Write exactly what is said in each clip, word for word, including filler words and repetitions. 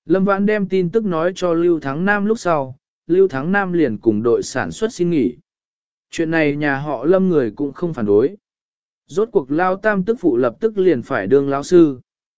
Lâm Vãn đem tin tức nói cho Lưu Thắng Nam lúc sau, Lưu Thắng Nam liền cùng đội sản xuất xin nghỉ. Chuyện này nhà họ Lâm người cũng không phản đối. Rốt cuộc Lao Tam tức phụ lập tức liền phải đương lão sư.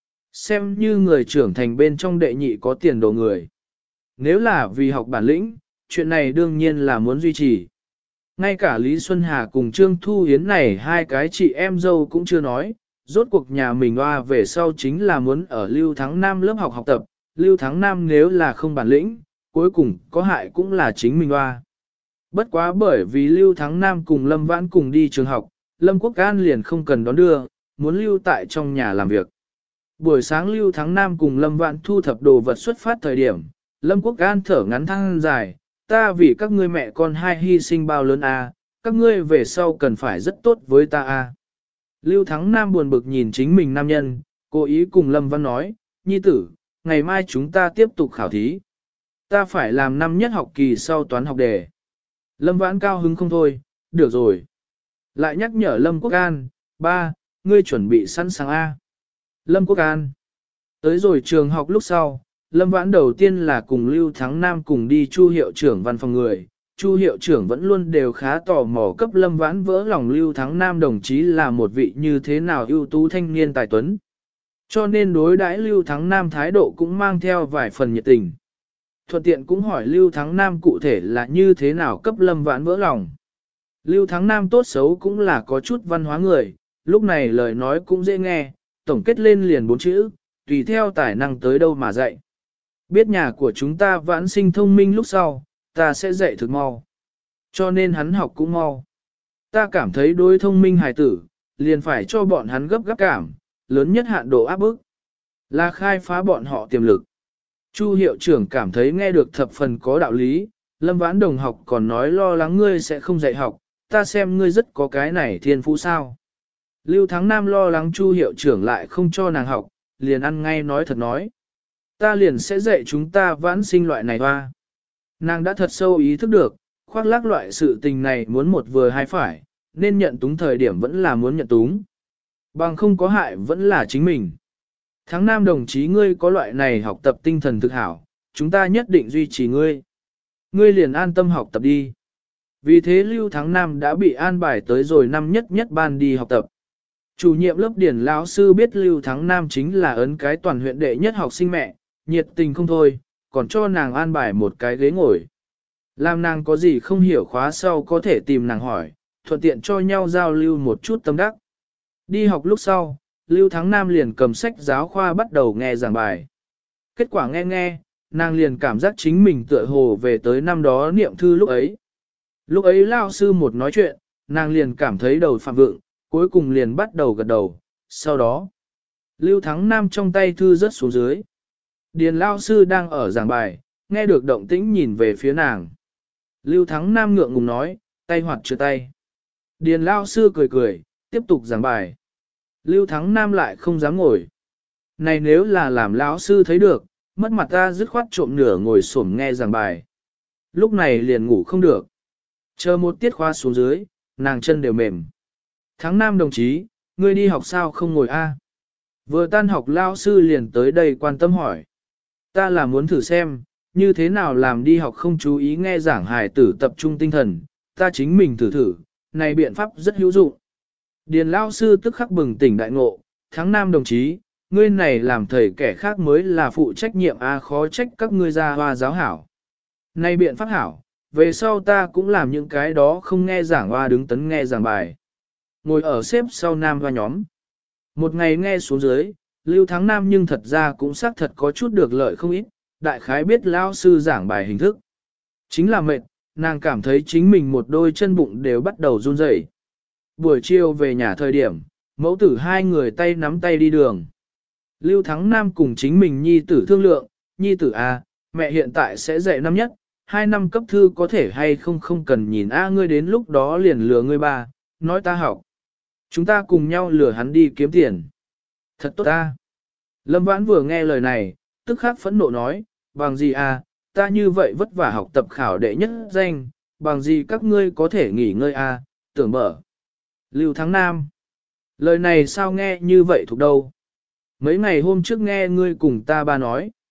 Xem như người trưởng thành bên trong đệ nhị có tiền đồ người. Nếu là vì học bản lĩnh, chuyện này đương nhiên là muốn duy trì. Ngay cả Lý Xuân Hà cùng Trương Thu Hiến này hai cái chị em dâu cũng chưa nói, rốt cuộc nhà mình hoa về sau chính là muốn ở Lưu Thắng Nam lớp học học tập, Lưu Thắng Nam nếu là không bản lĩnh, cuối cùng có hại cũng là chính mình hoa. Bất quá bởi vì Lưu Thắng Nam cùng Lâm Vãn cùng đi trường học, Lâm Quốc An liền không cần đón đưa, muốn lưu tại trong nhà làm việc. Buổi sáng Lưu Thắng Nam cùng Lâm Vãn thu thập đồ vật xuất phát thời điểm, Lâm Quốc An thở ngắn than dài, ta vì các ngươi mẹ con hai hy sinh bao lớn a, các ngươi về sau cần phải rất tốt với ta a. Lưu Thắng Nam buồn bực nhìn chính mình nam nhân, cố ý cùng Lâm Văn nói, nhi tử, ngày mai chúng ta tiếp tục khảo thí. Ta phải làm năm nhất học kỳ sau toán học đề. Lâm Vãn cao hứng không thôi, được rồi. Lại nhắc nhở Lâm Quốc An, ba, ngươi chuẩn bị sẵn sàng a. Lâm Quốc An. Tới rồi trường học lúc sau, Lâm Vãn đầu tiên là cùng Lưu Thắng Nam cùng đi Chu hiệu trưởng văn phòng người. Chu hiệu trưởng vẫn luôn đều khá tò mò cấp Lâm Vãn vỡ lòng Lưu Thắng Nam đồng chí là một vị như thế nào ưu tú thanh niên tài tuấn. Cho nên đối đãi Lưu Thắng Nam thái độ cũng mang theo vài phần nhiệt tình. Thuận tiện cũng hỏi Lưu Thắng Nam cụ thể là như thế nào cấp Lâm Vãn vỡ lòng. Lưu Thắng Nam tốt xấu cũng là có chút văn hóa người, lúc này lời nói cũng dễ nghe, tổng kết lên liền bốn chữ, tùy theo tài năng tới đâu mà dạy. Biết nhà của chúng ta Vãn sinh thông minh lúc sau, ta sẽ dạy thực mau. Cho nên hắn học cũng mau. Ta cảm thấy đối thông minh hài tử, liền phải cho bọn hắn gấp gáp cảm, lớn nhất hạn độ áp bức, là khai phá bọn họ tiềm lực. Chu hiệu trưởng cảm thấy nghe được thập phần có đạo lý, Lâm Vãn đồng học còn nói lo lắng ngươi sẽ không dạy học, ta xem ngươi rất có cái này thiên phú sao. Lưu Thắng Nam lo lắng Chu hiệu trưởng lại không cho nàng học, liền ăn ngay nói thật nói. Ta liền sẽ dạy chúng ta Vãn sinh loại này hoa. Nàng đã thật sâu ý thức được, khoác lác loại sự tình này muốn một vừa hai phải, nên nhận túng thời điểm vẫn là muốn nhận túng. Bằng không có hại vẫn là chính mình. Tháng Nam đồng chí ngươi có loại này học tập tinh thần thực hảo, chúng ta nhất định duy trì ngươi. Ngươi liền an tâm học tập đi. Vì thế Lưu Thắng Nam đã bị an bài tới rồi năm nhất nhất ban đi học tập. Chủ nhiệm lớp điển lão sư biết Lưu Thắng Nam chính là ấn cái toàn huyện đệ nhất học sinh mẹ, nhiệt tình không thôi, còn cho nàng an bài một cái ghế ngồi. Làm nàng có gì không hiểu khóa sau có thể tìm nàng hỏi, thuận tiện cho nhau giao lưu một chút tâm đắc. Đi học lúc sau, Lưu Thắng Nam liền cầm sách giáo khoa bắt đầu nghe giảng bài. Kết quả nghe nghe, nàng liền cảm giác chính mình tựa hồ về tới năm đó niệm thư lúc ấy. Lúc ấy lao sư một nói chuyện, nàng liền cảm thấy đầu phạm vượng, cuối cùng liền bắt đầu gật đầu, sau đó. Lưu Thắng Nam trong tay thư rớt xuống dưới. Điền lao sư đang ở giảng bài, nghe được động tĩnh nhìn về phía nàng. Lưu Thắng Nam ngượng ngùng nói, tay hoạt chưa tay. Điền lao sư cười cười, tiếp tục giảng bài. Lưu Thắng Nam lại không dám ngồi. Này nếu là làm lão sư thấy được, mất mặt ta dứt khoát trộm nửa ngồi xổm nghe giảng bài. Lúc này liền ngủ không được. Chờ một tiết khóa xuống dưới, nàng chân đều mềm. Thắng Nam đồng chí, ngươi đi học sao không ngồi a? Vừa tan học lão sư liền tới đây quan tâm hỏi. Ta là muốn thử xem, như thế nào làm đi học không chú ý nghe giảng hài tử tập trung tinh thần, ta chính mình thử thử, này biện pháp rất hữu dụng. Điền lão sư tức khắc bừng tỉnh đại ngộ, Thắng Nam đồng chí, ngươi này làm thầy kẻ khác mới là phụ trách nhiệm a, khó trách các ngươi ra hoa giáo hảo. Này biện pháp hảo, về sau ta cũng làm những cái đó không nghe giảng hoa đứng tấn nghe giảng bài. Ngồi ở xếp sau Nam hoa nhóm. Một ngày nghe xuống dưới, Lưu Thắng Nam nhưng thật ra cũng xác thật có chút được lợi không ít, đại khái biết lão sư giảng bài hình thức. Chính là mệt, nàng cảm thấy chính mình một đôi chân bụng đều bắt đầu run rẩy. Buổi chiều về nhà thời điểm, mẫu tử hai người tay nắm tay đi đường. Lưu Thắng Nam cùng chính mình nhi tử thương lượng, nhi tử à, mẹ hiện tại sẽ dạy năm nhất, hai năm cấp thư có thể hay không không cần nhìn a ngươi đến lúc đó liền lừa ngươi ba, nói ta học. Chúng ta cùng nhau lừa hắn đi kiếm tiền. Thật tốt ta. Lâm Vãn vừa nghe lời này, tức khắc phẫn nộ nói, bằng gì à, ta như vậy vất vả học tập khảo đệ nhất danh, bằng gì các ngươi có thể nghỉ ngơi à, tưởng mở. Lưu Thắng Nam. Lời này sao nghe như vậy thuộc đâu? Mấy ngày hôm trước nghe ngươi cùng ta ba nói.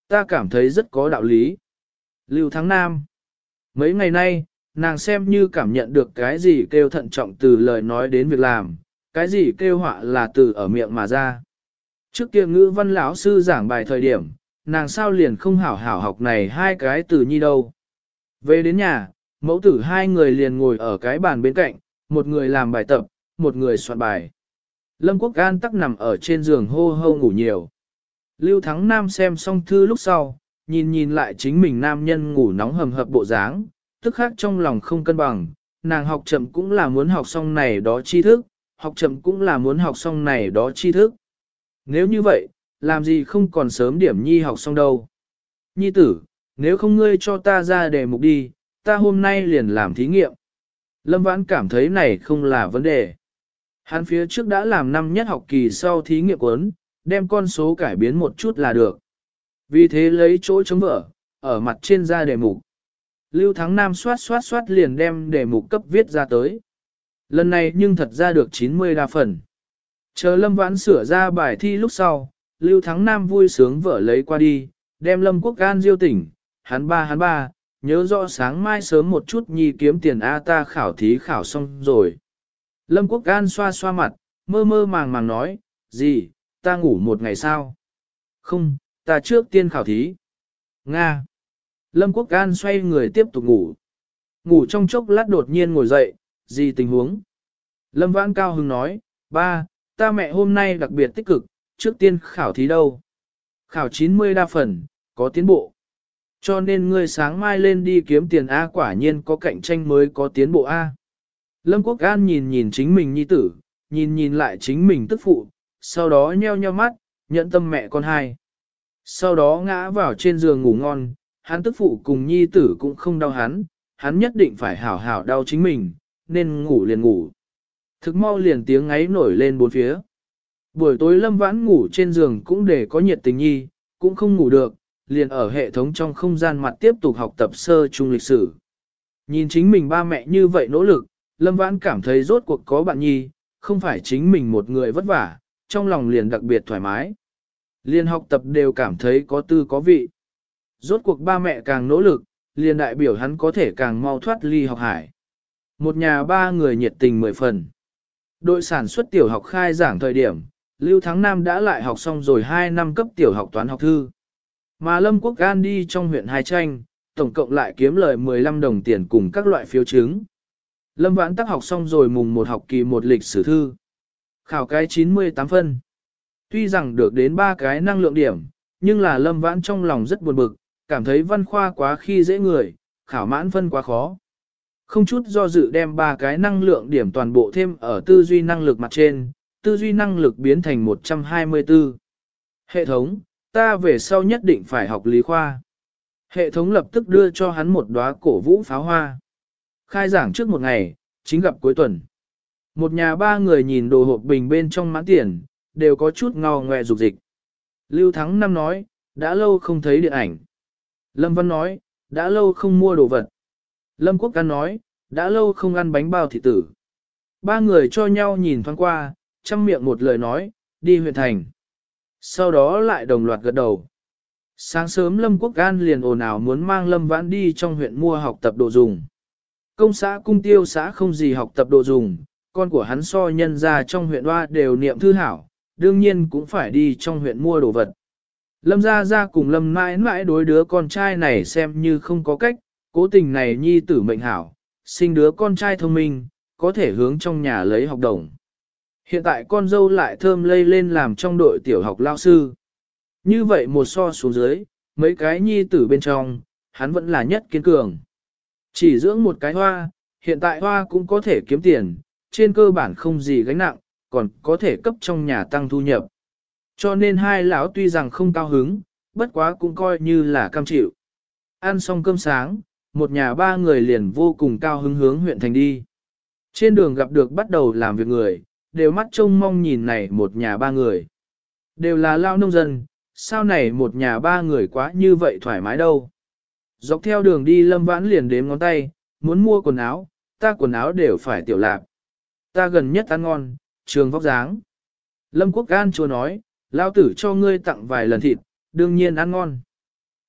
Ta cảm thấy rất có đạo lý. Lưu Thắng Nam. Mấy ngày nay, nàng xem như cảm nhận được cái gì kêu thận trọng từ lời nói đến việc làm, cái gì kêu họa là từ ở miệng mà ra. Trước kia ngữ văn lão sư giảng bài thời điểm, nàng sao liền không hảo hảo học này hai cái từ nhi đâu. Về đến nhà, mẫu tử hai người liền ngồi ở cái bàn bên cạnh, một người làm bài tập, một người soạn bài. Lâm Quốc An tắc nằm ở trên giường hô hô ngủ nhiều. Lưu Thắng Nam xem xong thư lúc sau, nhìn nhìn lại chính mình nam nhân ngủ nóng hầm hập bộ dáng, tức khác trong lòng không cân bằng, nàng học chậm cũng là muốn học xong này đó tri thức, học chậm cũng là muốn học xong này đó tri thức. Nếu như vậy, làm gì không còn sớm điểm nhi học xong đâu. Nhi tử, nếu không ngươi cho ta ra đề mục đi, ta hôm nay liền làm thí nghiệm. Lâm Vãn cảm thấy này không là vấn đề. Hắn phía trước đã làm năm nhất học kỳ sau thí nghiệm cuốn, đem con số cải biến một chút là được. Vì thế lấy chỗ chống vở, ở mặt trên ra đề mục. Lưu Thắng Nam soát soát soát liền đem đề mục cấp viết ra tới. Lần này nhưng thật ra được chín mươi đa phần. Chờ Lâm Vãn sửa ra bài thi lúc sau, Lưu Thắng Nam vui sướng vở lấy qua đi, đem Lâm Quốc An diêu tỉnh, hắn ba hắn ba, nhớ rõ sáng mai sớm một chút nhi kiếm tiền A ta khảo thí khảo xong rồi. Lâm Quốc An xoa xoa mặt, mơ mơ màng màng nói, gì, ta ngủ một ngày sao? Không, ta trước tiên khảo thí. Nga. Lâm Quốc An xoay người tiếp tục ngủ. Ngủ trong chốc lát đột nhiên ngồi dậy, gì tình huống? Lâm Vãn cao hứng nói, ba, ta mẹ hôm nay đặc biệt tích cực, trước tiên khảo thí đâu? Khảo chín mươi đa phần, có tiến bộ. Cho nên ngươi sáng mai lên đi kiếm tiền A quả nhiên có cạnh tranh mới có tiến bộ A. Lâm Quốc An nhìn nhìn chính mình nhi tử, nhìn nhìn lại chính mình tức phụ, sau đó nheo nheo mắt, nhận tâm mẹ con hai. Sau đó ngã vào trên giường ngủ ngon, hắn tức phụ cùng nhi tử cũng không đau hắn, hắn nhất định phải hảo hảo đau chính mình, nên ngủ liền ngủ. Thực mau liền tiếng ngáy nổi lên bốn phía. Buổi tối Lâm Vãn ngủ trên giường cũng để có nhiệt tình nhi, cũng không ngủ được, liền ở hệ thống trong không gian mặt tiếp tục học tập sơ trung lịch sử. Nhìn chính mình ba mẹ như vậy nỗ lực, Lâm Vãn cảm thấy rốt cuộc có bạn nhi, không phải chính mình một người vất vả, trong lòng liền đặc biệt thoải mái. Liên học tập đều cảm thấy có tư có vị. Rốt cuộc ba mẹ càng nỗ lực, liền đại biểu hắn có thể càng mau thoát ly học hải. Một nhà ba người nhiệt tình mười phần. Đội sản xuất tiểu học khai giảng thời điểm, Lưu Thắng Nam đã lại học xong rồi hai năm cấp tiểu học toán học thư. Mà Lâm Quốc An đi trong huyện Hai Tranh, tổng cộng lại kiếm lời mười lăm đồng tiền cùng các loại phiếu chứng. Lâm Vãn tác học xong rồi mùng một học kỳ một lịch sử thư. Khảo cái chín mươi tám phân. Tuy rằng được đến ba cái năng lượng điểm, nhưng là Lâm Vãn trong lòng rất buồn bực, cảm thấy văn khoa quá khi dễ người, khảo mãn phân quá khó. Không chút do dự đem ba cái năng lượng điểm toàn bộ thêm ở tư duy năng lực mặt trên, tư duy năng lực biến thành một trăm hai mươi tư. Hệ thống, ta về sau nhất định phải học lý khoa. Hệ thống lập tức đưa cho hắn một đóa cổ vũ pháo hoa. Khai giảng trước một ngày, chính gặp cuối tuần. Một nhà ba người nhìn đồ hộp bình bên trong mãn tiền, đều có chút ngò ngoe dục dịch. Lưu Thắng Năm nói, đã lâu không thấy điện ảnh. Lâm Văn nói, đã lâu không mua đồ vật. Lâm Quốc An nói, đã lâu không ăn bánh bao thịt tử. Ba người cho nhau nhìn thoáng qua, chăm miệng một lời nói, đi huyện thành. Sau đó lại đồng loạt gật đầu. Sáng sớm Lâm Quốc An liền ồn ào muốn mang Lâm Vãn đi trong huyện mua học tập đồ dùng. Công xã cung tiêu xã không gì học tập đồ dùng, con của hắn so nhân ra trong huyện Hoa đều niệm thư hảo, đương nhiên cũng phải đi trong huyện mua đồ vật. Lâm gia gia cùng Lâm mãi mãi đối đứa con trai này xem như không có cách, cố tình này nhi tử mệnh hảo, sinh đứa con trai thông minh, có thể hướng trong nhà lấy học đồng. Hiện tại con dâu lại thơm lây lên làm trong đội tiểu học lao sư. Như vậy một so xuống dưới, mấy cái nhi tử bên trong, hắn vẫn là nhất kiên cường. Chỉ dưỡng một cái hoa, hiện tại hoa cũng có thể kiếm tiền, trên cơ bản không gì gánh nặng, còn có thể cấp trong nhà tăng thu nhập. Cho nên hai lão tuy rằng không cao hứng, bất quá cũng coi như là cam chịu. Ăn xong cơm sáng, một nhà ba người liền vô cùng cao hứng hướng huyện thành đi. Trên đường gặp được bắt đầu làm việc người, đều mắt trông mong nhìn này một nhà ba người. Đều là lao nông dân, sao này một nhà ba người quá như vậy thoải mái đâu. Dọc theo đường đi Lâm Vãn liền đếm ngón tay, muốn mua quần áo, ta quần áo đều phải tiểu lạc. Ta gần nhất ăn ngon, trường vóc dáng. Lâm Quốc An chua nói, lao tử cho ngươi tặng vài lần thịt, đương nhiên ăn ngon.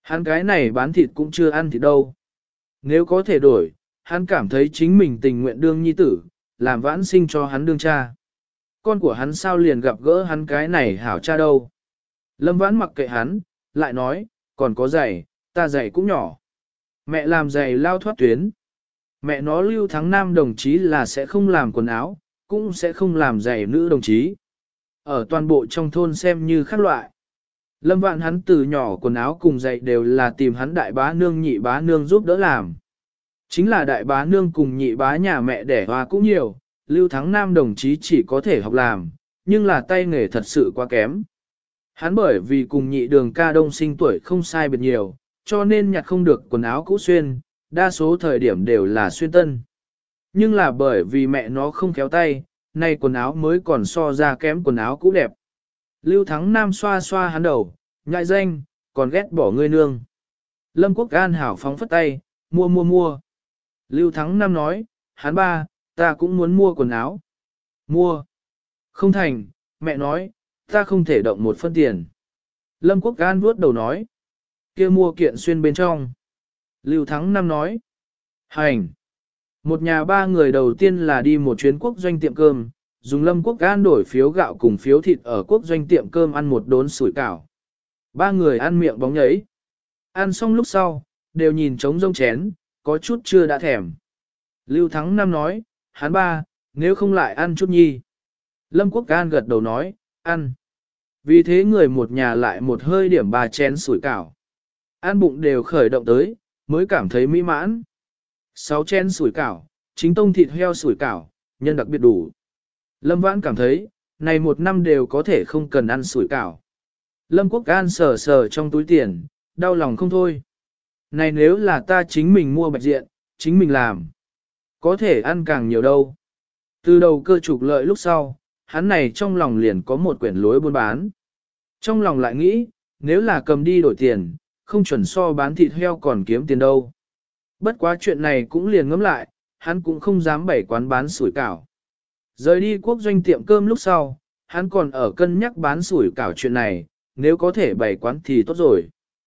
Hắn cái này bán thịt cũng chưa ăn thịt đâu. Nếu có thể đổi, hắn cảm thấy chính mình tình nguyện đương nhi tử, làm vãn sinh cho hắn đương cha. Con của hắn sao liền gặp gỡ hắn cái này hảo cha đâu. Lâm vãn mặc kệ hắn, lại nói, còn có giày, ta giày cũng nhỏ. Mẹ làm giày lao thoát tuyến. Mẹ nó Lưu Thắng Nam đồng chí là sẽ không làm quần áo, cũng sẽ không làm giày nữ đồng chí. Ở toàn bộ trong thôn xem như khác loại. Lâm vạn hắn từ nhỏ quần áo cùng giày đều là tìm hắn đại bá nương nhị bá nương giúp đỡ làm. Chính là đại bá nương cùng nhị bá nhà mẹ đẻ hoa cũng nhiều, Lưu Thắng Nam đồng chí chỉ có thể học làm, nhưng là tay nghề thật sự quá kém. Hắn bởi vì cùng nhị đường ca đông sinh tuổi không sai biệt nhiều, cho nên nhặt không được quần áo cũ xuyên, đa số thời điểm đều là xuyên tân. Nhưng là bởi vì mẹ nó không khéo tay, nay quần áo mới còn so ra kém quần áo cũ đẹp. Lưu Thắng Nam xoa xoa hắn đầu, nhại danh, còn ghét bỏ ngươi nương. Lâm Quốc An hảo phóng phất tay, mua mua mua. Lưu Thắng Nam nói, hắn ba, ta cũng muốn mua quần áo. Mua. Không thành, mẹ nói, ta không thể động một phân tiền. Lâm Quốc An vuốt đầu nói, kia mua kiện xuyên bên trong. Lưu Thắng Nam nói, hành. Một nhà ba người đầu tiên là đi một chuyến quốc doanh tiệm cơm, dùng Lâm Quốc An đổi phiếu gạo cùng phiếu thịt ở quốc doanh tiệm cơm ăn một đốn sủi cảo. Ba người ăn miệng bóng nhấy. Ăn xong lúc sau, đều nhìn trống rông chén, có chút chưa đã thèm. Lưu Thắng Nam nói, hắn ba, nếu không lại ăn chút nhi. Lâm Quốc An gật đầu nói, ăn. Vì thế người một nhà lại một hơi điểm ba chén sủi cảo. Ăn bụng đều khởi động tới, mới cảm thấy mỹ mãn. Sáu chén sủi cảo, chính tông thịt heo sủi cảo, nhân đặc biệt đủ. Lâm Vãn cảm thấy, này một năm đều có thể không cần ăn sủi cảo. Lâm Quốc An sờ sờ trong túi tiền, đau lòng không thôi. Này nếu là ta chính mình mua bạch diện, chính mình làm. Có thể ăn càng nhiều đâu. Từ đầu cơ trục lợi lúc sau, hắn này trong lòng liền có một quyển lối buôn bán. Trong lòng lại nghĩ, nếu là cầm đi đổi tiền, không chuẩn so bán thịt heo còn kiếm tiền đâu. Bất quá chuyện này cũng liền ngẫm lại, hắn cũng không dám bày quán bán sủi cảo. Rời đi quốc doanh tiệm cơm lúc sau, hắn còn ở cân nhắc bán sủi cảo chuyện này, nếu có thể bày quán thì tốt rồi.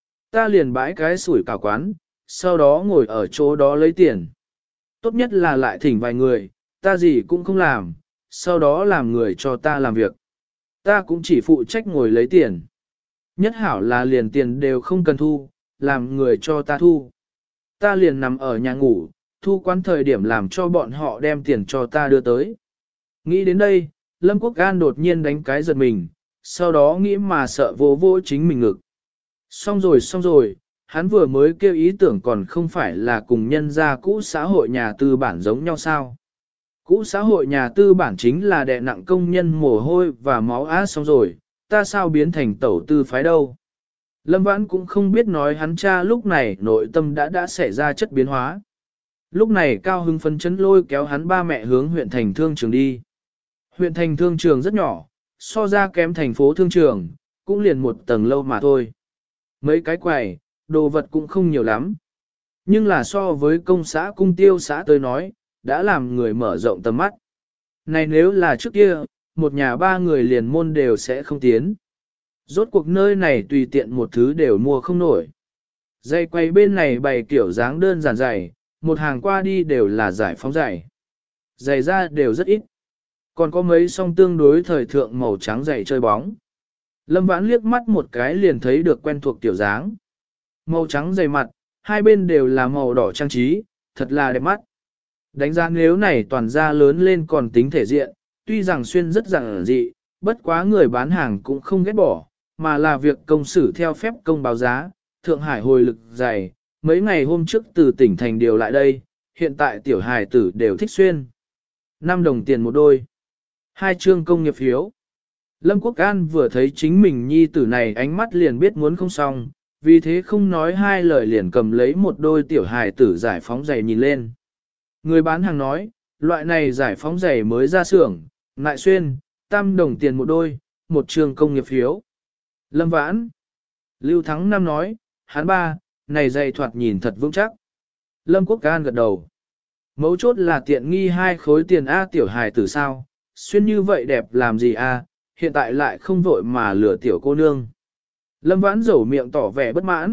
Ta liền bãi cái sủi cảo quán, sau đó ngồi ở chỗ đó lấy tiền. Tốt nhất là lại thỉnh vài người, ta gì cũng không làm, sau đó làm người cho ta làm việc. Ta cũng chỉ phụ trách ngồi lấy tiền. Nhất hảo là liền tiền đều không cần thu, làm người cho ta thu. Ta liền nằm ở nhà ngủ, thu quán thời điểm làm cho bọn họ đem tiền cho ta đưa tới. Nghĩ đến đây, Lâm Quốc An đột nhiên đánh cái giật mình, sau đó nghĩ mà sợ vô vô chính mình ngực. Xong rồi xong rồi, hắn vừa mới kêu ý tưởng còn không phải là cùng nhân gia cũ xã hội nhà tư bản giống nhau sao. Cũ xã hội nhà tư bản chính là đè nặng công nhân mồ hôi và máu á xong rồi, ta sao biến thành tẩu tư phái đâu. Lâm Vãn cũng không biết nói hắn cha lúc này nội tâm đã đã xảy ra chất biến hóa. Lúc này cao hưng phấn chấn lôi kéo hắn ba mẹ hướng huyện thành thương trường đi. Huyện thành thương trường rất nhỏ, so ra kém thành phố thương trường, cũng liền một tầng lâu mà thôi. Mấy cái quầy, đồ vật cũng không nhiều lắm. Nhưng là so với công xã cung tiêu xã tới nói, đã làm người mở rộng tầm mắt. Này nếu là trước kia, một nhà ba người liền môn đều sẽ không tiến. Rốt cuộc nơi này tùy tiện một thứ đều mua không nổi. Dây quay bên này bày kiểu dáng đơn giản dày, một hàng qua đi đều là giải phóng dày. Giày ra đều rất ít. Còn có mấy song tương đối thời thượng màu trắng dày chơi bóng. Lâm Vãn liếc mắt một cái liền thấy được quen thuộc tiểu dáng. Màu trắng dày mặt, hai bên đều là màu đỏ trang trí, thật là đẹp mắt. Đánh giá nếu này toàn ra lớn lên còn tính thể diện, tuy rằng xuyên rất rằng dị, bất quá người bán hàng cũng không ghét bỏ, mà là việc công xử theo phép công báo giá, Thượng Hải hồi lực dày, mấy ngày hôm trước từ tỉnh thành điều lại đây, hiện tại tiểu hài tử đều thích xuyên. năm đồng tiền một đôi. Hai chương công nghiệp phiếu. Lâm Quốc An vừa thấy chính mình nhi tử này ánh mắt liền biết muốn không xong, vì thế không nói hai lời liền cầm lấy một đôi tiểu hài tử giải phóng giày nhìn lên. Người bán hàng nói, loại này giải phóng giày mới ra xưởng, lại xuyên, tam đồng tiền một đôi, một trường công nghiệp phiếu. Lâm Vãn. Lưu Thắng Nam nói, hắn ba, này giày thoạt nhìn thật vững chắc. Lâm Quốc An gật đầu. Mấu chốt là tiện nghi hai khối tiền A tiểu hài tử sao, xuyên như vậy đẹp làm gì A, hiện tại lại không vội mà lừa tiểu cô nương. Lâm Vãn rầu miệng tỏ vẻ bất mãn,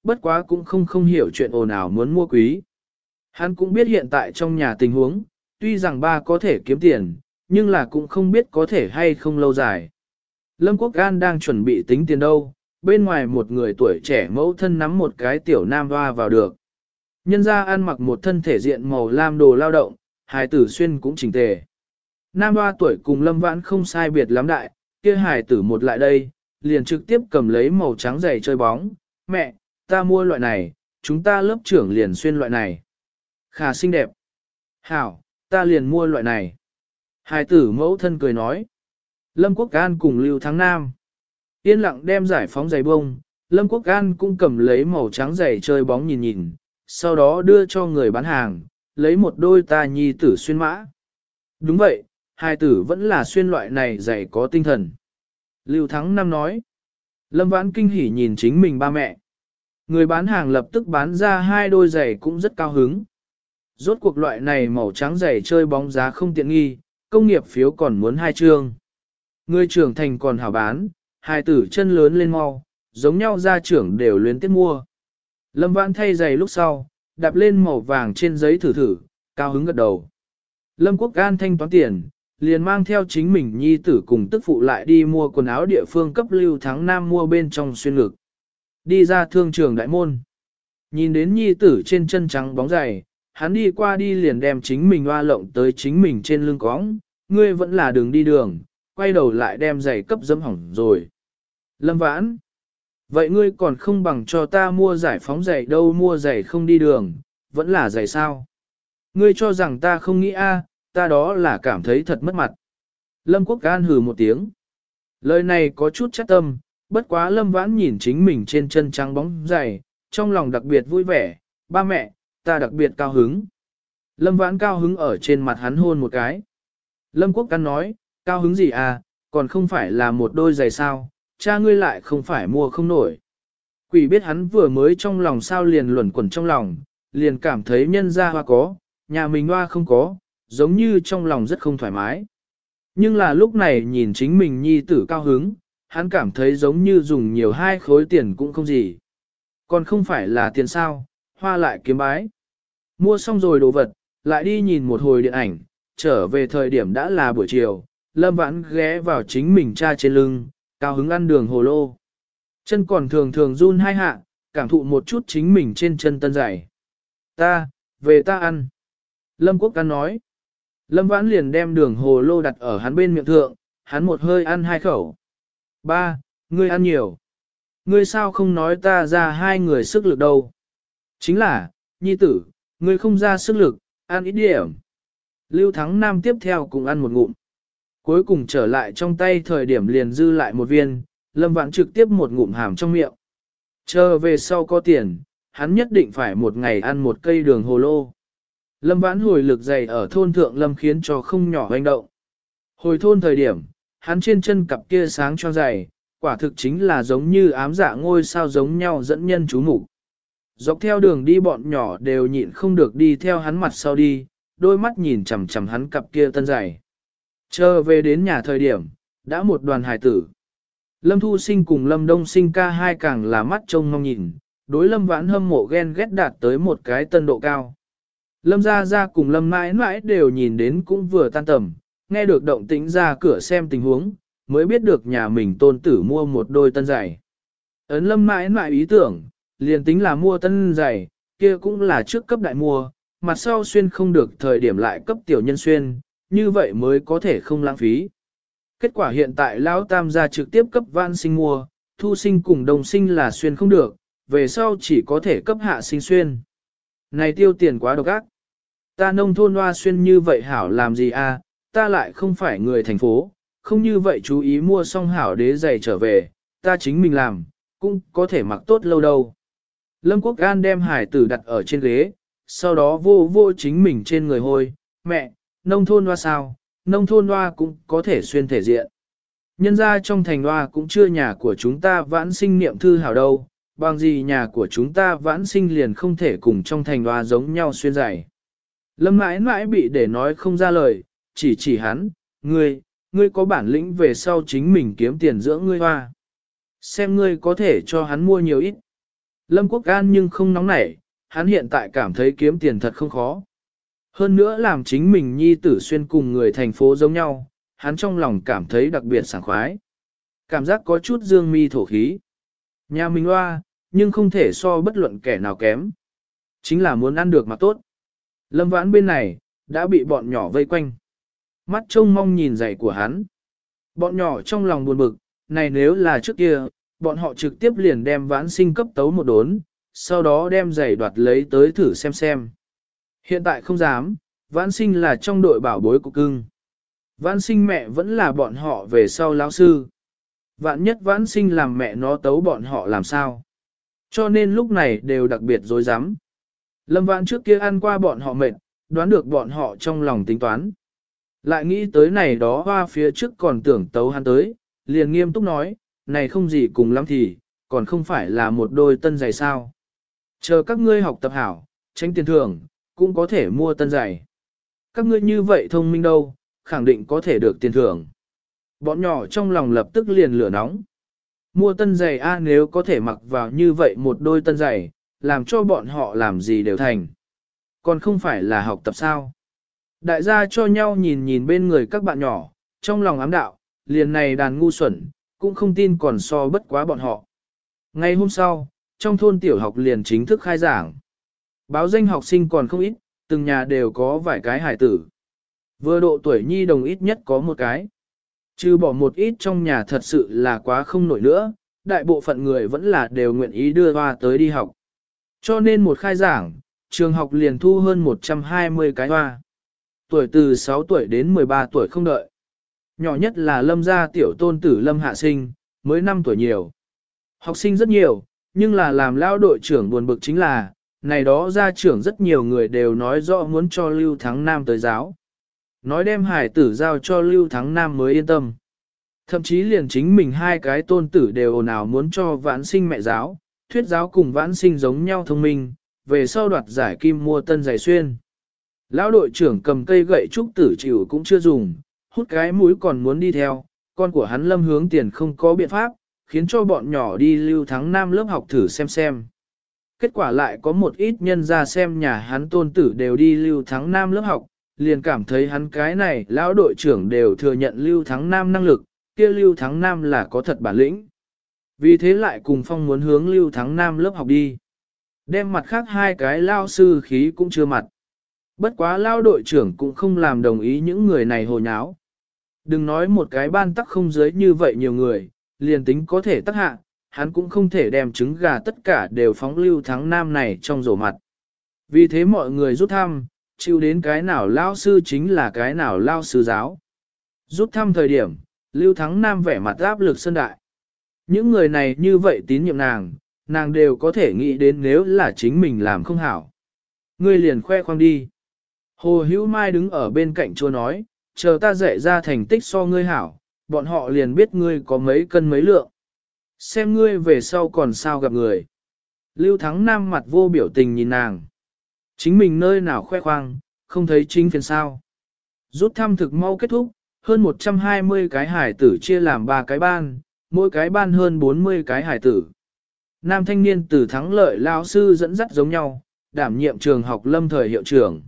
bất quá cũng không không hiểu chuyện ồn ào muốn mua quý. Hắn cũng biết hiện tại trong nhà tình huống, tuy rằng ba có thể kiếm tiền, nhưng là cũng không biết có thể hay không lâu dài. Lâm Quốc An đang chuẩn bị tính tiền đâu, bên ngoài một người tuổi trẻ mẫu thân nắm một cái tiểu nam hoa vào được. Nhân ra ăn mặc một thân thể diện màu lam đồ lao động, hài tử xuyên cũng chỉnh tề. Nam hoa tuổi cùng Lâm Vãn không sai biệt lắm đại, kia hài tử một lại đây, liền trực tiếp cầm lấy màu trắng giày chơi bóng. Mẹ, ta mua loại này, chúng ta lớp trưởng liền xuyên loại này. Khá xinh đẹp. Hảo, ta liền mua loại này. Hài tử mẫu thân cười nói. Lâm Quốc An cùng Lưu Thắng Nam. Yên lặng đem giải phóng giày bông, Lâm Quốc An cũng cầm lấy màu trắng giày chơi bóng nhìn nhìn, sau đó đưa cho người bán hàng, lấy một đôi ta nhi tử xuyên mã. Đúng vậy, hai tử vẫn là xuyên loại này giày có tinh thần. Lưu Thắng Nam nói. Lâm Vãn kinh hỉ nhìn chính mình ba mẹ. Người bán hàng lập tức bán ra hai đôi giày cũng rất cao hứng. Rốt cuộc loại này màu trắng giày chơi bóng giá không tiện nghi, công nghiệp phiếu còn muốn hai chương. Người trưởng thành còn hảo bán, hai tử chân lớn lên mau, giống nhau gia trưởng đều luyến tiếc mua. Lâm Vãn thay giày lúc sau, đạp lên màu vàng trên giấy thử thử, cao hứng gật đầu. Lâm Quốc An thanh toán tiền, liền mang theo chính mình nhi tử cùng tức phụ lại đi mua quần áo địa phương cấp Lưu Thắng Nam mua bên trong xuyên ngực. Đi ra thương trường đại môn. Nhìn đến nhi tử trên chân trắng bóng giày, hắn đi qua đi liền đem chính mình hoa lộng tới chính mình trên lưng cõng, ngươi vẫn là đường đi đường, quay đầu lại đem giày cấp dẫm hỏng rồi. Lâm Vãn, vậy ngươi còn không bằng cho ta mua giải phóng giày đâu, mua giày không đi đường, vẫn là giày sao? Ngươi cho rằng ta không nghĩ a, ta đó là cảm thấy thật mất mặt. Lâm Quốc An hừ một tiếng. Lời này có chút chắc tâm, bất quá Lâm Vãn nhìn chính mình trên chân trắng bóng giày, trong lòng đặc biệt vui vẻ, ba mẹ, ta đặc biệt cao hứng. Lâm Vãn cao hứng ở trên mặt hắn hôn một cái. Lâm Quốc An nói, cao hứng gì à, còn không phải là một đôi giày sao, cha ngươi lại không phải mua không nổi. Quỷ biết hắn vừa mới trong lòng sao liền luẩn quẩn trong lòng, liền cảm thấy nhân gia hoa có, nhà mình hoa không có, giống như trong lòng rất không thoải mái. Nhưng là lúc này nhìn chính mình nhi tử cao hứng, hắn cảm thấy giống như dùng nhiều hai khối tiền cũng không gì. Còn không phải là tiền sao, hoa lại kiếm bái. Mua xong rồi đồ vật, lại đi nhìn một hồi điện ảnh, trở về thời điểm đã là buổi chiều, Lâm Vãn ghé vào chính mình cha trên lưng, cao hứng ăn đường hồ lô. Chân còn thường thường run hai hạ, cảm thụ một chút chính mình trên chân tân giày. Ta, về ta ăn. Lâm Quốc An nói. Lâm Vãn liền đem đường hồ lô đặt ở hắn bên miệng thượng, hắn một hơi ăn hai khẩu. Ba, ngươi ăn nhiều. Ngươi sao không nói ta ra hai người sức lực đâu? Chính là, nhi tử, ngươi không ra sức lực, ăn ít điểm. Lưu Thắng Nam tiếp theo cũng ăn một ngụm. Cuối cùng trở lại trong tay thời điểm liền dư lại một viên, Lâm Vãn trực tiếp một ngụm hàm trong miệng. Chờ về sau có tiền, hắn nhất định phải một ngày ăn một cây đường hồ lô. Lâm Vãn hồi lực dày ở thôn thượng Lâm khiến cho không nhỏ hoành động. Hồi thôn thời điểm, hắn trên chân cặp kia sáng cho dày, quả thực chính là giống như ám dạ ngôi sao giống nhau dẫn nhân chú mục. Dọc theo đường đi bọn nhỏ đều nhịn không được đi theo hắn mặt sau đi, đôi mắt nhìn chằm chằm hắn cặp kia tân dày. Chờ về đến nhà thời điểm, đã một đoàn hài tử. Lâm Thu Sinh cùng Lâm Đông Sinh ca hai càng là mắt trông mong nhìn, đối Lâm Vãn hâm mộ ghen ghét đạt tới một cái tân độ cao. Lâm Gia Gia cùng Lâm mãi mãi đều nhìn đến cũng vừa tan tầm, nghe được động tĩnh ra cửa xem tình huống, mới biết được nhà mình tôn tử mua một đôi tân giày. Ấn Lâm mãi mãi ý tưởng, liền tính là mua tân giày, kia cũng là trước cấp đại mua, mặt sau xuyên không được thời điểm lại cấp tiểu nhân xuyên, như vậy mới có thể không lãng phí. Kết quả hiện tại Lão Tam gia trực tiếp cấp Vãn Sinh mua, Thu Sinh cùng Đồng Sinh là xuyên không được, về sau chỉ có thể cấp Hạ Sinh xuyên. Này tiêu tiền quá độc ác. Ta nông thôn hoa xuyên như vậy hảo làm gì à, ta lại không phải người thành phố, không như vậy chú ý mua xong hảo đế giày trở về, ta chính mình làm, cũng có thể mặc tốt lâu đâu. Lâm Quốc An đem hải tử đặt ở trên ghế, sau đó vô vô chính mình trên người hôi, mẹ, nông thôn hoa sao, nông thôn hoa cũng có thể xuyên thể diện. Nhân ra trong thành hoa cũng chưa nhà của chúng ta Vãn Sinh niệm thư hảo đâu, bằng gì nhà của chúng ta Vãn Sinh liền không thể cùng trong thành hoa giống nhau xuyên giày. Lâm mãi mãi bị để nói không ra lời, chỉ chỉ hắn, ngươi, ngươi có bản lĩnh về sau chính mình kiếm tiền dưỡng ngươi hoa. Xem ngươi có thể cho hắn mua nhiều ít. Lâm Quốc An nhưng không nóng nảy, hắn hiện tại cảm thấy kiếm tiền thật không khó. Hơn nữa làm chính mình nhi tử xuyên cùng người thành phố giống nhau, hắn trong lòng cảm thấy đặc biệt sảng khoái. Cảm giác có chút dương mi thổ khí. Nhà mình loa, nhưng không thể so bất luận kẻ nào kém. Chính là muốn ăn được mà tốt. Lâm Vãn bên này, đã bị bọn nhỏ vây quanh. Mắt trông mong nhìn giày của hắn. Bọn nhỏ trong lòng buồn bực, này nếu là trước kia, bọn họ trực tiếp liền đem Vãn Sinh cấp tấu một đốn, sau đó đem giày đoạt lấy tới thử xem xem. Hiện tại không dám, Vãn Sinh là trong đội bảo bối của cưng. Vãn Sinh mẹ vẫn là bọn họ về sau lão sư. Vạn nhất Vãn Sinh làm mẹ nó tấu bọn họ làm sao. Cho nên lúc này đều đặc biệt dối rắm. Lâm Vãn trước kia ăn qua bọn họ mệt, đoán được bọn họ trong lòng tính toán. Lại nghĩ tới này đó hoa phía trước còn tưởng tấu hắn tới, liền nghiêm túc nói, này không gì cùng lắm thì, còn không phải là một đôi tân giày sao. Chờ các ngươi học tập hảo, tránh tiền thưởng, cũng có thể mua tân giày. Các ngươi như vậy thông minh đâu, khẳng định có thể được tiền thưởng. Bọn nhỏ trong lòng lập tức liền lửa nóng. Mua tân giày a nếu có thể mặc vào như vậy một đôi tân giày, làm cho bọn họ làm gì đều thành. Còn không phải là học tập sao. Đại gia cho nhau nhìn nhìn bên người các bạn nhỏ, trong lòng ám đạo, liền này đàn ngu xuẩn, cũng không tin còn so bất quá bọn họ. Ngày hôm sau, trong thôn tiểu học liền chính thức khai giảng. Báo danh học sinh còn không ít, từng nhà đều có vài cái hải tử. Vừa độ tuổi nhi đồng ít nhất có một cái. Trừ bỏ một ít trong nhà thật sự là quá không nổi nữa, đại bộ phận người vẫn là đều nguyện ý đưa hoa tới đi học. Cho nên một khai giảng, trường học liền thu hơn một trăm hai mươi cái hoa. Tuổi từ sáu tuổi đến mười ba tuổi không đợi. Nhỏ nhất là Lâm gia tiểu tôn tử Lâm Hạ Sinh, mới năm tuổi nhiều. Học sinh rất nhiều, nhưng là làm lao đội trưởng buồn bực chính là, này đó gia trưởng rất nhiều người đều nói rõ muốn cho Lưu Thắng Nam tới giáo. Nói đem hải tử giao cho Lưu Thắng Nam mới yên tâm. Thậm chí liền chính mình hai cái tôn tử đều ồn ào muốn cho Vãn Sinh mẹ giáo, thuyết giáo cùng Vãn Sinh giống nhau thông minh, về sau đoạt giải kim mua tân giày xuyên. Lão đội trưởng cầm cây gậy trúc tử chịu cũng chưa dùng, hút cái mũi còn muốn đi theo, con của hắn Lâm Hướng Tiền không có biện pháp, khiến cho bọn nhỏ đi Lưu Thắng Nam lớp học thử xem xem. Kết quả lại có một ít nhân ra xem nhà hắn tôn tử đều đi Lưu Thắng Nam lớp học, liền cảm thấy hắn cái này lão đội trưởng đều thừa nhận Lưu Thắng Nam năng lực, kia Lưu Thắng Nam là có thật bản lĩnh. Vì thế lại cùng phong muốn hướng Lưu Thắng Nam lớp học đi. Đem mặt khác hai cái lao sư khí cũng chưa mặt. Bất quá lao đội trưởng cũng không làm đồng ý những người này hồ nháo. Đừng nói một cái ban tắc không dưới như vậy nhiều người, liền tính có thể tắc hạ, hắn cũng không thể đem trứng gà tất cả đều phóng Lưu Thắng Nam này trong rổ mặt. Vì thế mọi người rút thăm, chịu đến cái nào lao sư chính là cái nào lao sư giáo. Rút thăm thời điểm, Lưu Thắng Nam vẻ mặt áp lực sơn đại. Những người này như vậy tín nhiệm nàng, nàng đều có thể nghĩ đến nếu là chính mình làm không hảo. Ngươi liền khoe khoang đi. Hồ Hữu Mai đứng ở bên cạnh chua nói, chờ ta dạy ra thành tích so ngươi hảo, bọn họ liền biết ngươi có mấy cân mấy lượng. Xem ngươi về sau còn sao gặp người. Lưu Thắng Nam mặt vô biểu tình nhìn nàng. Chính mình nơi nào khoe khoang, không thấy chính phiền sao. Rút thăm thực mau kết thúc, hơn một trăm hai mươi cái hải tử chia làm ba cái ban, mỗi cái ban hơn bốn mươi cái hải tử. Nam thanh niên từ thắng lợi lao sư dẫn dắt giống nhau, đảm nhiệm trường học lâm thời hiệu trưởng.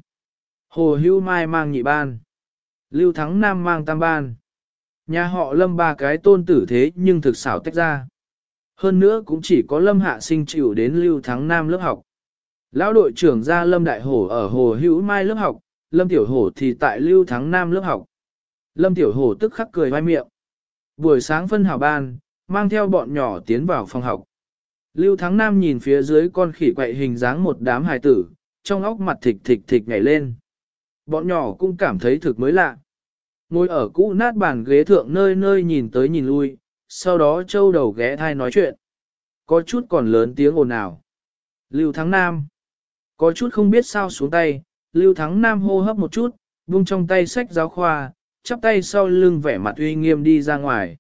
Hồ Hữu Mai mang nhị ban. Lưu Thắng Nam mang tam ban. Nhà họ Lâm ba cái tôn tử thế nhưng thực xảo tách ra. Hơn nữa cũng chỉ có Lâm Hạ Sinh chịu đến Lưu Thắng Nam lớp học. Lão đội trưởng ra Lâm Đại Hổ ở Hồ Hữu Mai lớp học, Lâm Tiểu Hổ thì tại Lưu Thắng Nam lớp học. Lâm Tiểu Hổ tức khắc cười vai miệng. Buổi sáng phân hào ban, mang theo bọn nhỏ tiến vào phòng học. Lưu Thắng Nam nhìn phía dưới con khỉ quậy hình dáng một đám hài tử, trong óc mặt thịch thịch thịch nhảy lên. Bọn nhỏ cũng cảm thấy thực mới lạ. Ngồi ở cũ nát bàn ghế thượng nơi nơi nhìn tới nhìn lui, sau đó châu đầu ghé thai nói chuyện. Có chút còn lớn tiếng ồn ào. Lưu Thắng Nam. Có chút không biết sao xuống tay, Lưu Thắng Nam hô hấp một chút, vung trong tay sách giáo khoa, chắp tay sau lưng vẻ mặt uy nghiêm đi ra ngoài.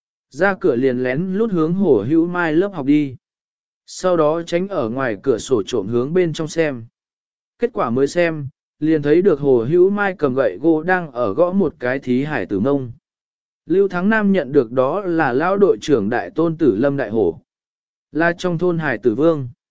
Ra cửa liền lén lút hướng Hồ Hữu Mai lớp học đi. Sau đó tránh ở ngoài cửa sổ trộm hướng bên trong xem. Kết quả mới xem, liền thấy được Hồ Hữu Mai cầm gậy gỗ đang ở gõ một cái thí hải tử mông. Lưu Thắng Nam nhận được đó là lão đội trưởng đại tôn tử Lâm Đại Hổ. Là trong thôn hải tử vương.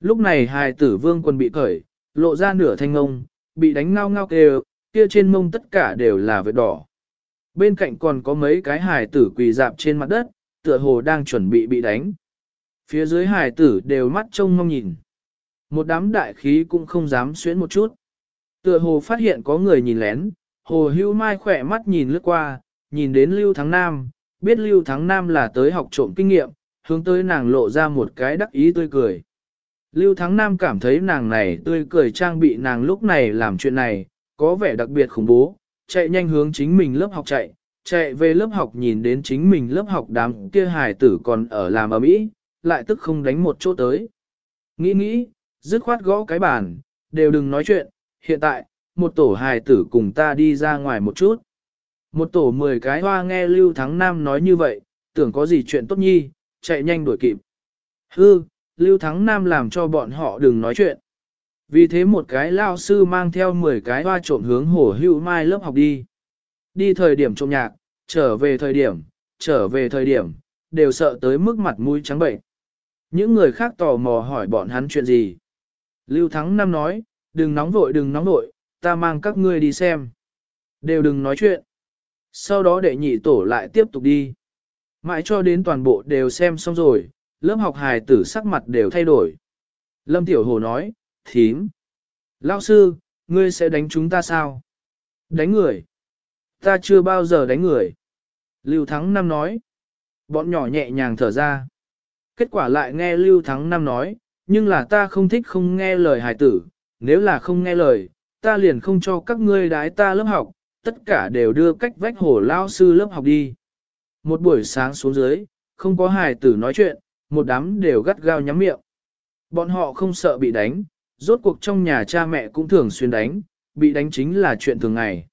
Lúc này hài tử vương quần bị cởi, lộ ra nửa thanh ngông, bị đánh ngao ngao kêu, kia trên mông tất cả đều là vết đỏ. Bên cạnh còn có mấy cái hài tử quỳ dạp trên mặt đất, tựa hồ đang chuẩn bị bị đánh. Phía dưới hài tử đều mắt trông mong nhìn. Một đám đại khí cũng không dám xuyến một chút. Tựa hồ phát hiện có người nhìn lén, hồ hưu mai khỏe mắt nhìn lướt qua, nhìn đến Lưu Thắng Nam, biết Lưu Thắng Nam là tới học trộm kinh nghiệm, hướng tới nàng lộ ra một cái đắc ý tươi cười. Lưu Thắng Nam cảm thấy nàng này tươi cười trang bị nàng lúc này làm chuyện này, có vẻ đặc biệt khủng bố, chạy nhanh hướng chính mình lớp học chạy, chạy về lớp học nhìn đến chính mình lớp học đám kia hài tử còn ở làm ở mỹ, lại tức không đánh một chỗ tới. Nghĩ nghĩ, dứt khoát gõ cái bàn, đều đừng nói chuyện, hiện tại, một tổ hài tử cùng ta đi ra ngoài một chút. Một tổ mười cái hoa nghe Lưu Thắng Nam nói như vậy, tưởng có gì chuyện tốt nhi, chạy nhanh đuổi kịp. Hư, Lưu Thắng Nam làm cho bọn họ đừng nói chuyện. Vì thế một cái lao sư mang theo mười cái hoa trộm hướng Hồ Hữu Mai lớp học đi. Đi thời điểm trộm nhạc, trở về thời điểm, trở về thời điểm, đều sợ tới mức mặt mũi trắng bệnh. Những người khác tò mò hỏi bọn hắn chuyện gì. Lưu Thắng Nam nói, đừng nóng vội đừng nóng vội, ta mang các ngươi đi xem. Đều đừng nói chuyện. Sau đó đệ nhị tổ lại tiếp tục đi. Mãi cho đến toàn bộ đều xem xong rồi, lớp học hài tử sắc mặt đều thay đổi. Lâm Tiểu Hồ nói, thím. Lão sư, ngươi sẽ đánh chúng ta sao? Đánh người. Ta chưa bao giờ đánh người. Lưu Thắng Nam nói. Bọn nhỏ nhẹ nhàng thở ra. Kết quả lại nghe Lưu Thắng Nam nói, nhưng là ta không thích không nghe lời hài tử, nếu là không nghe lời, ta liền không cho các ngươi đái ta lớp học, tất cả đều đưa cách vách Hồ lao sư lớp học đi. Một buổi sáng xuống dưới, không có hài tử nói chuyện, một đám đều gắt gao nhắm miệng. Bọn họ không sợ bị đánh, rốt cuộc trong nhà cha mẹ cũng thường xuyên đánh, bị đánh chính là chuyện thường ngày.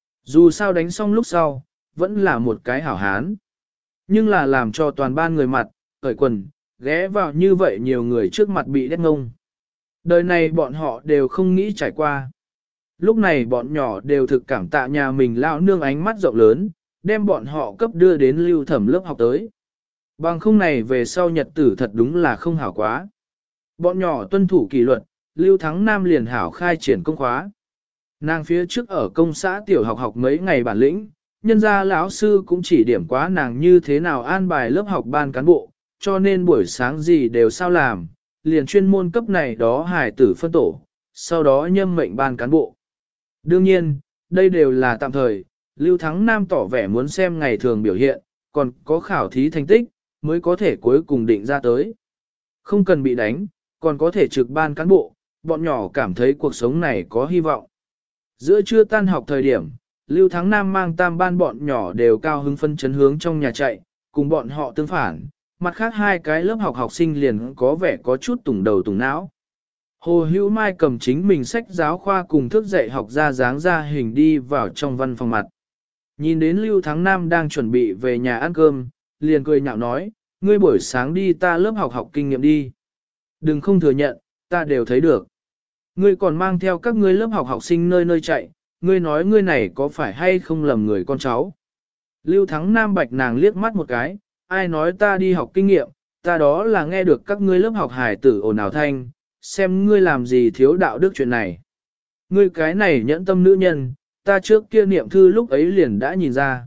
Dù sao đánh xong lúc sau, vẫn là một cái hảo hán. Nhưng là làm cho toàn ban người mặt, cởi quần, ghé vào như vậy nhiều người trước mặt bị đét ngông. Đời này bọn họ đều không nghĩ trải qua. Lúc này bọn nhỏ đều thực cảm tạ nhà mình lao nương ánh mắt rộng lớn, đem bọn họ cấp đưa đến Lưu Thẩm lớp học tới. Bằng không này về sau nhật tử thật đúng là không hảo quá. Bọn nhỏ tuân thủ kỷ luật, Lưu Thắng Nam liền hảo khai triển công khóa. Nàng phía trước ở công xã tiểu học học mấy ngày bản lĩnh, nhân gia lão sư cũng chỉ điểm quá nàng như thế nào an bài lớp học ban cán bộ, cho nên buổi sáng gì đều sao làm, liền chuyên môn cấp này đó hài tử phân tổ, sau đó nhâm mệnh ban cán bộ. Đương nhiên, đây đều là tạm thời, Lưu Thắng Nam tỏ vẻ muốn xem ngày thường biểu hiện, còn có khảo thí thành tích, mới có thể cuối cùng định ra tới. Không cần bị đánh, còn có thể trực ban cán bộ, bọn nhỏ cảm thấy cuộc sống này có hy vọng. Giữa trưa tan học thời điểm, Lưu Thắng Nam mang tam ban bọn nhỏ đều cao hứng phân chấn hướng trong nhà chạy, cùng bọn họ tương phản, mặt khác hai cái lớp học học sinh liền có vẻ có chút tủng đầu tủng não. Hồ Hữu Mai cầm chính mình sách giáo khoa cùng thức dạy học ra dáng ra hình đi vào trong văn phòng mặt. Nhìn đến Lưu Thắng Nam đang chuẩn bị về nhà ăn cơm, liền cười nhạo nói, ngươi buổi sáng đi ta lớp học học kinh nghiệm đi. Đừng không thừa nhận, ta đều thấy được. Ngươi còn mang theo các ngươi lớp học học sinh nơi nơi chạy, ngươi nói ngươi này có phải hay không lầm người con cháu. Lưu Thắng Nam bạch nàng liếc mắt một cái, ai nói ta đi học kinh nghiệm, ta đó là nghe được các ngươi lớp học hài tử ồn ào thanh, xem ngươi làm gì thiếu đạo đức chuyện này. Ngươi cái này nhẫn tâm nữ nhân, ta trước kia niệm thư lúc ấy liền đã nhìn ra.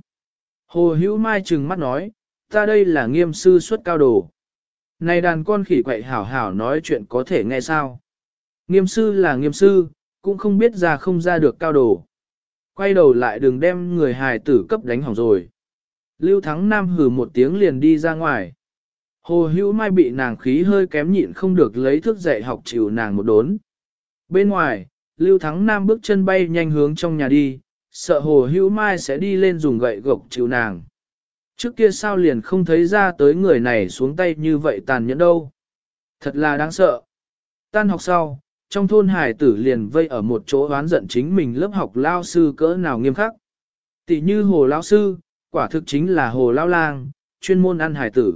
Hồ Hữu Mai trừng mắt nói, ta đây là nghiêm sư xuất cao đồ. Này đàn con khỉ quậy hảo hảo nói chuyện có thể nghe sao. Nghiêm sư là nghiêm sư, cũng không biết ra không ra được cao đồ. Quay đầu lại đừng đem người hài tử cấp đánh hỏng rồi. Lưu Thắng Nam hừ một tiếng liền đi ra ngoài. Hồ Hữu Mai bị nàng khí hơi kém nhịn không được lấy thước dạy học chịu nàng một đốn. Bên ngoài, Lưu Thắng Nam bước chân bay nhanh hướng trong nhà đi, sợ Hồ Hữu Mai sẽ đi lên dùng gậy gộc chịu nàng. Trước kia sao liền không thấy ra tới người này xuống tay như vậy tàn nhẫn đâu. Thật là đáng sợ. Tan học sau, trong thôn hải tử liền vây ở một chỗ oán giận chính mình lớp học lao sư cỡ nào nghiêm khắc. Tỷ như Hồ lao sư, quả thực chính là Hồ lao lang, chuyên môn ăn hải tử.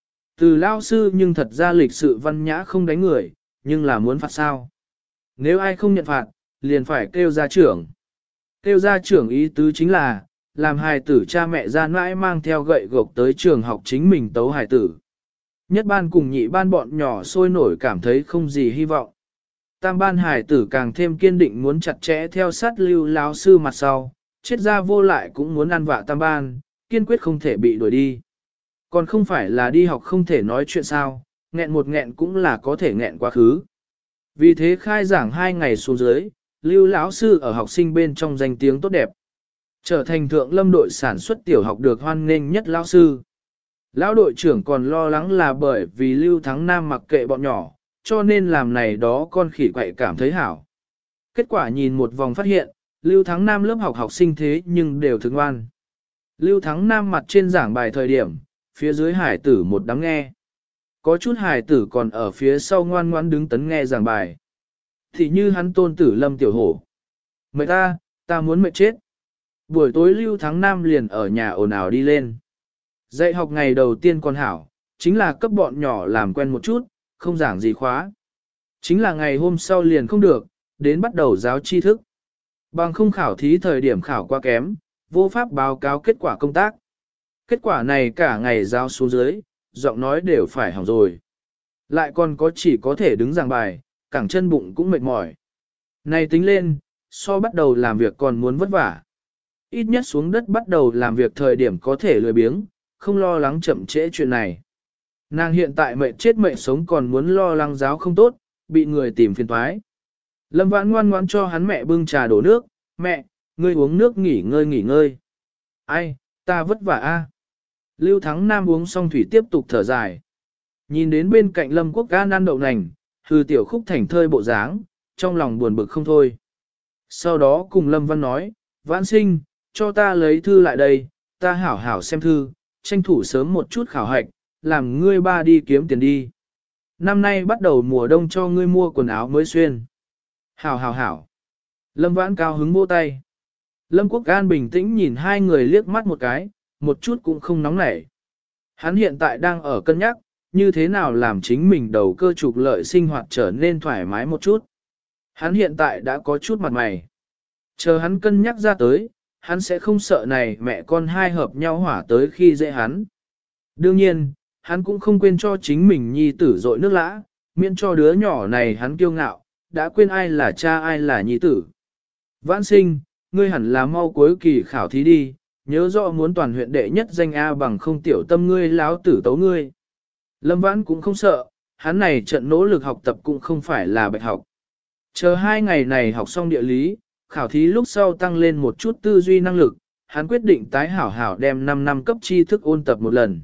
Từ lao sư nhưng thật ra lịch sự văn nhã không đánh người, nhưng là muốn phạt sao. Nếu ai không nhận phạt, liền phải kêu gia trưởng. Kêu gia trưởng ý tứ chính là, làm hài tử cha mẹ ra mãi mang theo gậy gộc tới trường học chính mình tấu hài tử. Nhất ban cùng nhị ban bọn nhỏ sôi nổi cảm thấy không gì hy vọng. Tam ban hải tử càng thêm kiên định muốn chặt chẽ theo sát lưu lão sư mặt sau, chết ra vô lại cũng muốn ăn vạ tam ban, kiên quyết không thể bị đuổi đi. Còn không phải là đi học không thể nói chuyện sao, nghẹn một nghẹn cũng là có thể nghẹn quá khứ. Vì thế khai giảng hai ngày xuống dưới, lưu lão sư ở học sinh bên trong danh tiếng tốt đẹp. Trở thành thượng lâm đội sản xuất tiểu học được hoan nghênh nhất lão sư. Lão đội trưởng còn lo lắng là bởi vì Lưu Thắng Nam mặc kệ bọn nhỏ, cho nên làm này đó con khỉ quậy cảm thấy hảo. Kết quả nhìn một vòng phát hiện, Lưu Thắng Nam lớp học học sinh thế nhưng đều thức ngoan. Lưu Thắng Nam mặt trên giảng bài thời điểm, phía dưới hải tử một đám nghe. Có chút hải tử còn ở phía sau ngoan ngoan đứng tấn nghe giảng bài. Thì như hắn tôn tử Lâm Tiểu Hổ. Mẹ ta, ta muốn mệt chết. Buổi tối Lưu Thắng Nam liền ở nhà ồn ào đi lên. Dạy học ngày đầu tiên còn hảo, chính là cấp bọn nhỏ làm quen một chút, không giảng gì khóa. Chính là ngày hôm sau liền không được, đến bắt đầu giáo tri thức. Bằng không khảo thí thời điểm khảo quá kém, vô pháp báo cáo kết quả công tác. Kết quả này cả ngày giáo xuống dưới, giọng nói đều phải hỏng rồi. Lại còn có chỉ có thể đứng giảng bài, cẳng chân bụng cũng mệt mỏi. Này tính lên, so bắt đầu làm việc còn muốn vất vả. Ít nhất xuống đất bắt đầu làm việc thời điểm có thể lười biếng, không lo lắng chậm trễ chuyện này. Nàng hiện tại mệnh chết mệnh sống còn muốn lo lắng giáo không tốt, bị người tìm phiền toái. Lâm Vãn ngoan ngoãn cho hắn mẹ bưng trà đổ nước, mẹ, ngươi uống nước nghỉ ngơi nghỉ ngơi. Ai, ta vất vả a. Lưu Thắng Nam uống xong thủy tiếp tục thở dài. Nhìn đến bên cạnh Lâm Quốc Can ăn đậu nành, hư tiểu khúc thành thơi bộ dáng, trong lòng buồn bực không thôi. Sau đó cùng Lâm Văn nói, Vãn sinh, cho ta lấy thư lại đây, ta hảo hảo xem thư, tranh thủ sớm một chút khảo hạch, làm ngươi ba đi kiếm tiền đi. Năm nay bắt đầu mùa đông cho ngươi mua quần áo mới xuyên. Hảo hảo hảo. Lâm Vãn cao hứng vỗ tay. Lâm Quốc An bình tĩnh nhìn hai người liếc mắt một cái, một chút cũng không nóng nảy. Hắn hiện tại đang ở cân nhắc, như thế nào làm chính mình đầu cơ trục lợi sinh hoạt trở nên thoải mái một chút. Hắn hiện tại đã có chút mặt mày. Chờ hắn cân nhắc ra tới, hắn sẽ không sợ này mẹ con hai hợp nhau hỏa tới khi dễ hắn. Đương nhiên, hắn cũng không quên cho chính mình nhi tử dội nước lã, miễn cho đứa nhỏ này hắn kiêu ngạo, đã quên ai là cha ai là nhi tử. Vãn sinh, ngươi hẳn là mau cuối kỳ khảo thí đi, nhớ rõ muốn toàn huyện đệ nhất danh A bằng không tiểu tâm ngươi láo tử tấu ngươi. Lâm Vãn cũng không sợ, hắn này trận nỗ lực học tập cũng không phải là bạch học. Chờ hai ngày này học xong địa lý, khảo thí lúc sau tăng lên một chút tư duy năng lực, hắn quyết định tái hảo hảo đem năm năm cấp tri thức ôn tập một lần.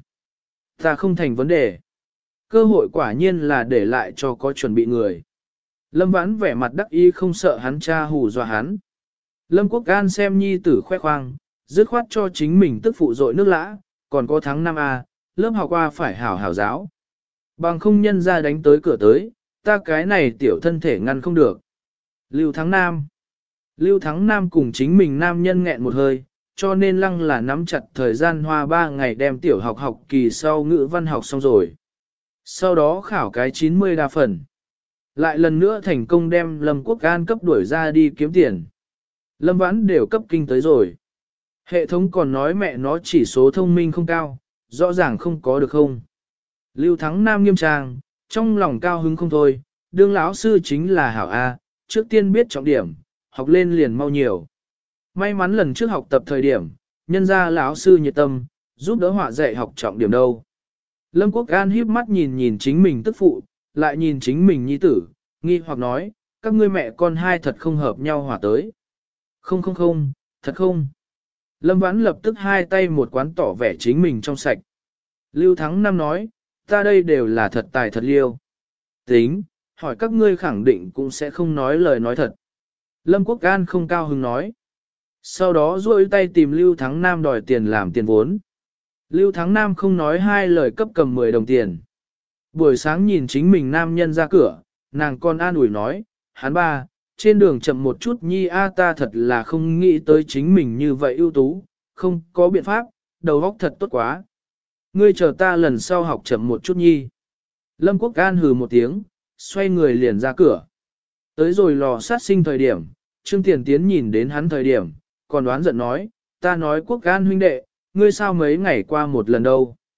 Ta không thành vấn đề. Cơ hội quả nhiên là để lại cho có chuẩn bị người. Lâm Vãn vẻ mặt đắc ý không sợ hắn cha hù dọa hắn. Lâm Quốc An xem nhi tử khoe khoang, dứt khoát cho chính mình tức phụ dội nước lã, còn có tháng năm A, lớp học qua phải hảo hảo giáo. Bằng không nhân ra đánh tới cửa tới, ta cái này tiểu thân thể ngăn không được. Lưu Thắng Nam Lưu Thắng Nam cùng chính mình nam nhân nghẹn một hơi, cho nên lăng là nắm chặt thời gian hoa ba ngày đem tiểu học học kỳ sau ngữ văn học xong rồi. Sau đó khảo cái chín mươi đa phần. Lại lần nữa thành công đem Lâm Quốc An cấp đuổi ra đi kiếm tiền. Lâm Vãn đều cấp kinh tới rồi. Hệ thống còn nói mẹ nó chỉ số thông minh không cao, rõ ràng không có được không. Lưu Thắng Nam nghiêm trang, trong lòng cao hứng không thôi, đương lão sư chính là hảo A, trước tiên biết trọng điểm, học lên liền mau nhiều. May mắn lần trước học tập thời điểm, nhân ra lão sư nhiệt tâm, giúp đỡ họa dạy học trọng điểm đâu. Lâm Quốc An híp mắt nhìn nhìn chính mình tức phụ, lại nhìn chính mình nhi tử, nghi hoặc nói, các ngươi mẹ con hai thật không hợp nhau hỏa tới. Không không không, thật không. Lâm Vãn lập tức hai tay một quán tỏ vẻ chính mình trong sạch. Lưu Thắng Nam nói, ta đây đều là thật tài thật liêu. Tính, hỏi các ngươi khẳng định cũng sẽ không nói lời nói thật. Lâm Quốc An không cao hứng nói. Sau đó duỗi tay tìm Lưu Thắng Nam đòi tiền làm tiền vốn. Lưu Thắng Nam không nói hai lời cấp cầm mười đồng tiền. Buổi sáng nhìn chính mình nam nhân ra cửa, nàng còn an ủi nói, hắn ba, trên đường chậm một chút nhi a ta thật là không nghĩ tới chính mình như vậy ưu tú, không có biện pháp, đầu óc thật tốt quá. Ngươi chờ ta lần sau học chậm một chút nhi. Lâm Quốc An hừ một tiếng, xoay người liền ra cửa. Tới rồi lò sát sinh thời điểm, Trương Tiền Tiến nhìn đến hắn thời điểm, còn đoán giận nói, ta nói Quốc An huynh đệ, ngươi sao mấy ngày qua một lần đâu.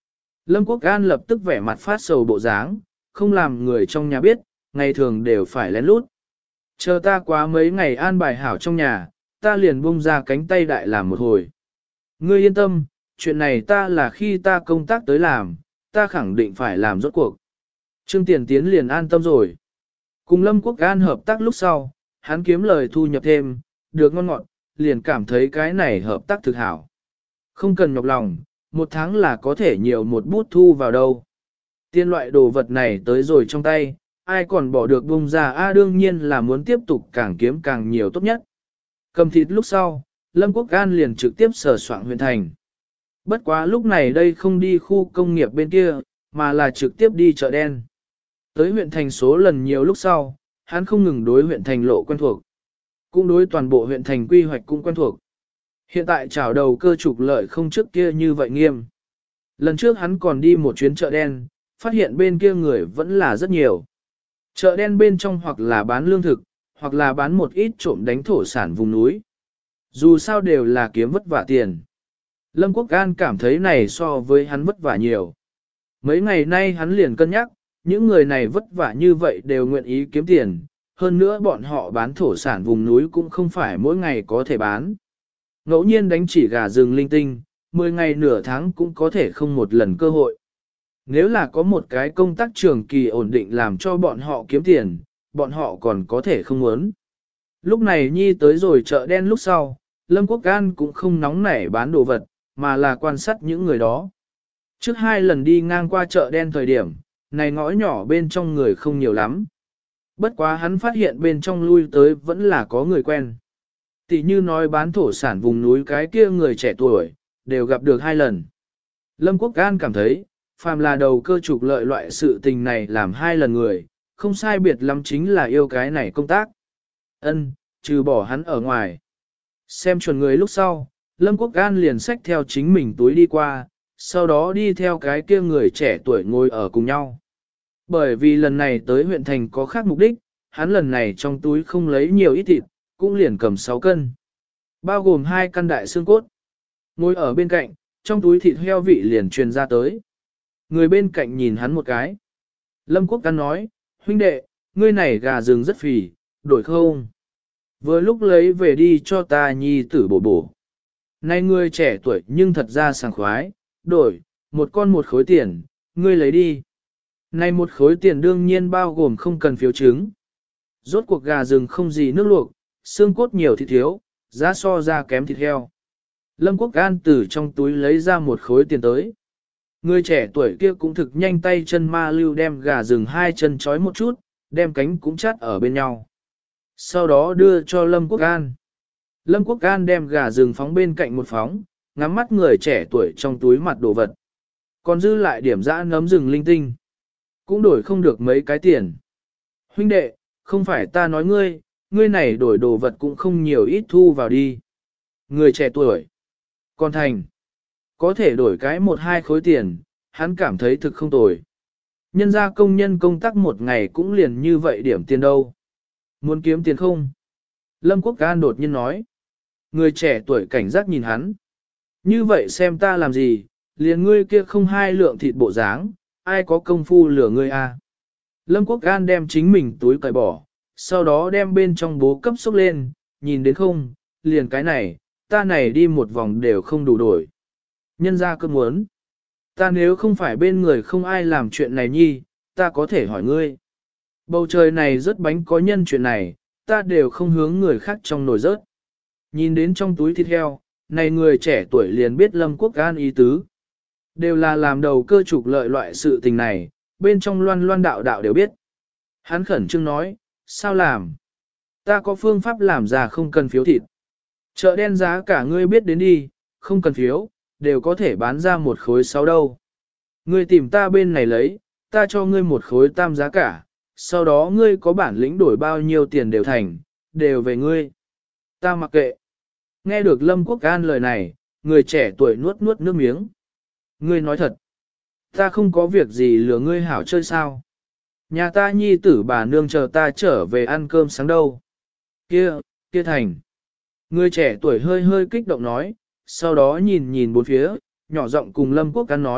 Lâm Quốc An lập tức vẻ mặt phát sầu bộ dáng, không làm người trong nhà biết, ngày thường đều phải lén lút. Chờ ta quá mấy ngày an bài hảo trong nhà, ta liền bung ra cánh tay đại làm một hồi. Ngươi yên tâm, chuyện này ta là khi ta công tác tới làm, ta khẳng định phải làm rốt cuộc. Trương Tiền Tiến liền an tâm rồi. Cùng Lâm Quốc An hợp tác lúc sau, hắn kiếm lời thu nhập thêm, được ngon ngọt, liền cảm thấy cái này hợp tác thực hảo. Không cần nhọc lòng, một tháng là có thể nhiều một bút thu vào đâu. Tiên loại đồ vật này tới rồi trong tay, ai còn bỏ được bung ra a đương nhiên là muốn tiếp tục càng kiếm càng nhiều tốt nhất. Cầm thịt lúc sau, Lâm Quốc An liền trực tiếp sờ soạn huyện thành. Bất quá lúc này đây không đi khu công nghiệp bên kia, mà là trực tiếp đi chợ đen. Tới huyện thành số lần nhiều lúc sau, hắn không ngừng đối huyện thành lộ quen thuộc. Cũng đối toàn bộ huyện thành quy hoạch cũng quen thuộc. Hiện tại chảo đầu cơ trục lợi không trước kia như vậy nghiêm. Lần trước hắn còn đi một chuyến chợ đen, phát hiện bên kia người vẫn là rất nhiều. Chợ đen bên trong hoặc là bán lương thực, hoặc là bán một ít trộm đánh thổ sản vùng núi. Dù sao đều là kiếm vất vả tiền. Lâm Quốc An cảm thấy này so với hắn vất vả nhiều. Mấy ngày nay hắn liền cân nhắc, những người này vất vả như vậy đều nguyện ý kiếm tiền, hơn nữa bọn họ bán thổ sản vùng núi cũng không phải mỗi ngày có thể bán. Ngẫu nhiên đánh chỉ gà rừng linh tinh, mười ngày nửa tháng cũng có thể không một lần cơ hội. Nếu là có một cái công tác trường kỳ ổn định làm cho bọn họ kiếm tiền, bọn họ còn có thể không muốn. Lúc này Nhi tới rồi chợ đen lúc sau, Lâm Quốc An cũng không nóng nảy bán đồ vật, mà là quan sát những người đó. Trước hai lần đi ngang qua chợ đen thời điểm, này ngõ nhỏ bên trong người không nhiều lắm. Bất quá hắn phát hiện bên trong lui tới vẫn là có người quen. Tỷ như nói bán thổ sản vùng núi cái kia người trẻ tuổi, đều gặp được hai lần. Lâm Quốc An cảm thấy, phàm là đầu cơ trục lợi loại sự tình này làm hai lần người, không sai biệt lắm chính là yêu cái này công tác. Ân, trừ bỏ hắn ở ngoài. Xem chuẩn người lúc sau, Lâm Quốc An liền xách theo chính mình túi đi qua, sau đó đi theo cái kia người trẻ tuổi ngồi ở cùng nhau. Bởi vì lần này tới huyện thành có khác mục đích, hắn lần này trong túi không lấy nhiều ít thịt, cũng liền cầm sáu cân. Bao gồm hai căn đại xương cốt. Ngồi ở bên cạnh, trong túi thịt heo vị liền truyền ra tới. Người bên cạnh nhìn hắn một cái. Lâm Quốc An nói, huynh đệ, ngươi này gà rừng rất phì, đổi không? Vừa lúc lấy về đi cho ta nhi tử bổ bổ. Này ngươi trẻ tuổi nhưng thật ra sảng khoái, đổi, một con một khối tiền, ngươi lấy đi. Này một khối tiền đương nhiên bao gồm không cần phiếu chứng. Rốt cuộc gà rừng không gì nước luộc, xương cốt nhiều thịt thiếu, giá so ra kém thịt heo. Lâm Quốc An từ trong túi lấy ra một khối tiền tới. Người trẻ tuổi kia cũng thực nhanh tay chân ma lưu đem gà rừng hai chân trói một chút, đem cánh cũng chát ở bên nhau. Sau đó đưa cho Lâm Quốc An. Lâm Quốc An đem gà rừng phóng bên cạnh một phóng, ngắm mắt người trẻ tuổi trong túi mặt đồ vật. Còn dư lại điểm dã nấm rừng linh tinh. Cũng đổi không được mấy cái tiền. Huynh đệ, không phải ta nói ngươi, ngươi này đổi đồ vật cũng không nhiều ít thu vào đi. Người trẻ tuổi. Còn thành. Có thể đổi cái một hai khối tiền, hắn cảm thấy thực không tồi. Nhân ra công nhân công tác một ngày cũng liền như vậy điểm tiền đâu. Muốn kiếm tiền không? Lâm Quốc An đột nhiên nói. Người trẻ tuổi cảnh giác nhìn hắn. Như vậy xem ta làm gì, liền ngươi kia không hai lượng thịt bộ dáng, ai có công phu lửa ngươi à? Lâm Quốc An đem chính mình túi cởi bỏ, sau đó đem bên trong bố cấp xúc lên, nhìn đến không, liền cái này, ta này đi một vòng đều không đủ đổi. Nhân ra cơ muốn. Ta nếu không phải bên người không ai làm chuyện này nhi, ta có thể hỏi ngươi. Bầu trời này rất bánh có nhân chuyện này, ta đều không hướng người khác trong nồi rớt. Nhìn đến trong túi thịt heo, này người trẻ tuổi liền biết Lâm Quốc An ý tứ. Đều là làm đầu cơ trục lợi loại sự tình này, bên trong loan loan đạo đạo đều biết. Hắn khẩn trương nói, sao làm? Ta có phương pháp làm ra không cần phiếu thịt. Chợ đen giá cả ngươi biết đến đi, không cần phiếu, đều có thể bán ra một khối sáu đâu. Ngươi tìm ta bên này lấy, ta cho ngươi một khối tam giá cả, sau đó ngươi có bản lĩnh đổi bao nhiêu tiền đều thành, đều về ngươi. Ta mặc kệ. Nghe được Lâm Quốc An lời này, người trẻ tuổi nuốt nuốt nước miếng. Ngươi nói thật. Ta không có việc gì lừa ngươi hảo chơi sao. Nhà ta nhi tử bà nương chờ ta trở về ăn cơm sáng đâu. Kia, kia thành. Người trẻ tuổi hơi hơi kích động nói, sau đó nhìn nhìn bốn phía, nhỏ giọng cùng Lâm Quốc An nói,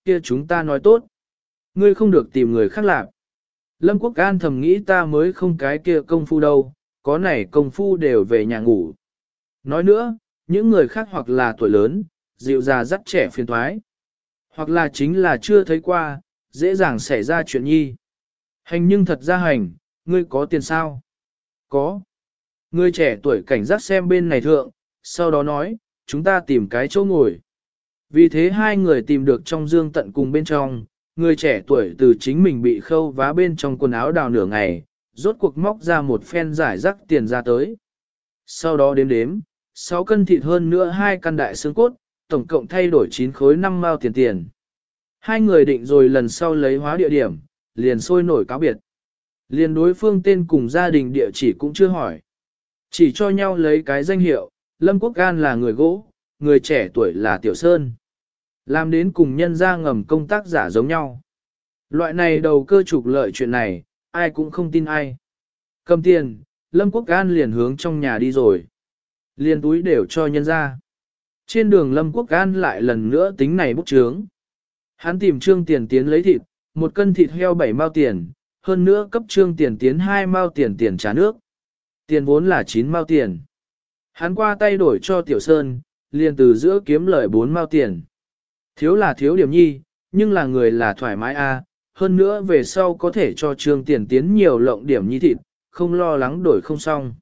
kia chúng ta nói tốt. Ngươi không được tìm người khác làm. Lâm Quốc An thầm nghĩ ta mới không cái kia công phu đâu, có này công phu đều về nhà ngủ. Nói nữa, những người khác hoặc là tuổi lớn, dịu già dắt trẻ phiền thoái, hoặc là chính là chưa thấy qua, dễ dàng xảy ra chuyện nhi. Hành nhưng thật ra hành, ngươi có tiền sao? Có. Ngươi trẻ tuổi cảnh giác xem bên này thượng, sau đó nói, chúng ta tìm cái chỗ ngồi. Vì thế hai người tìm được trong dương tận cùng bên trong, người trẻ tuổi từ chính mình bị khâu vá bên trong quần áo đào nửa ngày, rốt cuộc móc ra một phen giải rắc tiền ra tới. Sau đó đếm đếm, sáu cân thịt hơn nữa hai căn đại xương cốt, tổng cộng thay đổi chín khối năm mao tiền tiền. Hai người định rồi lần sau lấy hóa địa điểm, liền sôi nổi cáo biệt. Liền đối phương tên cùng gia đình địa chỉ cũng chưa hỏi. Chỉ cho nhau lấy cái danh hiệu, Lâm Quốc An là người gỗ, người trẻ tuổi là Tiểu Sơn. Làm đến cùng nhân ra ngầm công tác giả giống nhau. Loại này đầu cơ trục lợi chuyện này, ai cũng không tin ai. Cầm tiền, Lâm Quốc An liền hướng trong nhà đi rồi. Liền túi đều cho nhân ra. Trên đường Lâm Quốc An lại lần nữa tính này bút chướng. Hắn tìm Trương Tiền Tiến lấy thịt, một cân thịt heo bảy mao tiền, hơn nữa cấp Trương Tiền Tiến hai mao tiền tiền trả nước. Tiền vốn là chín mao tiền. Hắn qua tay đổi cho Tiểu Sơn, liền từ giữa kiếm lời bốn mao tiền. Thiếu là thiếu điểm nhi, nhưng là người là thoải mái a. Hơn nữa về sau có thể cho Trương Tiền Tiến nhiều lộng điểm nhi thịt, không lo lắng đổi không xong.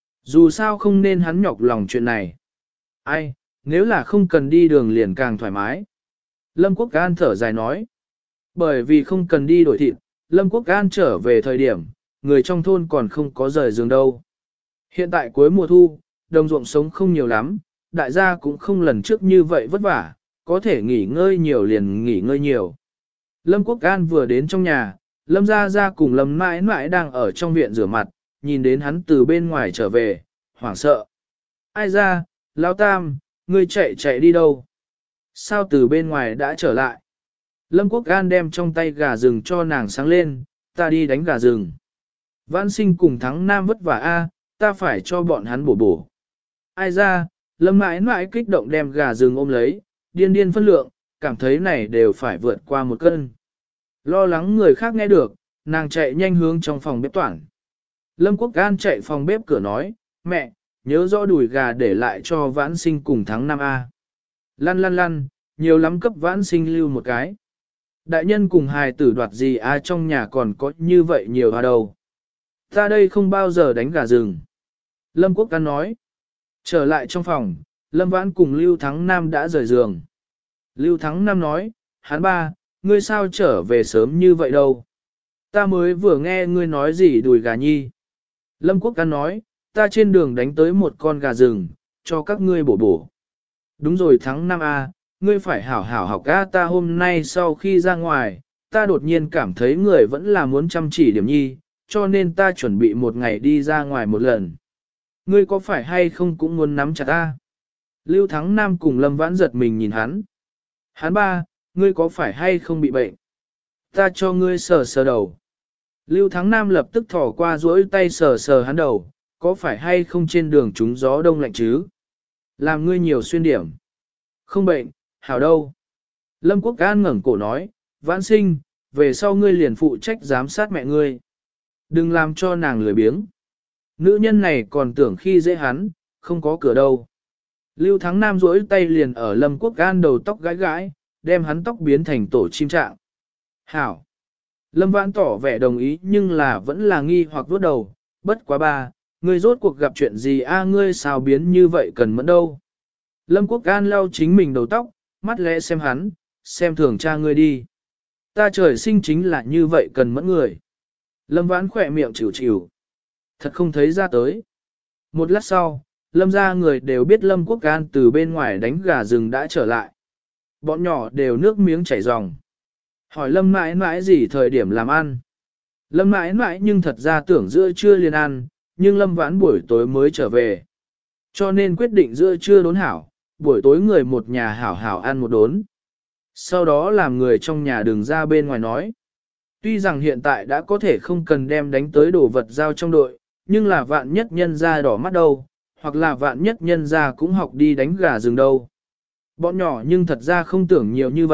Dù sao không nên hắn nhọc lòng chuyện này. Ai, nếu là không cần đi đường liền càng thoải mái. Lâm Quốc An thở dài nói. Bởi vì không cần đi đổi thịt, Lâm Quốc An trở về thời điểm, người trong thôn còn không có rời giường đâu. Hiện tại cuối mùa thu, đồng ruộng sống không nhiều lắm, đại gia cũng không lần trước như vậy vất vả, có thể nghỉ ngơi nhiều liền nghỉ ngơi nhiều. Lâm Quốc An vừa đến trong nhà, Lâm Gia Gia cùng Lâm mãi mãi đang ở trong viện rửa mặt, nhìn đến hắn từ bên ngoài trở về, hoảng sợ. Ai ra, Lão Tam, ngươi chạy chạy đi đâu? Sao từ bên ngoài đã trở lại? Lâm Quốc An đem trong tay gà rừng cho nàng sáng lên, ta đi đánh gà rừng. Vãn Sinh cùng Thắng Nam vất vả a, ta phải cho bọn hắn bổ bổ. Ai ra, Lâm mãi mãi kích động đem gà rừng ôm lấy, điên điên phân lượng, cảm thấy này đều phải vượt qua một cân. Lo lắng người khác nghe được, nàng chạy nhanh hướng trong phòng bếp toản. Lâm Quốc An chạy phòng bếp cửa nói, mẹ, nhớ rõ đùi gà để lại cho Vãn Sinh cùng Thắng Nam A. Lăn lăn lăn, nhiều lắm cấp Vãn Sinh lưu một cái. Đại nhân cùng hài tử đoạt gì a trong nhà còn có như vậy nhiều à đâu. Ta đây không bao giờ đánh gà rừng. Lâm Quốc An nói. Trở lại trong phòng, Lâm Vãn cùng Lưu Thắng Nam đã rời giường. Lưu Thắng Nam nói, hắn ba, ngươi sao trở về sớm như vậy đâu? Ta mới vừa nghe ngươi nói gì đùi gà nhi. Lâm Quốc An nói, ta trên đường đánh tới một con gà rừng, cho các ngươi bổ bổ. Đúng rồi Thắng Nam A, ngươi phải hảo hảo học A, ta hôm nay sau khi ra ngoài, ta đột nhiên cảm thấy người vẫn là muốn chăm chỉ điểm nhi, cho nên ta chuẩn bị một ngày đi ra ngoài một lần. Ngươi có phải hay không cũng muốn nắm chặt ta? Lưu Thắng Nam cùng Lâm Vãn giật mình nhìn hắn. Hắn ba, ngươi có phải hay không bị bệnh? Ta cho ngươi sờ sờ đầu. Lưu Thắng Nam lập tức thỏ qua duỗi tay sờ sờ hắn đầu, có phải hay không trên đường trúng gió đông lạnh chứ? Làm ngươi nhiều xuyên điểm. Không bệnh, hảo đâu. Lâm Quốc An ngẩng cổ nói, Vãn Sinh, về sau ngươi liền phụ trách giám sát mẹ ngươi. Đừng làm cho nàng lười biếng. Nữ nhân này còn tưởng khi dễ hắn, không có cửa đâu. Lưu Thắng Nam duỗi tay liền ở Lâm Quốc An đầu tóc gãi gãi, đem hắn tóc biến thành tổ chim trạng. Hảo. Lâm Vãn tỏ vẻ đồng ý nhưng là vẫn là nghi hoặc vuốt đầu, bất quá ba, ngươi rốt cuộc gặp chuyện gì a ngươi sao biến như vậy cần mẫn đâu. Lâm Quốc An lau chính mình đầu tóc, mắt lẽ xem hắn, xem thường cha ngươi đi. Ta trời sinh chính là như vậy cần mẫn người. Lâm Vãn khỏe miệng chịu chịu. Thật không thấy ra tới. Một lát sau, Lâm ra người đều biết Lâm Quốc An từ bên ngoài đánh gà rừng đã trở lại. Bọn nhỏ đều nước miếng chảy ròng. Hỏi Lâm mãi mãi gì thời điểm làm ăn. Lâm mãi mãi nhưng thật ra tưởng giữa trưa liền ăn, nhưng Lâm Vãn buổi tối mới trở về. Cho nên quyết định giữa trưa đốn hảo, buổi tối người một nhà hảo hảo ăn một đốn. Sau đó làm người trong nhà đừng ra bên ngoài nói. Tuy rằng hiện tại đã có thể không cần đem đánh tới đồ vật giao trong đội, nhưng là vạn nhất nhân ra đỏ mắt đâu, hoặc là vạn nhất nhân ra cũng học đi đánh gà rừng đâu. Bọn nhỏ nhưng thật ra không tưởng nhiều như vậy,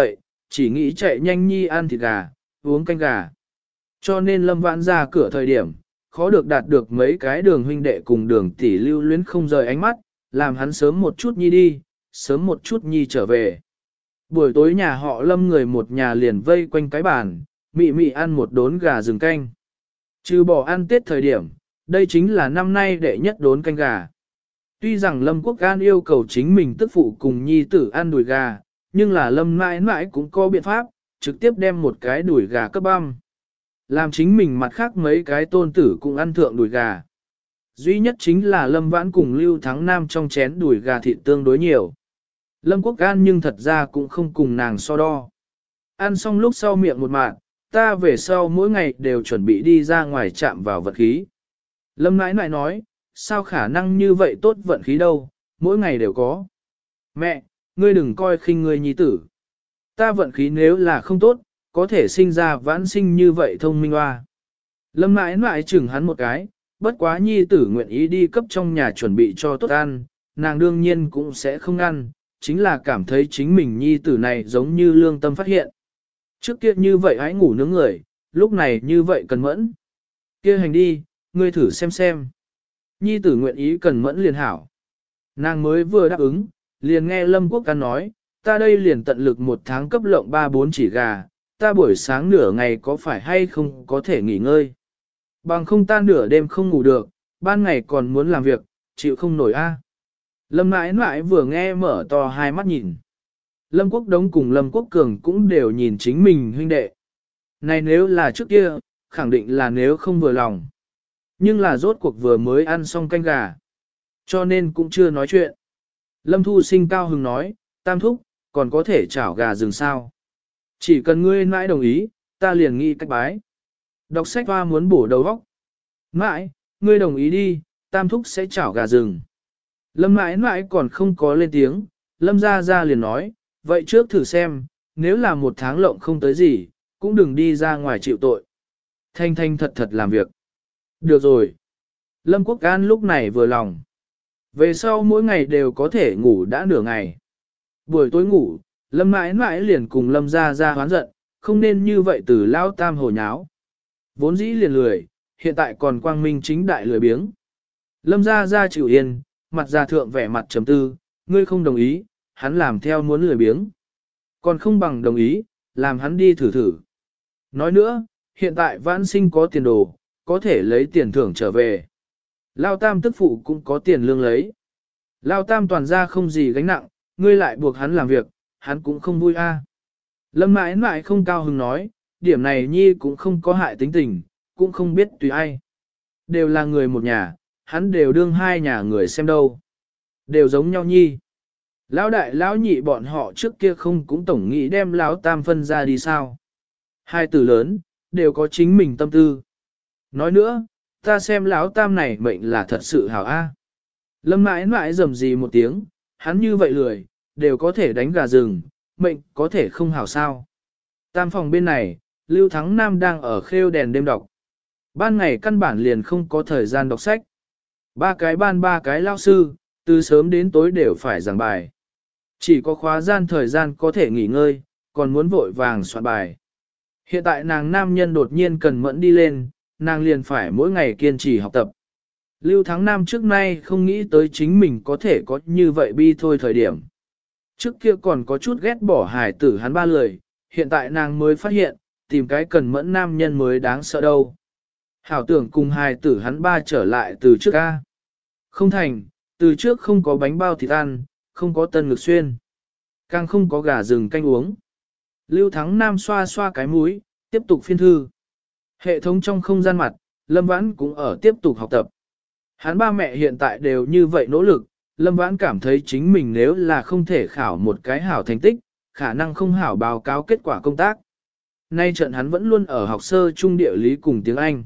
chỉ nghĩ chạy nhanh nhi ăn thịt gà, uống canh gà. Cho nên Lâm Vãn ra cửa thời điểm, khó được đạt được mấy cái đường huynh đệ cùng đường tỷ lưu luyến không rời ánh mắt, làm hắn sớm một chút nhi đi, sớm một chút nhi trở về. Buổi tối nhà họ Lâm người một nhà liền vây quanh cái bàn, mị mị ăn một đốn gà rừng canh. Trừ bỏ ăn Tết thời điểm, đây chính là năm nay đệ nhất đốn canh gà. Tuy rằng Lâm Quốc An yêu cầu chính mình tức phụ cùng nhi tử ăn đùi gà, nhưng là Lâm mãi mãi cũng có biện pháp, trực tiếp đem một cái đùi gà cấp băm. Làm chính mình mặt khác mấy cái tôn tử cũng ăn thượng đùi gà. Duy nhất chính là Lâm Vãn cùng Lưu Thắng Nam trong chén đùi gà thịt tương đối nhiều. Lâm Quốc An nhưng thật ra cũng không cùng nàng so đo. Ăn xong lúc sau miệng một mạng, ta về sau mỗi ngày đều chuẩn bị đi ra ngoài chạm vào vật khí. Lâm nãi nãi nói, sao khả năng như vậy tốt vận khí đâu, mỗi ngày đều có. Mẹ, ngươi đừng coi khinh ngươi nhi tử. Ta vận khí nếu là không tốt, có thể sinh ra vãn sinh như vậy thông minh hoa. Lâm nãi nãi chừng hắn một cái, bất quá nhi tử nguyện ý đi cấp trong nhà chuẩn bị cho tốt ăn, nàng đương nhiên cũng sẽ không ăn, chính là cảm thấy chính mình nhi tử này giống như lương tâm phát hiện. Trước kia như vậy hãy ngủ nướng người, lúc này như vậy cần mẫn. Kia hành đi, ngươi thử xem xem. Nhi tử nguyện ý cần mẫn liền hảo. Nàng mới vừa đáp ứng, liền nghe Lâm Quốc Can nói, ta đây liền tận lực một tháng cấp lộng ba bốn chỉ gà, ta buổi sáng nửa ngày có phải hay không có thể nghỉ ngơi. Bằng không ta nửa đêm không ngủ được, ban ngày còn muốn làm việc, chịu không nổi a. Lâm mãi mãi vừa nghe mở to hai mắt nhìn. Lâm Quốc Đống cùng Lâm Quốc Cường cũng đều nhìn chính mình huynh đệ. Này nếu là trước kia, khẳng định là nếu không vừa lòng. Nhưng là rốt cuộc vừa mới ăn xong canh gà. Cho nên cũng chưa nói chuyện. Lâm Thu Sinh cao hứng nói, tam thúc, còn có thể chảo gà rừng sao. Chỉ cần ngươi mãi đồng ý, ta liền nghi cách bái. Đọc sách hoa muốn bổ đầu óc. Mãi, ngươi đồng ý đi, tam thúc sẽ chảo gà rừng. Lâm mãi mãi còn không có lên tiếng, Lâm ra ra liền nói, vậy trước thử xem, nếu là một tháng lộng không tới gì, cũng đừng đi ra ngoài chịu tội. Thanh thanh thật thật làm việc. Được rồi. Lâm Quốc An lúc này vừa lòng. Về sau mỗi ngày đều có thể ngủ đã nửa ngày. Buổi tối ngủ, Lâm mãi mãi liền cùng Lâm ra ra hoán giận, không nên như vậy từ lao tam hồ nháo. Vốn dĩ liền lười, hiện tại còn quang minh chính đại lười biếng. Lâm ra ra chịu yên, mặt ra thượng vẻ mặt trầm tư, ngươi không đồng ý, hắn làm theo muốn lười biếng. Còn không bằng đồng ý, làm hắn đi thử thử. Nói nữa, hiện tại vãn sinh có tiền đồ, có thể lấy tiền thưởng trở về. Lao tam tức phụ cũng có tiền lương lấy. Lao tam toàn ra không gì gánh nặng, ngươi lại buộc hắn làm việc, hắn cũng không vui a. Lâm mãi mãi không cao hứng nói, điểm này nhi cũng không có hại tính tình, cũng không biết tùy ai. Đều là người một nhà, hắn đều đương hai nhà người xem đâu. Đều giống nhau nhi. Lão đại lão nhị bọn họ trước kia không cũng tổng nghĩ đem lão tam phân ra đi sao. Hai từ lớn, đều có chính mình tâm tư. Nói nữa, ta xem lão tam này mệnh là thật sự hảo a. Lâm mãi mãi rầm gì một tiếng, hắn như vậy lười, đều có thể đánh gà rừng, mệnh có thể không hảo sao. Tam phòng bên này, Lưu Thắng Nam đang ở khêu đèn đêm đọc. Ban ngày căn bản liền không có thời gian đọc sách. Ba cái ban ba cái lao sư, từ sớm đến tối đều phải giảng bài. Chỉ có khóa gian thời gian có thể nghỉ ngơi, còn muốn vội vàng soạn bài. Hiện tại nàng nam nhân đột nhiên cần mẫn đi lên, nàng liền phải mỗi ngày kiên trì học tập. Lưu Thắng Nam trước nay không nghĩ tới chính mình có thể có như vậy bi thôi thời điểm. Trước kia còn có chút ghét bỏ hài tử hắn ba lười, hiện tại nàng mới phát hiện, tìm cái cần mẫn nam nhân mới đáng sợ đâu. Hảo tưởng cùng hài tử hắn ba trở lại từ trước ca. Không thành, từ trước không có bánh bao thịt ăn, không có tân ngực xuyên, càng không có gà rừng canh uống. Lưu Thắng Nam xoa xoa cái mũi, tiếp tục phiên thư. Hệ thống trong không gian mặt, Lâm Vãn cũng ở tiếp tục học tập. Hắn ba mẹ hiện tại đều như vậy nỗ lực, Lâm Vãn cảm thấy chính mình nếu là không thể khảo một cái hảo thành tích, khả năng không hảo báo cáo kết quả công tác. Nay trận hắn vẫn luôn ở học sơ trung địa lý cùng tiếng Anh.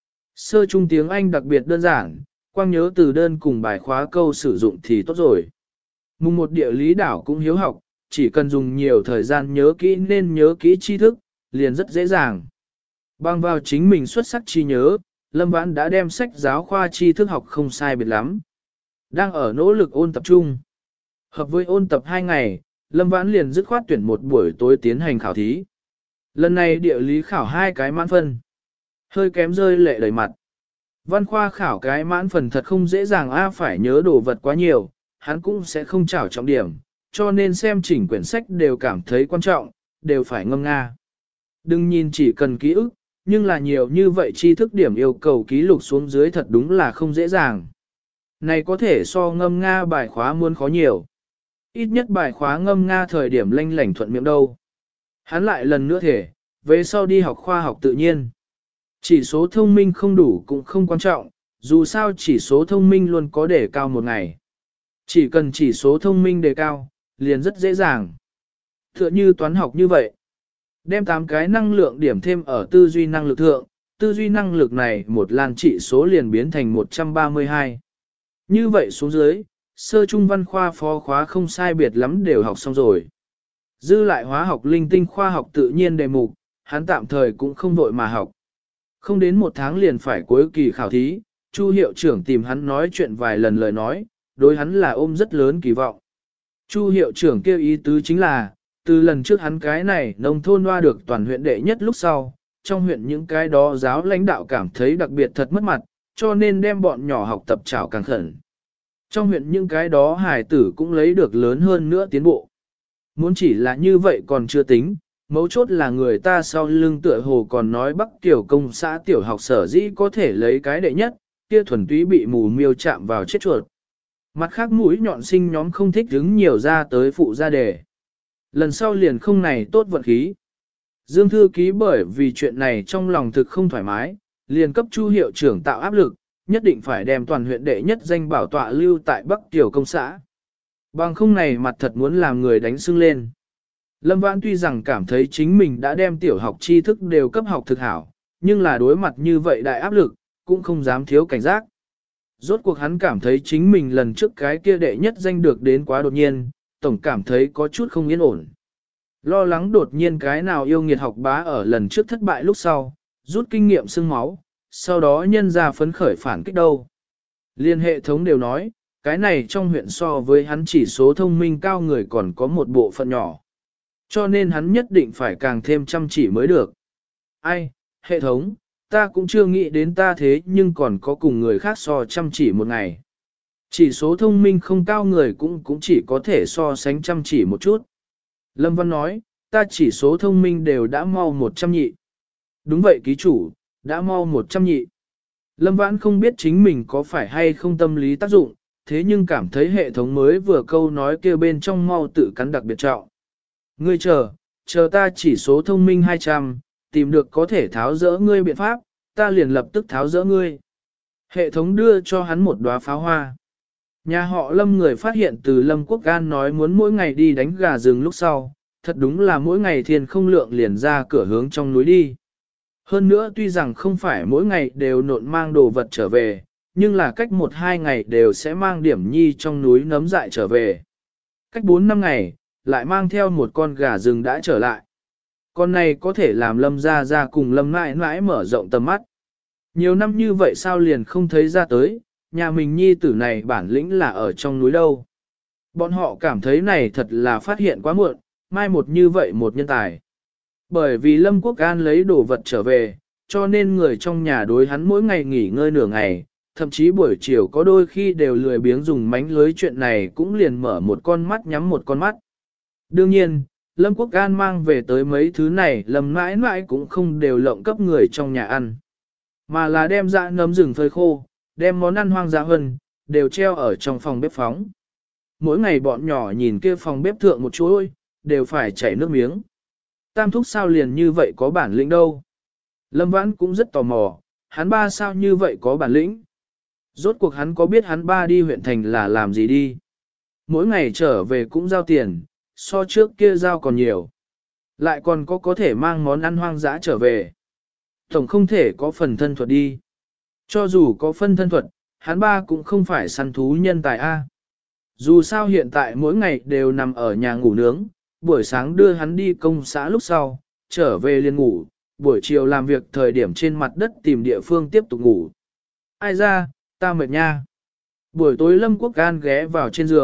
Sơ trung tiếng Anh đặc biệt đơn giản, quang nhớ từ đơn cùng bài khóa câu sử dụng thì tốt rồi. Mùng một địa lý đảo cũng hiếu học, chỉ cần dùng nhiều thời gian nhớ kỹ nên nhớ kỹ tri thức, liền rất dễ dàng. Bằng vào chính mình xuất sắc trí nhớ, Lâm Vãn đã đem sách giáo khoa tri thức học không sai biệt lắm. Đang ở nỗ lực ôn tập trung. Hợp với ôn tập hai ngày, Lâm Vãn liền dứt khoát tuyển một buổi tối tiến hành khảo thí. Lần này địa lý khảo hai cái mãn phân. Hơi kém rơi lệ đầy mặt. Văn khoa khảo cái mãn phần thật không dễ dàng a phải nhớ đồ vật quá nhiều, hắn cũng sẽ không trảo trọng điểm, cho nên xem chỉnh quyển sách đều cảm thấy quan trọng, đều phải ngâm nga. Đừng nhìn chỉ cần ký ức, nhưng là nhiều như vậy tri thức điểm yêu cầu ký lục xuống dưới thật đúng là không dễ dàng. Này có thể so ngâm nga bài khóa muôn khó nhiều. Ít nhất bài khóa ngâm nga thời điểm lanh lảnh thuận miệng đâu. Hắn lại lần nữa thể, về sau đi học khoa học tự nhiên. Chỉ số thông minh không đủ cũng không quan trọng, dù sao chỉ số thông minh luôn có đề cao một ngày. Chỉ cần chỉ số thông minh đề cao, liền rất dễ dàng. Tựa như toán học như vậy. Đem tám cái năng lượng điểm thêm ở tư duy năng lực thượng, tư duy năng lực này một làn trị số liền biến thành một trăm ba mươi hai. Như vậy xuống dưới, sơ trung văn khoa phó khóa không sai biệt lắm đều học xong rồi. Dư lại hóa học linh tinh khoa học tự nhiên đề mục, hắn tạm thời cũng không vội mà học. Không đến một tháng liền phải cuối kỳ khảo thí, Chu hiệu trưởng tìm hắn nói chuyện vài lần lời nói, đối hắn là ôm rất lớn kỳ vọng. Chu hiệu trưởng kêu ý tứ chính là, từ lần trước hắn cái này nông thôn hoa được toàn huyện đệ nhất lúc sau, trong huyện những cái đó giáo lãnh đạo cảm thấy đặc biệt thật mất mặt, cho nên đem bọn nhỏ học tập trảo càng khẩn. Trong huyện những cái đó hài tử cũng lấy được lớn hơn nữa tiến bộ. Muốn chỉ là như vậy còn chưa tính, mấu chốt là người ta sau lưng tựa hồ còn nói Bắc Tiểu công xã tiểu học sở dĩ có thể lấy cái đệ nhất, kia thuần túy bị mù miêu chạm vào chết chuột. Mặt khác mũi nhọn sinh nhóm không thích đứng nhiều ra tới phụ gia đề. Lần sau liền không này tốt vận khí. Dương thư ký bởi vì chuyện này trong lòng thực không thoải mái, liền cấp Chu hiệu trưởng tạo áp lực, nhất định phải đem toàn huyện đệ nhất danh bảo tọa lưu tại Bắc Tiểu công xã. Bằng không này mặt thật muốn làm người đánh sưng lên. Lâm Vãn tuy rằng cảm thấy chính mình đã đem tiểu học tri thức đều cấp học thực hảo, nhưng là đối mặt như vậy đại áp lực, cũng không dám thiếu cảnh giác. Rốt cuộc hắn cảm thấy chính mình lần trước cái kia đệ nhất danh được đến quá đột nhiên, tổng cảm thấy có chút không yên ổn. Lo lắng đột nhiên cái nào yêu nghiệt học bá ở lần trước thất bại lúc sau, rút kinh nghiệm xương máu, sau đó nhân ra phấn khởi phản kích đâu. Liên hệ thống đều nói, cái này trong huyện so với hắn chỉ số thông minh cao người còn có một bộ phận nhỏ. Cho nên hắn nhất định phải càng thêm chăm chỉ mới được. Ai, hệ thống, ta cũng chưa nghĩ đến ta thế nhưng còn có cùng người khác so chăm chỉ một ngày. Chỉ số thông minh không cao người cũng cũng chỉ có thể so sánh chăm chỉ một chút. Lâm Văn nói, ta chỉ số thông minh đều đã mau một trăm nhị. Đúng vậy ký chủ, đã mau một trăm nhị. Lâm Vãn không biết chính mình có phải hay không tâm lý tác dụng, thế nhưng cảm thấy hệ thống mới vừa câu nói kêu bên trong mau tự cắn đặc biệt trọng. Ngươi chờ, chờ ta chỉ số thông minh hai trăm, tìm được có thể tháo rỡ ngươi biện pháp, ta liền lập tức tháo rỡ ngươi. Hệ thống đưa cho hắn một đóa pháo hoa. Nhà họ Lâm người phát hiện từ Lâm Quốc Gan nói muốn mỗi ngày đi đánh gà rừng lúc sau, thật đúng là mỗi ngày thiên không lượng liền ra cửa hướng trong núi đi. Hơn nữa tuy rằng không phải mỗi ngày đều nộn mang đồ vật trở về, nhưng là cách một hai ngày đều sẽ mang điểm nhi trong núi nấm dại trở về. Cách bốn năm ngày, lại mang theo một con gà rừng đã trở lại. Con này có thể làm Lâm ra ra cùng Lâm mãi mãi mở rộng tầm mắt. Nhiều năm như vậy sao liền không thấy ra tới, nhà mình nhi tử này bản lĩnh là ở trong núi đâu. Bọn họ cảm thấy này thật là phát hiện quá muộn, mai một như vậy một nhân tài. Bởi vì Lâm Quốc An lấy đồ vật trở về, cho nên người trong nhà đối hắn mỗi ngày nghỉ ngơi nửa ngày, thậm chí buổi chiều có đôi khi đều lười biếng dùng mánh lưới chuyện này cũng liền mở một con mắt nhắm một con mắt. Đương nhiên, Lâm Quốc An mang về tới mấy thứ này Lâm mãi mãi cũng không đều lộng cấp người trong nhà ăn, mà là đem dã nấm rừng phơi khô, đem món ăn hoang dã hơn, đều treo ở trong phòng bếp phóng. Mỗi ngày bọn nhỏ nhìn kia phòng bếp thượng một chuỗi, đều phải chảy nước miếng. Tam thúc sao liền như vậy có bản lĩnh đâu. Lâm Vãn cũng rất tò mò, hắn ba sao như vậy có bản lĩnh. Rốt cuộc hắn có biết hắn ba đi huyện thành là làm gì đi. Mỗi ngày trở về cũng giao tiền, so trước kia giao còn nhiều. Lại còn có có thể mang món ăn hoang dã trở về. Tổng không thể có phần thân thuật đi. Cho dù có phân thân thuật, hắn ba cũng không phải săn thú nhân tài A. Dù sao hiện tại mỗi ngày đều nằm ở nhà ngủ nướng, buổi sáng đưa hắn đi công xã lúc sau, trở về liền ngủ, buổi chiều làm việc thời điểm trên mặt đất tìm địa phương tiếp tục ngủ. Ai ra, ta mệt nha. Buổi tối Lâm Quốc An ghé vào trên giường,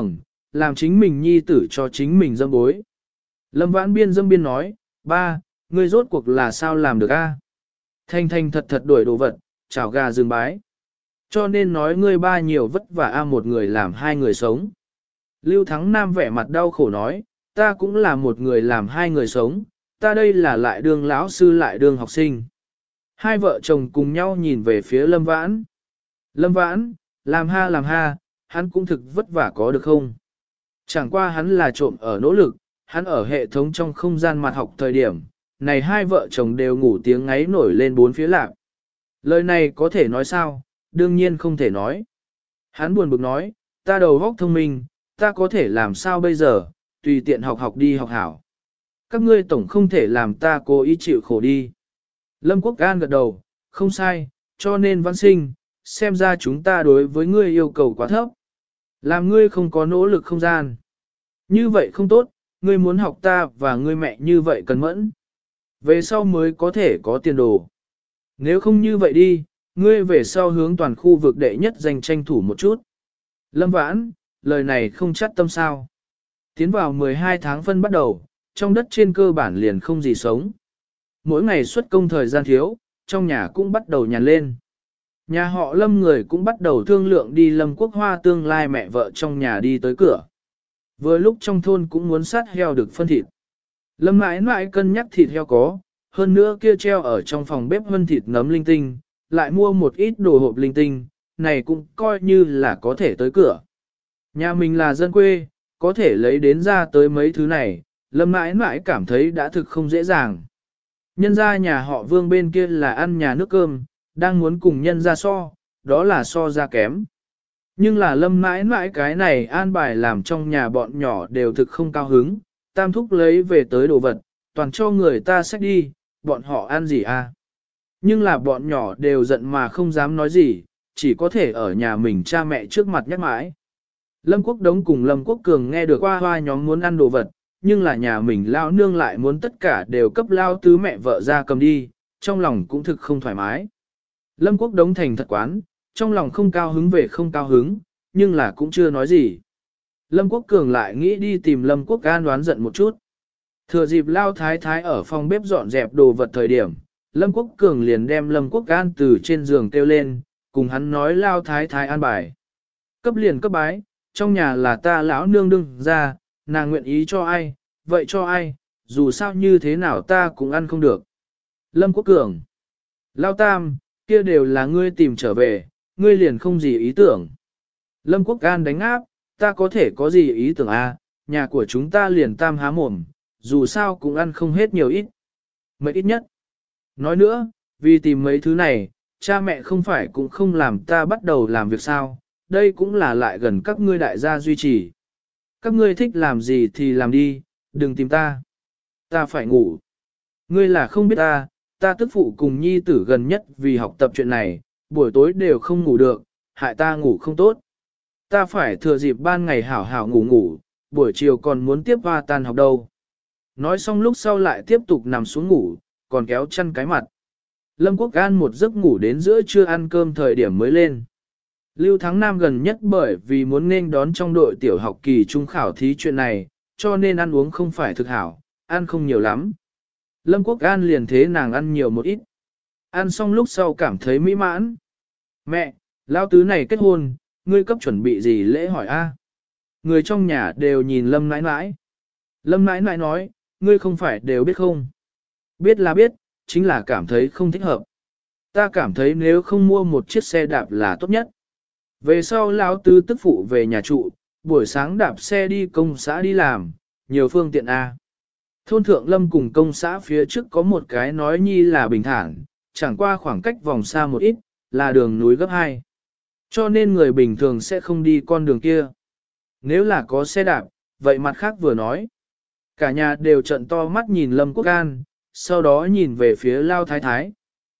làm chính mình nhi tử cho chính mình dâm bối. Lâm Vãn Biên dâm biên nói, ba, ngươi rốt cuộc là sao làm được a? Thanh thanh thật thật đổi đồ vật, chảo gà rừng bái. Cho nên nói ngươi ba nhiều vất vả a một người làm hai người sống. Lưu Thắng Nam vẻ mặt đau khổ nói, ta cũng là một người làm hai người sống, ta đây là lại đương lão sư lại đương học sinh. Hai vợ chồng cùng nhau nhìn về phía Lâm Vãn. Lâm Vãn, làm ha làm ha, hắn cũng thực vất vả có được không? Chẳng qua hắn là trộm ở nỗ lực, hắn ở hệ thống trong không gian mặt học thời điểm, này hai vợ chồng đều ngủ tiếng ngáy nổi lên bốn phía lạc. Lời này có thể nói sao? Đương nhiên không thể nói. Hắn buồn bực nói, ta đầu óc thông minh, ta có thể làm sao bây giờ, tùy tiện học học đi học hảo. Các ngươi tổng không thể làm ta cố ý chịu khổ đi. Lâm Quốc An gật đầu, không sai, cho nên Văn Sinh, xem ra chúng ta đối với ngươi yêu cầu quá thấp. Làm ngươi không có nỗ lực không gian. Như vậy không tốt, ngươi muốn học ta và ngươi mẹ như vậy cần mẫn. Về sau mới có thể có tiền đồ. Nếu không như vậy đi, ngươi về sau hướng toàn khu vực đệ nhất giành tranh thủ một chút. Lâm Vãn, lời này không chắc tâm sao. Tiến vào mười hai tháng phân bắt đầu, trong đất trên cơ bản liền không gì sống. Mỗi ngày xuất công thời gian thiếu, trong nhà cũng bắt đầu nhàn lên. Nhà họ Lâm người cũng bắt đầu thương lượng đi Lâm Quốc Hoa tương lai mẹ vợ trong nhà đi tới cửa. Vừa lúc trong thôn cũng muốn sát heo được phân thịt. Lâm mãi mãi cân nhắc thịt heo có, hơn nữa kia treo ở trong phòng bếp hơn thịt nấm linh tinh, lại mua một ít đồ hộp linh tinh, này cũng coi như là có thể tới cửa. Nhà mình là dân quê, có thể lấy đến ra tới mấy thứ này, Lâm mãi mãi cảm thấy đã thực không dễ dàng. Nhân ra nhà họ Vương bên kia là ăn nhà nước cơm, đang muốn cùng nhân ra so, đó là so ra kém. Nhưng là Lâm mãi mãi cái này an bài làm trong nhà bọn nhỏ đều thực không cao hứng, tam thúc lấy về tới đồ vật, toàn cho người ta xách đi, bọn họ ăn gì à? Nhưng là bọn nhỏ đều giận mà không dám nói gì, chỉ có thể ở nhà mình cha mẹ trước mặt nhắc mãi. Lâm Quốc Đống cùng Lâm Quốc Cường nghe được hoa hoa nhóm muốn ăn đồ vật, nhưng là nhà mình lao nương lại muốn tất cả đều cấp lao tứ mẹ vợ ra cầm đi, trong lòng cũng thực không thoải mái. Lâm Quốc Đống thành thật quán, trong lòng không cao hứng về không cao hứng, nhưng là cũng chưa nói gì. Lâm Quốc Cường lại nghĩ đi tìm Lâm Quốc An đoán giận một chút. Thừa dịp lao thái thái ở phòng bếp dọn dẹp đồ vật thời điểm, Lâm Quốc Cường liền đem Lâm Quốc An từ trên giường kêu lên, cùng hắn nói lao thái thái an bài. Cấp liền cấp bái, trong nhà là ta lão nương đương ra, nàng nguyện ý cho ai, vậy cho ai, dù sao như thế nào ta cũng ăn không được. Lâm Quốc Cường, lao tam, kia đều là ngươi tìm trở về, ngươi liền không gì ý tưởng. Lâm Quốc An đánh áp, ta có thể có gì ý tưởng à, nhà của chúng ta liền tam há mồm, dù sao cũng ăn không hết nhiều ít. Mấy ít nhất. Nói nữa, vì tìm mấy thứ này, cha mẹ không phải cũng không làm ta bắt đầu làm việc sao, đây cũng là lại gần các ngươi đại gia duy trì. Các ngươi thích làm gì thì làm đi, đừng tìm ta. Ta phải ngủ. Ngươi là không biết ta, ta tức phụ cùng nhi tử gần nhất vì học tập chuyện này, buổi tối đều không ngủ được, hại ta ngủ không tốt. Ta phải thừa dịp ban ngày hảo hảo ngủ ngủ, buổi chiều còn muốn tiếp hoa tan học đâu. Nói xong lúc sau lại tiếp tục nằm xuống ngủ, còn kéo chăn cái mặt. Lâm Quốc An một giấc ngủ đến giữa trưa ăn cơm thời điểm mới lên. Lưu Thắng Nam gần nhất bởi vì muốn nên đón trong đội tiểu học kỳ trung khảo thí chuyện này, cho nên ăn uống không phải thực hảo, ăn không nhiều lắm. Lâm Quốc An liền thế nàng ăn nhiều một ít. Ăn xong lúc sau cảm thấy mỹ mãn. Mẹ, lão tứ này kết hôn, ngươi cấp chuẩn bị gì lễ hỏi a? Người trong nhà đều nhìn Lâm nãi nãi. Lâm nãi nãi nói, ngươi không phải đều biết không? Biết là biết, chính là cảm thấy không thích hợp. Ta cảm thấy nếu không mua một chiếc xe đạp là tốt nhất. Về sau lão tứ tức phụ về nhà trụ, buổi sáng đạp xe đi công xã đi làm, nhiều phương tiện a. Thôn Thượng Lâm cùng công xã phía trước có một cái nói nhi là bình thản, chẳng qua khoảng cách vòng xa một ít, là đường núi gấp hai. Cho nên người bình thường sẽ không đi con đường kia. Nếu là có xe đạp, vậy mặt khác vừa nói. Cả nhà đều trận to mắt nhìn Lâm Quốc An, sau đó nhìn về phía Lao Thái Thái.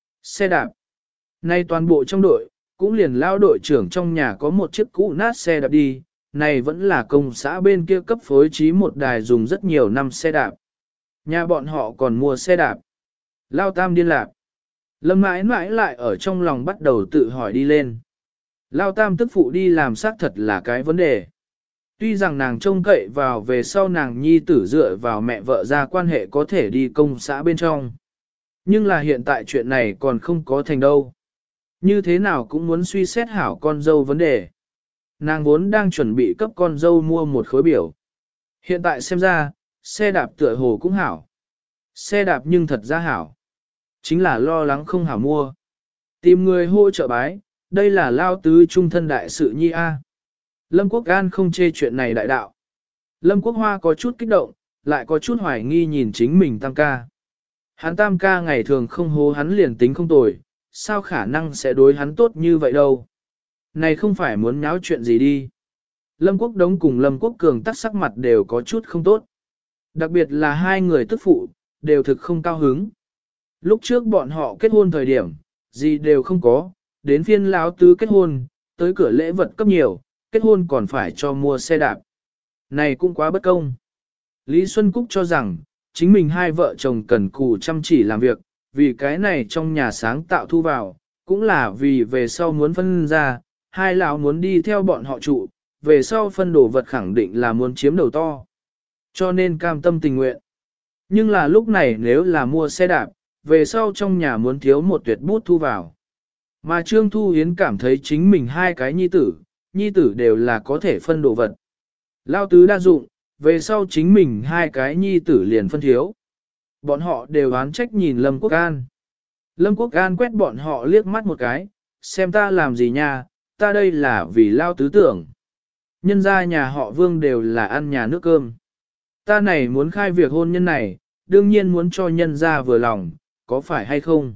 Xe đạp. Nay toàn bộ trong đội, cũng liền Lao đội trưởng trong nhà có một chiếc cũ nát xe đạp đi, này vẫn là công xã bên kia cấp phối trí một đài dùng rất nhiều năm xe đạp. Nhà bọn họ còn mua xe đạp. Lao Tam điên lạc. Lâm mãi mãi lại ở trong lòng bắt đầu tự hỏi đi lên. Lao Tam tức phụ đi làm xác thật là cái vấn đề. Tuy rằng nàng trông cậy vào về sau nàng nhi tử dựa vào mẹ vợ ra quan hệ có thể đi công xã bên trong. Nhưng là hiện tại chuyện này còn không có thành đâu. Như thế nào cũng muốn suy xét hảo con dâu vấn đề. Nàng vốn đang chuẩn bị cấp con dâu mua một khối biểu. Hiện tại xem ra, xe đạp tựa hồ cũng hảo. Xe đạp nhưng thật ra hảo. Chính là lo lắng không hảo mua. Tìm người hỗ trợ bái, đây là lao tứ trung thân đại sự nhi A. Lâm Quốc An không chê chuyện này đại đạo. Lâm Quốc Hoa có chút kích động, lại có chút hoài nghi nhìn chính mình tam ca. Hắn tam ca ngày thường không hố hắn liền tính không tồi, sao khả năng sẽ đối hắn tốt như vậy đâu. Này không phải muốn nháo chuyện gì đi. Lâm Quốc Đống cùng Lâm Quốc Cường tắt sắc mặt đều có chút không tốt. Đặc biệt là hai người tức phụ, đều thực không cao hứng. Lúc trước bọn họ kết hôn thời điểm, gì đều không có, đến phiên lão tứ kết hôn, tới cửa lễ vật cấp nhiều, kết hôn còn phải cho mua xe đạp. Này cũng quá bất công. Lý Xuân Cúc cho rằng, chính mình hai vợ chồng cần cù chăm chỉ làm việc, vì cái này trong nhà sáng tạo thu vào, cũng là vì về sau muốn phân ra, hai lão muốn đi theo bọn họ trụ, về sau phân đồ vật khẳng định là muốn chiếm đầu to. Cho nên cam tâm tình nguyện. Nhưng là lúc này nếu là mua xe đạp, về sau trong nhà muốn thiếu một tuyệt bút thu vào. Mà Trương Thu Hiến cảm thấy chính mình hai cái nhi tử, nhi tử đều là có thể phân đồ vật. Lao tứ đa dụng, về sau chính mình hai cái nhi tử liền phân thiếu. Bọn họ đều oán trách nhìn Lâm Quốc An. Lâm Quốc An quét bọn họ liếc mắt một cái, xem ta làm gì nha, ta đây là vì Lao tứ tưởng. Nhân gia nhà họ Vương đều là ăn nhà nước cơm. Ta này muốn khai việc hôn nhân này, đương nhiên muốn cho nhân gia vừa lòng, có phải hay không?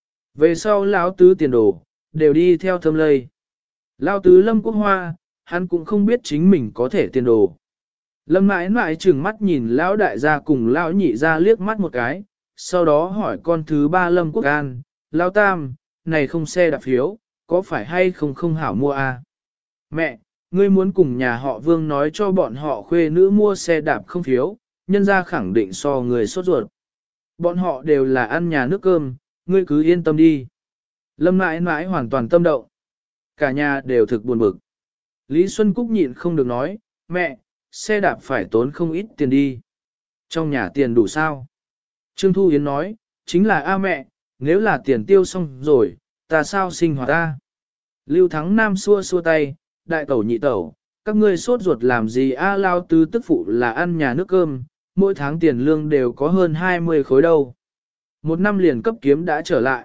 Về sau lão tứ tiền đồ, đều đi theo thâm lây. Lão tứ Lâm Quốc Hoa, hắn cũng không biết chính mình có thể tiền đồ. Lâm mãi mãi trừng mắt nhìn lão đại gia cùng lão nhị gia liếc mắt một cái, sau đó hỏi con thứ ba Lâm Quốc An, lão tam, này không xe đạp phiếu, có phải hay không không hảo mua à? Mẹ, ngươi muốn cùng nhà họ Vương nói cho bọn họ khuê nữ mua xe đạp không phiếu, nhân gia khẳng định so người sốt ruột. Bọn họ đều là ăn nhà nước cơm, ngươi cứ yên tâm đi. Lâm mãi mãi hoàn toàn tâm động. Cả nhà đều thực buồn bực. Lý Xuân Cúc nhịn không được nói, mẹ, xe đạp phải tốn không ít tiền đi. Trong nhà tiền đủ sao? Trương Thu Yến nói, chính là a mẹ, nếu là tiền tiêu xong rồi, ta sao sinh hoạt ta? Lưu Thắng Nam xua xua tay, đại tẩu nhị tẩu, các ngươi sốt ruột làm gì a lao tứ tức phụ là ăn nhà nước cơm, mỗi tháng tiền lương đều có hơn hai mươi khối đâu. Một năm liền cấp kiếm đã trở lại.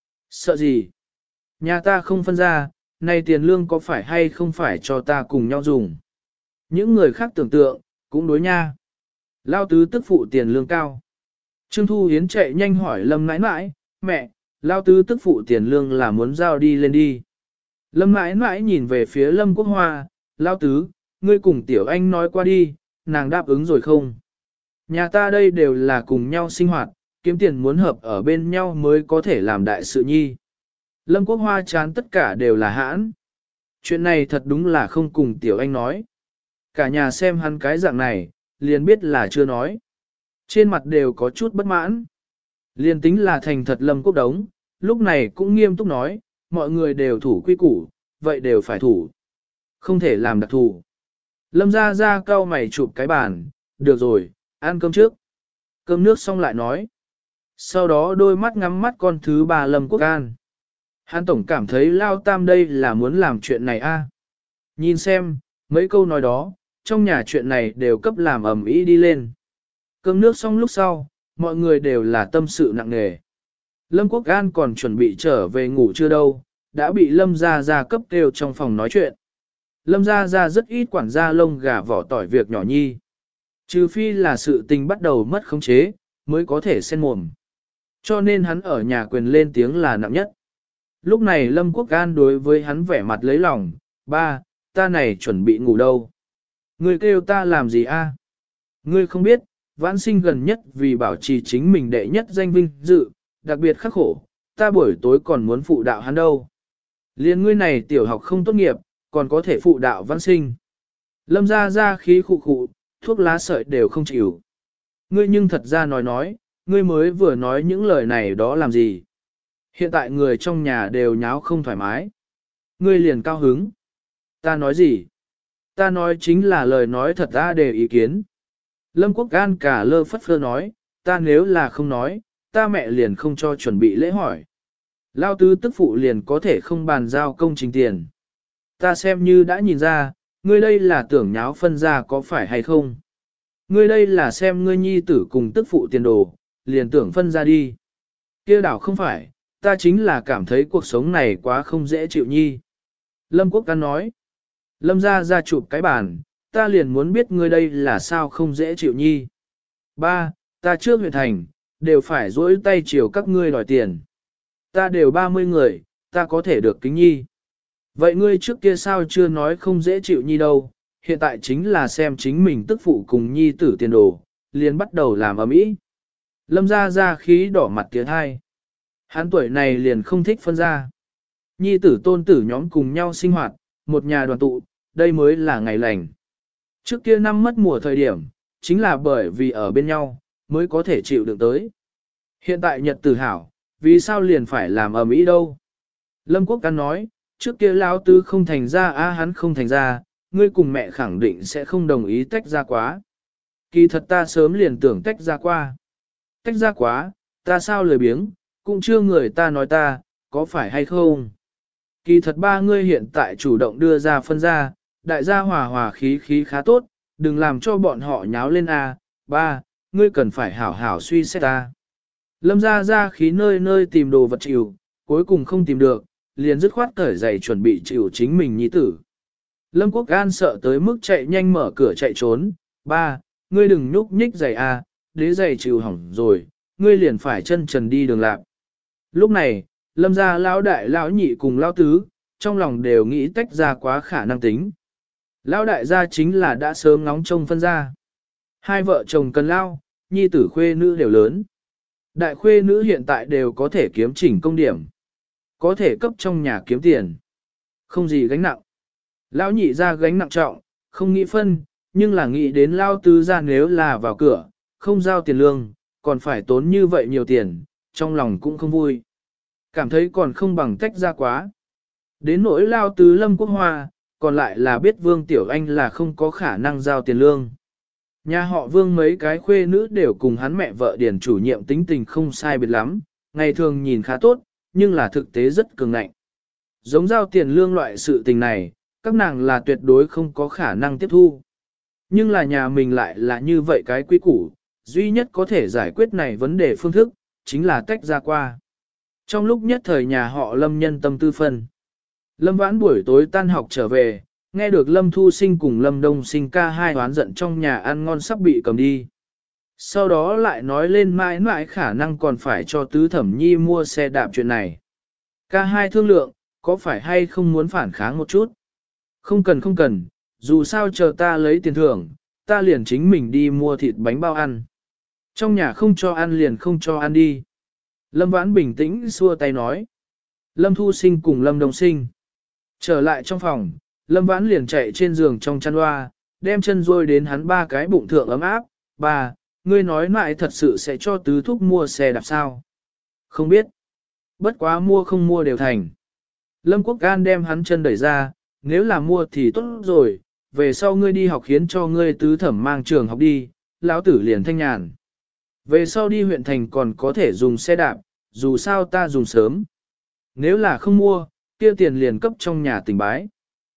Sợ gì? Nhà ta không phân ra, này tiền lương có phải hay không phải cho ta cùng nhau dùng. Những người khác tưởng tượng, cũng đối nha. Lao tứ tức phụ tiền lương cao. Trương Thu Hiến chạy nhanh hỏi Lâm nãi nãi, mẹ, Lao tứ tức phụ tiền lương là muốn giao đi lên đi. Lâm nãi nãi nhìn về phía Lâm Quốc Hoa, Lao tứ, ngươi cùng tiểu anh nói qua đi, nàng đáp ứng rồi không? Nhà ta đây đều là cùng nhau sinh hoạt, kiếm tiền muốn hợp ở bên nhau mới có thể làm đại sự nhi. Lâm Quốc Hoa chán tất cả đều là hãn. Chuyện này thật đúng là không cùng tiểu anh nói. Cả nhà xem hắn cái dạng này, liền biết là chưa nói. Trên mặt đều có chút bất mãn. Liền tính là thành thật Lâm Quốc Đống, lúc này cũng nghiêm túc nói, mọi người đều thủ quy củ, vậy đều phải thủ. Không thể làm đặc thù. Lâm ra ra cau mày chụp cái bàn, được rồi, ăn cơm trước. Cơm nước xong lại nói. Sau đó đôi mắt ngắm mắt con thứ ba Lâm Quốc An. Hắn tổng cảm thấy Lao Tam đây là muốn làm chuyện này a. Nhìn xem, mấy câu nói đó, trong nhà chuyện này đều cấp làm ầm ĩ đi lên. Cơm nước xong lúc sau, mọi người đều là tâm sự nặng nề. Lâm Quốc An còn chuẩn bị trở về ngủ chưa đâu, đã bị Lâm Gia Gia cấp kêu trong phòng nói chuyện. Lâm Gia Gia rất ít quản gia lông gà vỏ tỏi việc nhỏ nhi. Trừ phi là sự tình bắt đầu mất khống chế, mới có thể xen mồm. Cho nên hắn ở nhà quyền lên tiếng là nặng nhất. Lúc này Lâm Quốc An đối với hắn vẻ mặt lấy lòng, ba, ta này chuẩn bị ngủ đâu. Ngươi kêu ta làm gì a? Ngươi không biết, vãn sinh gần nhất vì bảo trì chính mình đệ nhất danh vinh dự, đặc biệt khắc khổ, ta buổi tối còn muốn phụ đạo hắn đâu. Liên ngươi này tiểu học không tốt nghiệp, còn có thể phụ đạo vãn sinh. Lâm ra ra khí khụ khụ, thuốc lá sợi đều không chịu. Ngươi nhưng thật ra nói nói, ngươi mới vừa nói những lời này đó làm gì. Hiện tại người trong nhà đều nháo không thoải mái. Ngươi liền cao hứng. Ta nói gì? Ta nói chính là lời nói thật ta để ý kiến. Lâm Quốc An cả lơ phất phơ nói, ta nếu là không nói, ta mẹ liền không cho chuẩn bị lễ hỏi. Lao tứ tức phụ liền có thể không bàn giao công trình tiền. Ta xem như đã nhìn ra, ngươi đây là tưởng nháo phân ra có phải hay không. Ngươi đây là xem ngươi nhi tử cùng tức phụ tiền đồ, liền tưởng phân ra đi. Kia đảo không phải, ta chính là cảm thấy cuộc sống này quá không dễ chịu nhi. Lâm Quốc Căn nói, Lâm ra ra chụp cái bàn, ta liền muốn biết ngươi đây là sao không dễ chịu nhi. Ba, ta trước huyện thành, đều phải dỗi tay chiều các ngươi đòi tiền. Ta đều ba mươi người, ta có thể được kính nhi. Vậy ngươi trước kia sao chưa nói không dễ chịu nhi đâu, hiện tại chính là xem chính mình tức phụ cùng nhi tử tiền đồ, liền bắt đầu làm ầm ĩ. Lâm ra ra khí đỏ mặt tiến hai. Hắn tuổi này liền không thích phân ra. Nhi tử tôn tử nhóm cùng nhau sinh hoạt, một nhà đoàn tụ, đây mới là ngày lành. Trước kia năm mất mùa thời điểm, chính là bởi vì ở bên nhau, mới có thể chịu được tới. Hiện tại nhật tử hảo, vì sao liền phải làm ầm ĩ đâu? Lâm Quốc Căn nói, trước kia lão tứ không thành ra á hắn không thành ra, ngươi cùng mẹ khẳng định sẽ không đồng ý tách ra quá. Kỳ thật ta sớm liền tưởng tách ra qua. Tách ra quá, ta sao lười biếng, cũng chưa người ta nói ta, có phải hay không? Kỳ thật ba ngươi hiện tại chủ động đưa ra phân ra, đại gia hòa hòa khí khí khá tốt, đừng làm cho bọn họ nháo lên a. Ba, ngươi cần phải hảo hảo suy xét ta. Lâm ra ra khí nơi nơi tìm đồ vật chịu, cuối cùng không tìm được, liền dứt khoát cởi giày chuẩn bị chịu chính mình nhi tử. Lâm Quốc An sợ tới mức chạy nhanh mở cửa chạy trốn, ba, ngươi đừng nhúc nhích giày a, đế giày chịu hỏng rồi, ngươi liền phải chân trần đi đường lạc. Lúc này, Lâm gia lão đại lão nhị cùng lão tứ, trong lòng đều nghĩ tách ra quá khả năng tính. Lão đại gia chính là đã sớm ngóng trông phân ra. Hai vợ chồng cần lao, nhi tử khuê nữ đều lớn. Đại khuê nữ hiện tại đều có thể kiếm chỉnh công điểm. Có thể cấp trong nhà kiếm tiền. Không gì gánh nặng. Lão nhị ra gánh nặng trọng, không nghĩ phân, nhưng là nghĩ đến lao tứ ra nếu là vào cửa, không giao tiền lương, còn phải tốn như vậy nhiều tiền, trong lòng cũng không vui. Cảm thấy còn không bằng tách ra quá. Đến nỗi lao tứ Lâm Quốc Hoa, còn lại là biết Vương Tiểu Anh là không có khả năng giao tiền lương. Nhà họ Vương mấy cái khuê nữ đều cùng hắn mẹ vợ điển chủ nhiệm tính tình không sai biệt lắm, ngày thường nhìn khá tốt, nhưng là thực tế rất cường ngạnh. Giống giao tiền lương loại sự tình này, các nàng là tuyệt đối không có khả năng tiếp thu. Nhưng là nhà mình lại là như vậy cái quy củ, duy nhất có thể giải quyết này vấn đề phương thức, chính là tách ra qua. Trong lúc nhất thời nhà họ Lâm nhân tâm tư phân. Lâm Vãn buổi tối tan học trở về, nghe được Lâm Thu Sinh cùng Lâm Đông Sinh ca hai oán giận trong nhà ăn ngon sắp bị cầm đi. Sau đó lại nói lên mãi mãi khả năng còn phải cho Tứ Thẩm Nhi mua xe đạp chuyện này. Ca hai thương lượng, có phải hay không muốn phản kháng một chút? Không cần không cần, dù sao chờ ta lấy tiền thưởng, ta liền chính mình đi mua thịt bánh bao ăn. Trong nhà không cho ăn liền không cho ăn đi. Lâm Vãn bình tĩnh xua tay nói. Lâm Thu Sinh cùng Lâm Đông Sinh. Trở lại trong phòng, Lâm Vãn liền chạy trên giường trong chăn loa, đem chân rôi đến hắn ba cái bụng thượng ấm áp. Bà, ngươi nói lại thật sự sẽ cho tứ thúc mua xe đạp sao? Không biết. Bất quá mua không mua đều thành. Lâm Quốc Gan đem hắn chân đẩy ra, nếu là mua thì tốt rồi, về sau ngươi đi học khiến cho ngươi tứ thẩm mang trường học đi, lão tử liền thanh nhàn. Về sau đi huyện thành còn có thể dùng xe đạp, dù sao ta dùng sớm. Nếu là không mua, kia tiền liền cấp trong nhà tình bái.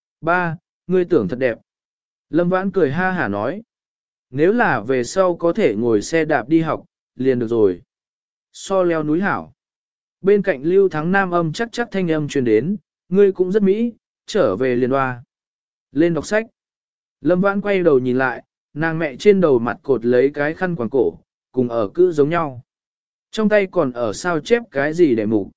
Ba, ngươi tưởng thật đẹp. Lâm Vãn cười ha hả nói. Nếu là về sau có thể ngồi xe đạp đi học, liền được rồi. So leo núi hảo. Bên cạnh Lưu Thắng Nam âm chắc chắc thanh âm truyền đến, ngươi cũng rất mỹ, trở về liền hoa. Lên đọc sách. Lâm Vãn quay đầu nhìn lại, nàng mẹ trên đầu mặt cột lấy cái khăn quàng cổ, cùng ở cữ giống nhau. Trong tay còn ở sao chép cái gì để mục.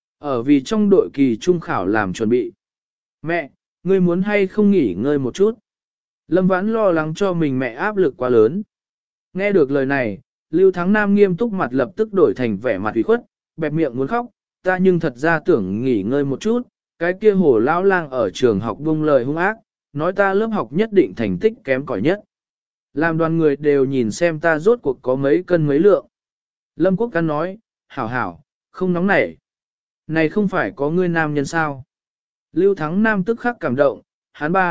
Ở vì trong đội kỳ trung khảo làm chuẩn bị. Mẹ, ngươi muốn hay không nghỉ ngơi một chút? Lâm Vãn lo lắng cho mình mẹ áp lực quá lớn. Nghe được lời này, Lưu Thắng Nam nghiêm túc mặt lập tức đổi thành vẻ mặt ủy khuất, bẹp miệng muốn khóc, ta nhưng thật ra tưởng nghỉ ngơi một chút, cái kia hồ lão lang ở trường học buông lời hung ác, nói ta lớp học nhất định thành tích kém cỏi nhất. Làm đoàn người đều nhìn xem ta rốt cuộc có mấy cân mấy lượng. Lâm Quốc Căn nói, hảo hảo, không nóng nảy. Này không phải có ngươi nam nhân sao? Lưu Thắng Nam tức khắc cảm động, hắn ba,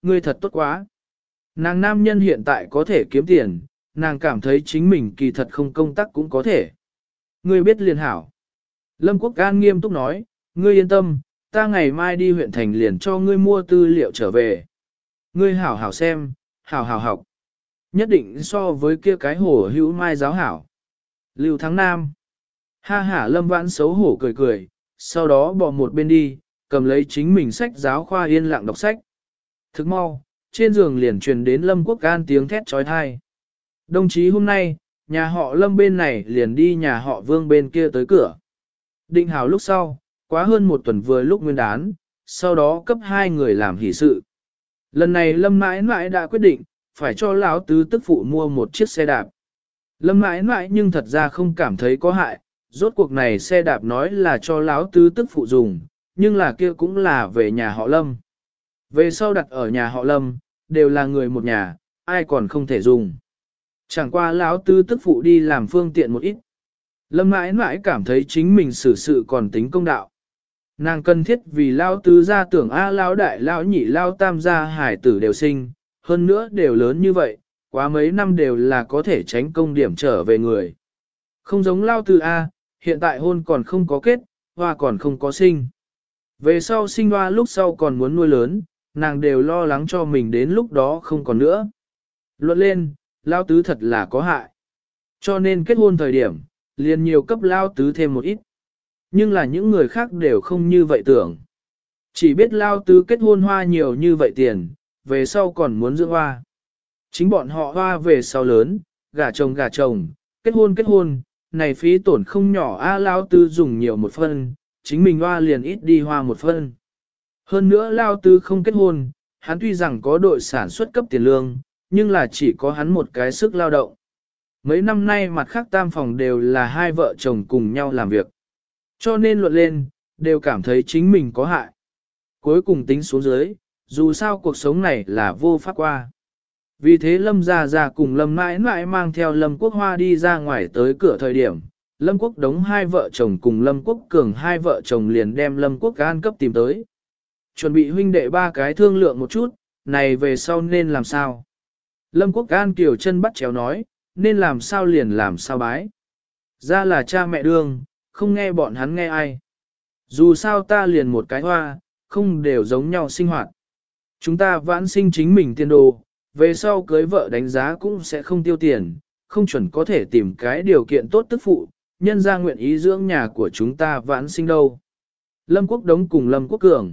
ngươi thật tốt quá. Nàng nam nhân hiện tại có thể kiếm tiền, nàng cảm thấy chính mình kỳ thật không công tác cũng có thể. Ngươi biết liền hảo. Lâm Quốc An nghiêm túc nói, ngươi yên tâm, ta ngày mai đi huyện thành liền cho ngươi mua tư liệu trở về. Ngươi hảo hảo xem, hảo hảo học. Nhất định so với kia cái hổ hữu mai giáo hảo. Lưu Thắng Nam. Ha hả Lâm Vãn xấu hổ cười cười, sau đó bỏ một bên đi, cầm lấy chính mình sách giáo khoa yên lặng đọc sách. Thức mau, trên giường liền truyền đến Lâm Quốc An tiếng thét trói thai. Đồng chí hôm nay, nhà họ Lâm bên này liền đi nhà họ Vương bên kia tới cửa. Định hảo lúc sau, quá hơn một tuần vừa lúc nguyên đán, sau đó cấp hai người làm hỷ sự. Lần này Lâm mãi mãi đã quyết định, phải cho lão tứ tức phụ mua một chiếc xe đạp. Lâm mãi mãi nhưng thật ra không cảm thấy có hại, rốt cuộc này xe đạp nói là cho lão tứ tức phụ dùng, nhưng là kia cũng là về nhà họ Lâm. Về sau đặt ở nhà họ Lâm, đều là người một nhà, ai còn không thể dùng. Chẳng qua lão tứ tức phụ đi làm phương tiện một ít. Lâm mãi mãi cảm thấy chính mình xử sự còn tính công đạo. Nàng cần thiết vì lao tứ gia tưởng A lao đại lao nhị lao tam gia hải tử đều sinh, hơn nữa đều lớn như vậy, quá mấy năm đều là có thể tránh công điểm trở về người. Không giống lao tứ A, hiện tại hôn còn không có kết, hoa còn không có sinh. Về sau sinh hoa lúc sau còn muốn nuôi lớn, nàng đều lo lắng cho mình đến lúc đó không còn nữa. Luận lên, lao tứ thật là có hại. Cho nên kết hôn thời điểm, liền nhiều cấp lao tứ thêm một ít. Nhưng là những người khác đều không như vậy tưởng. Chỉ biết lao tứ kết hôn hoa nhiều như vậy tiền, về sau còn muốn dưỡng hoa. Chính bọn họ hoa về sau lớn, gả chồng gả chồng, kết hôn kết hôn, này phí tổn không nhỏ a lao tứ dùng nhiều một phân, chính mình hoa liền ít đi hoa một phân. Hơn nữa lao tứ không kết hôn, hắn tuy rằng có đội sản xuất cấp tiền lương, nhưng là chỉ có hắn một cái sức lao động. Mấy năm nay mặt khác tam phòng đều là hai vợ chồng cùng nhau làm việc. Cho nên luận lên, đều cảm thấy chính mình có hại. Cuối cùng tính xuống dưới, dù sao cuộc sống này là vô pháp qua. Vì thế Lâm Gia Gia cùng Lâm mãi mãi mang theo Lâm Quốc Hoa đi ra ngoài tới cửa thời điểm. Lâm Quốc Đống hai vợ chồng cùng Lâm Quốc Cường hai vợ chồng liền đem Lâm Quốc An cấp tìm tới. Chuẩn bị huynh đệ ba cái thương lượng một chút, này về sau nên làm sao? Lâm Quốc An kiểu chân bắt chéo nói, nên làm sao liền làm sao bái. Ra là cha mẹ đương, không nghe bọn hắn nghe ai. Dù sao ta liền một cái hoa, không đều giống nhau sinh hoạt. Chúng ta vãn sinh chính mình tiền đồ, về sau cưới vợ đánh giá cũng sẽ không tiêu tiền, không chuẩn có thể tìm cái điều kiện tốt tức phụ, nhân ra nguyện ý dưỡng nhà của chúng ta vãn sinh đâu. Lâm Quốc Đống cùng Lâm Quốc Cường.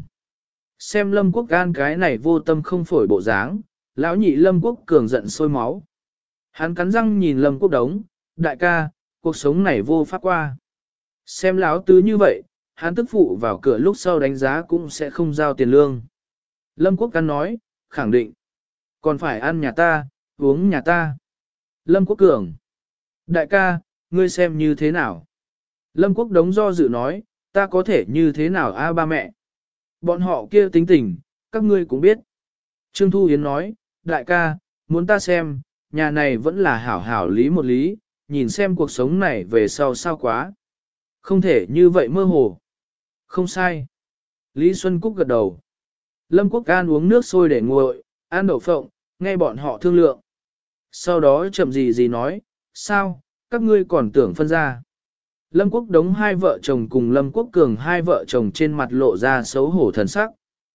Xem Lâm Quốc An cái này vô tâm không phổi bộ dáng, lão nhị Lâm Quốc Cường giận sôi máu. Hắn cắn răng nhìn Lâm Quốc Đống, đại ca, cuộc sống này vô pháp qua. Xem lão tứ như vậy, hắn tức phụ vào cửa lúc sau đánh giá cũng sẽ không giao tiền lương. Lâm Quốc An nói, khẳng định. Còn phải ăn nhà ta, uống nhà ta. Lâm Quốc Cường. Đại ca, ngươi xem như thế nào? Lâm Quốc Đống do dự nói, ta có thể như thế nào a ba mẹ? Bọn họ kia tính tình, các ngươi cũng biết. Trương Thu Yến nói, đại ca, muốn ta xem, nhà này vẫn là hảo hảo lý một lý, nhìn xem cuộc sống này về sau sao quá. Không thể như vậy mơ hồ. Không sai. Lý Xuân Cúc gật đầu. Lâm Quốc An uống nước sôi để nguội, ăn đậu phộng, nghe bọn họ thương lượng. Sau đó chậm gì gì nói, sao, các ngươi còn tưởng phân ra. Lâm Quốc Đống hai vợ chồng cùng Lâm Quốc Cường hai vợ chồng trên mặt lộ ra xấu hổ thần sắc.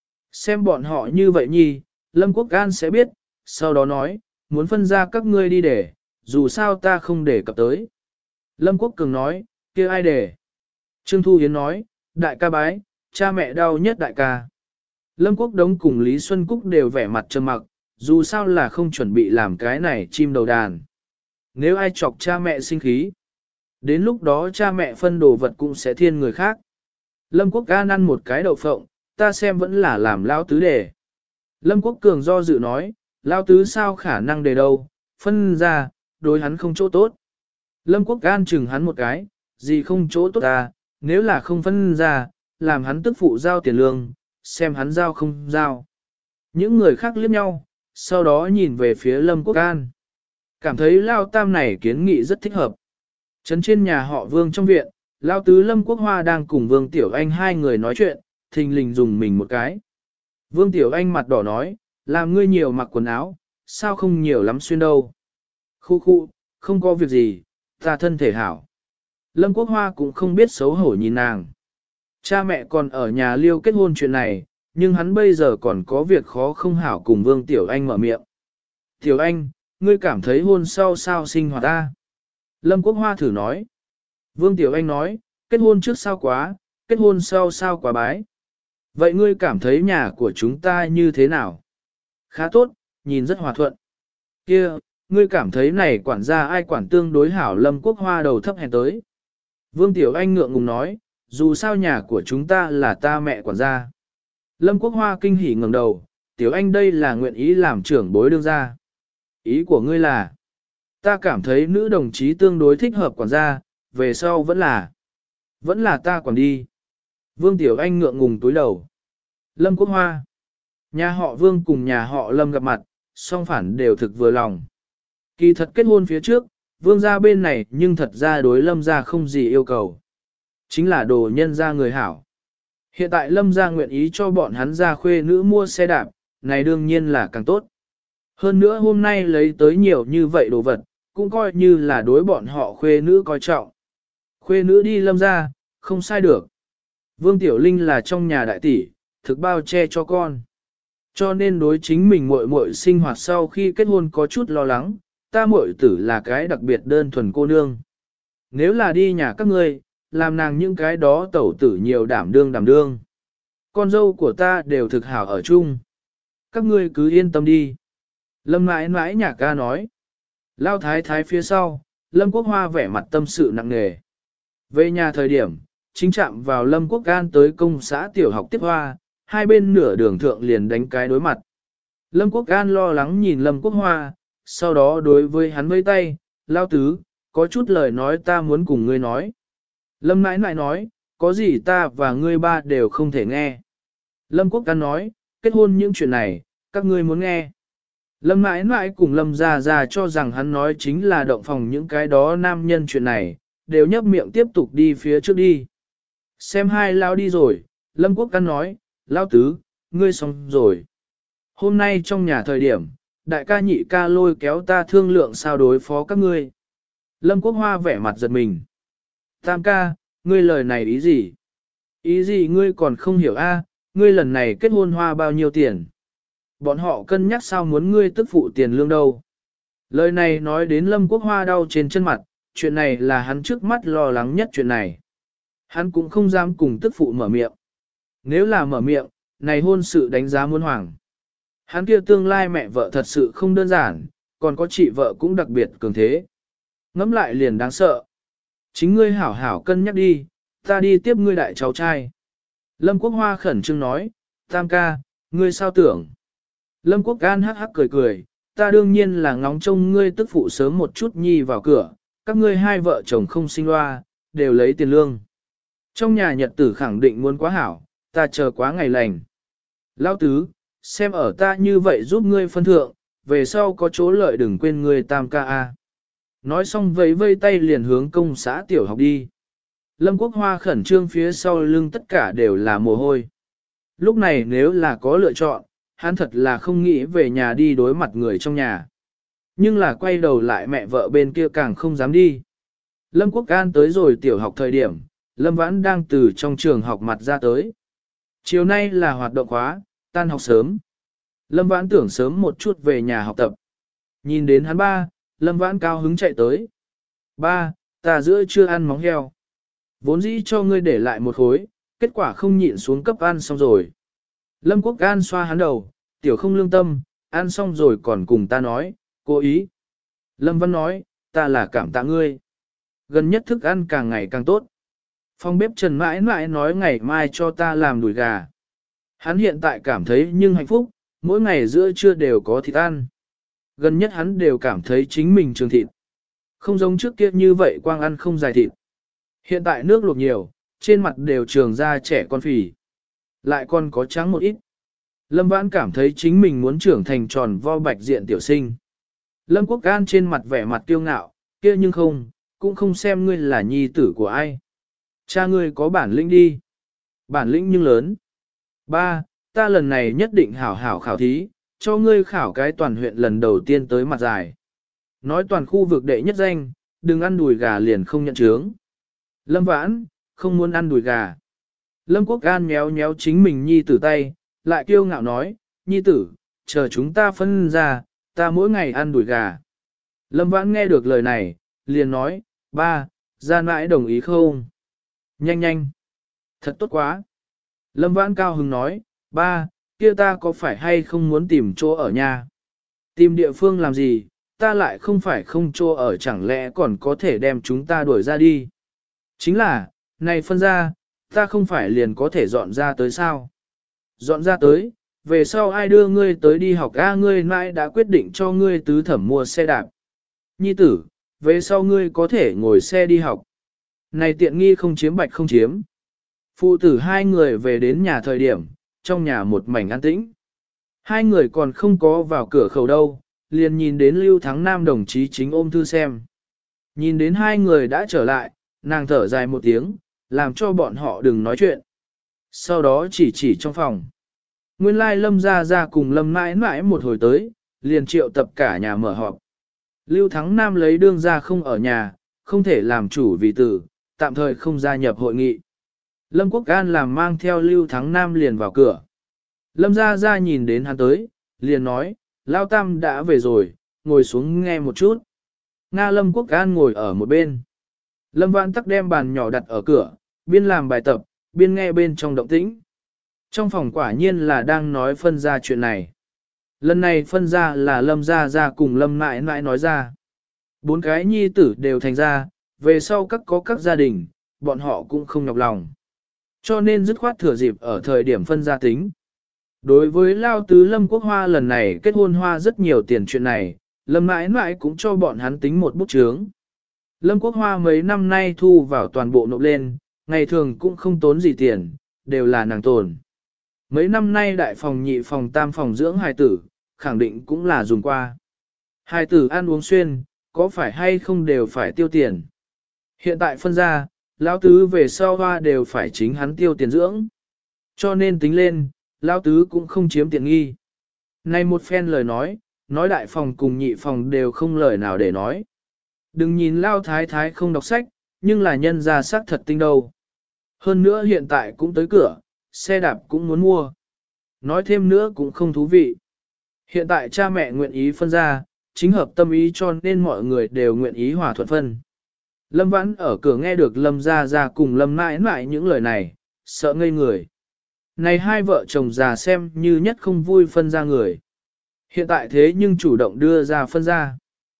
Xem bọn họ như vậy nhi, Lâm Quốc An sẽ biết, sau đó nói, muốn phân ra các ngươi đi để, dù sao ta không để cập tới. Lâm Quốc Cường nói, kia ai để? Trương Thu Yến nói, đại ca bái, cha mẹ đau nhất đại ca. Lâm Quốc Đống cùng Lý Xuân Cúc đều vẻ mặt trầm mặc, dù sao là không chuẩn bị làm cái này chim đầu đàn. Nếu ai chọc cha mẹ sinh khí, đến lúc đó cha mẹ phân đồ vật cũng sẽ thiên người khác. Lâm Quốc An ăn một cái đậu phộng, ta xem vẫn là làm lao tứ đề. Lâm Quốc Cường do dự nói, lao tứ sao khả năng đề đâu, phân ra, đối hắn không chỗ tốt. Lâm Quốc An chừng hắn một cái, gì không chỗ tốt ta, nếu là không phân ra, làm hắn tức phụ giao tiền lương, xem hắn giao không giao. Những người khác liếc nhau, sau đó nhìn về phía Lâm Quốc An. Cảm thấy lao tam này kiến nghị rất thích hợp. Trấn trên nhà họ Vương trong viện, lao tứ Lâm Quốc Hoa đang cùng Vương Tiểu Anh hai người nói chuyện, thình lình dùng mình một cái. Vương Tiểu Anh mặt đỏ nói, làm ngươi nhiều mặc quần áo, sao không nhiều lắm xuyên đâu. Khu khu, không có việc gì, ta thân thể hảo. Lâm Quốc Hoa cũng không biết xấu hổ nhìn nàng. Cha mẹ còn ở nhà liêu kết hôn chuyện này, nhưng hắn bây giờ còn có việc khó không hảo cùng Vương Tiểu Anh mở miệng. Tiểu Anh, ngươi cảm thấy hôn sau sao sinh hoạt ta? Lâm Quốc Hoa thử nói. Vương Tiểu Anh nói, kết hôn trước sao quá, kết hôn sau sao quá bái. Vậy ngươi cảm thấy nhà của chúng ta như thế nào? Khá tốt, nhìn rất hòa thuận. Kia, ngươi cảm thấy này quản gia ai quản tương đối hảo? Lâm Quốc Hoa đầu thấp hèn tới. Vương Tiểu Anh ngượng ngùng nói, dù sao nhà của chúng ta là ta mẹ quản gia. Lâm Quốc Hoa kinh hỉ ngẩng đầu, Tiểu Anh đây là nguyện ý làm trưởng bối đương gia. Ý của ngươi là, ta cảm thấy nữ đồng chí tương đối thích hợp quản gia, về sau vẫn là, vẫn là ta quản đi. Vương Tiểu Anh ngượng ngùng túi đầu. Lâm Quốc Hoa, nhà họ Vương cùng nhà họ Lâm gặp mặt, song phản đều thực vừa lòng. Kỳ thật kết hôn phía trước, Vương gia bên này nhưng thật ra đối Lâm gia không gì yêu cầu. Chính là đồ nhân gia người hảo. Hiện tại Lâm gia nguyện ý cho bọn hắn ra khuê nữ mua xe đạp, này đương nhiên là càng tốt. Hơn nữa hôm nay lấy tới nhiều như vậy đồ vật, cũng coi như là đối bọn họ khuê nữ coi trọng. Khuê nữ đi Lâm gia, không sai được. Vương Tiểu Linh là trong nhà đại tỷ, thực bao che cho con. Cho nên đối chính mình muội muội sinh hoạt sau khi kết hôn có chút lo lắng, ta muội tử là cái đặc biệt đơn thuần cô nương. Nếu là đi nhà các ngươi, làm nàng những cái đó tẩu tử nhiều đảm đương đảm đương. Con dâu của ta đều thực hảo ở chung. Các ngươi cứ yên tâm đi. Lâm mãi mãi nhà ca nói. Lao thái thái phía sau, Lâm Quốc Hoa vẻ mặt tâm sự nặng nề. Về nhà thời điểm, chính chạm vào Lâm Quốc Gan tới công xã tiểu học tiếp hoa, hai bên nửa đường thượng liền đánh cái đối mặt. Lâm Quốc Gan lo lắng nhìn Lâm Quốc Hoa, sau đó đối với hắn vây tay, Lao tứ, có chút lời nói ta muốn cùng ngươi nói. Lâm nãi nãi nói, có gì ta và ngươi ba đều không thể nghe. Lâm Quốc Gan nói, kết hôn những chuyện này, các ngươi muốn nghe. Lâm nãi nãi cùng Lâm ra ra cho rằng hắn nói chính là động phòng những cái đó nam nhân chuyện này, đều nhấp miệng tiếp tục đi phía trước đi. Xem hai lao đi rồi, Lâm Quốc Gan nói, Lao tứ, ngươi xong rồi. Hôm nay trong nhà thời điểm, đại ca nhị ca lôi kéo ta thương lượng sao đối phó các ngươi. Lâm Quốc Hoa vẻ mặt giật mình. Tam ca, ngươi lời này ý gì? Ý gì ngươi còn không hiểu a? Ngươi lần này kết hôn hoa bao nhiêu tiền? Bọn họ cân nhắc sao muốn ngươi tức phụ tiền lương đâu? Lời này nói đến Lâm Quốc Hoa đau trên chân mặt, chuyện này là hắn trước mắt lo lắng nhất chuyện này. Hắn cũng không dám cùng tức phụ mở miệng. Nếu là mở miệng, này hôn sự đánh giá muôn hoàng. Hắn kia tương lai mẹ vợ thật sự không đơn giản, còn có chị vợ cũng đặc biệt cường thế. Ngẫm lại liền đáng sợ. Chính ngươi hảo hảo cân nhắc đi, ta đi tiếp ngươi đại cháu trai. Lâm Quốc Hoa khẩn trương nói, Tam ca, ngươi sao tưởng? Lâm Quốc Gan hắc hắc cười cười, ta đương nhiên là ngóng trông ngươi tức phụ sớm một chút nhi vào cửa, các ngươi hai vợ chồng không sinh loa, đều lấy tiền lương. Trong nhà nhật tử khẳng định muốn quá hảo, ta chờ quá ngày lành. Lão tứ, xem ở ta như vậy giúp ngươi phân thượng, về sau có chỗ lợi đừng quên ngươi Tam ca a. Nói xong vẫy vây tay liền hướng công xã tiểu học đi. Lâm Quốc Hoa khẩn trương phía sau lưng tất cả đều là mồ hôi. Lúc này nếu là có lựa chọn, hắn thật là không nghĩ về nhà đi đối mặt người trong nhà. Nhưng là quay đầu lại mẹ vợ bên kia càng không dám đi. Lâm Quốc An tới rồi tiểu học thời điểm, Lâm Vãn đang từ trong trường học mặt ra tới. Chiều nay là hoạt động khóa, tan học sớm. Lâm Vãn tưởng sớm một chút về nhà học tập. Nhìn đến hắn ba, Lâm Vãn cao hứng chạy tới. Ba, ta giữa chưa ăn móng heo. Vốn dĩ cho ngươi để lại một khối, kết quả không nhịn xuống cấp ăn xong rồi. Lâm Quốc An xoa hắn đầu, tiểu không lương tâm, ăn xong rồi còn cùng ta nói, cố ý. Lâm Văn nói, ta là cảm tạ ngươi. Gần nhất thức ăn càng ngày càng tốt. Phòng bếp Trần mãi mãi nói ngày mai cho ta làm đùi gà. Hắn hiện tại cảm thấy nhưng hạnh phúc, mỗi ngày giữa trưa đều có thịt ăn. Gần nhất hắn đều cảm thấy chính mình trường thịt. Không giống trước kia như vậy quang ăn không dài thịt. Hiện tại nước luộc nhiều, trên mặt đều trường ra trẻ con phì. Lại còn có trắng một ít. Lâm Vãn cảm thấy chính mình muốn trưởng thành tròn vo bạch diện tiểu sinh. Lâm Quốc An trên mặt vẻ mặt kiêu ngạo, kia nhưng không, cũng không xem ngươi là nhi tử của ai. Cha ngươi có bản lĩnh đi. Bản lĩnh nhưng lớn. Ba, ta lần này nhất định hảo hảo khảo thí, cho ngươi khảo cái toàn huyện lần đầu tiên tới mặt dài. Nói toàn khu vực đệ nhất danh, đừng ăn đùi gà liền không nhận chướng. Lâm Vãn, không muốn ăn đùi gà. Lâm Quốc An méo méo chính mình nhi tử tay, lại kiêu ngạo nói, nhi tử, chờ chúng ta phân ra, ta mỗi ngày ăn đùi gà. Lâm Vãn nghe được lời này, liền nói, ba, Gia nãi đồng ý không? Nhanh nhanh. Thật tốt quá. Lâm Vãn cao hứng nói, ba, kia ta có phải hay không muốn tìm chỗ ở nhà? Tìm địa phương làm gì, ta lại không phải không chỗ ở, chẳng lẽ còn có thể đem chúng ta đuổi ra đi? Chính là, này phân ra, ta không phải liền có thể dọn ra tới sao? Dọn ra tới, về sau ai đưa ngươi tới đi học a, ngươi mãi đã quyết định cho ngươi tứ thẩm mua xe đạp. Nhi tử, về sau ngươi có thể ngồi xe đi học. Này tiện nghi không chiếm bạch không chiếm. Phụ tử hai người về đến nhà thời điểm, trong nhà một mảnh an tĩnh. Hai người còn không có vào cửa khẩu đâu, liền nhìn đến Lưu Thắng Nam đồng chí chính ôm thư xem. Nhìn đến hai người đã trở lại, nàng thở dài một tiếng, làm cho bọn họ đừng nói chuyện. Sau đó chỉ chỉ trong phòng. Nguyên lai Lâm ra ra cùng Lâm mãi mãi một hồi tới, liền triệu tập cả nhà mở họp. Lưu Thắng Nam lấy đương ra không ở nhà, không thể làm chủ vì tử, tạm thời không gia nhập hội nghị. Lâm Quốc An làm mang theo Lưu Thắng Nam liền vào cửa. Lâm ra ra nhìn đến hắn tới, liền nói, Lao Tam đã về rồi, ngồi xuống nghe một chút. Nga Lâm Quốc An ngồi ở một bên. Lâm Vãn tắc đem bàn nhỏ đặt ở cửa, biên làm bài tập, biên nghe bên trong động tĩnh. Trong phòng quả nhiên là đang nói phân ra chuyện này. Lần này phân ra là Lâm ra ra cùng Lâm mãi mãi nói ra. Bốn cái nhi tử đều thành ra, về sau các có các gia đình, bọn họ cũng không nhọc lòng. Cho nên dứt khoát thừa dịp ở thời điểm phân gia tính. Đối với Lao Tứ Lâm Quốc Hoa lần này kết hôn hoa rất nhiều tiền chuyện này, Lâm mãi mãi cũng cho bọn hắn tính một bút chướng. Lâm Quốc Hoa mấy năm nay thu vào toàn bộ nộp lên, ngày thường cũng không tốn gì tiền, đều là nàng tồn. Mấy năm nay đại phòng nhị phòng tam phòng dưỡng hài tử, khẳng định cũng là dùng qua. Hài tử ăn uống xuyên, có phải hay không đều phải tiêu tiền. Hiện tại phân ra, Lão Tứ về sau hoa đều phải chính hắn tiêu tiền dưỡng. Cho nên tính lên, Lão Tứ cũng không chiếm tiện nghi. Này một phen lời nói, nói đại phòng cùng nhị phòng đều không lời nào để nói. Đừng nhìn Lao Thái Thái không đọc sách, nhưng là nhân ra sắc thật tinh đâu. Hơn nữa hiện tại cũng tới cửa, xe đạp cũng muốn mua. Nói thêm nữa cũng không thú vị. Hiện tại cha mẹ nguyện ý phân ra, chính hợp tâm ý cho nên mọi người đều nguyện ý hòa thuận phân. Lâm Vãn ở cửa nghe được Lâm ra ra cùng Lâm mãi mãi những lời này, sợ ngây người. Này hai vợ chồng già xem như nhất không vui phân ra người. Hiện tại thế nhưng chủ động đưa ra phân ra.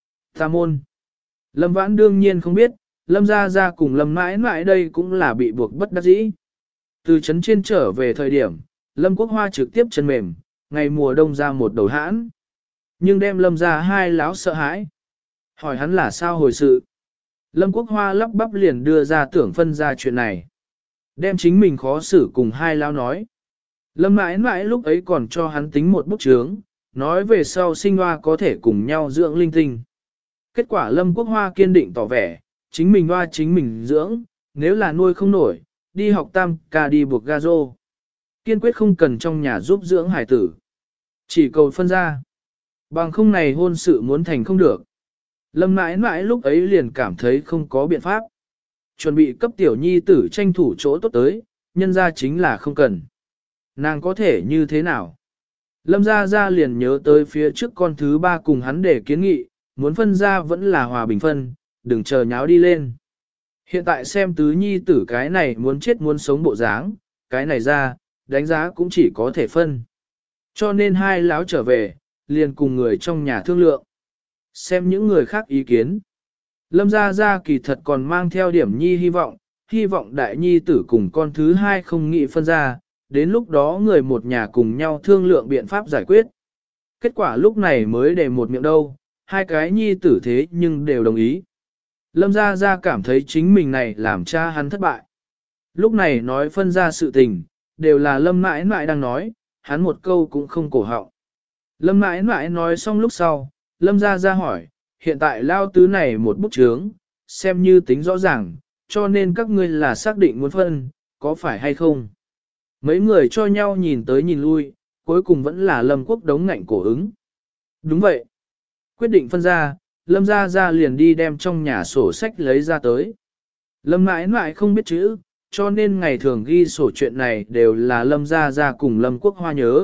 Tà môn. Lâm Vãn đương nhiên không biết, Lâm ra ra cùng Lâm mãi mãi đây cũng là bị buộc bất đắc dĩ. Từ trấn trên trở về thời điểm, Lâm Quốc Hoa trực tiếp chân mềm, ngày mùa đông ra một đầu hãn. Nhưng đem Lâm ra hai láo sợ hãi. Hỏi hắn là sao hồi sự. Lâm Quốc Hoa lắp bắp liền đưa ra tưởng phân ra chuyện này. Đem chính mình khó xử cùng hai láo nói. Lâm mãi mãi lúc ấy còn cho hắn tính một bút chướng, nói về sau sinh hoa có thể cùng nhau dưỡng linh tinh. Kết quả Lâm Quốc Hoa kiên định tỏ vẻ, chính mình hoa chính mình dưỡng, nếu là nuôi không nổi, đi học tam ca đi buộc ga rô. Kiên quyết không cần trong nhà giúp dưỡng hải tử. Chỉ cầu phân ra. Bằng không này hôn sự muốn thành không được. Lâm mãi mãi lúc ấy liền cảm thấy không có biện pháp. Chuẩn bị cấp tiểu nhi tử tranh thủ chỗ tốt tới, nhân ra chính là không cần. Nàng có thể như thế nào? Lâm ra ra liền nhớ tới phía trước con thứ ba cùng hắn để kiến nghị, muốn phân ra vẫn là hòa bình phân, đừng chờ nháo đi lên. Hiện tại xem tứ nhi tử cái này muốn chết muốn sống bộ dáng, cái này ra, đánh giá cũng chỉ có thể phân. Cho nên hai láo trở về, liền cùng người trong nhà thương lượng. Xem những người khác ý kiến. Lâm gia gia kỳ thật còn mang theo điểm nhi hy vọng, hy vọng đại nhi tử cùng con thứ hai không nghĩ phân ra, đến lúc đó người một nhà cùng nhau thương lượng biện pháp giải quyết. Kết quả lúc này mới để một miệng đâu, hai cái nhi tử thế nhưng đều đồng ý. Lâm gia gia cảm thấy chính mình này làm cha hắn thất bại. Lúc này nói phân ra sự tình, đều là Lâm mãi mãi đang nói, hắn một câu cũng không cổ họng. Lâm mãi mãi nói xong lúc sau, Lâm gia gia hỏi, hiện tại lao tứ này một bút chướng, xem như tính rõ ràng, cho nên các ngươi là xác định muốn phân, có phải hay không? Mấy người cho nhau nhìn tới nhìn lui, cuối cùng vẫn là Lâm Quốc đống ngạnh cổ ứng. Đúng vậy. Quyết định phân ra, Lâm Gia Gia liền đi đem trong nhà sổ sách lấy ra tới. Lâm mãi mãi không biết chữ, cho nên ngày thường ghi sổ chuyện này đều là Lâm Gia Gia cùng Lâm Quốc Hoa nhớ.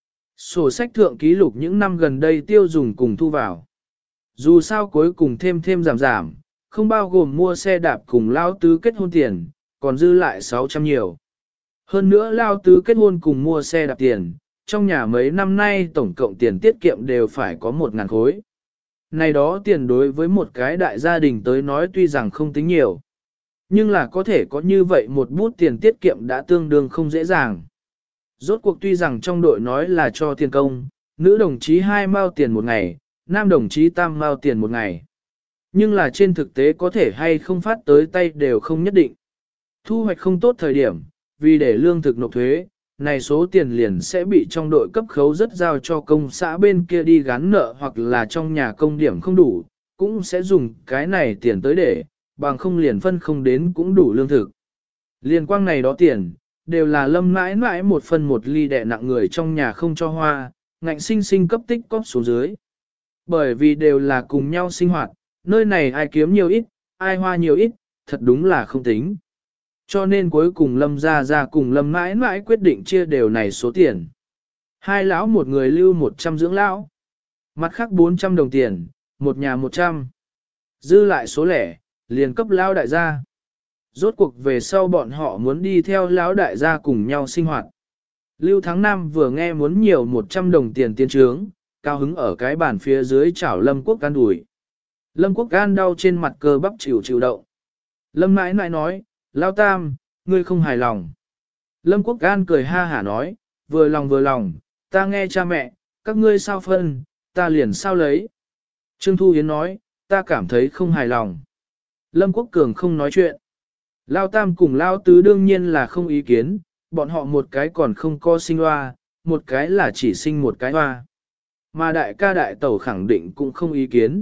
Sổ sách thượng ký lục những năm gần đây tiêu dùng cùng thu vào. Dù sao cuối cùng thêm thêm giảm giảm, không bao gồm mua xe đạp cùng Lao Tứ kết hôn tiền, còn dư lại sáu trăm nhiều. Hơn nữa Lao Tứ kết hôn cùng mua xe đạp tiền, trong nhà mấy năm nay tổng cộng tiền tiết kiệm đều phải có một ngàn khối. Này đó tiền đối với một cái đại gia đình tới nói tuy rằng không tính nhiều, nhưng là có thể có như vậy một bút tiền tiết kiệm đã tương đương không dễ dàng. Rốt cuộc tuy rằng trong đội nói là cho tiền công, nữ đồng chí hai mao tiền một ngày, nam đồng chí tam mao tiền một ngày. Nhưng là trên thực tế có thể hay không phát tới tay đều không nhất định. Thu hoạch không tốt thời điểm, vì để lương thực nộp thuế, này số tiền liền sẽ bị trong đội cấp khấu rất giao cho công xã bên kia đi gán nợ hoặc là trong nhà công điểm không đủ, cũng sẽ dùng cái này tiền tới để, bằng không liền phân không đến cũng đủ lương thực. Liên quang này đó tiền, đều là Lâm mãi mãi một phần một ly đẻ nặng người trong nhà không cho hoa, ngạnh sinh sinh cấp tích cóp xuống dưới. Bởi vì đều là cùng nhau sinh hoạt, nơi này ai kiếm nhiều ít, ai hoa nhiều ít, thật đúng là không tính. Cho nên cuối cùng Lâm Gia Gia cùng Lâm mãi mãi quyết định chia đều này số tiền. Hai lão một người lưu một trăm dưỡng lão. Mặt khác bốn trăm đồng tiền, một nhà một trăm. Dư lại số lẻ, liền cấp lão đại gia. Rốt cuộc về sau bọn họ muốn đi theo lão đại gia cùng nhau sinh hoạt. Lưu Thắng Nam vừa nghe muốn nhiều một trăm đồng tiền tiền trướng, cao hứng ở cái bàn phía dưới chảo Lâm Quốc Can đùi. Lâm Quốc Can đau trên mặt cơ bắp chịu chịu động. Lâm mãi mãi nói, Lão Tam, ngươi không hài lòng. Lâm Quốc Can cười ha hả nói, vừa lòng vừa lòng, ta nghe cha mẹ, các ngươi sao phân, ta liền sao lấy. Trương Thu Hiến nói, ta cảm thấy không hài lòng. Lâm Quốc Cường không nói chuyện. Lão Tam cùng Lão Tứ đương nhiên là không ý kiến, bọn họ một cái còn không có sinh hoa, một cái là chỉ sinh một cái hoa. Mà đại ca đại tẩu khẳng định cũng không ý kiến.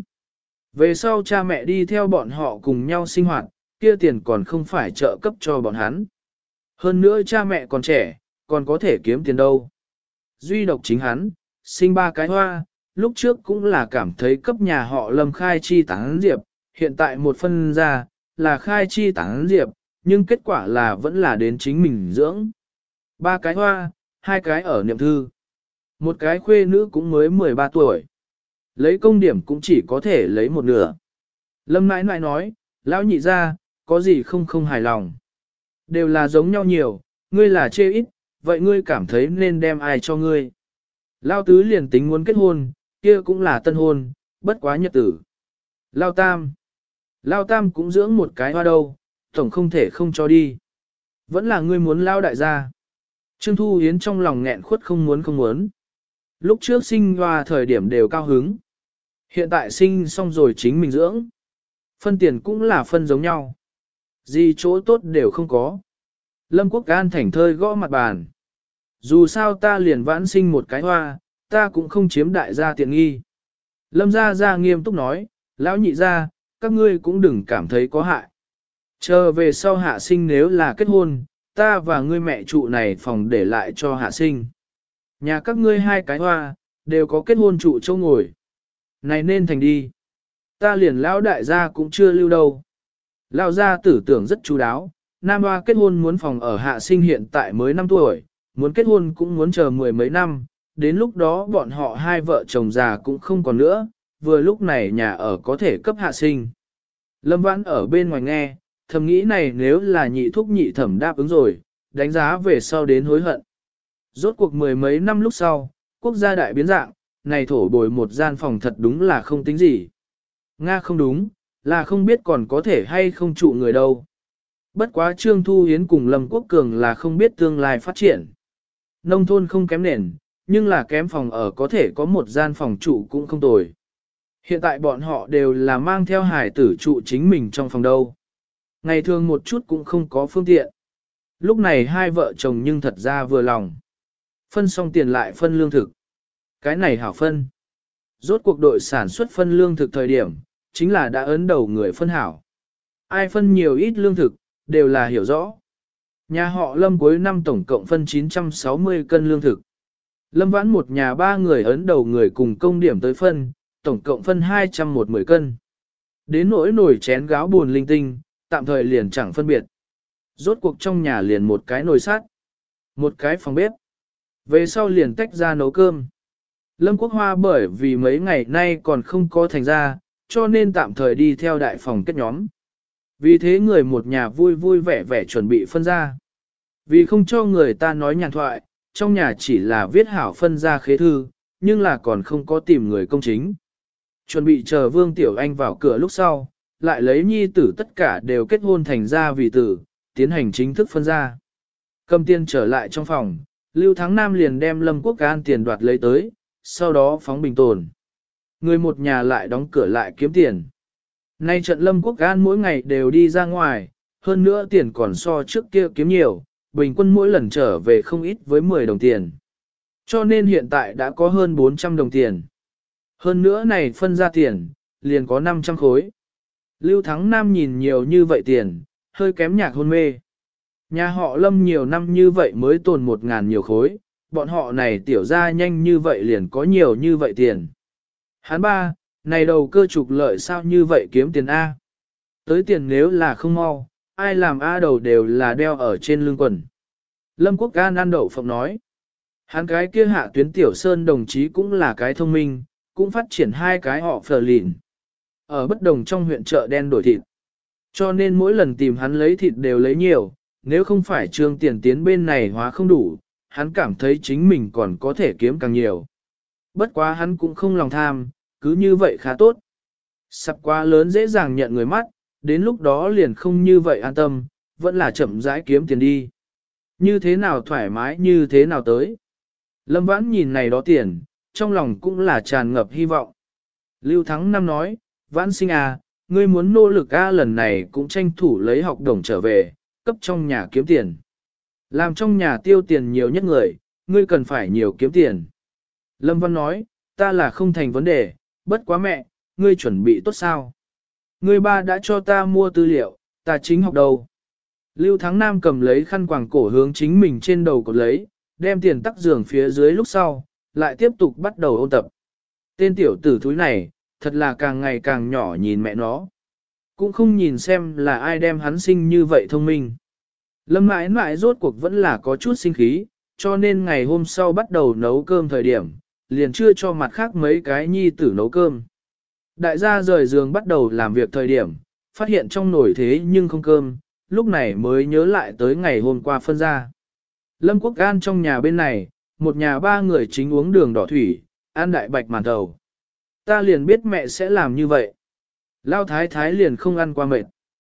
Về sau cha mẹ đi theo bọn họ cùng nhau sinh hoạt, kia tiền còn không phải trợ cấp cho bọn hắn. Hơn nữa cha mẹ còn trẻ, còn có thể kiếm tiền đâu. Duy độc chính hắn, sinh ba cái hoa, lúc trước cũng là cảm thấy cấp nhà họ Lâm khai chi tán diệp, hiện tại một phân ra, là khai chi tán diệp, nhưng kết quả là vẫn là đến chính mình dưỡng. Ba cái hoa, hai cái ở niệm thư. Một cái khuê nữ cũng mới mười ba tuổi. Lấy công điểm cũng chỉ có thể lấy một nửa. Lâm nãi nãi nói, lão nhị ra, có gì không không hài lòng. Đều là giống nhau nhiều, ngươi là chê ít, vậy ngươi cảm thấy nên đem ai cho ngươi. Lao tứ liền tính muốn kết hôn, kia cũng là tân hôn, bất quá nhật tử. Lao tam. Lao tam cũng dưỡng một cái hoa đâu, tổng không thể không cho đi. Vẫn là ngươi muốn lao đại gia. Trương Thu Hiến trong lòng nghẹn khuất không muốn không muốn. Lúc trước sinh hoa thời điểm đều cao hứng. Hiện tại sinh xong rồi chính mình dưỡng. Phân tiền cũng là phân giống nhau. Gì chỗ tốt đều không có. Lâm Quốc Can thảnh thơi gõ mặt bàn. Dù sao ta liền vãn sinh một cái hoa, ta cũng không chiếm đại gia tiện nghi. Lâm gia gia nghiêm túc nói, lão nhị gia, các ngươi cũng đừng cảm thấy có hại. Chờ về sau hạ sinh nếu là kết hôn, ta và ngươi mẹ trụ này phòng để lại cho hạ sinh. Nhà các ngươi hai cái hoa, đều có kết hôn trụ châu ngồi. Này nên thành đi. Ta liền lão đại gia cũng chưa lưu đâu. Lão gia tử tưởng rất chú đáo, nam hoa kết hôn muốn phòng ở hạ sinh hiện tại mới năm tuổi, muốn kết hôn cũng muốn chờ mười mấy năm, đến lúc đó bọn họ hai vợ chồng già cũng không còn nữa, vừa lúc này nhà ở có thể cấp hạ sinh. Lâm Vãn ở bên ngoài nghe, thầm nghĩ này nếu là nhị thúc nhị thẩm đáp ứng rồi, đánh giá về sau đến hối hận. Rốt cuộc mười mấy năm lúc sau, quốc gia đại biến dạng, này thổ bồi một gian phòng thật đúng là không tính gì. Nga không đúng, là không biết còn có thể hay không trụ người đâu. Bất quá Trương Thu Hiến cùng Lâm Quốc Cường là không biết tương lai phát triển. Nông thôn không kém nền, nhưng là kém phòng ở có thể có một gian phòng trụ cũng không tồi. Hiện tại bọn họ đều là mang theo hải tử trụ chính mình trong phòng đâu. Ngày thường một chút cũng không có phương tiện. Lúc này hai vợ chồng nhưng thật ra vừa lòng. Phân xong tiền lại phân lương thực. Cái này hảo phân. Rốt cuộc đội sản xuất phân lương thực thời điểm, chính là đã ấn đầu người phân hảo. Ai phân nhiều ít lương thực, đều là hiểu rõ. Nhà họ Lâm cuối năm tổng cộng phân chín trăm sáu mươi cân lương thực. Lâm Vãn một nhà ba người ấn đầu người cùng công điểm tới phân, tổng cộng phân hai trăm một mươi cân. Đến nỗi nồi chén gáo buồn linh tinh, tạm thời liền chẳng phân biệt. Rốt cuộc trong nhà liền một cái nồi sắt, một cái phòng bếp. Về sau liền tách ra nấu cơm. Lâm Quốc Hoa bởi vì mấy ngày nay còn không có thành ra, cho nên tạm thời đi theo đại phòng kết nhóm. Vì thế người một nhà vui vui vẻ vẻ chuẩn bị phân ra. Vì không cho người ta nói nhàn thoại, trong nhà chỉ là viết hảo phân ra khế thư, nhưng là còn không có tìm người công chính. Chuẩn bị chờ Vương Tiểu Anh vào cửa lúc sau, lại lấy nhi tử tất cả đều kết hôn thành ra vì tử, tiến hành chính thức phân ra. Cầm tiền trở lại trong phòng, Lưu Thắng Nam liền đem Lâm Quốc An tiền đoạt lấy tới, sau đó phóng bình tồn. Người một nhà lại đóng cửa lại kiếm tiền. Nay trận Lâm Quốc An mỗi ngày đều đi ra ngoài, hơn nữa tiền còn so trước kia kiếm nhiều, bình quân mỗi lần trở về không ít với mười đồng tiền. Cho nên hiện tại đã có hơn bốn trăm đồng tiền. Hơn nữa này phân ra tiền, liền có năm trăm khối. Lưu Thắng Nam nhìn nhiều như vậy tiền, hơi kém nhạc hôn mê. Nhà họ Lâm nhiều năm như vậy mới tồn một ngàn nhiều khối, bọn họ này tiểu ra nhanh như vậy liền có nhiều như vậy tiền. Hắn ba, này đầu cơ trục lợi sao như vậy kiếm tiền A. Tới tiền nếu là không mau, ai làm A đầu đều là đeo ở trên lưng quần. Lâm Quốc An ăn đậu phộng nói. Hắn cái kia hạ tuyến tiểu sơn đồng chí cũng là cái thông minh, cũng phát triển hai cái họ phờ lìn. Ở bất đồng trong huyện chợ đen đổi thịt. Cho nên mỗi lần tìm hắn lấy thịt đều lấy nhiều, nếu không phải trương tiền tiến bên này hóa không đủ, hắn cảm thấy chính mình còn có thể kiếm càng nhiều. Bất quá hắn cũng không lòng tham, cứ như vậy khá tốt. Sắp quá lớn dễ dàng nhận người mắt, đến lúc đó liền không như vậy an tâm, vẫn là chậm rãi kiếm tiền đi. Như thế nào thoải mái như thế nào tới. Lâm Vãn nhìn này đó tiền, trong lòng cũng là tràn ngập hy vọng. Lưu Thắng Năm nói, Vãn sinh à, ngươi muốn nỗ lực a lần này cũng tranh thủ lấy học đồng trở về, cấp trong nhà kiếm tiền. Làm trong nhà tiêu tiền nhiều nhất người, ngươi cần phải nhiều kiếm tiền. Lâm Văn nói, ta là không thành vấn đề, bất quá mẹ, ngươi chuẩn bị tốt sao? Ngươi ba đã cho ta mua tư liệu, ta chính học đầu. Lưu Thắng Nam cầm lấy khăn quàng cổ hướng chính mình trên đầu cột lấy, đem tiền tắc giường phía dưới lúc sau, lại tiếp tục bắt đầu ôn tập. Tên tiểu tử thúi này, thật là càng ngày càng nhỏ nhìn mẹ nó. Cũng không nhìn xem là ai đem hắn sinh như vậy thông minh. Lâm mãi mãi rốt cuộc vẫn là có chút sinh khí, cho nên ngày hôm sau bắt đầu nấu cơm thời điểm, liền chưa cho mặt khác mấy cái nhi tử nấu cơm. Đại gia rời giường bắt đầu làm việc thời điểm, phát hiện trong nồi thế nhưng không cơm, lúc này mới nhớ lại tới ngày hôm qua phân ra. Lâm Quốc An trong nhà bên này, một nhà ba người chính uống đường đỏ thủy, ăn đại bạch màn thầu. Ta liền biết mẹ sẽ làm như vậy. Lao thái thái liền không ăn qua mệt.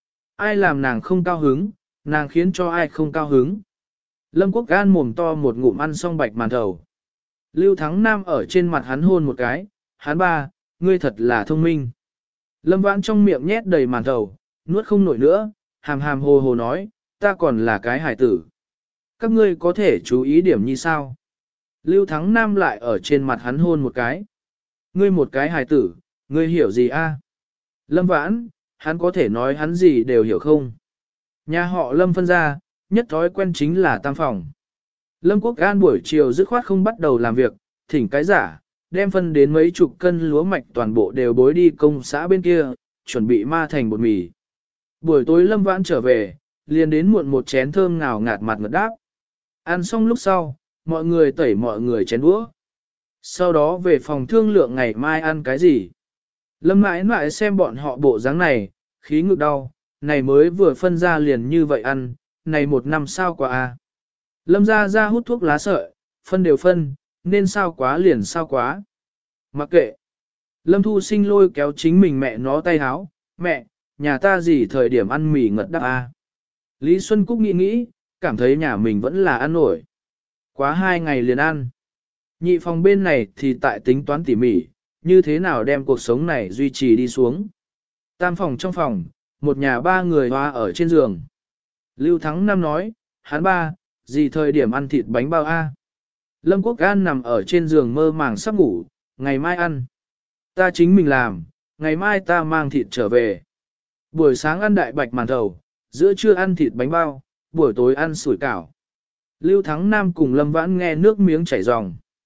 Ai làm nàng không cao hứng, nàng khiến cho ai không cao hứng. Lâm Quốc An mồm to một ngụm ăn xong bạch màn thầu. Lưu Thắng Nam ở trên mặt hắn hôn một cái, hắn ba, ngươi thật là thông minh. Lâm Vãn trong miệng nhét đầy màn thầu, nuốt không nổi nữa, hàm hàm hồ hồ nói, ta còn là cái hải tử. Các ngươi có thể chú ý điểm như sao? Lưu Thắng Nam lại ở trên mặt hắn hôn một cái. Ngươi một cái hải tử, ngươi hiểu gì a? Lâm Vãn, hắn có thể nói hắn gì đều hiểu không? Nhà họ Lâm phân ra, nhất thói quen chính là tam phòng. Lâm Quốc An buổi chiều dứt khoát không bắt đầu làm việc, thỉnh cái giả, đem phân đến mấy chục cân lúa mạch toàn bộ đều bối đi công xã bên kia, chuẩn bị ma thành bột mì. Buổi tối Lâm Vãn trở về, liền đến muộn một chén thơm ngào ngạt mặt ngật đáp. Ăn xong lúc sau, mọi người tẩy mọi người chén đũa. Sau đó về phòng thương lượng ngày mai ăn cái gì. Lâm mãi mãi xem bọn họ bộ dáng này, khí ngực đau, này mới vừa phân ra liền như vậy ăn, này một năm sao quá a. Lâm ra ra hút thuốc lá sợi, phân đều phân, nên sao quá liền sao quá. Mặc kệ. Lâm Thu Sinh lôi kéo chính mình mẹ nó tay háo, mẹ, nhà ta gì thời điểm ăn mì ngật đắp a. Lý Xuân Cúc nghĩ nghĩ, cảm thấy nhà mình vẫn là ăn nổi. Quá hai ngày liền ăn. Nhị phòng bên này thì tại tính toán tỉ mỉ, như thế nào đem cuộc sống này duy trì đi xuống. Tam phòng trong phòng, một nhà ba người hoa ở trên giường. Lưu Thắng Nam nói, hắn ba, gì thời điểm ăn thịt bánh bao a? Lâm Quốc An nằm ở trên giường mơ màng sắp ngủ, ngày mai ăn. Ta chính mình làm, ngày mai ta mang thịt trở về. Buổi sáng ăn đại bạch màn thầu, giữa trưa ăn thịt bánh bao, buổi tối ăn sủi cảo. Lưu Thắng Nam cùng Lâm Vãn nghe nước miếng chảy ròng.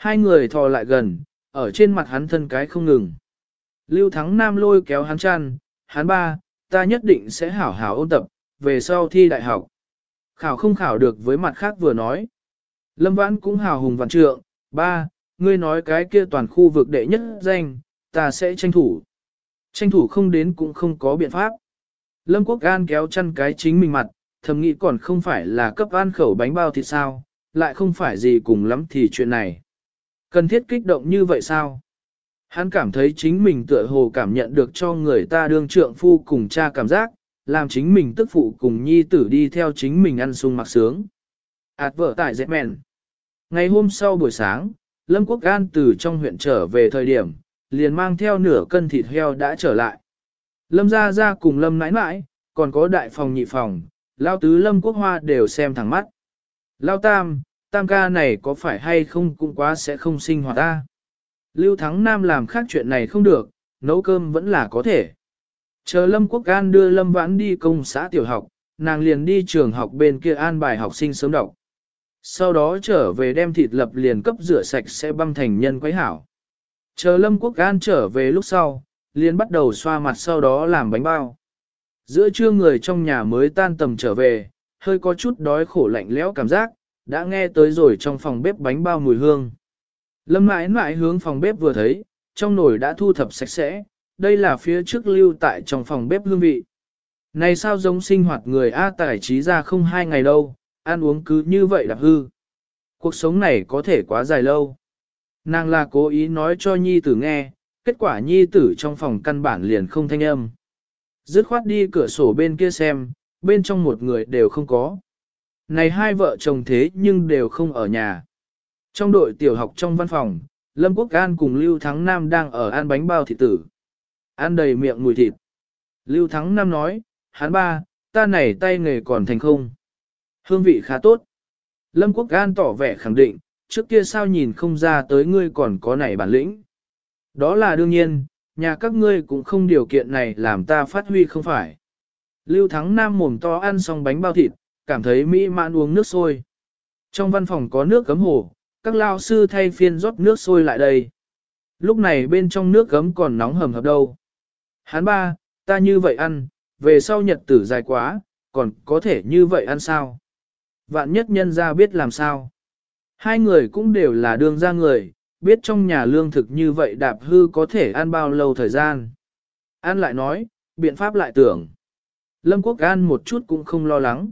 Hai người thò lại gần, ở trên mặt hắn thân cái không ngừng. Lưu Thắng Nam lôi kéo hắn chăn, hắn ba, ta nhất định sẽ hảo hảo ôn tập, về sau thi đại học. Khảo không khảo được với mặt khác vừa nói. Lâm Vãn cũng hào hùng vạn trượng, ba, ngươi nói cái kia toàn khu vực đệ nhất danh, ta sẽ tranh thủ. Tranh thủ không đến cũng không có biện pháp. Lâm Quốc An kéo chăn cái chính mình mặt, thầm nghĩ còn không phải là cấp an khẩu bánh bao thì sao, lại không phải gì cùng lắm thì chuyện này. Cần thiết kích động như vậy sao? Hắn cảm thấy chính mình tựa hồ cảm nhận được cho người ta đương trượng phu cùng cha cảm giác, làm chính mình tức phụ cùng nhi tử đi theo chính mình ăn sung mặc sướng. Ảt vợ tại dệt mẹn. Ngày hôm sau buổi sáng, Lâm Quốc An từ trong huyện trở về thời điểm, liền mang theo nửa cân thịt heo đã trở lại. Lâm Gia Gia cùng Lâm nãi nãi, còn có đại phòng nhị phòng, Lao Tứ Lâm Quốc Hoa đều xem thẳng mắt. Lao Tam, Tam ca này có phải hay không cũng quá sẽ không sinh hoạt ta. Lưu Thắng Nam làm khác chuyện này không được, nấu cơm vẫn là có thể. Chờ Lâm Quốc An đưa Lâm Vãn đi công xã tiểu học, nàng liền đi trường học bên kia an bài học sinh sớm đọc. Sau đó trở về đem thịt lập liền cấp rửa sạch sẽ băm thành nhân quấy hảo. Chờ Lâm Quốc An trở về lúc sau, liền bắt đầu xoa mặt sau đó làm bánh bao. Giữa trưa người trong nhà mới tan tầm trở về, hơi có chút đói khổ lạnh lẽo cảm giác, đã nghe tới rồi trong phòng bếp bánh bao mùi hương. Lâm mãi mãi hướng phòng bếp vừa thấy, trong nồi đã thu thập sạch sẽ, đây là phía trước lưu tại trong phòng bếp hương vị. Này sao giống sinh hoạt người A tài trí ra không hai ngày đâu, ăn uống cứ như vậy đạp hư. Cuộc sống này có thể quá dài lâu. Nàng là cố ý nói cho nhi tử nghe, kết quả nhi tử trong phòng căn bản liền không thanh âm. Dứt khoát đi cửa sổ bên kia xem, bên trong một người đều không có. Này hai vợ chồng thế nhưng đều không ở nhà. Trong đội tiểu học trong văn phòng, Lâm Quốc An cùng Lưu Thắng Nam đang ở ăn bánh bao thịt tử. Ăn đầy miệng mùi thịt. Lưu Thắng Nam nói, hắn ba, ta này tay nghề còn thành không. Hương vị khá tốt. Lâm Quốc An tỏ vẻ khẳng định, trước kia sao nhìn không ra tới ngươi còn có này bản lĩnh. Đó là đương nhiên, nhà các ngươi cũng không điều kiện này làm ta phát huy không phải. Lưu Thắng Nam mồm to ăn xong bánh bao thịt, cảm thấy mỹ mãn uống nước sôi. Trong văn phòng có nước cấm hồ, các lao sư thay phiên rót nước sôi lại đây. Lúc này bên trong nước gấm còn nóng hầm hập đâu. Hắn ba, ta như vậy ăn, về sau nhật tử dài quá, còn có thể như vậy ăn sao? Vạn nhất nhân ra biết làm sao? Hai người cũng đều là đương gia người, biết trong nhà lương thực như vậy đạp hư có thể ăn bao lâu thời gian. An lại nói, biện pháp lại tưởng. Lâm Quốc An một chút cũng không lo lắng.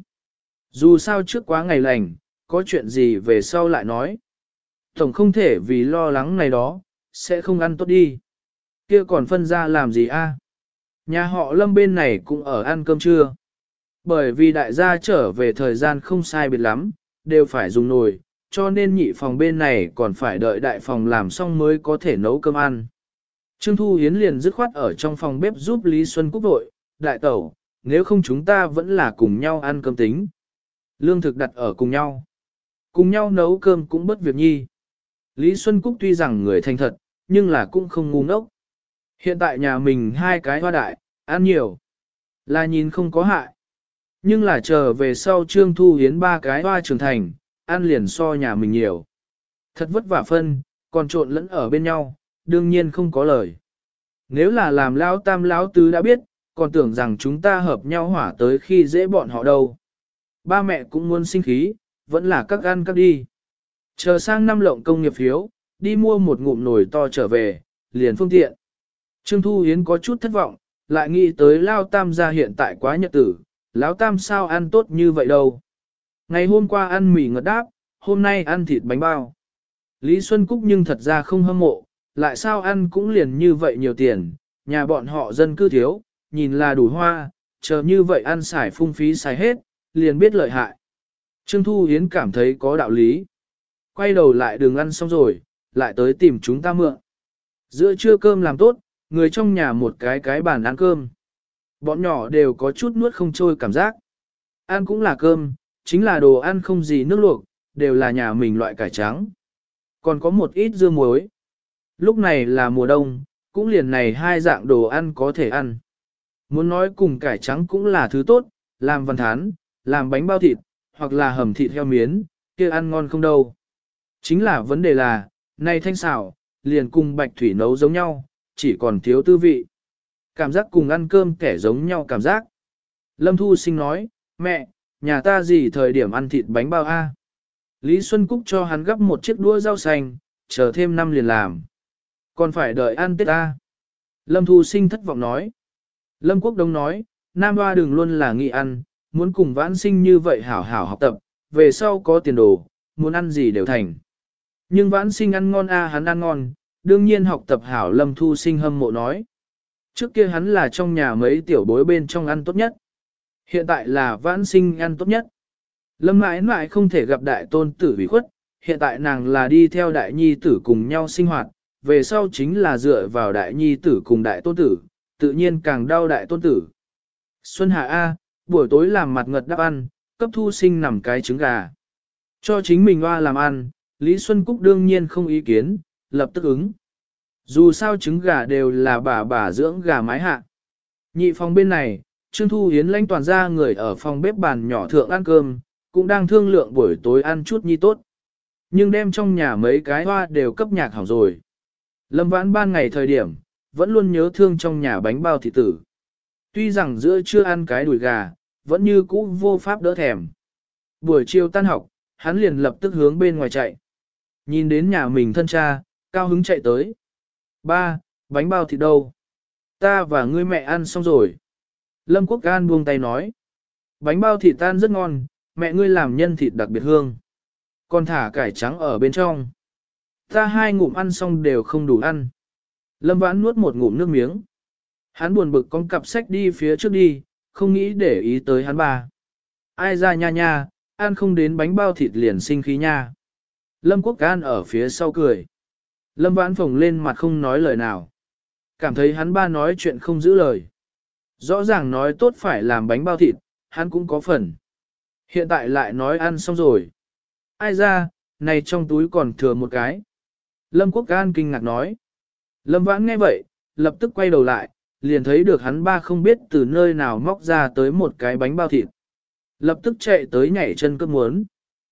Dù sao trước quá ngày lành, có chuyện gì về sau lại nói. Tổng không thể vì lo lắng này đó, sẽ không ăn tốt đi. Kia còn phân ra làm gì a? Nhà họ Lâm bên này cũng ở ăn cơm trưa. Bởi vì đại gia trở về thời gian không sai biệt lắm, đều phải dùng nồi, cho nên nhị phòng bên này còn phải đợi đại phòng làm xong mới có thể nấu cơm ăn. Trương Thu Hiến liền dứt khoát ở trong phòng bếp giúp Lý Xuân Cúc vội, đại tẩu, nếu không chúng ta vẫn là cùng nhau ăn cơm tính. Lương thực đặt ở cùng nhau. Cùng nhau nấu cơm cũng bất việc nhi. Lý Xuân Cúc tuy rằng người thành thật, nhưng là cũng không ngu ngốc. Hiện tại nhà mình hai cái hoa đại, ăn nhiều. Là nhìn không có hại. Nhưng là chờ về sau Trương Thu Hiến ba cái hoa trưởng thành, ăn liền so nhà mình nhiều. Thật vất vả phân, còn trộn lẫn ở bên nhau, đương nhiên không có lời. Nếu là làm lão tam lão tứ đã biết, còn tưởng rằng chúng ta hợp nhau hỏa tới khi dễ bọn họ đâu. Ba mẹ cũng muốn sinh khí, vẫn là các ăn các đi. Chờ sang năm lộng công nghiệp phiếu, đi mua một ngụm nồi to trở về, liền phương tiện. Trương Thu Hiến có chút thất vọng, lại nghĩ tới Lao Tam gia hiện tại quá nhật tử, Lão Tam sao ăn tốt như vậy đâu. Ngày hôm qua ăn mì ngật đáp, hôm nay ăn thịt bánh bao. Lý Xuân Cúc nhưng thật ra không hâm mộ, lại sao ăn cũng liền như vậy nhiều tiền, nhà bọn họ dân cư thiếu, nhìn là đủ hoa, chờ như vậy ăn xài phung phí xài hết, liền biết lợi hại. Trương Thu Hiến cảm thấy có đạo lý. Quay đầu lại đường ăn xong rồi, lại tới tìm chúng ta mượn. Giữa trưa cơm làm tốt, người trong nhà một cái cái bàn ăn cơm. Bọn nhỏ đều có chút nuốt không trôi cảm giác. Ăn cũng là cơm, chính là đồ ăn không gì nước luộc, đều là nhà mình loại cải trắng. Còn có một ít dưa muối. Lúc này là mùa đông, cũng liền này hai dạng đồ ăn có thể ăn. Muốn nói cùng cải trắng cũng là thứ tốt, làm văn thán, làm bánh bao thịt, hoặc là hầm thịt heo miến, kia ăn ngon không đâu. Chính là vấn đề là, Này thanh xảo, liền cùng bạch thủy nấu giống nhau, chỉ còn thiếu tư vị. Cảm giác cùng ăn cơm kẻ giống nhau cảm giác. Lâm Thu Sinh nói, mẹ, nhà ta gì thời điểm ăn thịt bánh bao a? Lý Xuân Cúc cho hắn gấp một chiếc đũa rau xanh, chờ thêm năm liền làm. Còn phải đợi ăn Tết ta. Lâm Thu Sinh thất vọng nói. Lâm Quốc Đông nói, Nam Hoa đừng luôn là nghị ăn, muốn cùng vãn sinh như vậy hảo hảo học tập, về sau có tiền đồ, muốn ăn gì đều thành. Nhưng vãn sinh ăn ngon a hắn ăn ngon, đương nhiên học tập hảo. Lâm Thu Sinh hâm mộ nói. Trước kia hắn là trong nhà mấy tiểu bối bên trong ăn tốt nhất. Hiện tại là vãn sinh ăn tốt nhất. Lâm mãi mãi không thể gặp đại tôn tử bị khuất, hiện tại nàng là đi theo đại nhi tử cùng nhau sinh hoạt, về sau chính là dựa vào đại nhi tử cùng đại tôn tử, tự nhiên càng đau đại tôn tử. Xuân Hạ A, buổi tối làm mặt ngật đáp ăn, cấp Thu Sinh nằm cái trứng gà. Cho chính mình hoa làm ăn, Lý Xuân Cúc đương nhiên không ý kiến, lập tức ứng. Dù sao trứng gà đều là bà bà dưỡng gà mái hạ. Nhị phòng bên này, Trương Thu Hiến lãnh toàn ra người ở phòng bếp bàn nhỏ thượng ăn cơm, cũng đang thương lượng buổi tối ăn chút nhi tốt. Nhưng đem trong nhà mấy cái hoa đều cấp nhạc hỏng rồi. Lâm Vãn ban ngày thời điểm, vẫn luôn nhớ thương trong nhà bánh bao thịt tử. Tuy rằng giữa chưa ăn cái đùi gà, vẫn như cũ vô pháp đỡ thèm. Buổi chiều tan học, hắn liền lập tức hướng bên ngoài chạy. Nhìn đến nhà mình thân cha, cao hứng chạy tới. Ba, bánh bao thịt đâu? Ta và ngươi mẹ ăn xong rồi. Lâm Quốc An buông tay nói. Bánh bao thịt tan rất ngon, mẹ ngươi làm nhân thịt đặc biệt hương. Còn thả cải trắng ở bên trong. Ta hai ngụm ăn xong đều không đủ ăn. Lâm Vãn nuốt một ngụm nước miếng. Hắn buồn bực con cặp sách đi phía trước đi, không nghĩ để ý tới hắn ba. Ai ra nha nha, ăn không đến bánh bao thịt liền sinh khí nha. Lâm Quốc An ở phía sau cười. Lâm Vãn phồng lên mặt không nói lời nào. Cảm thấy hắn ba nói chuyện không giữ lời. Rõ ràng nói tốt phải làm bánh bao thịt, hắn cũng có phần. Hiện tại lại nói ăn xong rồi. Ai ra, này trong túi còn thừa một cái. Lâm Quốc An kinh ngạc nói. Lâm Vãn nghe vậy, lập tức quay đầu lại, liền thấy được hắn ba không biết từ nơi nào móc ra tới một cái bánh bao thịt. Lập tức chạy tới nhảy chân cướp muốn.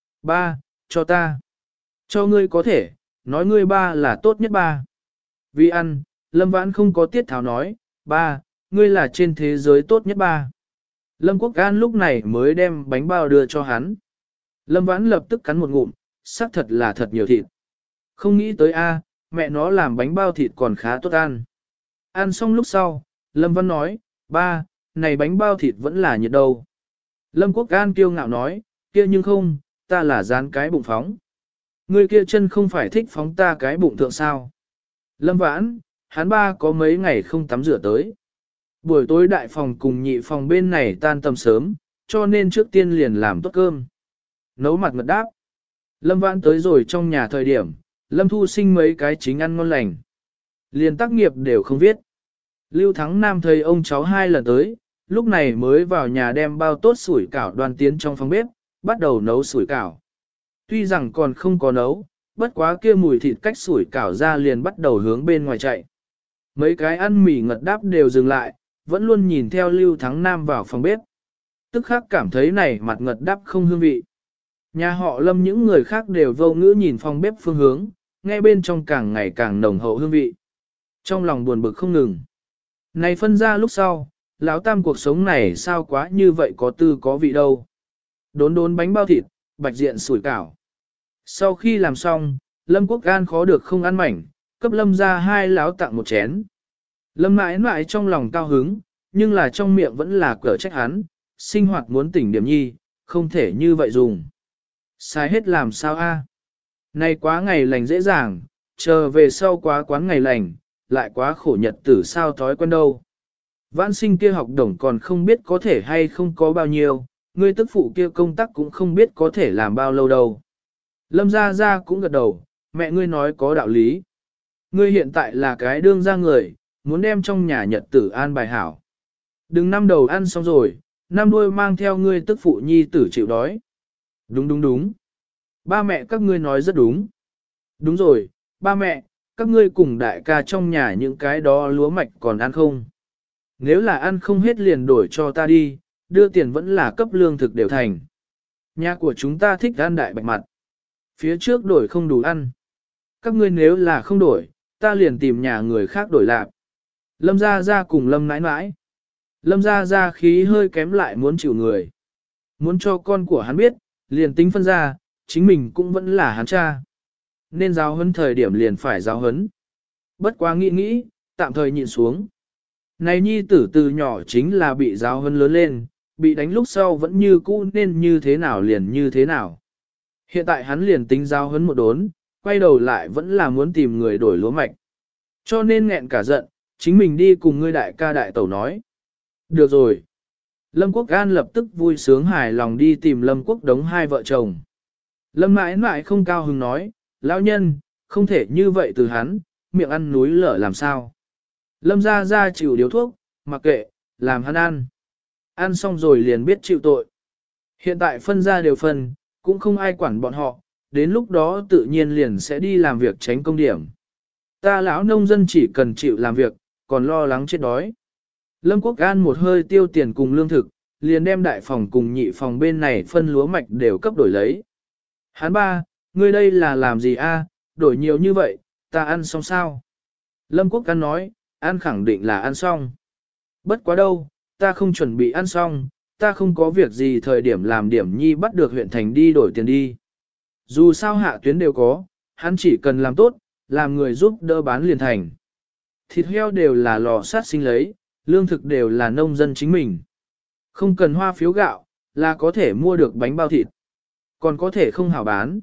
Ba, cho ta. Cho ngươi có thể, nói ngươi ba là tốt nhất ba. Vì ăn, Lâm Vãn không có tiết tháo nói, ba, ngươi là trên thế giới tốt nhất ba. Lâm Quốc An lúc này mới đem bánh bao đưa cho hắn. Lâm Vãn lập tức cắn một ngụm, xác thật là thật nhiều thịt. Không nghĩ tới a, mẹ nó làm bánh bao thịt còn khá tốt ăn. Ăn xong lúc sau, Lâm Vãn nói, ba, này bánh bao thịt vẫn là nhiệt đâu. Lâm Quốc An kiêu ngạo nói, kia nhưng không, ta là dán cái bụng phóng. Người kia chân không phải thích phóng ta cái bụng thượng sao. Lâm Vãn, hắn ba có mấy ngày không tắm rửa tới. Buổi tối đại phòng cùng nhị phòng bên này tan tầm sớm, cho nên trước tiên liền làm tốt cơm. Nấu mặt ngật đáp. Lâm Vãn tới rồi trong nhà thời điểm, Lâm Thu Sinh mấy cái chính ăn ngon lành. Liền tác nghiệp đều không viết. Lưu Thắng Nam thấy ông cháu hai lần tới, lúc này mới vào nhà đem bao tốt sủi cảo đoan tiến trong phòng bếp, bắt đầu nấu sủi cảo. Tuy rằng còn không có nấu, bất quá kia mùi thịt cách sủi cảo ra liền bắt đầu hướng bên ngoài chạy. Mấy cái ăn mì ngật đáp đều dừng lại, vẫn luôn nhìn theo Lưu Thắng Nam vào phòng bếp. Tức khắc cảm thấy này mặt ngật đáp không hương vị. Nhà họ Lâm những người khác đều vô ngữ nhìn phòng bếp phương hướng, nghe bên trong càng ngày càng nồng hậu hương vị. Trong lòng buồn bực không ngừng. Này phân ra lúc sau, lão tam cuộc sống này sao quá như vậy có tư có vị đâu. Đốn đốn bánh bao thịt, bạch diện sủi cảo. Sau khi làm xong, Lâm Quốc An khó được không ăn mảnh, cấp Lâm ra hai láo tặng một chén. Lâm mãi mãi trong lòng cao hứng, nhưng là trong miệng vẫn là cở trách hắn, sinh hoạt muốn tỉnh điểm nhi, không thể như vậy dùng. Sai hết làm sao a? Nay quá ngày lành dễ dàng, chờ về sau quá quán ngày lành, lại quá khổ nhật tử sao thói quen đâu. Vãn sinh kia học đồng còn không biết có thể hay không có bao nhiêu, ngươi tức phụ kia công tác cũng không biết có thể làm bao lâu đâu. Lâm Gia Gia cũng gật đầu, mẹ ngươi nói có đạo lý. Ngươi hiện tại là cái đương gia người, muốn đem trong nhà nhật tử an bài hảo. Đừng năm đầu ăn xong rồi, năm đuôi mang theo ngươi tức phụ nhi tử chịu đói. Đúng đúng đúng. Ba mẹ các ngươi nói rất đúng. Đúng rồi, ba mẹ, các ngươi cùng đại ca trong nhà những cái đó lúa mạch còn ăn không? Nếu là ăn không hết liền đổi cho ta đi, đưa tiền vẫn là cấp lương thực đều thành. Nhà của chúng ta thích ăn đại bạch mặt. Phía trước đổi không đủ ăn. Các ngươi nếu là không đổi, ta liền tìm nhà người khác đổi lạc. Lâm Gia Gia cùng Lâm nãi nãi. Lâm Gia Gia khí hơi kém lại muốn chịu người. Muốn cho con của hắn biết, liền tính phân ra, chính mình cũng vẫn là hắn cha. Nên giáo huấn thời điểm liền phải giáo huấn. Bất quá nghĩ nghĩ, tạm thời nhịn xuống. Này nhi tử từ nhỏ chính là bị giáo huấn lớn lên, bị đánh lúc sau vẫn như cũ nên như thế nào liền như thế nào. Hiện tại hắn liền tính giáo huấn một đốn, quay đầu lại vẫn là muốn tìm người đổi lúa mạch. Cho nên nghẹn cả giận, chính mình đi cùng ngươi đại ca đại tẩu nói. Được rồi. Lâm Quốc An lập tức vui sướng hài lòng đi tìm Lâm Quốc Đống hai vợ chồng. Lâm mãi mãi không cao hứng nói, lão nhân, không thể như vậy từ hắn, miệng ăn núi lở làm sao. Lâm ra ra chịu điếu thuốc, mặc kệ, làm hắn ăn. Ăn xong rồi liền biết chịu tội. Hiện tại phân ra đều phân, cũng không ai quản bọn họ, đến lúc đó tự nhiên liền sẽ đi làm việc tránh công điểm. Ta lão nông dân chỉ cần chịu làm việc, còn lo lắng chết đói. Lâm Quốc An một hơi tiêu tiền cùng lương thực, liền đem đại phòng cùng nhị phòng bên này phân lúa mạch đều cấp đổi lấy. Hán ba, ngươi đây là làm gì a? Đổi nhiều như vậy, ta ăn xong sao? Lâm Quốc An nói, ăn khẳng định là ăn xong. Bất quá đâu, ta không chuẩn bị ăn xong, ta không có việc gì thời điểm làm điểm nhi bắt được huyện thành đi đổi tiền đi. Dù sao hạ tuyến đều có, hắn chỉ cần làm tốt, làm người giúp đỡ bán liền thành. Thịt heo đều là lò sát sinh lấy, lương thực đều là nông dân chính mình. Không cần hoa phiếu gạo, là có thể mua được bánh bao thịt. Còn có thể không hảo bán.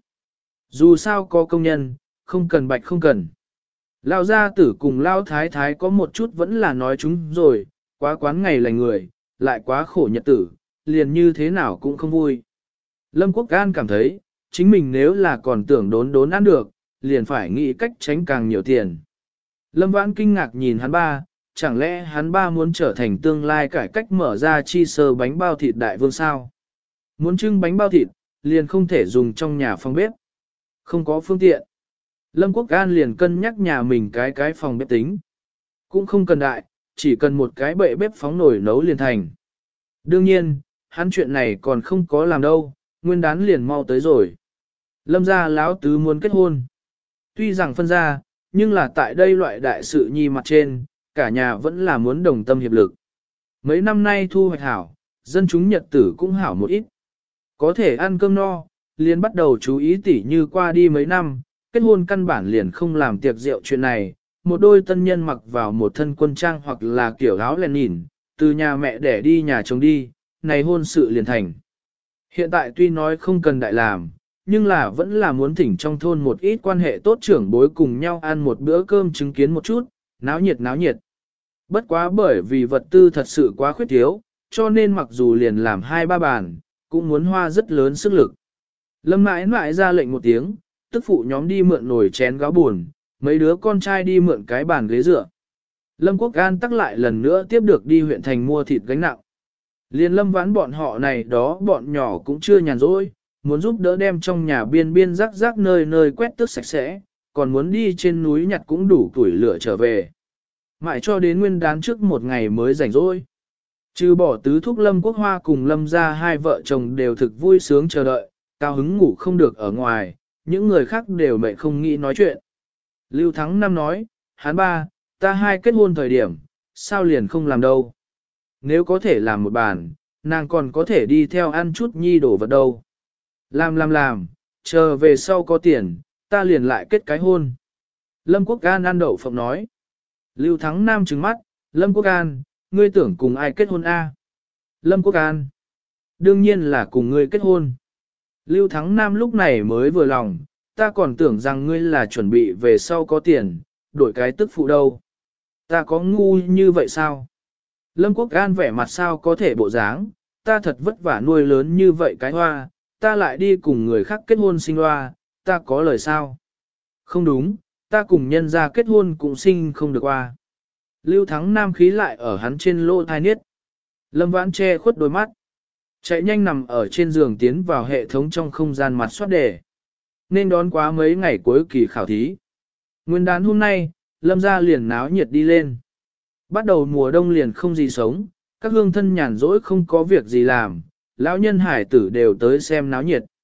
Dù sao có công nhân, không cần bạch không cần. Lao gia tử cùng Lao thái thái có một chút vẫn là nói chúng rồi, quá quán ngày lành người, lại quá khổ nhật tử, liền như thế nào cũng không vui. Lâm Quốc An cảm thấy, chính mình nếu là còn tưởng đốn đốn ăn được, liền phải nghĩ cách tránh càng nhiều tiền. Lâm Vãn kinh ngạc nhìn hắn ba, chẳng lẽ hắn ba muốn trở thành tương lai cải cách mở ra chi sơ bánh bao thịt đại vương sao? Muốn trưng bánh bao thịt, liền không thể dùng trong nhà phòng bếp. Không có phương tiện. Lâm Quốc An liền cân nhắc nhà mình cái cái phòng bếp tính. Cũng không cần đại, chỉ cần một cái bệ bếp phóng nồi nấu liền thành. Đương nhiên, hắn chuyện này còn không có làm đâu, nguyên đán liền mau tới rồi. Lâm gia lão tứ muốn kết hôn. Tuy rằng phân ra, nhưng là tại đây loại đại sự nhi mặt trên, cả nhà vẫn là muốn đồng tâm hiệp lực. Mấy năm nay thu hoạch hảo, dân chúng nhật tử cũng hảo một ít. Có thể ăn cơm no, liền bắt đầu chú ý tỉ như qua đi mấy năm, kết hôn căn bản liền không làm tiệc rượu chuyện này. Một đôi tân nhân mặc vào một thân quân trang hoặc là kiểu áo len nhìn, từ nhà mẹ để đi nhà chồng đi, này hôn sự liền thành. Hiện tại tuy nói không cần đại làm, nhưng là vẫn là muốn thỉnh trong thôn một ít quan hệ tốt trưởng bối cùng nhau ăn một bữa cơm chứng kiến một chút, náo nhiệt náo nhiệt. Bất quá bởi vì vật tư thật sự quá khuyết thiếu, cho nên mặc dù liền làm hai ba bàn, cũng muốn hoa rất lớn sức lực. Lâm mãi mãi ra lệnh một tiếng, tức phụ nhóm đi mượn nồi chén gáo buồn, mấy đứa con trai đi mượn cái bàn ghế dựa. Lâm Quốc An tắc lại lần nữa tiếp được đi huyện thành mua thịt gánh nặng. Liên Lâm Vãn bọn họ này đó bọn nhỏ cũng chưa nhàn rỗi, muốn giúp đỡ đem trong nhà biên biên rắc rắc nơi nơi quét tước sạch sẽ, còn muốn đi trên núi nhặt cũng đủ tuổi lửa trở về. Mãi cho đến nguyên đán trước một ngày mới rảnh rỗi. Trừ bỏ tứ thúc Lâm Quốc Hoa cùng Lâm gia hai vợ chồng đều thực vui sướng chờ đợi, cao hứng ngủ không được ở ngoài, những người khác đều mệt không nghĩ nói chuyện. Lưu Thắng Năm nói, hắn ba, ta hai kết hôn thời điểm, sao liền không làm đâu. Nếu có thể làm một bàn, nàng còn có thể đi theo ăn chút nhi đổ vật đâu. Làm làm làm, chờ về sau có tiền, ta liền lại kết cái hôn. Lâm Quốc An ăn đậu phộng nói. Lưu Thắng Nam trừng mắt, Lâm Quốc An, ngươi tưởng cùng ai kết hôn a? Lâm Quốc An, đương nhiên là cùng ngươi kết hôn. Lưu Thắng Nam lúc này mới vừa lòng, ta còn tưởng rằng ngươi là chuẩn bị về sau có tiền, đổi cái tức phụ đâu. Ta có ngu như vậy sao? Lâm Quốc An vẻ mặt sao có thể bộ dáng, ta thật vất vả nuôi lớn như vậy cái hoa, ta lại đi cùng người khác kết hôn sinh hoa, ta có lời sao? Không đúng, ta cùng nhân gia kết hôn cũng sinh không được hoa. Lưu Thắng Nam khí lại ở hắn trên lỗ thai niết. Lâm Vãn che khuất đôi mắt. Chạy nhanh nằm ở trên giường tiến vào hệ thống trong không gian mặt soát đề. Nên đón quá mấy ngày cuối kỳ khảo thí. Nguyên đán hôm nay, Lâm gia liền náo nhiệt đi lên. Bắt đầu mùa đông liền không gì sống, các hương thân nhàn rỗi không có việc gì làm, lão nhân hải tử đều tới xem náo nhiệt.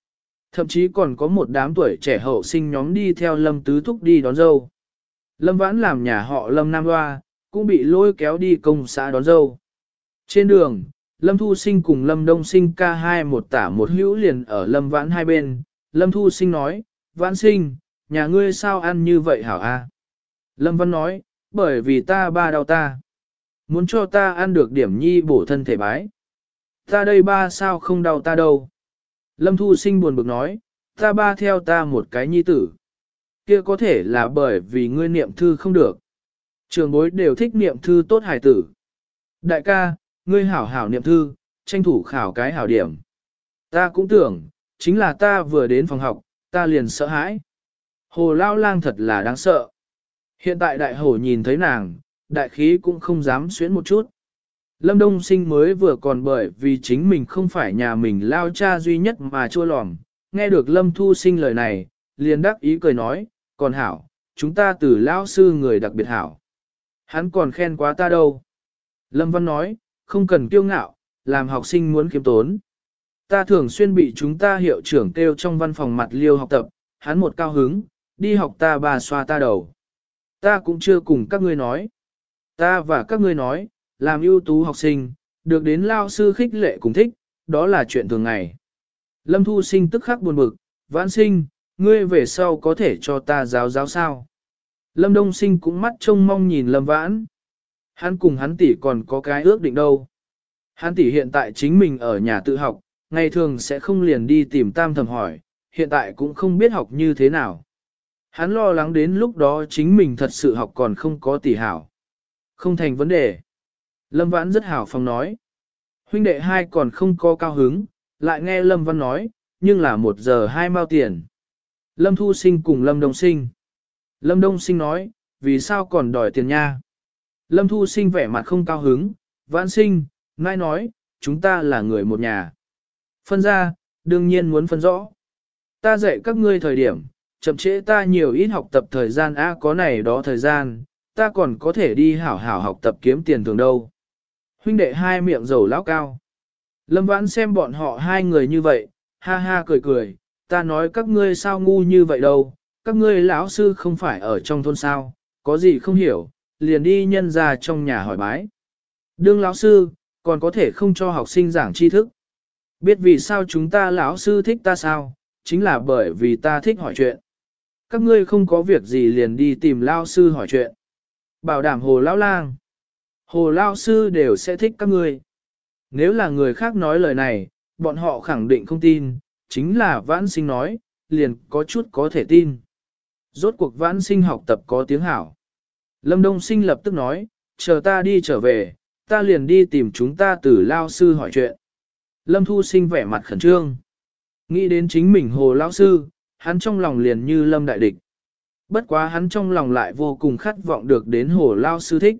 Thậm chí còn có một đám tuổi trẻ hậu sinh nhóm đi theo Lâm Tứ Thúc đi đón dâu. Lâm Vãn làm nhà họ Lâm Nam Hoa, cũng bị lôi kéo đi công xã đón dâu. Trên đường, Lâm Thu Sinh cùng Lâm Đông Sinh ca hai một tả một hữu liền ở Lâm Vãn hai bên. Lâm Thu Sinh nói, Vãn Sinh, nhà ngươi sao ăn như vậy hảo a? Lâm Văn nói, bởi vì ta ba đau ta. Muốn cho ta ăn được điểm nhi bổ thân thể bái. Ta đây ba sao không đau ta đâu. Lâm Thu Sinh buồn bực nói, ta ba theo ta một cái nhi tử. Kia có thể là bởi vì ngươi niệm thư không được. Trường bối đều thích niệm thư tốt hài tử. Đại ca, ngươi hảo hảo niệm thư, tranh thủ khảo cái hảo điểm. Ta cũng tưởng, chính là ta vừa đến phòng học, ta liền sợ hãi. Hồ Lao Lang thật là đáng sợ. Hiện tại đại hổ nhìn thấy nàng, đại khí cũng không dám xuyến một chút. Lâm Đông Sinh mới vừa còn bởi vì chính mình không phải nhà mình lao cha duy nhất mà chua lòm, nghe được Lâm Thu Sinh lời này, liền đắc ý cười nói, còn hảo, chúng ta từ lao sư người đặc biệt hảo. Hắn còn khen quá ta đâu. Lâm Văn nói, không cần kiêu ngạo, làm học sinh muốn khiêm tốn. Ta thường xuyên bị chúng ta hiệu trưởng kêu trong văn phòng mặt liêu học tập, hắn một cao hứng, đi học ta bà xoa ta đầu. Ta cũng chưa cùng các ngươi nói. Ta và các ngươi nói, làm ưu tú học sinh, được đến lao sư khích lệ cùng thích, đó là chuyện thường ngày. Lâm Thu Sinh tức khắc buồn bực, Vãn Sinh, ngươi về sau có thể cho ta giáo giáo sao? Lâm Đông Sinh cũng mắt trông mong nhìn Lâm Vãn. Hắn cùng hắn tỷ còn có cái ước định đâu. Hắn tỷ hiện tại chính mình ở nhà tự học, ngày thường sẽ không liền đi tìm tam thầm hỏi, hiện tại cũng không biết học như thế nào. Hắn lo lắng đến lúc đó chính mình thật sự học còn không có tỷ hảo. Không thành vấn đề. Lâm Vãn rất hảo phong nói. Huynh đệ hai còn không có cao hứng, lại nghe Lâm Văn nói, nhưng là một giờ hai mao tiền. Lâm Thu Sinh cùng Lâm Đông Sinh. Lâm Đông Sinh nói, vì sao còn đòi tiền nha? Lâm Thu Sinh vẻ mặt không cao hứng, Vãn Sinh, mai nói, chúng ta là người một nhà. Phân ra, đương nhiên muốn phân rõ. Ta dạy các ngươi thời điểm, chậm trễ ta nhiều ít học tập thời gian á có này đó thời gian, ta còn có thể đi hảo hảo học tập kiếm tiền thường đâu. Huynh đệ hai miệng dầu lão cao. Lâm Vãn xem bọn họ hai người như vậy, ha ha cười cười, ta nói các ngươi sao ngu như vậy đâu, các ngươi lão sư không phải ở trong thôn sao, có gì không hiểu, liền đi nhân ra trong nhà hỏi bái. Đương lão sư, còn có thể không cho học sinh giảng tri thức. Biết vì sao chúng ta lão sư thích ta sao, chính là bởi vì ta thích hỏi chuyện. Các ngươi không có việc gì liền đi tìm lão sư hỏi chuyện. Bảo đảm hồ lão lang. Hồ lão sư đều sẽ thích các ngươi. Nếu là người khác nói lời này, bọn họ khẳng định không tin, chính là Vãn Sinh nói, liền có chút có thể tin. Rốt cuộc Vãn Sinh học tập có tiếng hảo. Lâm Đông Sinh lập tức nói, chờ ta đi trở về, ta liền đi tìm chúng ta từ lao sư hỏi chuyện. Lâm Thu Sinh vẻ mặt khẩn trương. Nghĩ đến chính mình hồ lão sư, hắn trong lòng liền như lâm đại địch. Bất quá hắn trong lòng lại vô cùng khát vọng được đến hồ lão sư thích.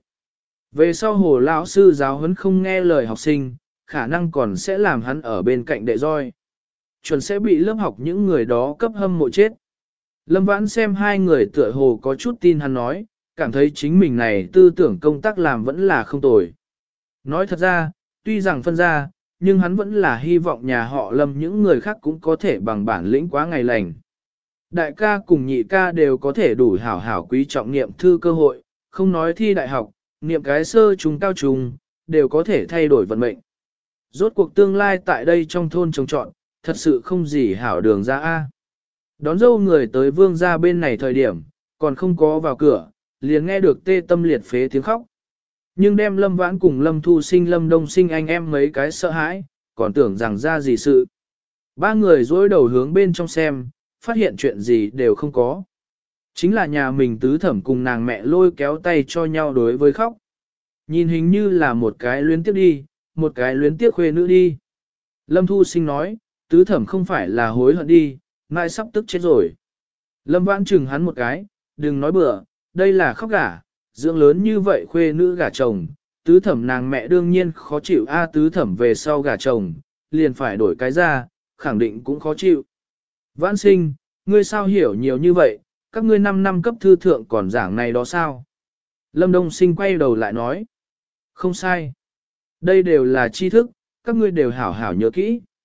Về sau hồ lão sư giáo huấn không nghe lời học sinh, khả năng còn sẽ làm hắn ở bên cạnh đệ roi. Chuẩn sẽ bị lớp học những người đó cấp hâm mộ chết. Lâm Vãn xem hai người tựa hồ có chút tin hắn nói, cảm thấy chính mình này tư tưởng công tác làm vẫn là không tồi. Nói thật ra, tuy rằng phân ra, nhưng hắn vẫn là hy vọng nhà họ Lâm những người khác cũng có thể bằng bản lĩnh quá ngày lành. Đại ca cùng nhị ca đều có thể đủ hảo hảo quý trọng niệm thư cơ hội, không nói thi đại học, niệm cái sơ trung cao trung, đều có thể thay đổi vận mệnh. Rốt cuộc tương lai tại đây trong thôn trồng trọn, thật sự không gì hảo đường ra A. Đón dâu người tới vương gia bên này thời điểm, còn không có vào cửa, liền nghe được tê tâm liệt phế tiếng khóc. Nhưng đem Lâm Vãn cùng Lâm Thu Sinh Lâm Đông Sinh anh em mấy cái sợ hãi, còn tưởng rằng ra gì sự. Ba người dối đầu hướng bên trong xem, phát hiện chuyện gì đều không có. Chính là nhà mình tứ thẩm cùng nàng mẹ lôi kéo tay cho nhau đối với khóc. Nhìn hình như là một cái luyến tiếc đi, một cái luyến tiếc khuê nữ đi. Lâm Thu Sinh nói, tứ thẩm không phải là hối hận đi, mai sắp tức chết rồi. Lâm Vãn chừng hắn một cái, đừng nói bừa, đây là khóc gả, dưỡng lớn như vậy khuê nữ gả chồng, tứ thẩm nàng mẹ đương nhiên khó chịu a tứ thẩm về sau gả chồng, liền phải đổi cái ra, khẳng định cũng khó chịu. Vãn Sinh, ngươi sao hiểu nhiều như vậy, các ngươi năm năm cấp thư thượng còn giảng này đó sao? Lâm Đông Sinh quay đầu lại nói, không sai. Đây đều là tri thức, các ngươi đều hảo hảo nhớ kỹ.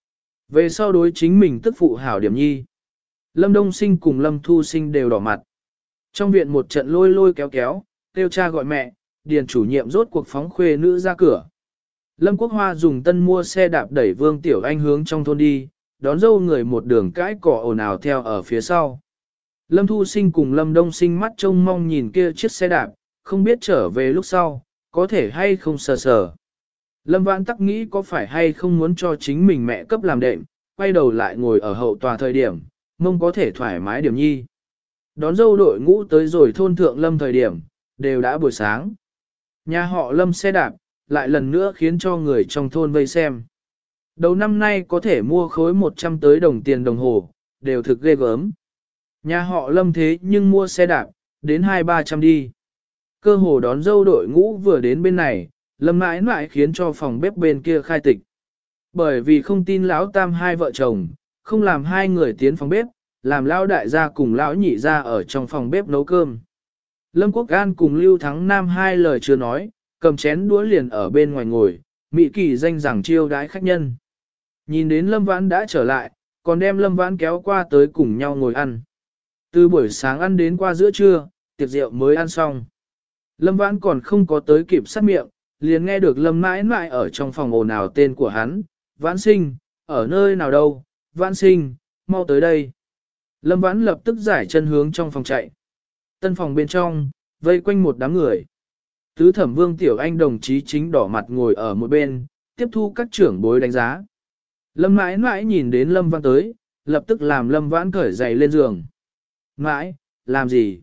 Về sau đối chính mình tức phụ hảo điểm nhi. Lâm Đông Sinh cùng Lâm Thu Sinh đều đỏ mặt. Trong viện một trận lôi lôi kéo kéo, kêu cha gọi mẹ, điền chủ nhiệm rốt cuộc phóng khuê nữ ra cửa. Lâm Quốc Hoa dùng tân mua xe đạp đẩy Vương Tiểu Anh hướng trong thôn đi, đón dâu người một đường cãi cỏ ồn ào theo ở phía sau. Lâm Thu Sinh cùng Lâm Đông Sinh mắt trông mong nhìn kia chiếc xe đạp, không biết trở về lúc sau, có thể hay không sờ sờ. Lâm Vãn tắc nghĩ có phải hay không muốn cho chính mình mẹ cấp làm đệm, quay đầu lại ngồi ở hậu tòa thời điểm, mong có thể thoải mái điểm nhi. Đón dâu đội ngũ tới rồi thôn thượng Lâm thời điểm, đều đã buổi sáng. Nhà họ Lâm xe đạp, lại lần nữa khiến cho người trong thôn vây xem. Đầu năm nay có thể mua khối một trăm tới đồng tiền đồng hồ, đều thực ghê gớm. Nhà họ Lâm thế nhưng mua xe đạp, đến hai ba trăm đi. Cơ hồ đón dâu đội ngũ vừa đến bên này, Lâm mãi mãi khiến cho phòng bếp bên kia khai tịch. Bởi vì không tin lão tam hai vợ chồng, không làm hai người tiến phòng bếp, làm lão đại gia cùng lão nhị gia ở trong phòng bếp nấu cơm. Lâm Quốc An cùng Lưu Thắng Nam hai lời chưa nói, cầm chén đũa liền ở bên ngoài ngồi, mị kỳ danh rằng chiêu đái khách nhân. Nhìn đến Lâm Vãn đã trở lại, còn đem Lâm Vãn kéo qua tới cùng nhau ngồi ăn. Từ buổi sáng ăn đến qua giữa trưa, tiệc rượu mới ăn xong. Lâm Vãn còn không có tới kịp sát miệng, liền nghe được Lâm mãi mãi ở trong phòng ồn ào tên của hắn, Vãn Sinh, ở nơi nào đâu, Vãn Sinh, mau tới đây. Lâm Vãn lập tức giải chân hướng trong phòng chạy. Tân phòng bên trong, vây quanh một đám người. Tứ thẩm Vương Tiểu Anh đồng chí chính đỏ mặt ngồi ở một bên, tiếp thu các trưởng bối đánh giá. Lâm mãi mãi nhìn đến Lâm Vãn tới, lập tức làm Lâm Vãn cởi giày lên giường. Mãi, làm gì?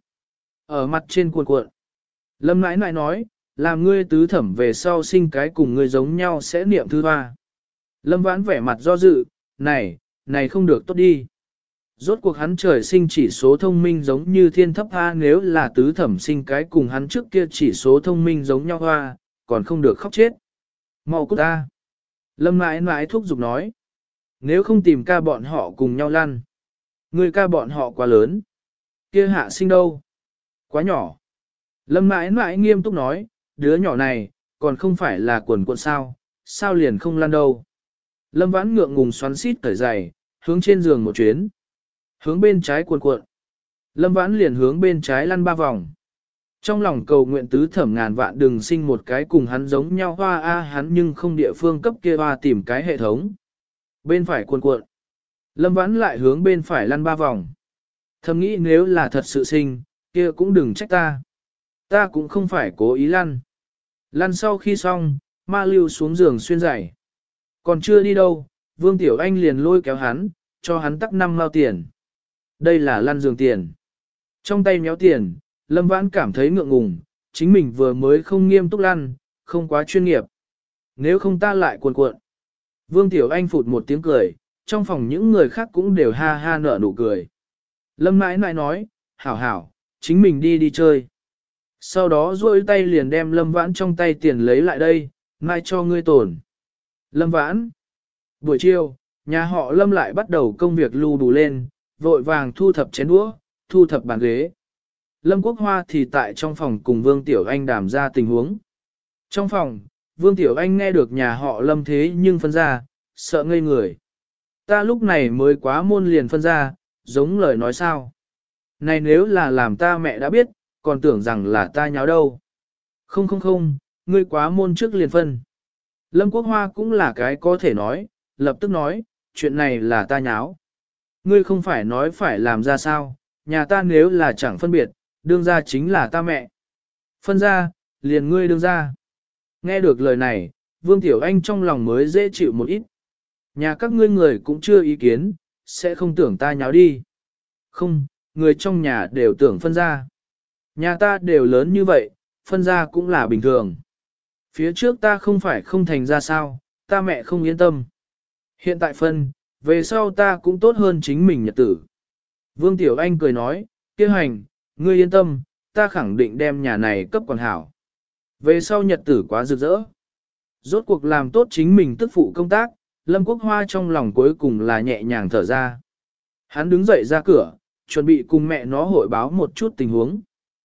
Ở mặt trên cuộn cuộn. Lâm mãi mãi nói, làm ngươi tứ thẩm về sau sinh cái cùng ngươi giống nhau sẽ niệm thư hoa. Lâm Vãn vẻ mặt do dự, này, này không được tốt đi. Rốt cuộc hắn trời sinh chỉ số thông minh giống như thiên thấp hoa, nếu là tứ thẩm sinh cái cùng hắn trước kia chỉ số thông minh giống nhau hoa, còn không được khóc chết. Mau cút ta. Lâm mãi mãi thúc giục nói. Nếu không tìm ca bọn họ cùng nhau lăn. Người ca bọn họ quá lớn. Kia hạ sinh đâu? Quá nhỏ. Lâm mãi mãi nghiêm túc nói, đứa nhỏ này, còn không phải là quần cuộn sao, sao liền không lăn đâu. Lâm Vãn ngượng ngùng xoắn xít cởi giày, hướng trên giường một chuyến. Hướng bên trái cuộn cuộn. Lâm Vãn liền hướng bên trái lăn ba vòng. Trong lòng cầu nguyện tứ thẩm ngàn vạn đừng sinh một cái cùng hắn giống nhau hoa a hắn nhưng không địa phương cấp kia hoa tìm cái hệ thống. Bên phải cuộn cuộn. Lâm Vãn lại hướng bên phải lăn ba vòng. Thầm nghĩ nếu là thật sự sinh, kia cũng đừng trách ta. Ta cũng không phải cố ý lăn. Lăn sau khi xong, ma lưu xuống giường xuyên giày. Còn chưa đi đâu, Vương Tiểu Anh liền lôi kéo hắn, cho hắn tắc năm mao tiền. Đây là lăn giường tiền. Trong tay méo tiền, Lâm Vãn cảm thấy ngượng ngùng, chính mình vừa mới không nghiêm túc lăn, không quá chuyên nghiệp. Nếu không ta lại cuộn cuộn. Vương Tiểu Anh phụt một tiếng cười, trong phòng những người khác cũng đều ha ha nở nụ cười. Lâm mãi mãi nói, hảo hảo, chính mình đi đi chơi. Sau đó duỗi tay liền đem Lâm Vãn trong tay tiền lấy lại đây, mai cho ngươi tổn. Lâm Vãn. Buổi chiều, nhà họ Lâm lại bắt đầu công việc lưu đủ lên, vội vàng thu thập chén đũa, thu thập bàn ghế. Lâm Quốc Hoa thì tại trong phòng cùng Vương Tiểu Anh đàm ra tình huống. Trong phòng, Vương Tiểu Anh nghe được nhà họ Lâm thế nhưng phân ra, sợ ngây người. Ta lúc này mới quá môn liền phân ra, giống lời nói sao. Này nếu là làm ta mẹ đã biết, còn tưởng rằng là ta nháo đâu. Không không không, ngươi quá môn trước liền phân. Lâm Quốc Hoa cũng là cái có thể nói, lập tức nói, chuyện này là ta nháo. Ngươi không phải nói phải làm ra sao, nhà ta nếu là chẳng phân biệt, đương ra chính là ta mẹ. Phân ra, liền ngươi đương ra. Nghe được lời này, Vương Tiểu Anh trong lòng mới dễ chịu một ít. Nhà các ngươi người cũng chưa ý kiến, sẽ không tưởng ta nháo đi. Không, người trong nhà đều tưởng phân ra. Nhà ta đều lớn như vậy, phân ra cũng là bình thường. Phía trước ta không phải không thành ra sao, ta mẹ không yên tâm. Hiện tại phân, về sau ta cũng tốt hơn chính mình nhật tử. Vương Tiểu Anh cười nói, kia hành, ngươi yên tâm, ta khẳng định đem nhà này cấp quản hảo. Về sau nhật tử quá rực rỡ. Rốt cuộc làm tốt chính mình tức phụ công tác, Lâm Quốc Hoa trong lòng cuối cùng là nhẹ nhàng thở ra. Hắn đứng dậy ra cửa, chuẩn bị cùng mẹ nó hội báo một chút tình huống.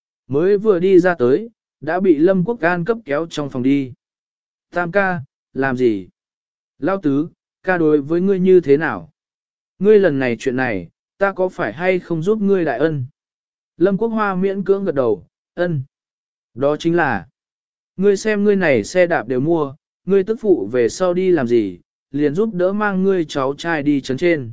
Mới vừa đi ra tới, đã bị Lâm Quốc An cấp kéo trong phòng đi. Tam ca, làm gì? Lao tứ, Ca đối với ngươi như thế nào? Ngươi lần này chuyện này, ta có phải hay không giúp ngươi đại ân? Lâm Quốc Hoa miễn cưỡng gật đầu, ân. Đó chính là, ngươi xem ngươi này xe đạp đều mua, ngươi tức phụ về sau đi làm gì, liền giúp đỡ mang ngươi cháu trai đi chấn trên.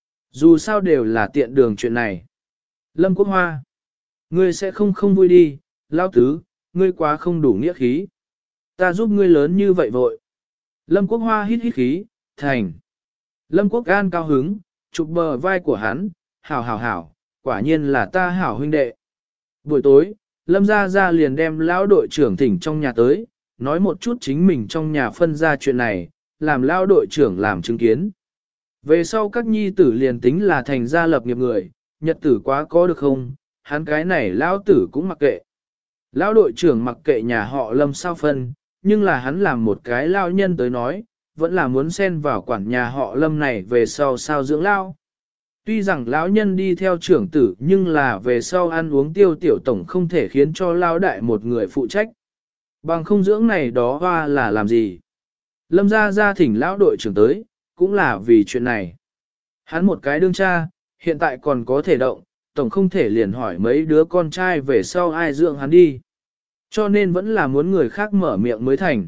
Dù sao đều là tiện đường chuyện này. Lâm Quốc Hoa, ngươi sẽ không không vui đi, lao tứ, ngươi quá không đủ nghĩa khí. Ta giúp ngươi lớn như vậy vội. Lâm Quốc Hoa hít hít khí, thành. Lâm Quốc An cao hứng, chụp bờ vai của hắn, hảo hảo hảo, quả nhiên là ta hảo huynh đệ. Buổi tối, Lâm Gia Gia liền đem lão đội trưởng thỉnh trong nhà tới, nói một chút chính mình trong nhà phân ra chuyện này, làm lão đội trưởng làm chứng kiến. Về sau các nhi tử liền tính là thành gia lập nghiệp người, nhật tử quá có được không, hắn cái này lão tử cũng mặc kệ. Lão đội trưởng mặc kệ nhà họ Lâm sao phân, nhưng là hắn làm một cái lão nhân tới nói, vẫn là muốn xen vào quản nhà họ Lâm này về sau sao dưỡng lão. Tuy rằng lão nhân đi theo trưởng tử nhưng là về sau ăn uống tiêu tiểu tổng không thể khiến cho lão đại một người phụ trách. Bằng không dưỡng này đó hoa là làm gì? Lâm gia gia thỉnh lão đội trưởng tới, cũng là vì chuyện này. Hắn một cái đương cha, hiện tại còn có thể động, tổng không thể liền hỏi mấy đứa con trai về sau ai dưỡng hắn đi. Cho nên vẫn là muốn người khác mở miệng mới thành.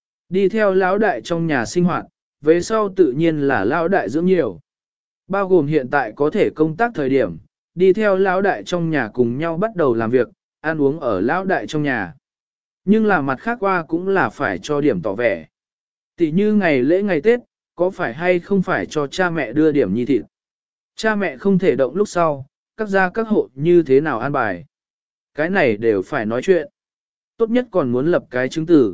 Đi theo lão đại trong nhà sinh hoạt, về sau tự nhiên là lão đại dưỡng nhiều. Bao gồm hiện tại có thể công tác thời điểm, đi theo lão đại trong nhà cùng nhau bắt đầu làm việc, ăn uống ở lão đại trong nhà. Nhưng là mặt khác qua cũng là phải cho điểm tỏ vẻ. Tỷ như ngày lễ ngày Tết, có phải hay không phải cho cha mẹ đưa điểm nhi thịt. Cha mẹ không thể động lúc sau, các gia các hộ như thế nào an bài. Cái này đều phải nói chuyện. Tốt nhất còn muốn lập cái chứng tử.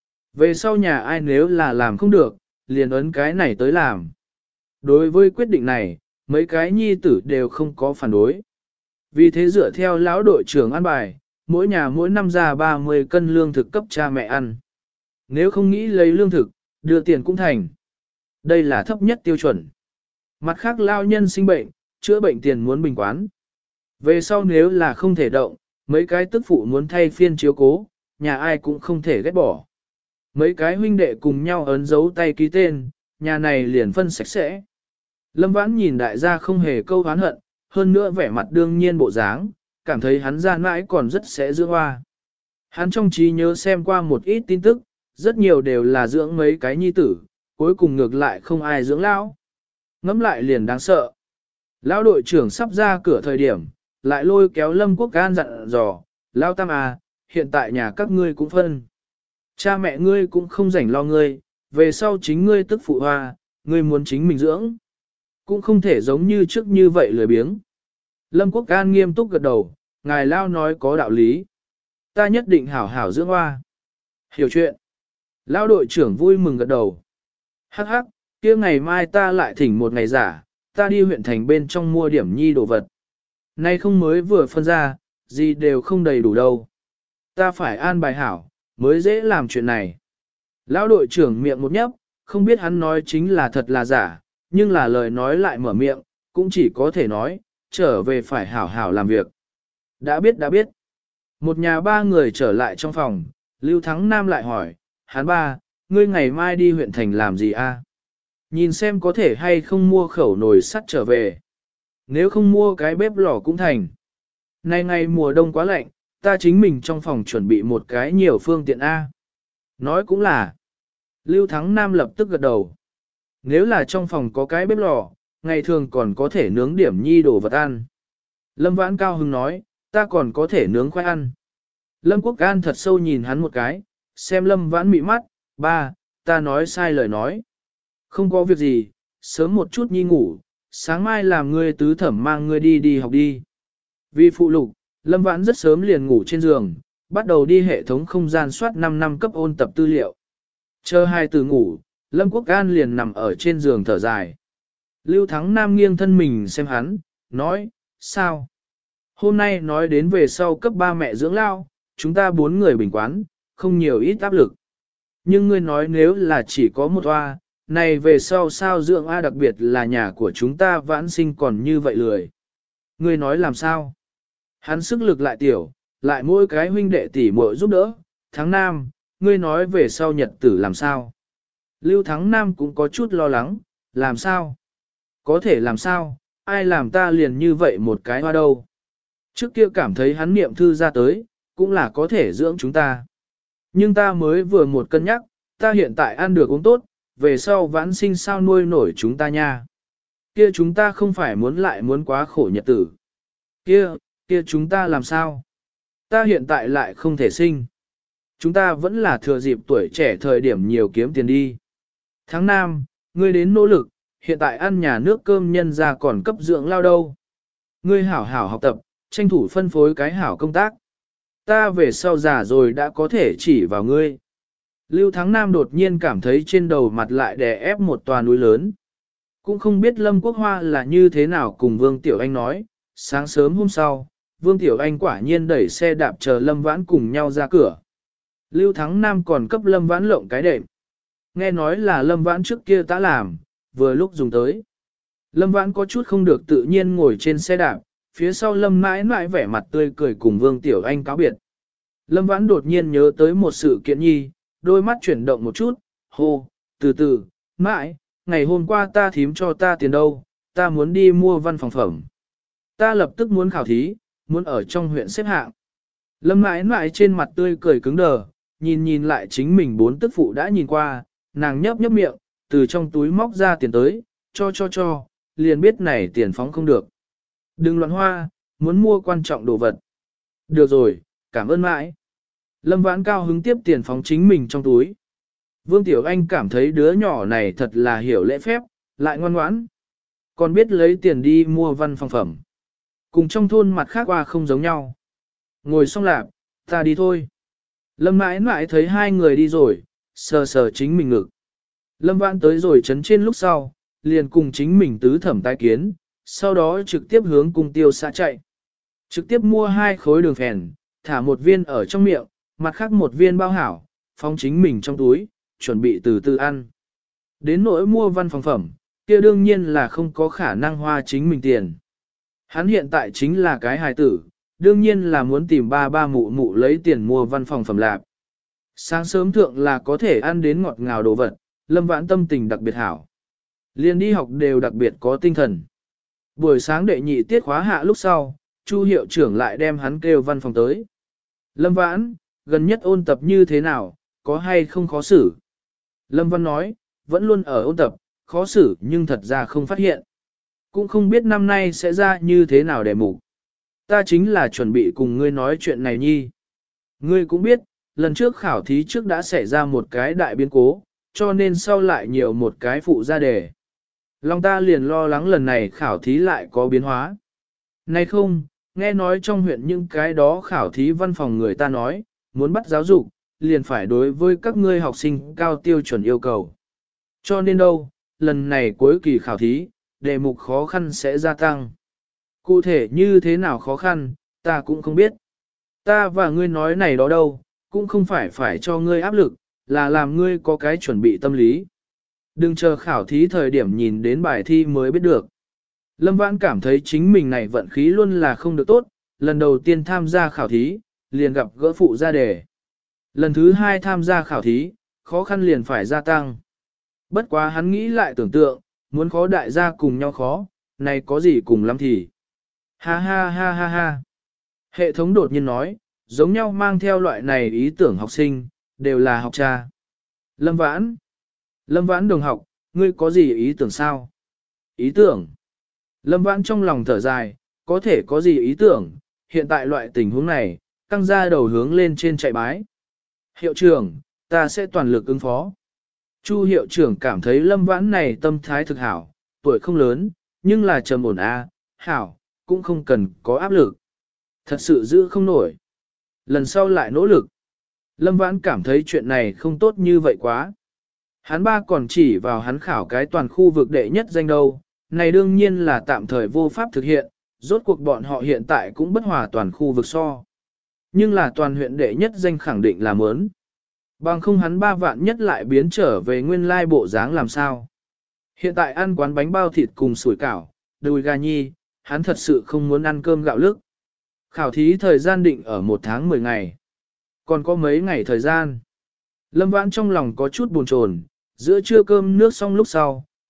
Về sau nhà ai nếu là làm không được, liền ấn cái này tới làm. Đối với quyết định này, mấy cái nhi tử đều không có phản đối. Vì thế dựa theo lão đội trưởng an bài, mỗi nhà mỗi năm ra ba mươi cân lương thực cấp cha mẹ ăn. Nếu không nghĩ lấy lương thực, đưa tiền cũng thành. Đây là thấp nhất tiêu chuẩn. Mặt khác lao nhân sinh bệnh, chữa bệnh tiền muốn bình quán. Về sau nếu là không thể động, mấy cái tức phụ muốn thay phiên chiếu cố, nhà ai cũng không thể ghét bỏ. Mấy cái huynh đệ cùng nhau ấn dấu tay ký tên, nhà này liền phân sạch sẽ. Lâm Vãn nhìn đại gia không hề câu oán hận, hơn nữa vẻ mặt đương nhiên bộ dáng, cảm thấy hắn ra mãi còn rất sẽ dưỡng hoa. Hắn trong trí nhớ xem qua một ít tin tức, rất nhiều đều là dưỡng mấy cái nhi tử, cuối cùng ngược lại không ai dưỡng lão. Ngắm lại liền đáng sợ. Lão đội trưởng sắp ra cửa thời điểm, lại lôi kéo Lâm Quốc An dặn dò, Lão Tam à, hiện tại nhà các ngươi cũng phân. Cha mẹ ngươi cũng không rảnh lo ngươi, về sau chính ngươi tức phụ hoa, ngươi muốn chính mình dưỡng. Cũng không thể giống như trước như vậy lười biếng. Lâm Quốc An nghiêm túc gật đầu, ngài Lao nói có đạo lý. Ta nhất định hảo hảo dưỡng hoa. Hiểu chuyện. Lão đội trưởng vui mừng gật đầu. Hắc hắc, kia ngày mai ta lại thỉnh một ngày giả, ta đi huyện thành bên trong mua điểm nhi đồ vật. Nay không mới vừa phân ra, gì đều không đầy đủ đâu. Ta phải an bài hảo, mới dễ làm chuyện này. Lão đội trưởng miệng một nhấp, không biết hắn nói chính là thật là giả, nhưng là lời nói lại mở miệng, cũng chỉ có thể nói, trở về phải hảo hảo làm việc. Đã biết đã biết. Một nhà ba người trở lại trong phòng, Lưu Thắng Nam lại hỏi, hắn ba, ngươi ngày mai đi huyện thành làm gì a? Nhìn xem có thể hay không mua khẩu nồi sắt trở về. Nếu không mua cái bếp lò cũng thành. Nay ngày mùa đông quá lạnh, ta chính mình trong phòng chuẩn bị một cái nhiều phương tiện A. Nói cũng là. Lưu Thắng Nam lập tức gật đầu. Nếu là trong phòng có cái bếp lò, ngày thường còn có thể nướng điểm nhi đồ vật ăn. Lâm Vãn cao hứng nói, ta còn có thể nướng khoai ăn. Lâm Quốc An thật sâu nhìn hắn một cái, xem Lâm Vãn mị mắt, ba, ta nói sai lời nói. Không có việc gì, sớm một chút nhi ngủ, sáng mai làm ngươi tứ thẩm mang ngươi đi đi học đi. Vì phụ lục, Lâm Vãn rất sớm liền ngủ trên giường, bắt đầu đi hệ thống không gian soát năm năm cấp ôn tập tư liệu. Chờ hai từ ngủ, Lâm Quốc An liền nằm ở trên giường thở dài. Lưu Thắng Nam nghiêng thân mình xem hắn, nói, sao? Hôm nay nói đến về sau cấp ba mẹ dưỡng lao, chúng ta bốn người bình quán, không nhiều ít áp lực. Nhưng ngươi nói nếu là chỉ có một hoa, này về sau sao dưỡng A đặc biệt là nhà của chúng ta vãn sinh còn như vậy lười. Ngươi nói làm sao? Hắn sức lực lại tiểu, lại mỗi cái huynh đệ tỷ muội giúp đỡ, Thắng Nam, ngươi nói về sau nhật tử làm sao? Lưu Thắng Nam cũng có chút lo lắng, Làm sao? Có thể làm sao? Ai làm ta liền như vậy một cái hoa đâu? Trước kia cảm thấy hắn niệm thư ra tới, cũng là có thể dưỡng chúng ta. Nhưng ta mới vừa một cân nhắc, ta hiện tại ăn được uống tốt, về sau vãn sinh sao nuôi nổi chúng ta nha. Kia chúng ta không phải muốn lại muốn quá khổ nhật tử. Kia, kia chúng ta làm sao? Ta hiện tại lại không thể sinh. Chúng ta vẫn là thừa dịp tuổi trẻ thời điểm nhiều kiếm tiền đi. Tháng năm, ngươi đến nỗ lực, hiện tại ăn nhà nước cơm nhân ra còn cấp dưỡng lao đâu. Ngươi hảo hảo học tập, tranh thủ phân phối cái hảo công tác. Ta về sau già rồi đã có thể chỉ vào ngươi. Lưu Thắng Nam đột nhiên cảm thấy trên đầu mặt lại đè ép một tòa núi lớn. Cũng không biết Lâm Quốc Hoa là như thế nào cùng Vương Tiểu Anh nói. Sáng sớm hôm sau, Vương Tiểu Anh quả nhiên đẩy xe đạp chờ Lâm Vãn cùng nhau ra cửa. Lưu Thắng Nam còn cấp Lâm Vãn lộng cái đệm. Nghe nói là Lâm Vãn trước kia đã làm, vừa lúc dùng tới. Lâm Vãn có chút không được tự nhiên ngồi trên xe đạp, phía sau Lâm mãi mãi vẻ mặt tươi cười cùng Vương Tiểu Anh cáo biệt. Lâm Vãn đột nhiên nhớ tới một sự kiện nhi, đôi mắt chuyển động một chút, hô, từ từ, mãi, ngày hôm qua ta thím cho ta tiền đâu, ta muốn đi mua văn phòng phẩm. Ta lập tức muốn khảo thí, muốn ở trong huyện xếp hạng. Lâm mãi mãi trên mặt tươi cười cứng đờ, nhìn nhìn lại chính mình bốn tức phụ đã nhìn qua, nàng nhấp nhấp miệng, từ trong túi móc ra tiền tới, cho cho cho, liền biết này tiền phóng không được. Đừng loạn hoa, muốn mua quan trọng đồ vật. Được rồi, cảm ơn mãi. Lâm Vãn cao hứng tiếp tiền phóng chính mình trong túi. Vương Tiểu Anh cảm thấy đứa nhỏ này thật là hiểu lễ phép, lại ngoan ngoãn. Còn biết lấy tiền đi mua văn phòng phẩm. Cùng trong thôn mặt khác qua không giống nhau. Ngồi xong lạp, ta đi thôi. Lâm mãi mãi thấy hai người đi rồi, sờ sờ chính mình ngực. Lâm Vãn tới rồi chấn trên lúc sau, liền cùng chính mình tứ thẩm tái kiến, sau đó trực tiếp hướng cung tiêu xã chạy. Trực tiếp mua hai khối đường phèn, thả một viên ở trong miệng, mặt khác một viên bao hảo, phóng chính mình trong túi, chuẩn bị từ từ ăn. Đến nỗi mua văn phòng phẩm, kia đương nhiên là không có khả năng hoa chính mình tiền. Hắn hiện tại chính là cái hài tử, đương nhiên là muốn tìm ba ba mụ mụ lấy tiền mua văn phòng phẩm lạp. Sáng sớm thượng là có thể ăn đến ngọt ngào đồ vật, Lâm Vãn tâm tình đặc biệt hảo. Liên đi học đều đặc biệt có tinh thần. Buổi sáng đệ nhị tiết khóa hạ lúc sau, Chu hiệu trưởng lại đem hắn kêu văn phòng tới. Lâm Vãn, gần nhất ôn tập như thế nào, có hay không khó xử? Lâm Văn nói, vẫn luôn ở ôn tập, khó xử nhưng thật ra không phát hiện. Cũng không biết năm nay sẽ ra như thế nào đề mục. Ta chính là chuẩn bị cùng ngươi nói chuyện này nhi. Ngươi cũng biết, lần trước khảo thí trước đã xảy ra một cái đại biến cố, cho nên sau lại nhiều một cái phụ ra đề. Lòng ta liền lo lắng lần này khảo thí lại có biến hóa. Này không, nghe nói trong huyện những cái đó khảo thí văn phòng người ta nói, muốn bắt giáo dục, liền phải đối với các ngươi học sinh cao tiêu chuẩn yêu cầu. Cho nên đâu, lần này cuối kỳ khảo thí, đề mục khó khăn sẽ gia tăng. Cụ thể như thế nào khó khăn, ta cũng không biết. Ta và ngươi nói này đó đâu, cũng không phải phải cho ngươi áp lực, là làm ngươi có cái chuẩn bị tâm lý. Đừng chờ khảo thí thời điểm nhìn đến bài thi mới biết được. Lâm Vãn cảm thấy chính mình này vận khí luôn là không được tốt, lần đầu tiên tham gia khảo thí, liền gặp gỡ phụ ra đề. Lần thứ hai tham gia khảo thí, khó khăn liền phải gia tăng. Bất quá hắn nghĩ lại tưởng tượng, muốn khó đại gia cùng nhau khó, này có gì cùng lắm thì. Ha ha ha ha ha. Hệ thống đột nhiên nói, giống nhau mang theo loại này ý tưởng học sinh, đều là học cha. Lâm Vãn. Lâm Vãn đồng học, ngươi có gì ý tưởng sao? Ý tưởng. Lâm Vãn trong lòng thở dài, có thể có gì ý tưởng, hiện tại loại tình huống này, căng ra đầu hướng lên trên chạy bái. Hiệu trưởng, ta sẽ toàn lực ứng phó. Chu hiệu trưởng cảm thấy Lâm Vãn này tâm thái thực hảo, tuổi không lớn, nhưng là trầm ổn a, hảo, cũng không cần có áp lực. Thật sự giữ không nổi. Lần sau lại nỗ lực. Lâm Vãn cảm thấy chuyện này không tốt như vậy quá. Hắn ba còn chỉ vào hắn khảo cái toàn khu vực đệ nhất danh đâu, này đương nhiên là tạm thời vô pháp thực hiện, rốt cuộc bọn họ hiện tại cũng bất hòa toàn khu vực so. Nhưng là toàn huyện đệ nhất danh khẳng định là mớn. Bằng không hắn ba vạn nhất lại biến trở về nguyên lai bộ dáng làm sao. Hiện tại ăn quán bánh bao thịt cùng sủi cảo, đùi gà nhi, hắn thật sự không muốn ăn cơm gạo lứt. Khảo thí thời gian định ở một tháng mười ngày. Còn có mấy ngày thời gian. Lâm Vãn trong lòng có chút buồn chồn, giữa trưa cơm nước xong lúc sau,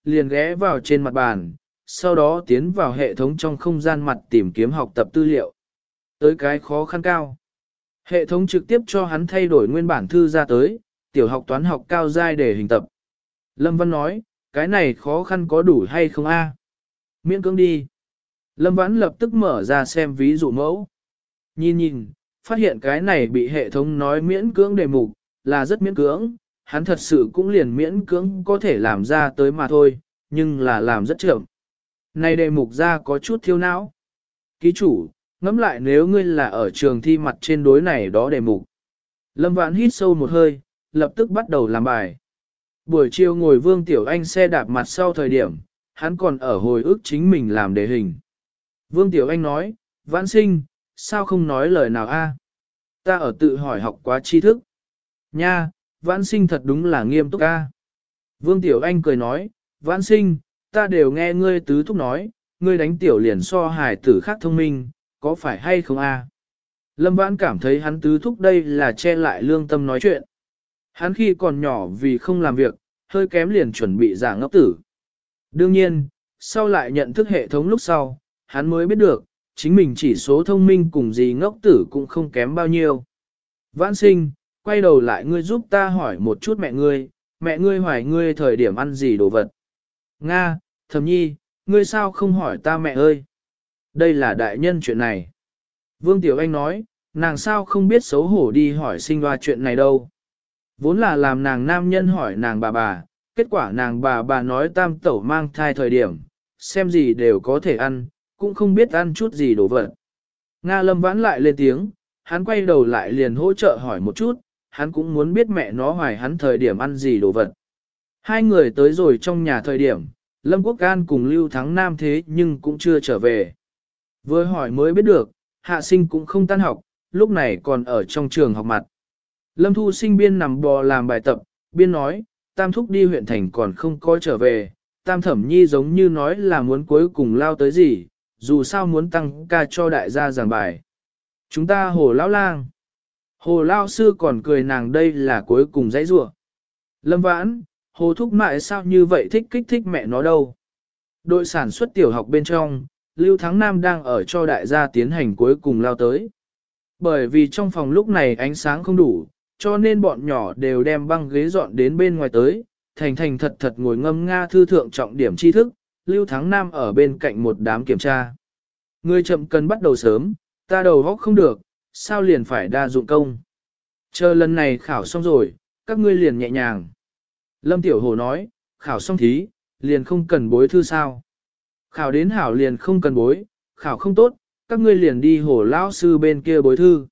liền ghé vào trên mặt bàn, sau đó tiến vào hệ thống trong không gian mặt tìm kiếm học tập tư liệu. Tới cái khó khăn cao. Hệ thống trực tiếp cho hắn thay đổi nguyên bản thư ra tới, tiểu học toán học cao giai để hình tập. Lâm Văn nói, cái này khó khăn có đủ hay không a? Miễn cưỡng đi. Lâm Vãn lập tức mở ra xem ví dụ mẫu. Nhìn nhìn, phát hiện cái này bị hệ thống nói miễn cưỡng đề mục, là rất miễn cưỡng, hắn thật sự cũng liền miễn cưỡng có thể làm ra tới mà thôi, nhưng là làm rất chậm. Này đề mục ra có chút thiêu não. Ký chủ, ngẫm lại nếu ngươi là ở trường thi mặt trên đối này đó đề mục. Lâm Vãn hít sâu một hơi, lập tức bắt đầu làm bài. Buổi chiều ngồi Vương Tiểu Anh xe đạp mặt sau thời điểm, hắn còn ở hồi ức chính mình làm đề hình. Vương Tiểu Anh nói, Vãn sinh, sao không nói lời nào a? Ta ở tự hỏi học quá tri thức. Nha, Vãn sinh thật đúng là nghiêm túc a. Vương Tiểu Anh cười nói, Vãn sinh, ta đều nghe ngươi tứ thúc nói, ngươi đánh tiểu liền so hài tử khác thông minh, có phải hay không a? Lâm Vãn cảm thấy hắn tứ thúc đây là che lại lương tâm nói chuyện. Hắn khi còn nhỏ vì không làm việc, hơi kém liền chuẩn bị giả ngốc tử. Đương nhiên, sau lại nhận thức hệ thống lúc sau, hắn mới biết được, chính mình chỉ số thông minh cùng gì ngốc tử cũng không kém bao nhiêu. Vãn sinh, quay đầu lại ngươi giúp ta hỏi một chút mẹ ngươi, mẹ ngươi hỏi ngươi thời điểm ăn gì đồ vật. Nga, Thẩm nhi, ngươi sao không hỏi ta mẹ ơi? Đây là đại nhân chuyện này. Vương Tiểu Anh nói, nàng sao không biết xấu hổ đi hỏi sinh hoa chuyện này đâu. Vốn là làm nàng nam nhân hỏi nàng bà bà, kết quả nàng bà bà nói tam tẩu mang thai thời điểm, xem gì đều có thể ăn, cũng không biết ăn chút gì đồ vật. Nga Lâm Vãn lại lên tiếng, hắn quay đầu lại liền hỗ trợ hỏi một chút, hắn cũng muốn biết mẹ nó hoài hắn thời điểm ăn gì đồ vật. Hai người tới rồi trong nhà thời điểm, Lâm Quốc An cùng Lưu Thắng Nam thế nhưng cũng chưa trở về. Vừa hỏi mới biết được, Hạ Sinh cũng không tan học, lúc này còn ở trong trường học mặt. Lâm Thu Sinh biên nằm bò làm bài tập, biên nói, Tam Thúc đi huyện thành còn không có trở về, Tam Thẩm Nhi giống như nói là muốn cuối cùng lao tới gì, dù sao muốn tăng ca cho đại gia giảng bài. Chúng ta hồ lão lang. Hồ lao sư còn cười nàng đây là cuối cùng dãy rủa. Lâm Vãn, hồ thúc mại sao như vậy thích kích thích mẹ nó đâu. Đội sản xuất tiểu học bên trong, Lưu Thắng Nam đang ở cho đại gia tiến hành cuối cùng lao tới. Bởi vì trong phòng lúc này ánh sáng không đủ, cho nên bọn nhỏ đều đem băng ghế dọn đến bên ngoài tới, thành thành thật thật ngồi ngâm nga thư thượng trọng điểm tri thức, Lưu Thắng Nam ở bên cạnh một đám kiểm tra. Người chậm cần bắt đầu sớm, ta đầu góc không được, sao liền phải đa dụng công. Chờ lần này khảo xong rồi, các ngươi liền nhẹ nhàng. Lâm Tiểu Hồ nói, khảo xong thí, liền không cần bối thư sao. Khảo đến hảo liền không cần bối, khảo không tốt, các ngươi liền đi hồ lão sư bên kia bối thư.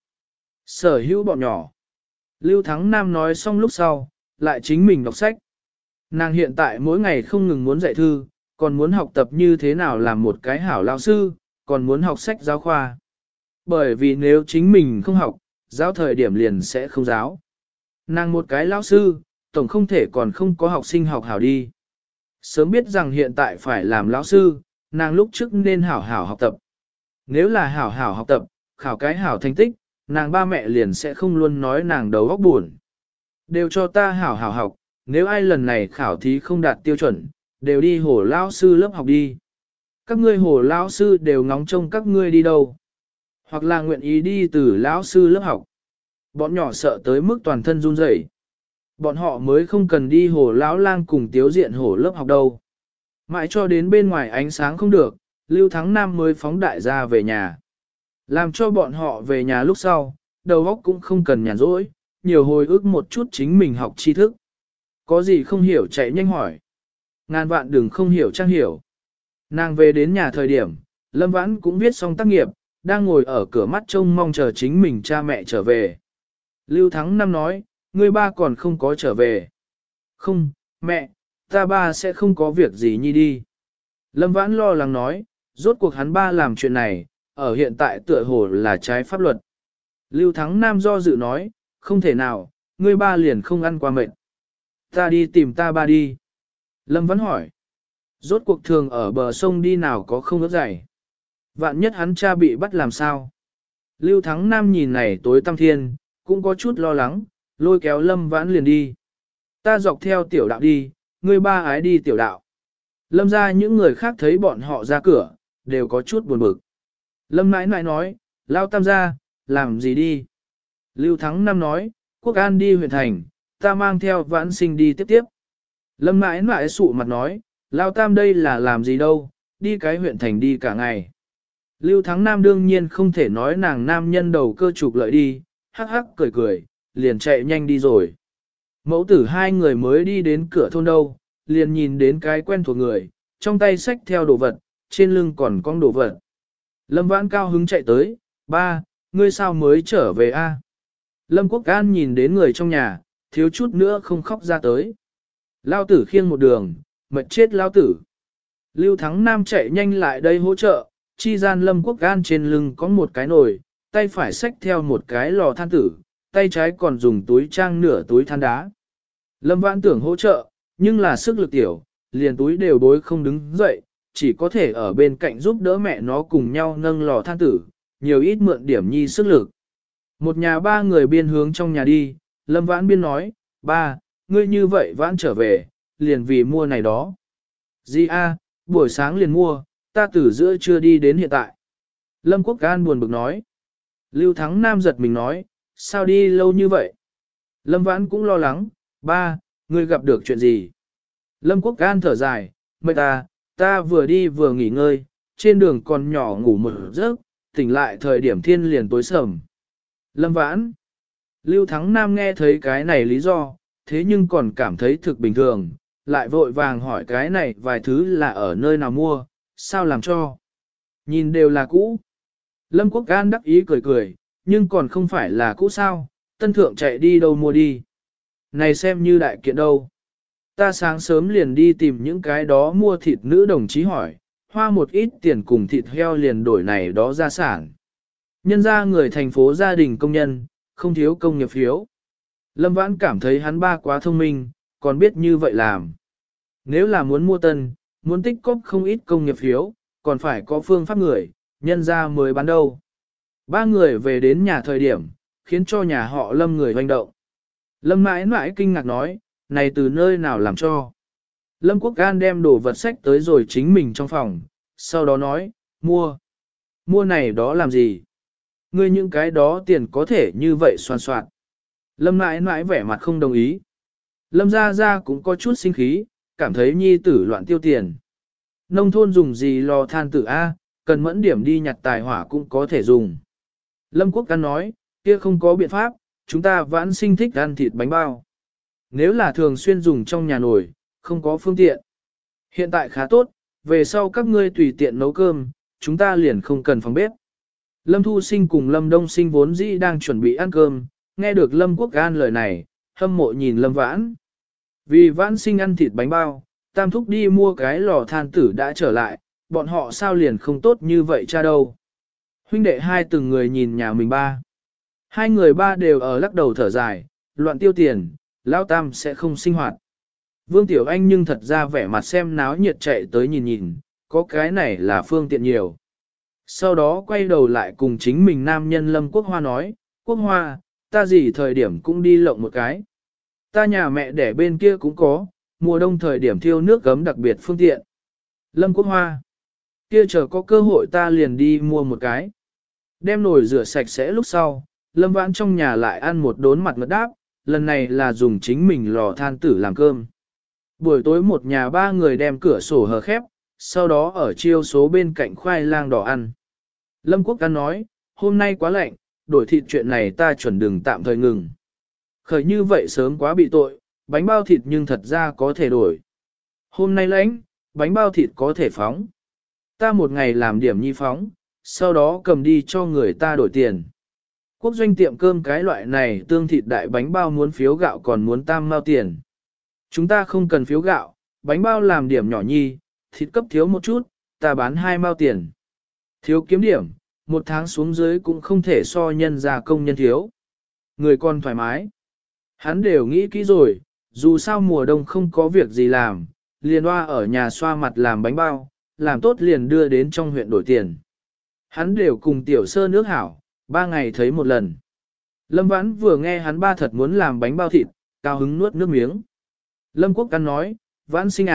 Sở hữu bọn nhỏ. Lưu Thắng Nam nói xong lúc sau, lại chính mình đọc sách. Nàng hiện tại mỗi ngày không ngừng muốn dạy thư, còn muốn học tập như thế nào làm một cái hảo lão sư, còn muốn học sách giáo khoa. Bởi vì nếu chính mình không học, giáo thời điểm liền sẽ không giáo. Nàng một cái lão sư, tổng không thể còn không có học sinh học hảo đi. Sớm biết rằng hiện tại phải làm lão sư, nàng lúc trước nên hảo hảo học tập. Nếu là hảo hảo học tập, khảo cái hảo thành tích, nàng ba mẹ liền sẽ không luôn nói nàng đầu óc buồn. Đều cho ta hảo hảo học, nếu ai lần này khảo thí không đạt tiêu chuẩn, đều đi hồ lão sư lớp học đi. Các ngươi hồ lão sư đều ngóng trông các ngươi đi đâu. Hoặc là nguyện ý đi từ lão sư lớp học. Bọn nhỏ sợ tới mức toàn thân run rẩy. Bọn họ mới không cần đi hồ lão lang cùng tiếu diện hồ lớp học đâu. Mãi cho đến bên ngoài ánh sáng không được, Lưu Thắng Nam mới phóng đại ra về nhà. Làm cho bọn họ về nhà lúc sau, đầu óc cũng không cần nhàn rỗi, nhiều hồi ức một chút chính mình học tri thức. Có gì không hiểu chạy nhanh hỏi. Ngàn vạn đừng không hiểu trang hiểu. Nàng về đến nhà thời điểm, Lâm Vãn cũng viết xong tác nghiệp, đang ngồi ở cửa mắt trông mong chờ chính mình cha mẹ trở về. Lưu Thắng Năm nói, ngươi ba còn không có trở về. Không, mẹ, ta ba sẽ không có việc gì nhi đi. Lâm Vãn lo lắng nói, rốt cuộc hắn ba làm chuyện này, ở hiện tại tựa hồ là trái pháp luật. Lưu Thắng Nam do dự nói, không thể nào, ngươi ba liền không ăn qua mệt. Ta đi tìm ta ba đi. Lâm Vãn hỏi, rốt cuộc thường ở bờ sông đi nào có không ướt dày. Vạn nhất hắn cha bị bắt làm sao? Lưu Thắng Nam nhìn này tối tăm thiên, cũng có chút lo lắng, lôi kéo Lâm Vãn liền đi. Ta dọc theo tiểu đạo đi, ngươi ba ái đi tiểu đạo. Lâm ra những người khác thấy bọn họ ra cửa, đều có chút buồn bực. Lâm nãi nãi nói, lao tam gia, làm gì đi? Lưu Thắng Nam nói, Quốc An đi huyện thành, ta mang theo Vãn Sinh đi tiếp tiếp. Lâm nãi nãi sụ mặt nói, lao tam đây là làm gì đâu, đi cái huyện thành đi cả ngày. Lưu Thắng Nam đương nhiên không thể nói nàng nam nhân đầu cơ trục lợi đi, hắc hắc cười cười, liền chạy nhanh đi rồi. Mẫu tử hai người mới đi đến cửa thôn đâu, liền nhìn đến cái quen thuộc người, trong tay xách theo đồ vật, trên lưng còn con đồ vật. Lâm Vãn cao hứng chạy tới, ba, ngươi sao mới trở về a? Lâm Quốc An nhìn đến người trong nhà, thiếu chút nữa không khóc ra tới. Lao tử khiêng một đường, mệt chết lao tử. Lưu Thắng Nam chạy nhanh lại đây hỗ trợ, chi gian Lâm Quốc An trên lưng có một cái nồi, tay phải xách theo một cái lò than tử, tay trái còn dùng túi trang nửa túi than đá. Lâm Vãn tưởng hỗ trợ, nhưng là sức lực tiểu, liền túi đều bối không đứng dậy, chỉ có thể ở bên cạnh giúp đỡ mẹ nó cùng nhau nâng lò than tử, nhiều ít mượn điểm nhi sức lực. Một nhà ba người biên hướng trong nhà đi, Lâm Vãn biên nói, ba, ngươi như vậy Vãn trở về, liền vì mua này đó. Di a, buổi sáng liền mua, ta từ giữa trưa đi đến hiện tại. Lâm Quốc An buồn bực nói. Lưu Thắng Nam giật mình nói, sao đi lâu như vậy? Lâm Vãn cũng lo lắng, ba, ngươi gặp được chuyện gì? Lâm Quốc An thở dài, mệt ta, ta vừa đi vừa nghỉ ngơi, trên đường còn nhỏ ngủ một giấc, tỉnh lại thời điểm thiên liền tối sầm. Lâm Vãn. Lưu Thắng Nam nghe thấy cái này lý do, thế nhưng còn cảm thấy thực bình thường, lại vội vàng hỏi cái này vài thứ là ở nơi nào mua, sao làm cho. Nhìn đều là cũ. Lâm Quốc An đắc ý cười cười, nhưng còn không phải là cũ sao, tân thượng chạy đi đâu mua đi. Này xem như đại kiện đâu. Ta sáng sớm liền đi tìm những cái đó mua thịt nữ đồng chí hỏi, hoa một ít tiền cùng thịt heo liền đổi này đó ra sản. Nhân ra người thành phố gia đình công nhân, không thiếu công nghiệp phiếu. Lâm Vãn cảm thấy hắn ba quá thông minh, còn biết như vậy làm. Nếu là muốn mua tân, muốn tích cóp không ít công nghiệp phiếu, còn phải có phương pháp người, nhân ra mới bán đâu. Ba người về đến nhà thời điểm, khiến cho nhà họ Lâm người hoành động. Lâm mãi mãi kinh ngạc nói, này từ nơi nào làm cho. Lâm Quốc An đem đồ vật sách tới rồi chính mình trong phòng, sau đó nói, mua. Mua này đó làm gì? Ngươi những cái đó tiền có thể như vậy soàn soạn. Lâm mãi mãi vẻ mặt không đồng ý. Lâm gia gia cũng có chút sinh khí, cảm thấy nhi tử loạn tiêu tiền. Nông thôn dùng gì lò than tử A, cần mẫn điểm đi nhặt tài hỏa cũng có thể dùng. Lâm Quốc An nói, kia không có biện pháp, chúng ta Vãn Sinh thích ăn thịt bánh bao. Nếu là thường xuyên dùng trong nhà nồi, không có phương tiện. Hiện tại khá tốt, về sau các ngươi tùy tiện nấu cơm, chúng ta liền không cần phòng bếp. Lâm Thu Sinh cùng Lâm Đông Sinh vốn dĩ đang chuẩn bị ăn cơm, nghe được Lâm Quốc An lời này, hâm mộ nhìn Lâm Vãn. Vì Vãn Sinh ăn thịt bánh bao, Tam Thúc đi mua cái lò than tử đã trở lại, bọn họ sao liền không tốt như vậy cha đâu. Huynh đệ hai từng người nhìn nhà mình ba. Hai người ba đều ở lắc đầu thở dài, loạn tiêu tiền, Lão Tam sẽ không sinh hoạt. Vương Tiểu Anh nhưng thật ra vẻ mặt xem náo nhiệt chạy tới nhìn nhìn, có cái này là phương tiện nhiều. Sau đó quay đầu lại cùng chính mình nam nhân Lâm Quốc Hoa nói, Quốc Hoa, ta gì thời điểm cũng đi lộng một cái. Ta nhà mẹ đẻ bên kia cũng có, mùa đông thời điểm thiêu nước gấm đặc biệt phương tiện. Lâm Quốc Hoa, kia chờ có cơ hội ta liền đi mua một cái. Đem nồi rửa sạch sẽ lúc sau, Lâm Vãn trong nhà lại ăn một đốn mặt ngật đáp, lần này là dùng chính mình lò than tử làm cơm. Buổi tối một nhà ba người đem cửa sổ hờ khép, sau đó ở chiêu số bên cạnh khoai lang đỏ ăn. Lâm Quốc An nói, hôm nay quá lạnh, đổi thịt chuyện này ta chuẩn đừng tạm thời ngừng. Khởi như vậy sớm quá bị tội, bánh bao thịt nhưng thật ra có thể đổi. Hôm nay lạnh, bánh bao thịt có thể phóng. Ta một ngày làm điểm nhi phóng, sau đó cầm đi cho người ta đổi tiền. Quốc doanh tiệm cơm cái loại này tương thịt đại bánh bao muốn phiếu gạo còn muốn tam mao tiền. Chúng ta không cần phiếu gạo, bánh bao làm điểm nhỏ nhi, thịt cấp thiếu một chút, ta bán hai mao tiền. Thiếu kiếm điểm, một tháng xuống dưới cũng không thể so nhân ra công nhân thiếu. Người còn thoải mái. Hắn đều nghĩ kỹ rồi, dù sao mùa đông không có việc gì làm, liền hoa ở nhà xoa mặt làm bánh bao, làm tốt liền đưa đến trong huyện đổi tiền. Hắn đều cùng tiểu sơ nước hảo, ba ngày thấy một lần. Lâm Vãn vừa nghe hắn ba thật muốn làm bánh bao thịt, cao hứng nuốt nước miếng. Lâm Quốc Căn nói, Vãn Sinh à,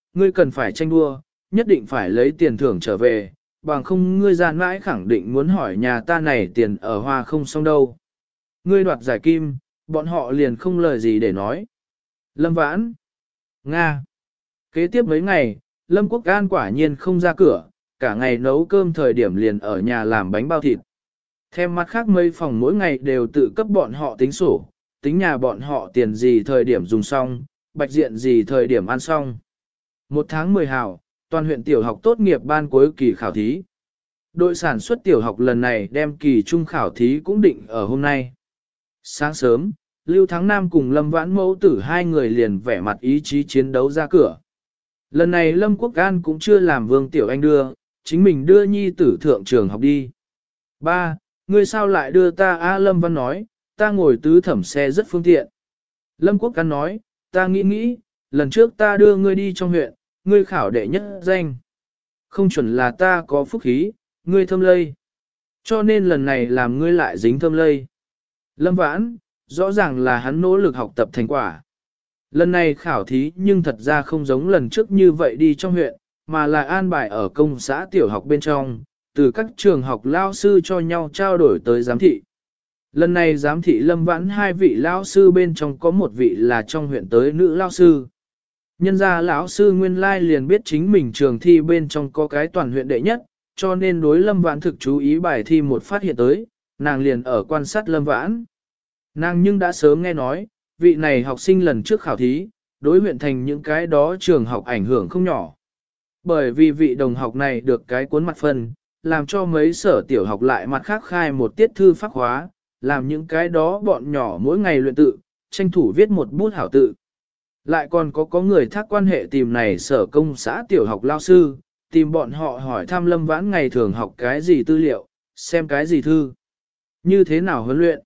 ngươi cần phải tranh đua, nhất định phải lấy tiền thưởng trở về, bằng không ngươi gian mãi khẳng định muốn hỏi nhà ta này tiền ở hoa không xong đâu. Ngươi đoạt giải kim, bọn họ liền không lời gì để nói. Lâm Vãn, Nga. Kế tiếp mấy ngày, Lâm Quốc An quả nhiên không ra cửa, cả ngày nấu cơm thời điểm liền ở nhà làm bánh bao thịt. Thêm mặt khác mấy phòng mỗi ngày đều tự cấp bọn họ tính sổ, tính nhà bọn họ tiền gì thời điểm dùng xong, bạch diện gì thời điểm ăn xong. Một tháng mười hào, toàn huyện tiểu học tốt nghiệp ban cuối kỳ khảo thí. Đội sản xuất tiểu học lần này đem kỳ trung khảo thí cũng định ở hôm nay. Sáng sớm, Lưu Thắng Nam cùng Lâm Vãn mẫu tử hai người liền vẻ mặt ý chí chiến đấu ra cửa. Lần này Lâm Quốc An cũng chưa làm Vương Tiểu Anh đưa, chính mình đưa nhi tử thượng trường học đi. Ba, ngươi sao lại đưa ta A Lâm Văn nói, ta ngồi tứ thẩm xe rất phương tiện. Lâm Quốc An nói, ta nghĩ nghĩ, lần trước ta đưa ngươi đi trong huyện, ngươi khảo đệ nhất danh. Không chuẩn là ta có phúc khí, ngươi thâm lây. Cho nên lần này làm ngươi lại dính thâm lây. Lâm Vãn, rõ ràng là hắn nỗ lực học tập thành quả. Lần này khảo thí nhưng thật ra không giống lần trước như vậy đi trong huyện, mà là an bài ở công xã tiểu học bên trong, từ các trường học lao sư cho nhau trao đổi tới giám thị. Lần này giám thị Lâm Vãn hai vị lao sư bên trong có một vị là trong huyện tới nữ lao sư. Nhân ra lão sư nguyên lai liền biết chính mình trường thi bên trong có cái toàn huyện đệ nhất, cho nên đối Lâm Vãn thực chú ý bài thi một phát hiện tới, nàng liền ở quan sát Lâm Vãn. Nàng nhưng đã sớm nghe nói, vị này học sinh lần trước khảo thí, đối huyện thành những cái đó trường học ảnh hưởng không nhỏ. Bởi vì vị đồng học này được cái cuốn mặt phân, làm cho mấy sở tiểu học lại mặt khác khai một tiết thư pháp hóa, làm những cái đó bọn nhỏ mỗi ngày luyện tự, tranh thủ viết một bút hảo tự. Lại còn có có người thác quan hệ tìm này sở công xã tiểu học lao sư, tìm bọn họ hỏi thăm Lâm Vãn ngày thường học cái gì tư liệu, xem cái gì thư, như thế nào huấn luyện.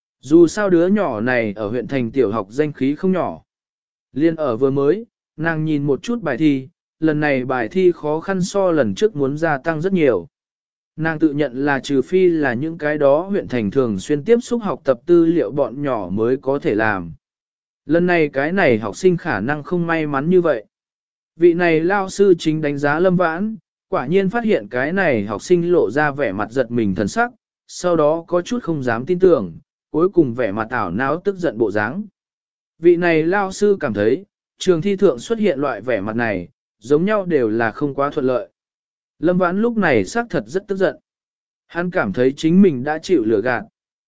Dù sao đứa nhỏ này ở huyện thành tiểu học danh khí không nhỏ. Liên ở vừa mới, nàng nhìn một chút bài thi, lần này bài thi khó khăn so lần trước muốn gia tăng rất nhiều. Nàng tự nhận là trừ phi là những cái đó huyện thành thường xuyên tiếp xúc học tập tư liệu bọn nhỏ mới có thể làm. Lần này cái này học sinh khả năng không may mắn như vậy. Vị này lao sư chính đánh giá Lâm Vãn, quả nhiên phát hiện cái này học sinh lộ ra vẻ mặt giật mình thần sắc, sau đó có chút không dám tin tưởng, cuối cùng vẻ mặt ảo não tức giận bộ dáng. Vị này lao sư cảm thấy, trường thi thượng xuất hiện loại vẻ mặt này, giống nhau đều là không quá thuận lợi. Lâm Vãn lúc này xác thật rất tức giận. Hắn cảm thấy chính mình đã chịu lừa gạt.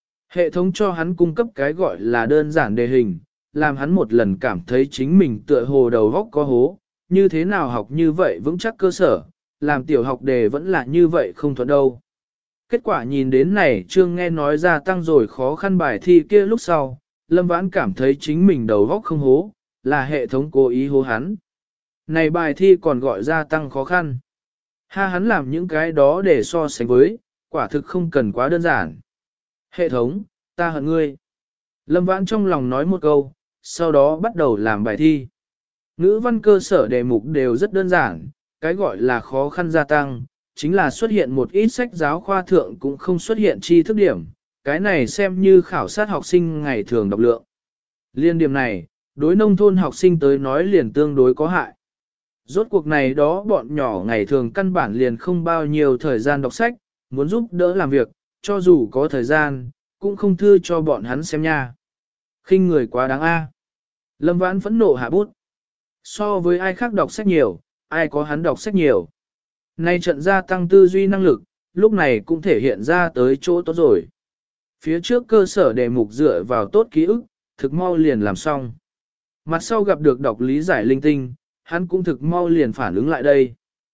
Hệ thống cho hắn cung cấp cái gọi là đơn giản đề hình, làm hắn một lần cảm thấy chính mình tựa hồ đầu góc có hố, như thế nào học như vậy vững chắc cơ sở, làm tiểu học đề vẫn là như vậy không thuận đâu. Kết quả nhìn đến này Trương nghe nói ra tăng rồi khó khăn bài thi kia lúc sau, Lâm Vãn cảm thấy chính mình đầu góc không hố, là hệ thống cố ý hố hắn. Này bài thi còn gọi ra tăng khó khăn. Ha hắn làm những cái đó để so sánh với, quả thực không cần quá đơn giản. Hệ thống, ta hận ngươi. Lâm Vãn trong lòng nói một câu, sau đó bắt đầu làm bài thi. Ngữ văn cơ sở đề mục đều rất đơn giản, cái gọi là khó khăn gia tăng, chính là xuất hiện một ít sách giáo khoa thượng cũng không xuất hiện tri thức điểm, cái này xem như khảo sát học sinh ngày thường đọc lượng. Liên điểm này, đối nông thôn học sinh tới nói liền tương đối có hại. Rốt cuộc này đó bọn nhỏ ngày thường căn bản liền không bao nhiêu thời gian đọc sách, muốn giúp đỡ làm việc, cho dù có thời gian, cũng không thư cho bọn hắn xem nha. Khinh người quá đáng a. Lâm Vãn phẫn nộ hạ bút. So với ai khác đọc sách nhiều, ai có hắn đọc sách nhiều. Nay trận gia tăng tư duy năng lực, lúc này cũng thể hiện ra tới chỗ tốt rồi. Phía trước cơ sở đề mục dựa vào tốt ký ức, thực mau liền làm xong. Mặt sau gặp được đọc lý giải linh tinh, hắn cũng thực mau liền phản ứng lại đây.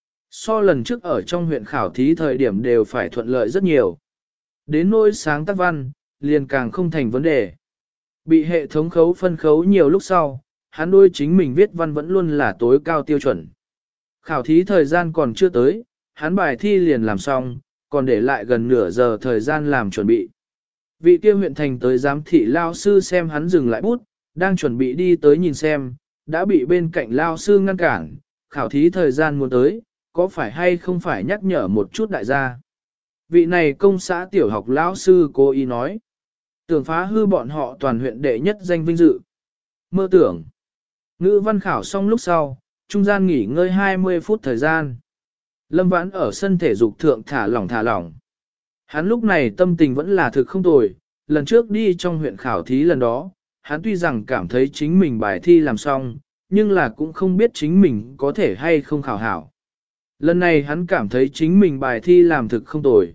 So lần trước ở trong huyện khảo thí thời điểm đều phải thuận lợi rất nhiều. Đến nỗi sáng tác văn, liền càng không thành vấn đề. Bị hệ thống khấu phân khấu nhiều lúc sau, hắn đôi chính mình viết văn vẫn luôn là tối cao tiêu chuẩn. Khảo thí thời gian còn chưa tới, hắn bài thi liền làm xong, còn để lại gần nửa giờ thời gian làm chuẩn bị. Vị kia huyện thành tới giám thị lao sư xem hắn dừng lại bút, đang chuẩn bị đi tới nhìn xem, đã bị bên cạnh lao sư ngăn cản, khảo thí thời gian muốn tới, có phải hay không phải nhắc nhở một chút đại gia. Vị này công xã tiểu học lão sư cố ý nói, tưởng phá hư bọn họ toàn huyện đệ nhất danh vinh dự. Mơ tưởng, ngữ văn khảo xong lúc sau, trung gian nghỉ ngơi hai mươi phút thời gian. Lâm Vãn ở sân thể dục thượng thả lỏng thả lỏng. Hắn lúc này tâm tình vẫn là thực không tồi, lần trước đi trong huyện khảo thí lần đó, hắn tuy rằng cảm thấy chính mình bài thi làm xong, nhưng là cũng không biết chính mình có thể hay không khảo hảo. Lần này hắn cảm thấy chính mình bài thi làm thực không tồi.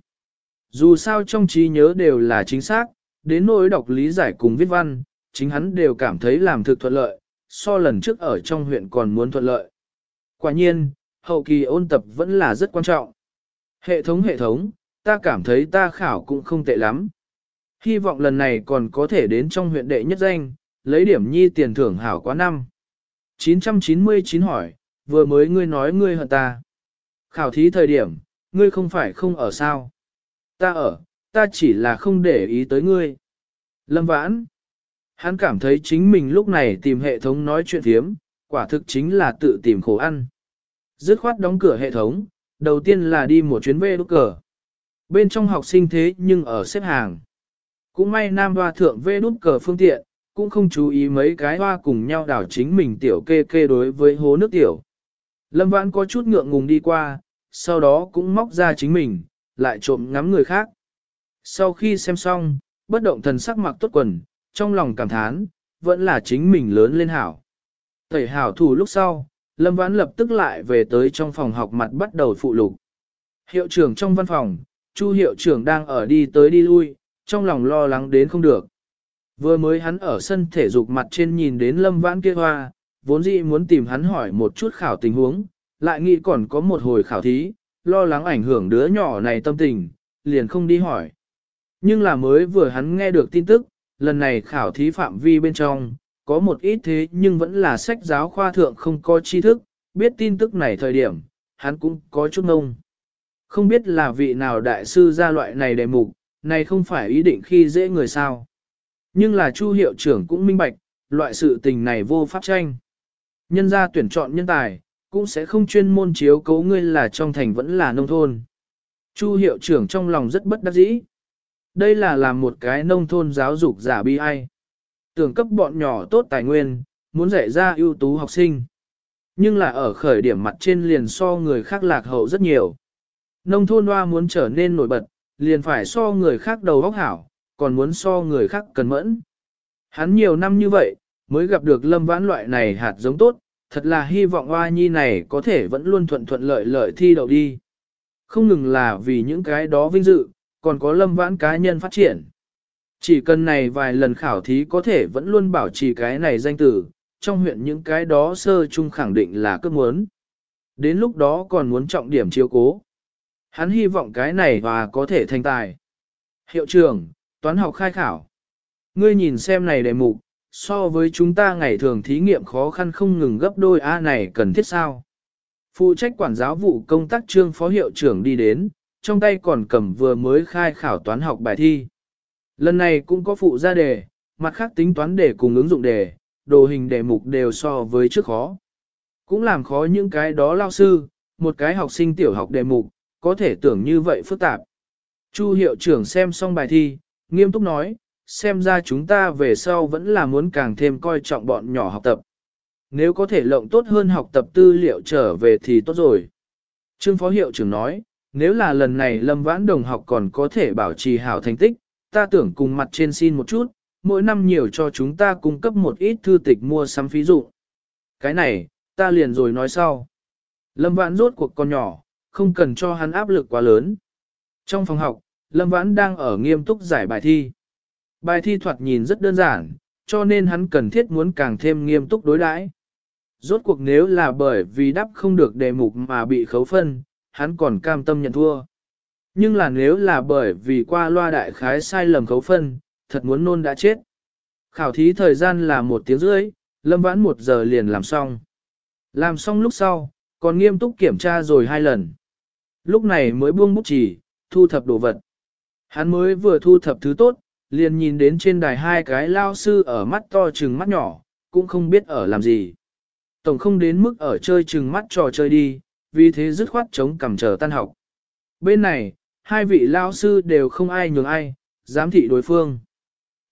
Dù sao trong trí nhớ đều là chính xác, đến nỗi đọc lý giải cùng viết văn, chính hắn đều cảm thấy làm thực thuận lợi, so lần trước ở trong huyện còn muốn thuận lợi. Quả nhiên, hậu kỳ ôn tập vẫn là rất quan trọng. Hệ thống hệ thống, ta cảm thấy ta khảo cũng không tệ lắm. Hy vọng lần này còn có thể đến trong huyện đệ nhất danh, lấy điểm nhi tiền thưởng hảo quá năm. chín trăm chín mươi chín hỏi, vừa mới ngươi nói ngươi hận ta. Khảo thí thời điểm, ngươi không phải không ở sao. Ta ở, ta chỉ là không để ý tới ngươi. Lâm Vãn. Hắn cảm thấy chính mình lúc này tìm hệ thống nói chuyện thiếm, quả thực chính là tự tìm khổ ăn. Dứt khoát đóng cửa hệ thống, đầu tiên là đi một chuyến về đốt cờ. Bên trong học sinh thế nhưng ở xếp hàng. Cũng may nam hoa thượng vê đút cờ phương tiện, cũng không chú ý mấy cái hoa cùng nhau đảo chính mình tiểu kê kê đối với hố nước tiểu. Lâm Vãn có chút ngượng ngùng đi qua, sau đó cũng móc ra chính mình, lại trộm ngắm người khác. Sau khi xem xong, bất động thần sắc mặc tốt quần, trong lòng cảm thán, vẫn là chính mình lớn lên hảo. Tẩy hảo thủ lúc sau, Lâm Vãn lập tức lại về tới trong phòng học mặt bắt đầu phụ lục. Hiệu trưởng trong văn phòng, Chu hiệu trưởng đang ở đi tới đi lui, trong lòng lo lắng đến không được. Vừa mới hắn ở sân thể dục mặt trên nhìn đến Lâm Vãn kia hoa, vốn dĩ muốn tìm hắn hỏi một chút khảo tình huống, lại nghĩ còn có một hồi khảo thí, lo lắng ảnh hưởng đứa nhỏ này tâm tình, liền không đi hỏi. Nhưng là mới vừa hắn nghe được tin tức, lần này khảo thí phạm vi bên trong, có một ít thế nhưng vẫn là sách giáo khoa thượng không có tri thức, biết tin tức này thời điểm, hắn cũng có chút ngông. Không biết là vị nào đại sư ra loại này đề mục, này không phải ý định khi dễ người sao. Nhưng là Chu hiệu trưởng cũng minh bạch, loại sự tình này vô pháp tranh. Nhân gia tuyển chọn nhân tài, cũng sẽ không chuyên môn chiếu cấu ngươi là trong thành vẫn là nông thôn. Chu hiệu trưởng trong lòng rất bất đắc dĩ. Đây là làm một cái nông thôn giáo dục giả bi ai. Tưởng cấp bọn nhỏ tốt tài nguyên, muốn dạy ra ưu tú học sinh. Nhưng là ở khởi điểm mặt trên liền so người khác lạc hậu rất nhiều. Nông thôn hoa muốn trở nên nổi bật, liền phải so người khác đầu óc hảo, còn muốn so người khác cần mẫn. Hắn nhiều năm như vậy, mới gặp được Lâm Vãn loại này hạt giống tốt, thật là hy vọng hoa nhi này có thể vẫn luôn thuận thuận lợi lợi thi đậu đi. Không ngừng là vì những cái đó vinh dự, còn có Lâm Vãn cá nhân phát triển. Chỉ cần này vài lần khảo thí có thể vẫn luôn bảo trì cái này danh tử, trong huyện những cái đó sơ chung khẳng định là cấp muốn. Đến lúc đó còn muốn trọng điểm chiếu cố. Hắn hy vọng cái này và có thể thành tài. Hiệu trưởng, toán học khai khảo. Ngươi nhìn xem này đề mục, so với chúng ta ngày thường thí nghiệm khó khăn không ngừng gấp đôi A này cần thiết sao. Phụ trách quản giáo vụ công tác trương phó hiệu trưởng đi đến, trong tay còn cầm vừa mới khai khảo toán học bài thi. Lần này cũng có phụ ra đề, mặt khác tính toán đề cùng ứng dụng đề, đồ hình đề mục đều so với trước khó. Cũng làm khó những cái đó lao sư, một cái học sinh tiểu học đề mục, có thể tưởng như vậy phức tạp. Chu hiệu trưởng xem xong bài thi, nghiêm túc nói, xem ra chúng ta về sau vẫn là muốn càng thêm coi trọng bọn nhỏ học tập. Nếu có thể lộng tốt hơn học tập tư liệu trở về thì tốt rồi. Trương phó hiệu trưởng nói, nếu là lần này Lâm Vãn đồng học còn có thể bảo trì hảo thành tích, ta tưởng cùng mặt trên xin một chút, mỗi năm nhiều cho chúng ta cung cấp một ít thư tịch mua sắm phí dụ. Cái này, ta liền rồi nói sau. Lâm Vãn rốt cuộc con nhỏ, không cần cho hắn áp lực quá lớn. Trong phòng học, Lâm Vãn đang ở nghiêm túc giải bài thi. Bài thi thoạt nhìn rất đơn giản, cho nên hắn cần thiết muốn càng thêm nghiêm túc đối đãi. Rốt cuộc nếu là bởi vì đáp không được đề mục mà bị khấu phân, hắn còn cam tâm nhận thua. Nhưng là nếu là bởi vì qua loa đại khái sai lầm khấu phân, thật muốn nôn đã chết. Khảo thí thời gian là một tiếng rưỡi, Lâm Vãn một giờ liền làm xong. Làm xong lúc sau, còn nghiêm túc kiểm tra rồi hai lần. Lúc này mới buông bút chỉ, thu thập đồ vật. Hắn mới vừa thu thập thứ tốt, liền nhìn đến trên đài hai cái lao sư ở mắt to trừng mắt nhỏ, cũng không biết ở làm gì. Tổng không đến mức ở chơi trừng mắt trò chơi đi, vì thế dứt khoát chống cằm chờ tan học. Bên này, hai vị lao sư đều không ai nhường ai, giám thị đối phương.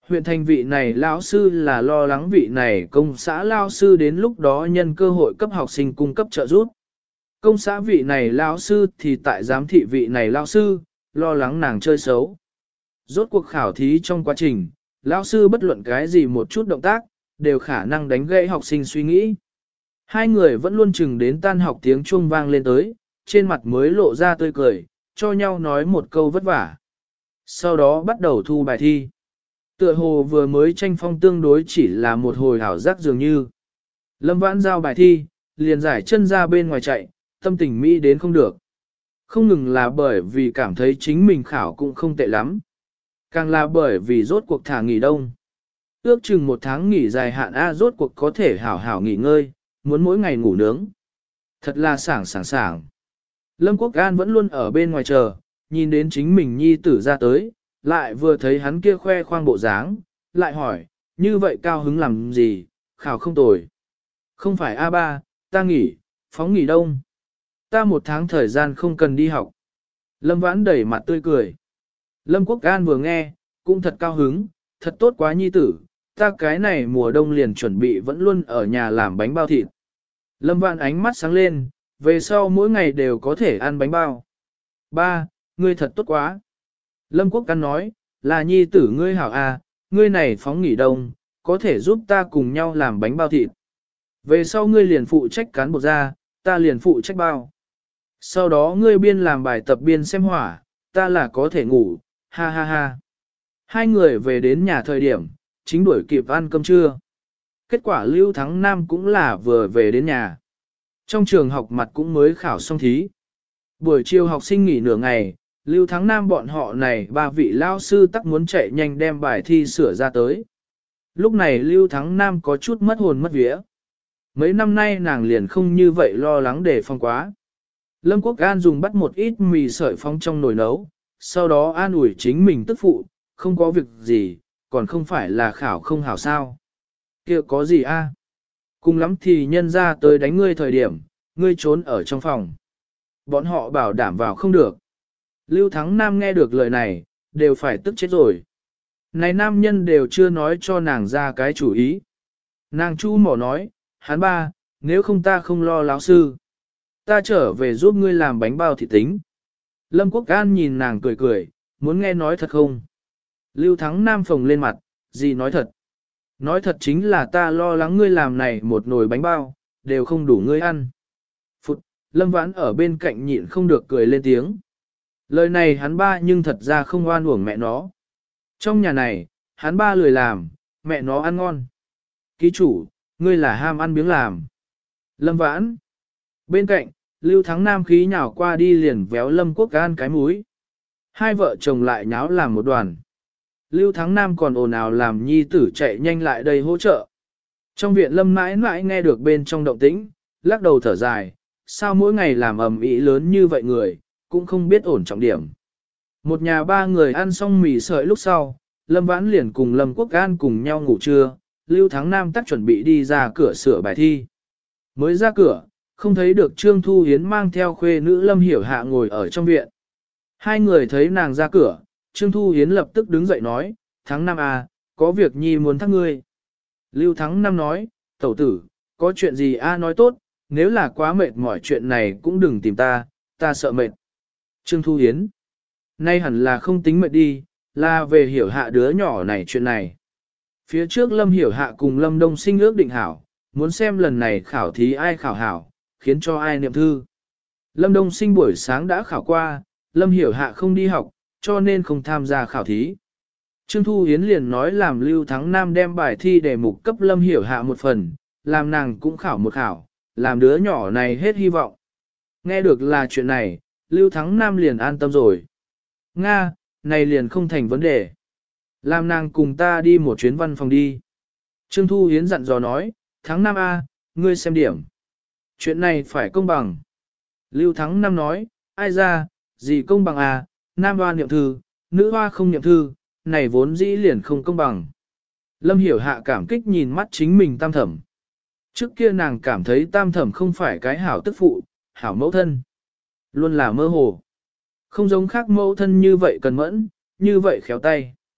Huyện thành vị này lão sư là lo lắng vị này công xã lão sư đến lúc đó nhân cơ hội cấp học sinh cung cấp trợ giúp. Công xã vị này lão sư thì tại giám thị vị này lão sư, lo lắng nàng chơi xấu. Rốt cuộc khảo thí trong quá trình, lão sư bất luận cái gì một chút động tác, đều khả năng đánh gãy học sinh suy nghĩ. Hai người vẫn luôn chừng đến tan học tiếng chuông vang lên tới, trên mặt mới lộ ra tươi cười, cho nhau nói một câu vất vả. Sau đó bắt đầu thu bài thi. Tựa hồ vừa mới tranh phong tương đối chỉ là một hồi hảo giác dường như. Lâm Vãn giao bài thi, liền giải chân ra bên ngoài chạy, tâm tình Mỹ đến không được. Không ngừng là bởi vì cảm thấy chính mình khảo cũng không tệ lắm. Càng là bởi vì rốt cuộc thả nghỉ đông. Ước chừng một tháng nghỉ dài hạn A rốt cuộc có thể hảo hảo nghỉ ngơi, muốn mỗi ngày ngủ nướng. Thật là sảng sảng sảng. Lâm Quốc An vẫn luôn ở bên ngoài chờ, nhìn đến chính mình nhi tử ra tới, lại vừa thấy hắn kia khoe khoang bộ dáng, lại hỏi, như vậy cao hứng làm gì, khảo không tồi. Không phải a ba, ta nghỉ, phóng nghỉ đông. Ta một tháng thời gian không cần đi học. Lâm Vãn đẩy mặt tươi cười. Lâm Quốc An vừa nghe, cũng thật cao hứng, thật tốt quá nhi tử, ta cái này mùa đông liền chuẩn bị vẫn luôn ở nhà làm bánh bao thịt. Lâm Vãn ánh mắt sáng lên, về sau mỗi ngày đều có thể ăn bánh bao. Ba, ngươi thật tốt quá. Lâm Quốc An nói, là nhi tử ngươi hảo à, ngươi này phóng nghỉ đông, có thể giúp ta cùng nhau làm bánh bao thịt. Về sau ngươi liền phụ trách cán bột ra, ta liền phụ trách bao. Sau đó ngươi biên làm bài tập biên xem hỏa, ta là có thể ngủ, ha ha ha. Hai người về đến nhà thời điểm, chính đuổi kịp ăn cơm trưa. Kết quả Lưu Thắng Nam cũng là vừa về đến nhà. Trong trường học mặt cũng mới khảo xong thí. Buổi chiều học sinh nghỉ nửa ngày, Lưu Thắng Nam bọn họ này ba vị lao sư tắc muốn chạy nhanh đem bài thi sửa ra tới. Lúc này Lưu Thắng Nam có chút mất hồn mất vía. Mấy năm nay nàng liền không như vậy lo lắng để phong quá. Lâm Quốc An dùng bắt một ít mì sợi phong trong nồi nấu, sau đó an ủi chính mình tức phụ, không có việc gì, còn không phải là khảo không hảo sao. Kia có gì a? Cùng lắm thì nhân ra tới đánh ngươi thời điểm, ngươi trốn ở trong phòng. Bọn họ bảo đảm vào không được. Lưu Thắng Nam nghe được lời này, đều phải tức chết rồi. Này nam nhân đều chưa nói cho nàng ra cái chủ ý. Nàng chu mỏ nói, hắn ba, nếu không ta không lo lão sư. Ta trở về giúp ngươi làm bánh bao thịt tính. Lâm Quốc An nhìn nàng cười cười, muốn nghe nói thật không? Lưu Thắng Nam phồng lên mặt, gì nói thật? Nói thật chính là ta lo lắng ngươi làm này một nồi bánh bao, đều không đủ ngươi ăn. Phụt, Lâm Vãn ở bên cạnh nhịn không được cười lên tiếng. Lời này hắn ba nhưng thật ra không oan uổng mẹ nó. Trong nhà này, hắn ba lười làm, mẹ nó ăn ngon. Ký chủ, ngươi là ham ăn miếng làm. Lâm Vãn. Bên cạnh, Lưu Thắng Nam khí nhào qua đi liền véo Lâm Quốc An cái múi. Hai vợ chồng lại nháo làm một đoàn. Lưu Thắng Nam còn ồn ào làm nhi tử chạy nhanh lại đây hỗ trợ. Trong viện Lâm mãi mãi nghe được bên trong động tĩnh, lắc đầu thở dài, sao mỗi ngày làm ầm ĩ lớn như vậy người, cũng không biết ổn trọng điểm. Một nhà ba người ăn xong mì sợi lúc sau, Lâm Vãn liền cùng Lâm Quốc An cùng nhau ngủ trưa, Lưu Thắng Nam tắt chuẩn bị đi ra cửa sửa bài thi. Mới ra cửa, không thấy được Trương Thu Hiến mang theo khuê nữ Lâm Hiểu Hạ ngồi ở trong viện. Hai người thấy nàng ra cửa, Trương Thu Hiến lập tức đứng dậy nói, Thắng Nam à, có việc nhi muốn thắc ngươi. Lưu Thắng Nam nói, tẩu tử, có chuyện gì a nói tốt, nếu là quá mệt mỏi chuyện này cũng đừng tìm ta, ta sợ mệt. Trương Thu Hiến, nay hẳn là không tính mệt đi, là về Hiểu Hạ đứa nhỏ này chuyện này. Phía trước Lâm Hiểu Hạ cùng Lâm Đông Sinh ước định hảo, muốn xem lần này khảo thí ai khảo hảo, khiến cho ai niệm thư. Lâm Đông Sinh buổi sáng đã khảo qua, Lâm Hiểu Hạ không đi học, cho nên không tham gia khảo thí. Trương Thu Hiến liền nói làm Lưu Thắng Nam đem bài thi đề mục cấp Lâm Hiểu Hạ một phần, làm nàng cũng khảo một khảo, làm đứa nhỏ này hết hy vọng. Nghe được là chuyện này, Lưu Thắng Nam liền an tâm rồi. Nga, này liền không thành vấn đề. Làm nàng cùng ta đi một chuyến văn phòng đi. Trương Thu Hiến dặn dò nói, Thắng Nam A, ngươi xem điểm. Chuyện này phải công bằng. Lưu Thắng Nam nói, ai ra, gì công bằng à, nam hoa niệm thư, nữ hoa không niệm thư, này vốn dĩ liền không công bằng. Lâm Hiểu Hạ cảm kích nhìn mắt chính mình tam thẩm. Trước kia nàng cảm thấy tam thẩm không phải cái hảo tức phụ, hảo mẫu thân. Luôn là mơ hồ. Không giống khác mẫu thân như vậy cần mẫn, như vậy khéo tay.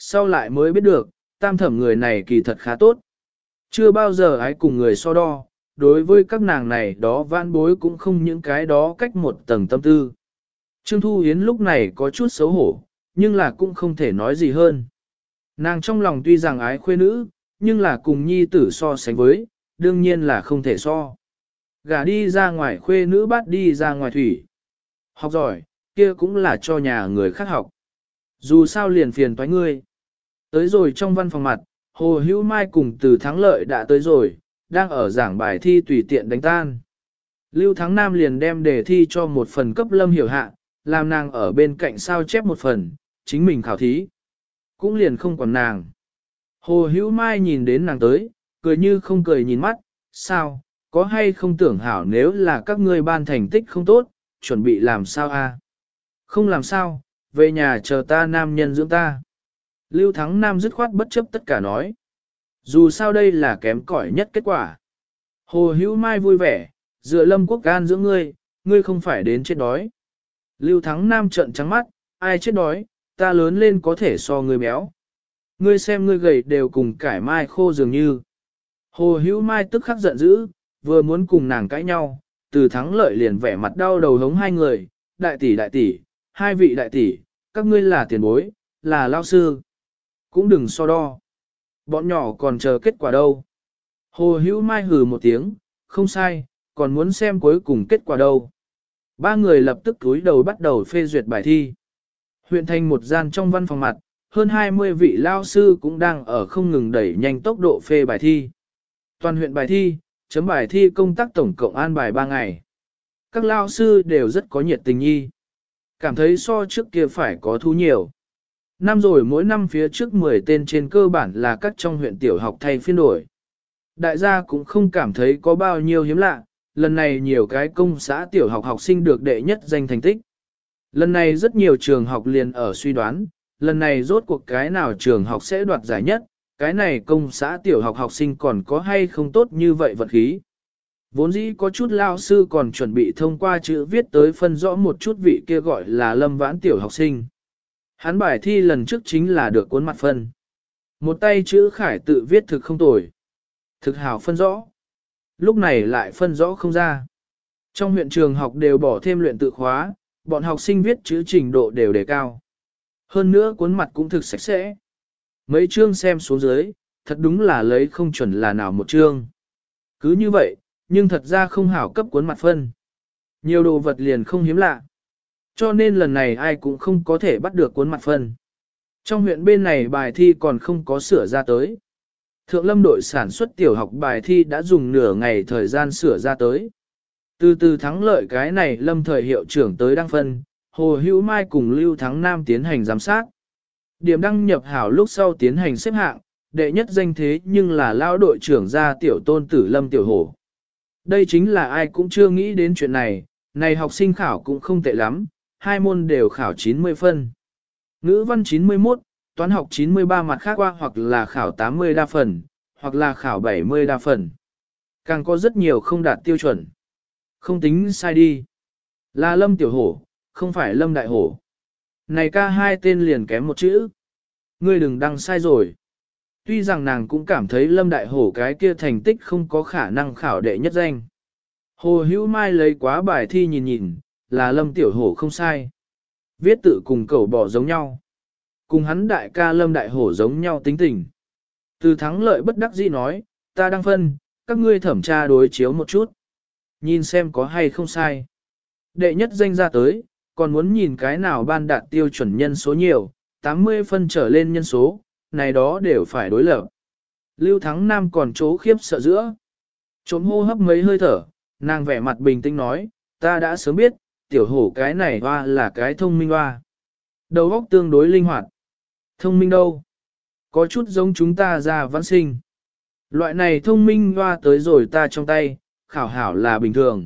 sau lại mới biết được, tam thẩm người này kỳ thật khá tốt. Chưa bao giờ ai cùng người so đo, đối với các nàng này đó vãn bối cũng không những cái đó cách một tầng tâm tư. Trương Thu Yến lúc này có chút xấu hổ, nhưng là cũng không thể nói gì hơn. Nàng trong lòng tuy rằng ái khuê nữ, nhưng là cùng nhi tử so sánh với, đương nhiên là không thể so. Gả đi ra ngoài khuê nữ bắt đi ra ngoài thủy. Học giỏi, kia cũng là cho nhà người khác học. Dù sao liền phiền toái ngươi. Tới rồi trong văn phòng mặt, Hồ Hữu Mai cùng Từ Thắng Lợi đã tới rồi, đang ở giảng bài thi tùy tiện đánh tan. Lưu Thắng Nam liền đem đề thi cho một phần cấp Lâm Hiểu Hạ, làm nàng ở bên cạnh sao chép một phần, chính mình khảo thí. Cũng liền không còn nàng. Hồ Hữu Mai nhìn đến nàng tới, cười như không cười nhìn mắt, sao, có hay không tưởng hảo nếu là các ngươi ban thành tích không tốt, chuẩn bị làm sao a? Không làm sao, về nhà chờ ta nam nhân dưỡng ta. Lưu Thắng Nam dứt khoát bất chấp tất cả nói. Dù sao đây là kém cỏi nhất kết quả. Hồ Hữu Mai vui vẻ, dựa Lâm Quốc Can dưỡng ngươi, ngươi không phải đến chết đói. Lưu Thắng Nam trợn trắng mắt, ai chết đói, ta lớn lên có thể so ngươi béo. Ngươi xem ngươi gầy đều cùng cải mai khô dường như. Hồ Hữu Mai tức khắc giận dữ, vừa muốn cùng nàng cãi nhau, Từ Thắng Lợi liền vẻ mặt đau đầu hống hai người, đại tỷ đại tỷ, hai vị đại tỷ, các ngươi là tiền bối, là lao sư. Cũng đừng so đo. Bọn nhỏ còn chờ kết quả đâu. Hồ Hữu Mai hừ một tiếng, không sai, còn muốn xem cuối cùng kết quả đâu. Ba người lập tức cúi đầu bắt đầu phê duyệt bài thi. Huyện thành một gian trong văn phòng mặt, hơn hai mươi vị lao sư cũng đang ở không ngừng đẩy nhanh tốc độ phê bài thi. Toàn huyện bài thi, chấm bài thi công tác tổng cộng an bài ba ngày. Các lao sư đều rất có nhiệt tình nhi. Cảm thấy so trước kia phải có thu nhiều. Năm rồi mỗi năm phía trước mười tên trên cơ bản là các trong huyện tiểu học thay phiên đổi. Đại gia cũng không cảm thấy có bao nhiêu hiếm lạ, lần này nhiều cái công xã tiểu học học sinh được đệ nhất danh thành tích. Lần này rất nhiều trường học liền ở suy đoán, lần này rốt cuộc cái nào trường học sẽ đoạt giải nhất, cái này công xã tiểu học học sinh còn có hay không tốt như vậy vật khí. Vốn dĩ có chút lao sư còn chuẩn bị thông qua chữ viết tới phân rõ một chút vị kia gọi là Lâm Vãn tiểu học sinh. Hắn bài thi lần trước chính là được cuốn mặt phân. Một tay chữ khải tự viết thực không tồi. Thực hảo phân rõ. Lúc này lại phân rõ không ra. Trong huyện trường học đều bỏ thêm luyện tự khóa, bọn học sinh viết chữ trình độ đều đề cao. Hơn nữa cuốn mặt cũng thực sạch sẽ. Mấy chương xem xuống dưới, thật đúng là lấy không chuẩn là nào một chương. Cứ như vậy, nhưng thật ra không hảo cấp cuốn mặt phân. Nhiều đồ vật liền không hiếm lạ. Cho nên lần này ai cũng không có thể bắt được cuốn mặt phân. Trong huyện bên này bài thi còn không có sửa ra tới. Thượng Lâm đội sản xuất tiểu học bài thi đã dùng nửa ngày thời gian sửa ra tới. Từ từ Thắng Lợi cái này Lâm thời hiệu trưởng tới đăng phân, Hồ Hữu Mai cùng Lưu Thắng Nam tiến hành giám sát. Điểm đăng nhập hảo lúc sau tiến hành xếp hạng, đệ nhất danh thế nhưng là lao đội trưởng gia tiểu tôn tử Lâm Tiểu Hổ. Đây chính là ai cũng chưa nghĩ đến chuyện này, này học sinh khảo cũng không tệ lắm, hai môn đều khảo chín mươi phân. Ngữ văn chín mươi mốt, toán học chín mươi ba mặt khác qua hoặc là khảo tám mươi đa phần, hoặc là khảo bảy mươi đa phần. Càng có rất nhiều không đạt tiêu chuẩn. Không tính sai đi. Là Lâm Tiểu Hổ, không phải Lâm Đại Hổ. Này ca hai tên liền kém một chữ. Ngươi đừng đăng sai rồi. Tuy rằng nàng cũng cảm thấy Lâm Đại Hổ cái kia thành tích không có khả năng khảo đệ nhất danh. Hồ Hữu Mai lấy quá bài thi nhìn nhìn, là Lâm Tiểu Hổ không sai. Viết tự cùng cẩu bỏ giống nhau. Cùng hắn đại ca Lâm Đại Hổ giống nhau tính tình. Từ Thắng Lợi bất đắc dĩ nói, ta đang phân, các ngươi thẩm tra đối chiếu một chút. Nhìn xem có hay không sai. Đệ nhất danh ra tới, còn muốn nhìn cái nào ban đạt tiêu chuẩn nhân số nhiều, tám mươi phân trở lên nhân số, này đó đều phải đối lập. Lưu Thắng Nam còn chố khiếp sợ giữa. Trốn hô hấp mấy hơi thở, nàng vẻ mặt bình tĩnh nói, ta đã sớm biết, tiểu hổ cái này hoa là cái thông minh hoa. Đầu óc tương đối linh hoạt. Thông minh đâu? Có chút giống chúng ta ra văn sinh. Loại này thông minh hoa tới rồi ta trong tay, khảo hảo là bình thường.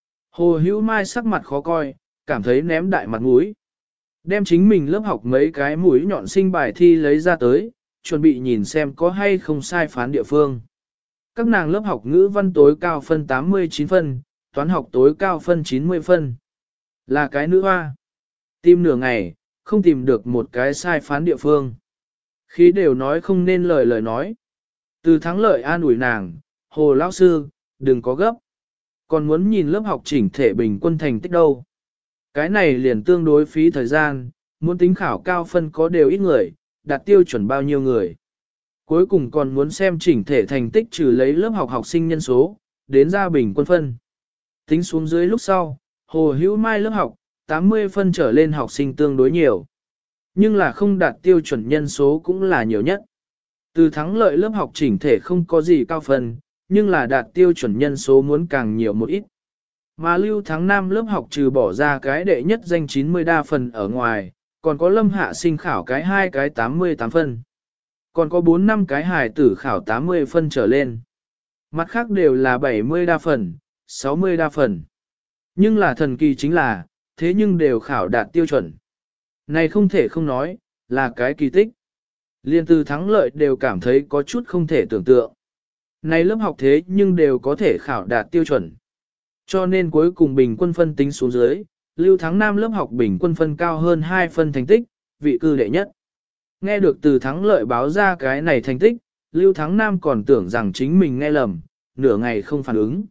Hồ Hữu Mai sắc mặt khó coi, cảm thấy ném đại mặt mũi. Đem chính mình lớp học mấy cái mũi nhọn sinh bài thi lấy ra tới, chuẩn bị nhìn xem có hay không sai phán địa phương. Các nàng lớp học ngữ văn tối cao phân tám mươi chín phân, toán học tối cao phân chín mươi phân. Là cái nữ hoa. Tìm nửa ngày, không tìm được một cái sai phán địa phương. Khí đều nói không nên lời lời nói. Từ thắng lợi an ủi nàng, hồ lão sư, đừng có gấp. Còn muốn nhìn lớp học chỉnh thể bình quân thành tích đâu. Cái này liền tương đối phí thời gian, muốn tính khảo cao phân có đều ít người, đạt tiêu chuẩn bao nhiêu người. Cuối cùng còn muốn xem chỉnh thể thành tích trừ lấy lớp học học sinh nhân số, đến ra bình quân phân. Tính xuống dưới lúc sau, Hồ Hữu Mai lớp học, tám mươi phân trở lên học sinh tương đối nhiều. Nhưng là không đạt tiêu chuẩn nhân số cũng là nhiều nhất. Từ thắng lợi lớp học chỉnh thể không có gì cao phân, nhưng là đạt tiêu chuẩn nhân số muốn càng nhiều một ít. Mà Lưu Thắng Nam lớp học trừ bỏ ra cái đệ nhất danh chín mươi đa phần ở ngoài, còn có Lâm Hạ Sinh khảo cái hai cái tám mươi tám phân. Còn có bốn năm cái hài tử khảo tám mươi phân trở lên. Mặt khác đều là bảy mươi đa phần, sáu mươi đa phần. Nhưng là thần kỳ chính là, thế nhưng đều khảo đạt tiêu chuẩn. Này không thể không nói, là cái kỳ tích. Liên từ thắng lợi đều cảm thấy có chút không thể tưởng tượng. Này lớp học thế nhưng đều có thể khảo đạt tiêu chuẩn. Cho nên cuối cùng bình quân phân tính xuống dưới, Lưu Thắng Nam lớp học bình quân phân cao hơn hai phân thành tích, vị cư đệ nhất. Nghe được từ thắng lợi báo ra cái này thành tích, Lưu Thắng Nam còn tưởng rằng chính mình nghe lầm, nửa ngày không phản ứng.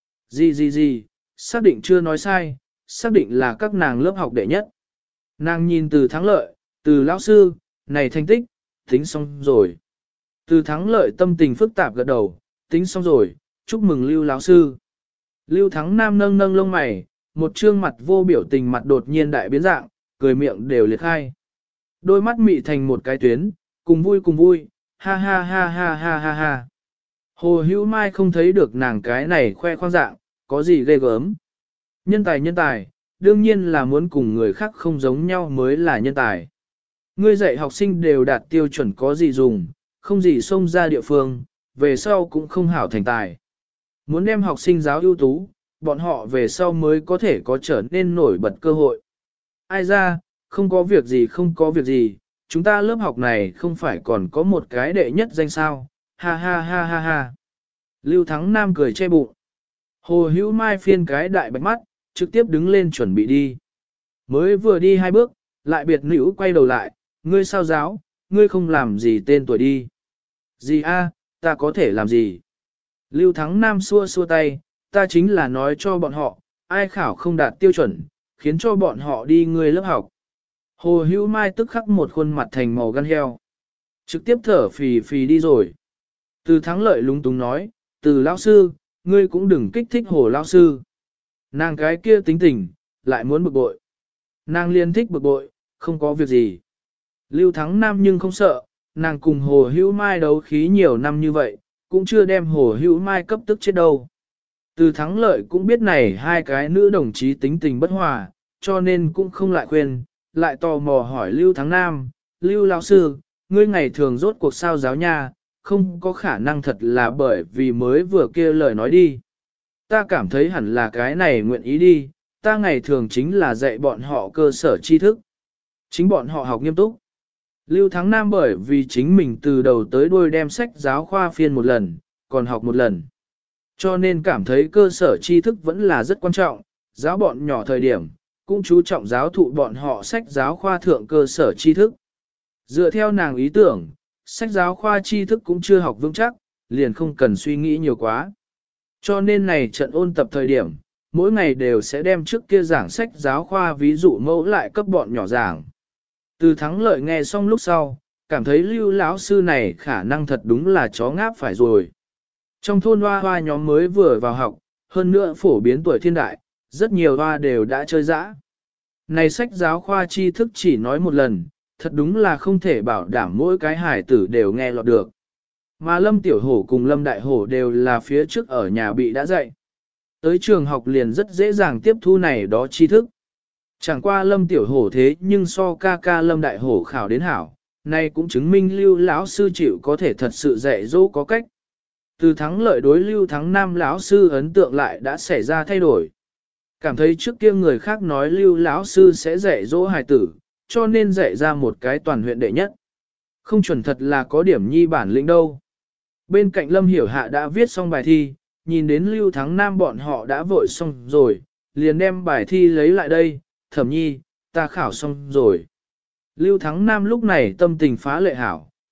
Gì gì gì, xác định chưa nói sai, xác định là các nàng lớp học đệ nhất. Nàng nhìn từ thắng lợi, từ lão sư, này thành tích, tính xong rồi. Từ thắng lợi tâm tình phức tạp gật đầu, tính xong rồi, chúc mừng Lưu lão sư. Lưu Thắng Nam nâng nâng lông mày, một trương mặt vô biểu tình mặt đột nhiên đại biến dạng, cười miệng đều liệt khai. Đôi mắt mị thành một cái tuyến, cùng vui cùng vui, ha ha ha ha ha ha ha. Hồ Hữu Mai không thấy được nàng cái này khoe khoang dạng, có gì ghê gớm. Nhân tài nhân tài, đương nhiên là muốn cùng người khác không giống nhau mới là nhân tài. Ngươi dạy học sinh đều đạt tiêu chuẩn có gì dùng, không gì xông ra địa phương, về sau cũng không hảo thành tài. Muốn đem học sinh giáo ưu tú, bọn họ về sau mới có thể có trở nên nổi bật cơ hội. Ai ra, không có việc gì không có việc gì, chúng ta lớp học này không phải còn có một cái đệ nhất danh sao, ha ha ha ha ha. Lưu Thắng Nam cười che bụng. Hồ Hữu Mai phiên cái đại bạch mắt, trực tiếp đứng lên chuẩn bị đi. Mới vừa đi hai bước, lại biệt nữ quay đầu lại, ngươi sao giáo, ngươi không làm gì tên tuổi đi. Gì a, ta có thể làm gì? Lưu Thắng Nam xua xua tay, ta chính là nói cho bọn họ, ai khảo không đạt tiêu chuẩn, khiến cho bọn họ đi ngươi lớp học. Hồ Hữu Mai tức khắc một khuôn mặt thành màu gan heo. Trực tiếp thở phì phì đi rồi. Từ thắng lợi lúng túng nói, từ lão sư, ngươi cũng đừng kích thích hồ lão sư. Nàng cái kia tính tình, lại muốn bực bội. Nàng liên thích bực bội, không có việc gì. Lưu Thắng Nam nhưng không sợ, nàng cùng Hồ Hữu Mai đấu khí nhiều năm như vậy, cũng chưa đem Hồ Hữu Mai cấp tức chết đâu. Từ thắng lợi cũng biết này hai cái nữ đồng chí tính tình bất hòa, cho nên cũng không lại khuyên, lại tò mò hỏi Lưu Thắng Nam, Lưu lão sư, ngươi ngày thường rốt cuộc sao giáo nha, không có khả năng thật là bởi vì mới vừa kia lời nói đi. Ta cảm thấy hẳn là cái này nguyện ý đi, ta ngày thường chính là dạy bọn họ cơ sở tri thức. Chính bọn họ học nghiêm túc. Lưu Thắng Nam bởi vì chính mình từ đầu tới đuôi đem sách giáo khoa phiên một lần, còn học một lần. Cho nên cảm thấy cơ sở tri thức vẫn là rất quan trọng, giáo bọn nhỏ thời điểm, cũng chú trọng giáo thụ bọn họ sách giáo khoa thượng cơ sở tri thức. Dựa theo nàng ý tưởng, sách giáo khoa tri thức cũng chưa học vững chắc, liền không cần suy nghĩ nhiều quá. Cho nên này trận ôn tập thời điểm, mỗi ngày đều sẽ đem trước kia giảng sách giáo khoa ví dụ mẫu lại cấp bọn nhỏ giảng. Từ thắng lợi nghe xong lúc sau, cảm thấy Lưu lão sư này khả năng thật đúng là chó ngáp phải rồi. Trong thôn hoa hoa nhóm mới vừa vào học, hơn nữa phổ biến tuổi thiên đại, rất nhiều hoa đều đã chơi dã. Này sách giáo khoa tri thức chỉ nói một lần, thật đúng là không thể bảo đảm mỗi cái hải tử đều nghe lọt được. Mà Lâm Tiểu Hổ cùng Lâm Đại Hổ đều là phía trước ở nhà bị đã dạy. Tới trường học liền rất dễ dàng tiếp thu này đó tri thức. Chẳng qua Lâm Tiểu Hổ thế nhưng so ca ca Lâm Đại Hổ khảo đến hảo, này cũng chứng minh Lưu lão sư chịu có thể thật sự dạy dỗ có cách. Từ thắng lợi đối Lưu Thắng Nam lão sư ấn tượng lại đã xảy ra thay đổi. Cảm thấy trước kia người khác nói Lưu lão sư sẽ dạy dỗ hài tử, cho nên dạy ra một cái toàn huyện đệ nhất. Không chuẩn thật là có điểm nhi bản lĩnh đâu. Bên cạnh Lâm Hiểu Hạ đã viết xong bài thi, nhìn đến Lưu Thắng Nam bọn họ đã vội xong rồi, liền đem bài thi lấy lại đây, Thẩm nhi, ta khảo xong rồi. Lưu Thắng Nam lúc này tâm tình phá lệ hảo,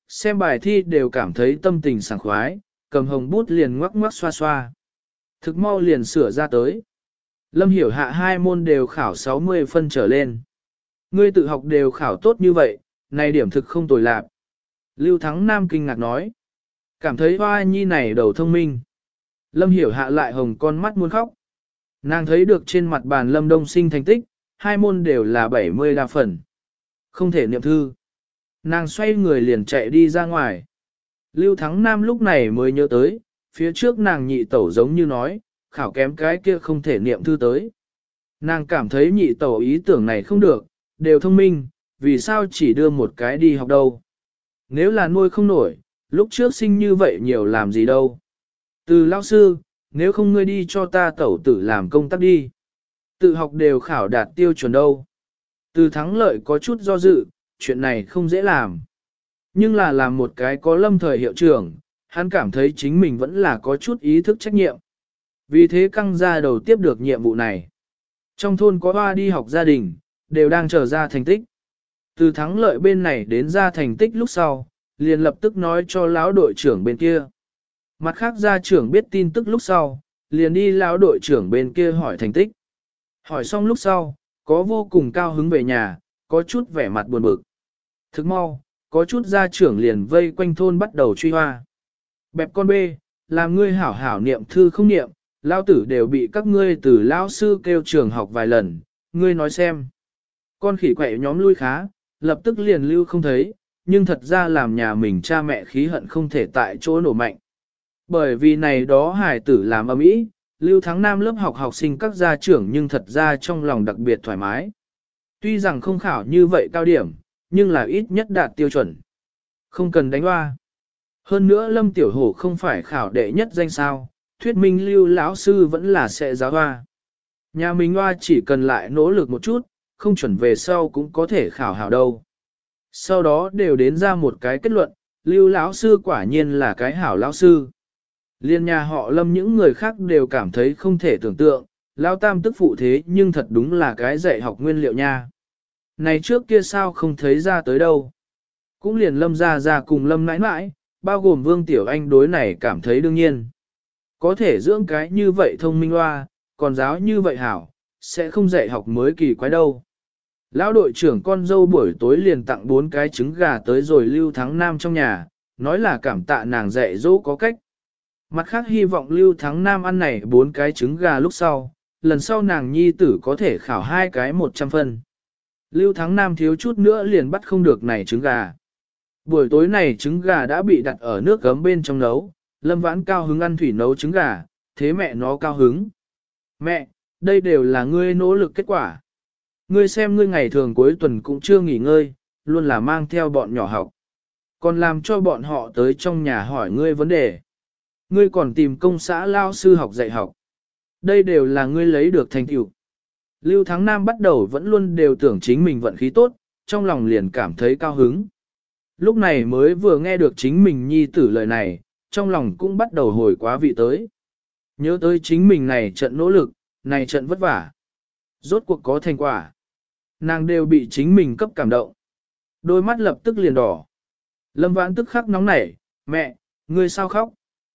xem bài thi đều cảm thấy tâm tình sảng khoái, cầm hồng bút liền ngoắc ngoắc xoa xoa. Thực mau liền sửa ra tới. Lâm Hiểu Hạ hai môn đều khảo sáu mươi phân trở lên. Ngươi tự học đều khảo tốt như vậy, này điểm thực không tồi lạc. Lưu Thắng Nam kinh ngạc nói. Cảm thấy hoa nhi này đầu thông minh. Lâm Hiểu Hạ lại hồng con mắt muốn khóc. Nàng thấy được trên mặt bàn Lâm Đông Sinh thành tích, hai môn đều là bảy mươi đa phần. Không thể niệm thư. Nàng xoay người liền chạy đi ra ngoài. Lưu Thắng Nam lúc này mới nhớ tới, phía trước nàng nhị tẩu giống như nói, khảo kém cái kia không thể niệm thư tới. Nàng cảm thấy nhị tẩu ý tưởng này không được, đều thông minh, vì sao chỉ đưa một cái đi học đâu. Nếu là nuôi không nổi, lúc trước sinh như vậy nhiều làm gì đâu. Từ lão sư, nếu không ngươi đi cho ta tẩu tử làm công tác đi. Tự học đều khảo đạt tiêu chuẩn đâu. Từ thắng lợi có chút do dự, chuyện này không dễ làm. Nhưng là làm một cái có lâm thời hiệu trưởng, hắn cảm thấy chính mình vẫn là có chút ý thức trách nhiệm. Vì thế căng ra đầu tiếp được nhiệm vụ này. Trong thôn có hoa đi học gia đình, đều đang chờ ra thành tích. Từ thắng lợi bên này đến ra thành tích lúc sau, liền lập tức nói cho lão đội trưởng bên kia. Mặt khác gia trưởng biết tin tức lúc sau, liền đi lão đội trưởng bên kia hỏi thành tích. Hỏi xong lúc sau, có vô cùng cao hứng về nhà, có chút vẻ mặt buồn bực. Thức mau, có chút gia trưởng liền vây quanh thôn bắt đầu truy hoa. Bẹp con bê, làm ngươi hảo hảo niệm thư không niệm, lao tử đều bị các ngươi từ lao sư kêu trường học vài lần, ngươi nói xem. Con khỉ quậy nhóm lui khá, lập tức liền lưu không thấy, nhưng thật ra làm nhà mình cha mẹ khí hận không thể tại chỗ nổ mạnh. Bởi vì này đó hài tử làm ầm ĩ, Lưu Thắng Nam lớp học học sinh các gia trưởng nhưng thật ra trong lòng đặc biệt thoải mái. Tuy rằng không khảo như vậy cao điểm, nhưng là ít nhất đạt tiêu chuẩn. Không cần đánh hoa. Hơn nữa Lâm Tiểu Hổ không phải khảo đệ nhất danh sao, thuyết minh Lưu lão sư vẫn là sẽ giáo hoa. Nhà mình hoa chỉ cần lại nỗ lực một chút, không chuẩn về sau cũng có thể khảo hảo đâu. Sau đó đều đến ra một cái kết luận, Lưu lão sư quả nhiên là cái hảo lão sư. Liên nhà họ Lâm những người khác đều cảm thấy không thể tưởng tượng, lão tam tức phụ thế nhưng thật đúng là cái dạy học nguyên liệu nha. Này trước kia sao không thấy ra tới đâu. Cũng liền Lâm ra ra cùng Lâm nãi nãi, bao gồm Vương Tiểu Anh đối này cảm thấy đương nhiên. Có thể dưỡng cái như vậy thông minh hoa, còn giáo như vậy hảo, sẽ không dạy học mới kỳ quái đâu. Lão đội trưởng con dâu buổi tối liền tặng bốn cái trứng gà tới rồi Lưu Thắng Nam trong nhà, nói là cảm tạ nàng dạy dỗ có cách. Mặt khác hy vọng Lưu Thắng Nam ăn này bốn cái trứng gà lúc sau, lần sau nàng nhi tử có thể khảo hai cái một trăm phân. Lưu Thắng Nam thiếu chút nữa liền bắt không được này trứng gà. Buổi tối này trứng gà đã bị đặt ở nước gấm bên trong nấu, Lâm Vãn cao hứng ăn thủy nấu trứng gà, thế mẹ nó cao hứng. Mẹ, đây đều là ngươi nỗ lực kết quả. Ngươi xem ngươi ngày thường cuối tuần cũng chưa nghỉ ngơi, luôn là mang theo bọn nhỏ học. Còn làm cho bọn họ tới trong nhà hỏi ngươi vấn đề. Ngươi còn tìm công xã lao sư học dạy học. Đây đều là ngươi lấy được thành tựu. Lưu Thắng Nam bắt đầu vẫn luôn đều tưởng chính mình vận khí tốt, trong lòng liền cảm thấy cao hứng. Lúc này mới vừa nghe được chính mình nhi tử lời này, trong lòng cũng bắt đầu hồi quá vị tới. Nhớ tới chính mình này trận nỗ lực, này trận vất vả. Rốt cuộc có thành quả. Nàng đều bị chính mình cấp cảm động. Đôi mắt lập tức liền đỏ. Lâm Vãn tức khắc nóng nảy, mẹ, ngươi sao khóc?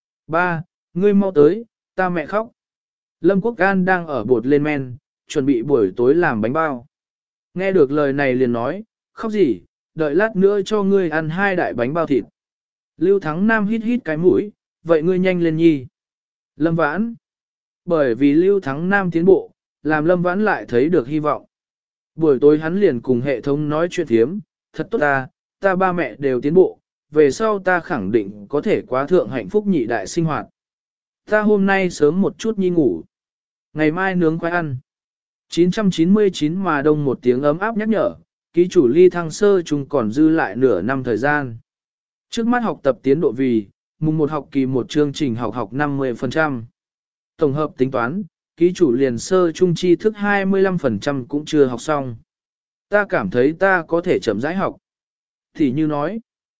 Ba, ngươi mau tới, ta mẹ khóc. Lâm Quốc An đang ở bột lên men, chuẩn bị buổi tối làm bánh bao. Nghe được lời này liền nói, khóc gì, đợi lát nữa cho ngươi ăn hai đại bánh bao thịt. Lưu Thắng Nam hít hít cái mũi, vậy ngươi nhanh lên nhi. Lâm Vãn. Bởi vì Lưu Thắng Nam tiến bộ, làm Lâm Vãn lại thấy được hy vọng. Buổi tối hắn liền cùng hệ thống nói chuyện thiếm, thật tốt ta, ta ba mẹ đều tiến bộ, về sau ta khẳng định có thể quá thượng hạnh phúc nhị đại sinh hoạt. Ta hôm nay sớm một chút nhi ngủ. Ngày mai nướng khoai ăn. chín trăm chín mươi chín mà đông một tiếng ấm áp nhắc nhở, ký chủ ly thăng sơ chung còn dư lại nửa năm thời gian. Trước mắt học tập tiến độ vì, mùng một học kỳ một chương trình học học năm mươi phần trăm. Tổng hợp tính toán, ký chủ liền sơ trung tri thức hai mươi lăm phần trăm cũng chưa học xong. Ta cảm thấy ta có thể chậm rãi học. Thì như nói,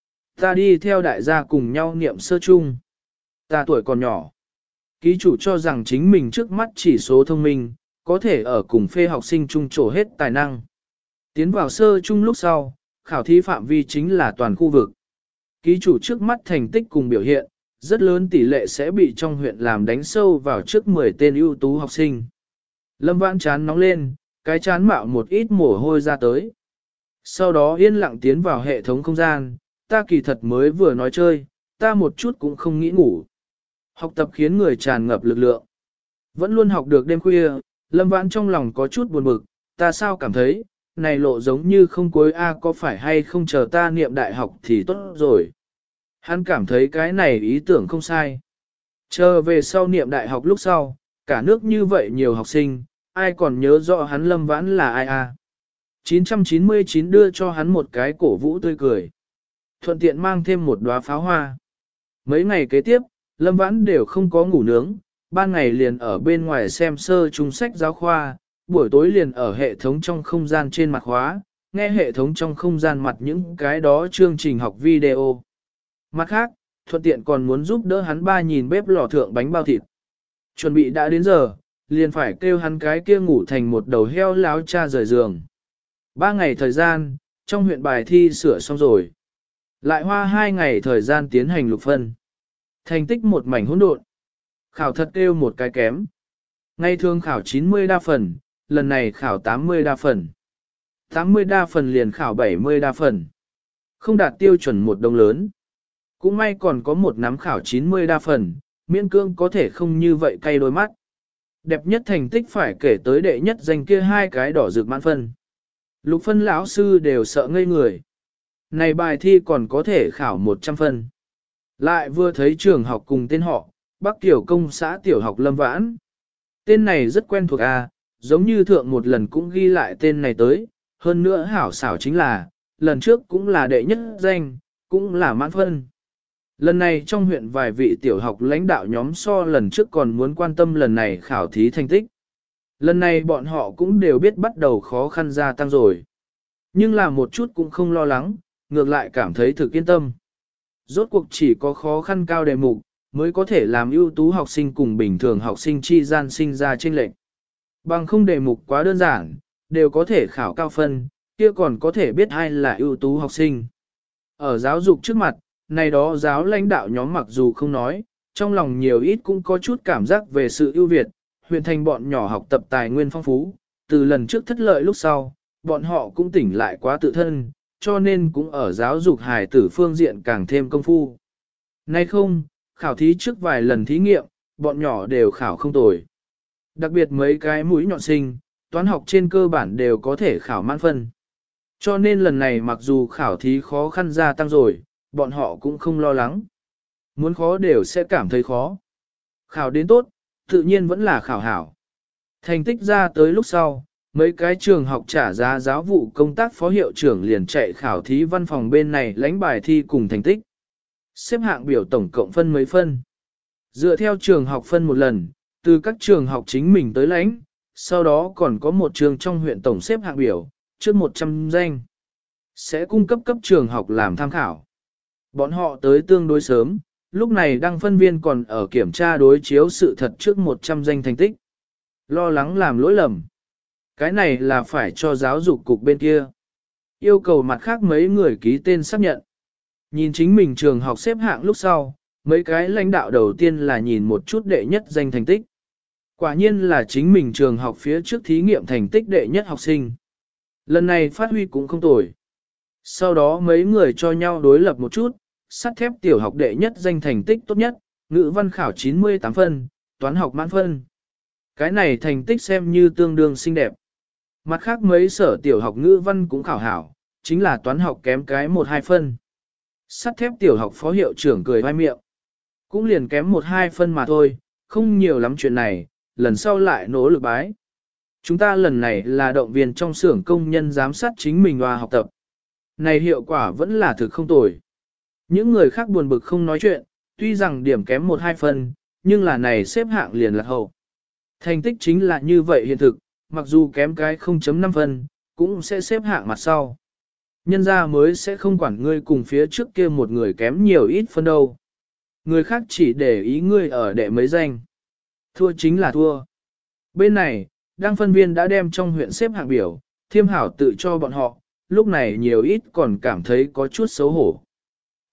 ta đi theo đại gia cùng nhau niệm sơ trung. Ta tuổi còn nhỏ. Ký chủ cho rằng chính mình trước mắt chỉ số thông minh, có thể ở cùng phê học sinh trung trổ hết tài năng. Tiến vào sơ trung lúc sau, khảo thí phạm vi chính là toàn khu vực. Ký chủ trước mắt thành tích cùng biểu hiện, rất lớn tỷ lệ sẽ bị trong huyện làm đánh sâu vào trước mười tên ưu tú học sinh. Lâm Vãn chán nóng lên, cái chán mạo một ít mồ hôi ra tới. Sau đó yên lặng tiến vào hệ thống không gian, ta kỳ thật mới vừa nói chơi, ta một chút cũng không nghĩ ngủ. Học tập khiến người tràn ngập lực lượng. Vẫn luôn học được đêm khuya, Lâm Vãn trong lòng có chút buồn bực, ta sao cảm thấy, này lộ giống như không cuối A có phải hay không chờ ta niệm đại học thì tốt rồi. Hắn cảm thấy cái này ý tưởng không sai. Chờ về sau niệm đại học lúc sau, cả nước như vậy nhiều học sinh, ai còn nhớ rõ hắn Lâm Vãn là ai a? chín trăm chín mươi chín đưa cho hắn một cái cổ vũ tươi cười. Thuận tiện mang thêm một đóa pháo hoa. Mấy ngày kế tiếp, Lâm Vãn đều không có ngủ nướng, ban ngày liền ở bên ngoài xem sơ trung sách giáo khoa, buổi tối liền ở hệ thống trong không gian trên mặt khóa, nghe hệ thống trong không gian mặt những cái đó chương trình học video. Mặt khác, thuận tiện còn muốn giúp đỡ hắn ba nhìn bếp lò thượng bánh bao thịt. Chuẩn bị đã đến giờ, liền phải kêu hắn cái kia ngủ thành một đầu heo láo cha rời giường. Ba ngày thời gian, trong huyện bài thi sửa xong rồi. Lại hoa hai ngày thời gian tiến hành lục phân. Thành tích một mảnh hỗn độn. Khảo thật kêu một cái kém. Ngày thường khảo chín mươi đa phần, lần này khảo tám mươi đa phần. tám mươi đa phần liền khảo bảy mươi đa phần. Không đạt tiêu chuẩn một đồng lớn. Cũng may còn có một nắm khảo chín mươi đa phần, miễn cương có thể không như vậy cay đôi mắt. Đẹp nhất thành tích phải kể tới đệ nhất danh kia hai cái đỏ rực mãn phân. Lục phân lão sư đều sợ ngây người. Này bài thi còn có thể khảo một trăm phân. Lại vừa thấy trường học cùng tên họ, Bắc Tiểu Công xã Tiểu học Lâm Vãn. Tên này rất quen thuộc à, giống như thượng một lần cũng ghi lại tên này tới, hơn nữa hảo xảo chính là, lần trước cũng là đệ nhất danh, cũng là mãn phân. Lần này trong huyện vài vị tiểu học lãnh đạo nhóm so lần trước còn muốn quan tâm lần này khảo thí thành tích. Lần này bọn họ cũng đều biết bắt đầu khó khăn gia tăng rồi. Nhưng là một chút cũng không lo lắng, ngược lại cảm thấy thực yên tâm. Rốt cuộc chỉ có khó khăn cao đề mục, mới có thể làm ưu tú học sinh cùng bình thường học sinh chi gian sinh ra chênh lệch. Bằng không đề mục quá đơn giản, đều có thể khảo cao phân, kia còn có thể biết ai là ưu tú học sinh. Ở giáo dục trước mặt, này đó giáo lãnh đạo nhóm mặc dù không nói, trong lòng nhiều ít cũng có chút cảm giác về sự ưu việt, huyện thành bọn nhỏ học tập tài nguyên phong phú, từ lần trước thất lợi lúc sau, bọn họ cũng tỉnh lại quá tự thân, cho nên cũng ở giáo dục hài tử phương diện càng thêm công phu. Nay không, khảo thí trước vài lần thí nghiệm, bọn nhỏ đều khảo không tồi. Đặc biệt mấy cái mũi nhọn sinh, toán học trên cơ bản đều có thể khảo mãn phân. Cho nên lần này mặc dù khảo thí khó khăn gia tăng rồi, bọn họ cũng không lo lắng. Muốn khó đều sẽ cảm thấy khó. Khảo đến tốt, tự nhiên vẫn là khảo hảo. Thành tích ra tới lúc sau, mấy cái trường học trả giá giáo vụ công tác phó hiệu trưởng liền chạy khảo thí văn phòng bên này lãnh bài thi cùng thành tích. Xếp hạng biểu tổng cộng phân mấy phân. Dựa theo trường học phân một lần, từ các trường học chính mình tới lãnh, sau đó còn có một trường trong huyện tổng xếp hạng biểu, trước một trăm danh. Sẽ cung cấp cấp trường học làm tham khảo. Bọn họ tới tương đối sớm, lúc này đăng phân viên còn ở kiểm tra đối chiếu sự thật trước một trăm danh thành tích. Lo lắng làm lỗi lầm. Cái này là phải cho giáo dục cục bên kia. Yêu cầu mặt khác mấy người ký tên xác nhận. Nhìn chính mình trường học xếp hạng lúc sau, mấy cái lãnh đạo đầu tiên là nhìn một chút đệ nhất danh thành tích. Quả nhiên là chính mình trường học phía trước thí nghiệm thành tích đệ nhất học sinh. Lần này phát huy cũng không tồi. Sau đó mấy người cho nhau đối lập một chút, sắt thép tiểu học đệ nhất danh thành tích tốt nhất, ngữ văn khảo chín mươi tám phân, toán học mãn phân. Cái này thành tích xem như tương đương xinh đẹp. Mặt khác mấy sở tiểu học ngữ văn cũng khảo hảo, chính là toán học kém cái một hai phân. Sắt thép tiểu học phó hiệu trưởng cười vai miệng. Cũng liền kém một hai phân mà thôi, không nhiều lắm chuyện này, lần sau lại nỗ lực bái. Chúng ta lần này là động viên trong xưởng công nhân giám sát chính mình và học tập. Này hiệu quả vẫn là thực không tồi. Những người khác buồn bực không nói chuyện, tuy rằng điểm kém một hai phân, nhưng là này xếp hạng liền lạc hậu. Thành tích chính là như vậy hiện thực, mặc dù kém cái không chấm năm phân, cũng sẽ xếp hạng mặt sau. Nhân ra mới sẽ không quản ngươi cùng phía trước kia một người kém nhiều ít phân đâu. Người khác chỉ để ý ngươi ở đệ mấy danh. Thua chính là thua. Bên này, đăng phân viên đã đem trong huyện xếp hạng biểu, thiêm hảo tự cho bọn họ, lúc này nhiều ít còn cảm thấy có chút xấu hổ.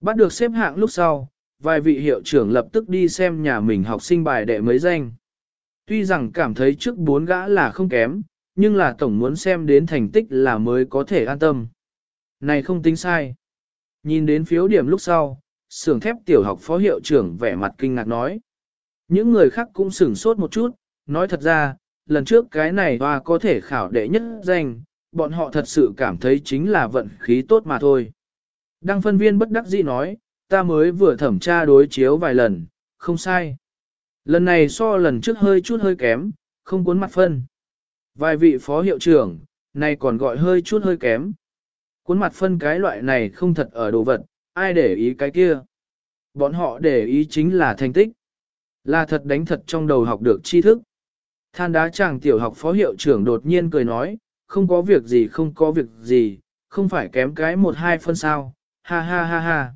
Bắt được xếp hạng lúc sau, vài vị hiệu trưởng lập tức đi xem nhà mình học sinh bài đệ mấy danh. Tuy rằng cảm thấy trước bốn gã là không kém, nhưng là tổng muốn xem đến thành tích là mới có thể an tâm. Này không tính sai. Nhìn đến phiếu điểm lúc sau, xưởng thép tiểu học phó hiệu trưởng vẻ mặt kinh ngạc nói. Những người khác cũng sửng sốt một chút, nói thật ra, lần trước cái này hoa có thể khảo đệ nhất danh, bọn họ thật sự cảm thấy chính là vận khí tốt mà thôi. Đăng phân viên bất đắc dĩ nói, ta mới vừa thẩm tra đối chiếu vài lần, không sai. Lần này so lần trước hơi chút hơi kém, không cuốn mặt phân. Vài vị phó hiệu trưởng, này còn gọi hơi chút hơi kém. Cuốn mặt phân cái loại này không thật ở đồ vật, ai để ý cái kia. Bọn họ để ý chính là thành tích. Là thật đánh thật trong đầu học được tri thức. Than đá chàng tiểu học phó hiệu trưởng đột nhiên cười nói, không có việc gì không có việc gì, không phải kém cái một hai phân sao, ha ha ha ha.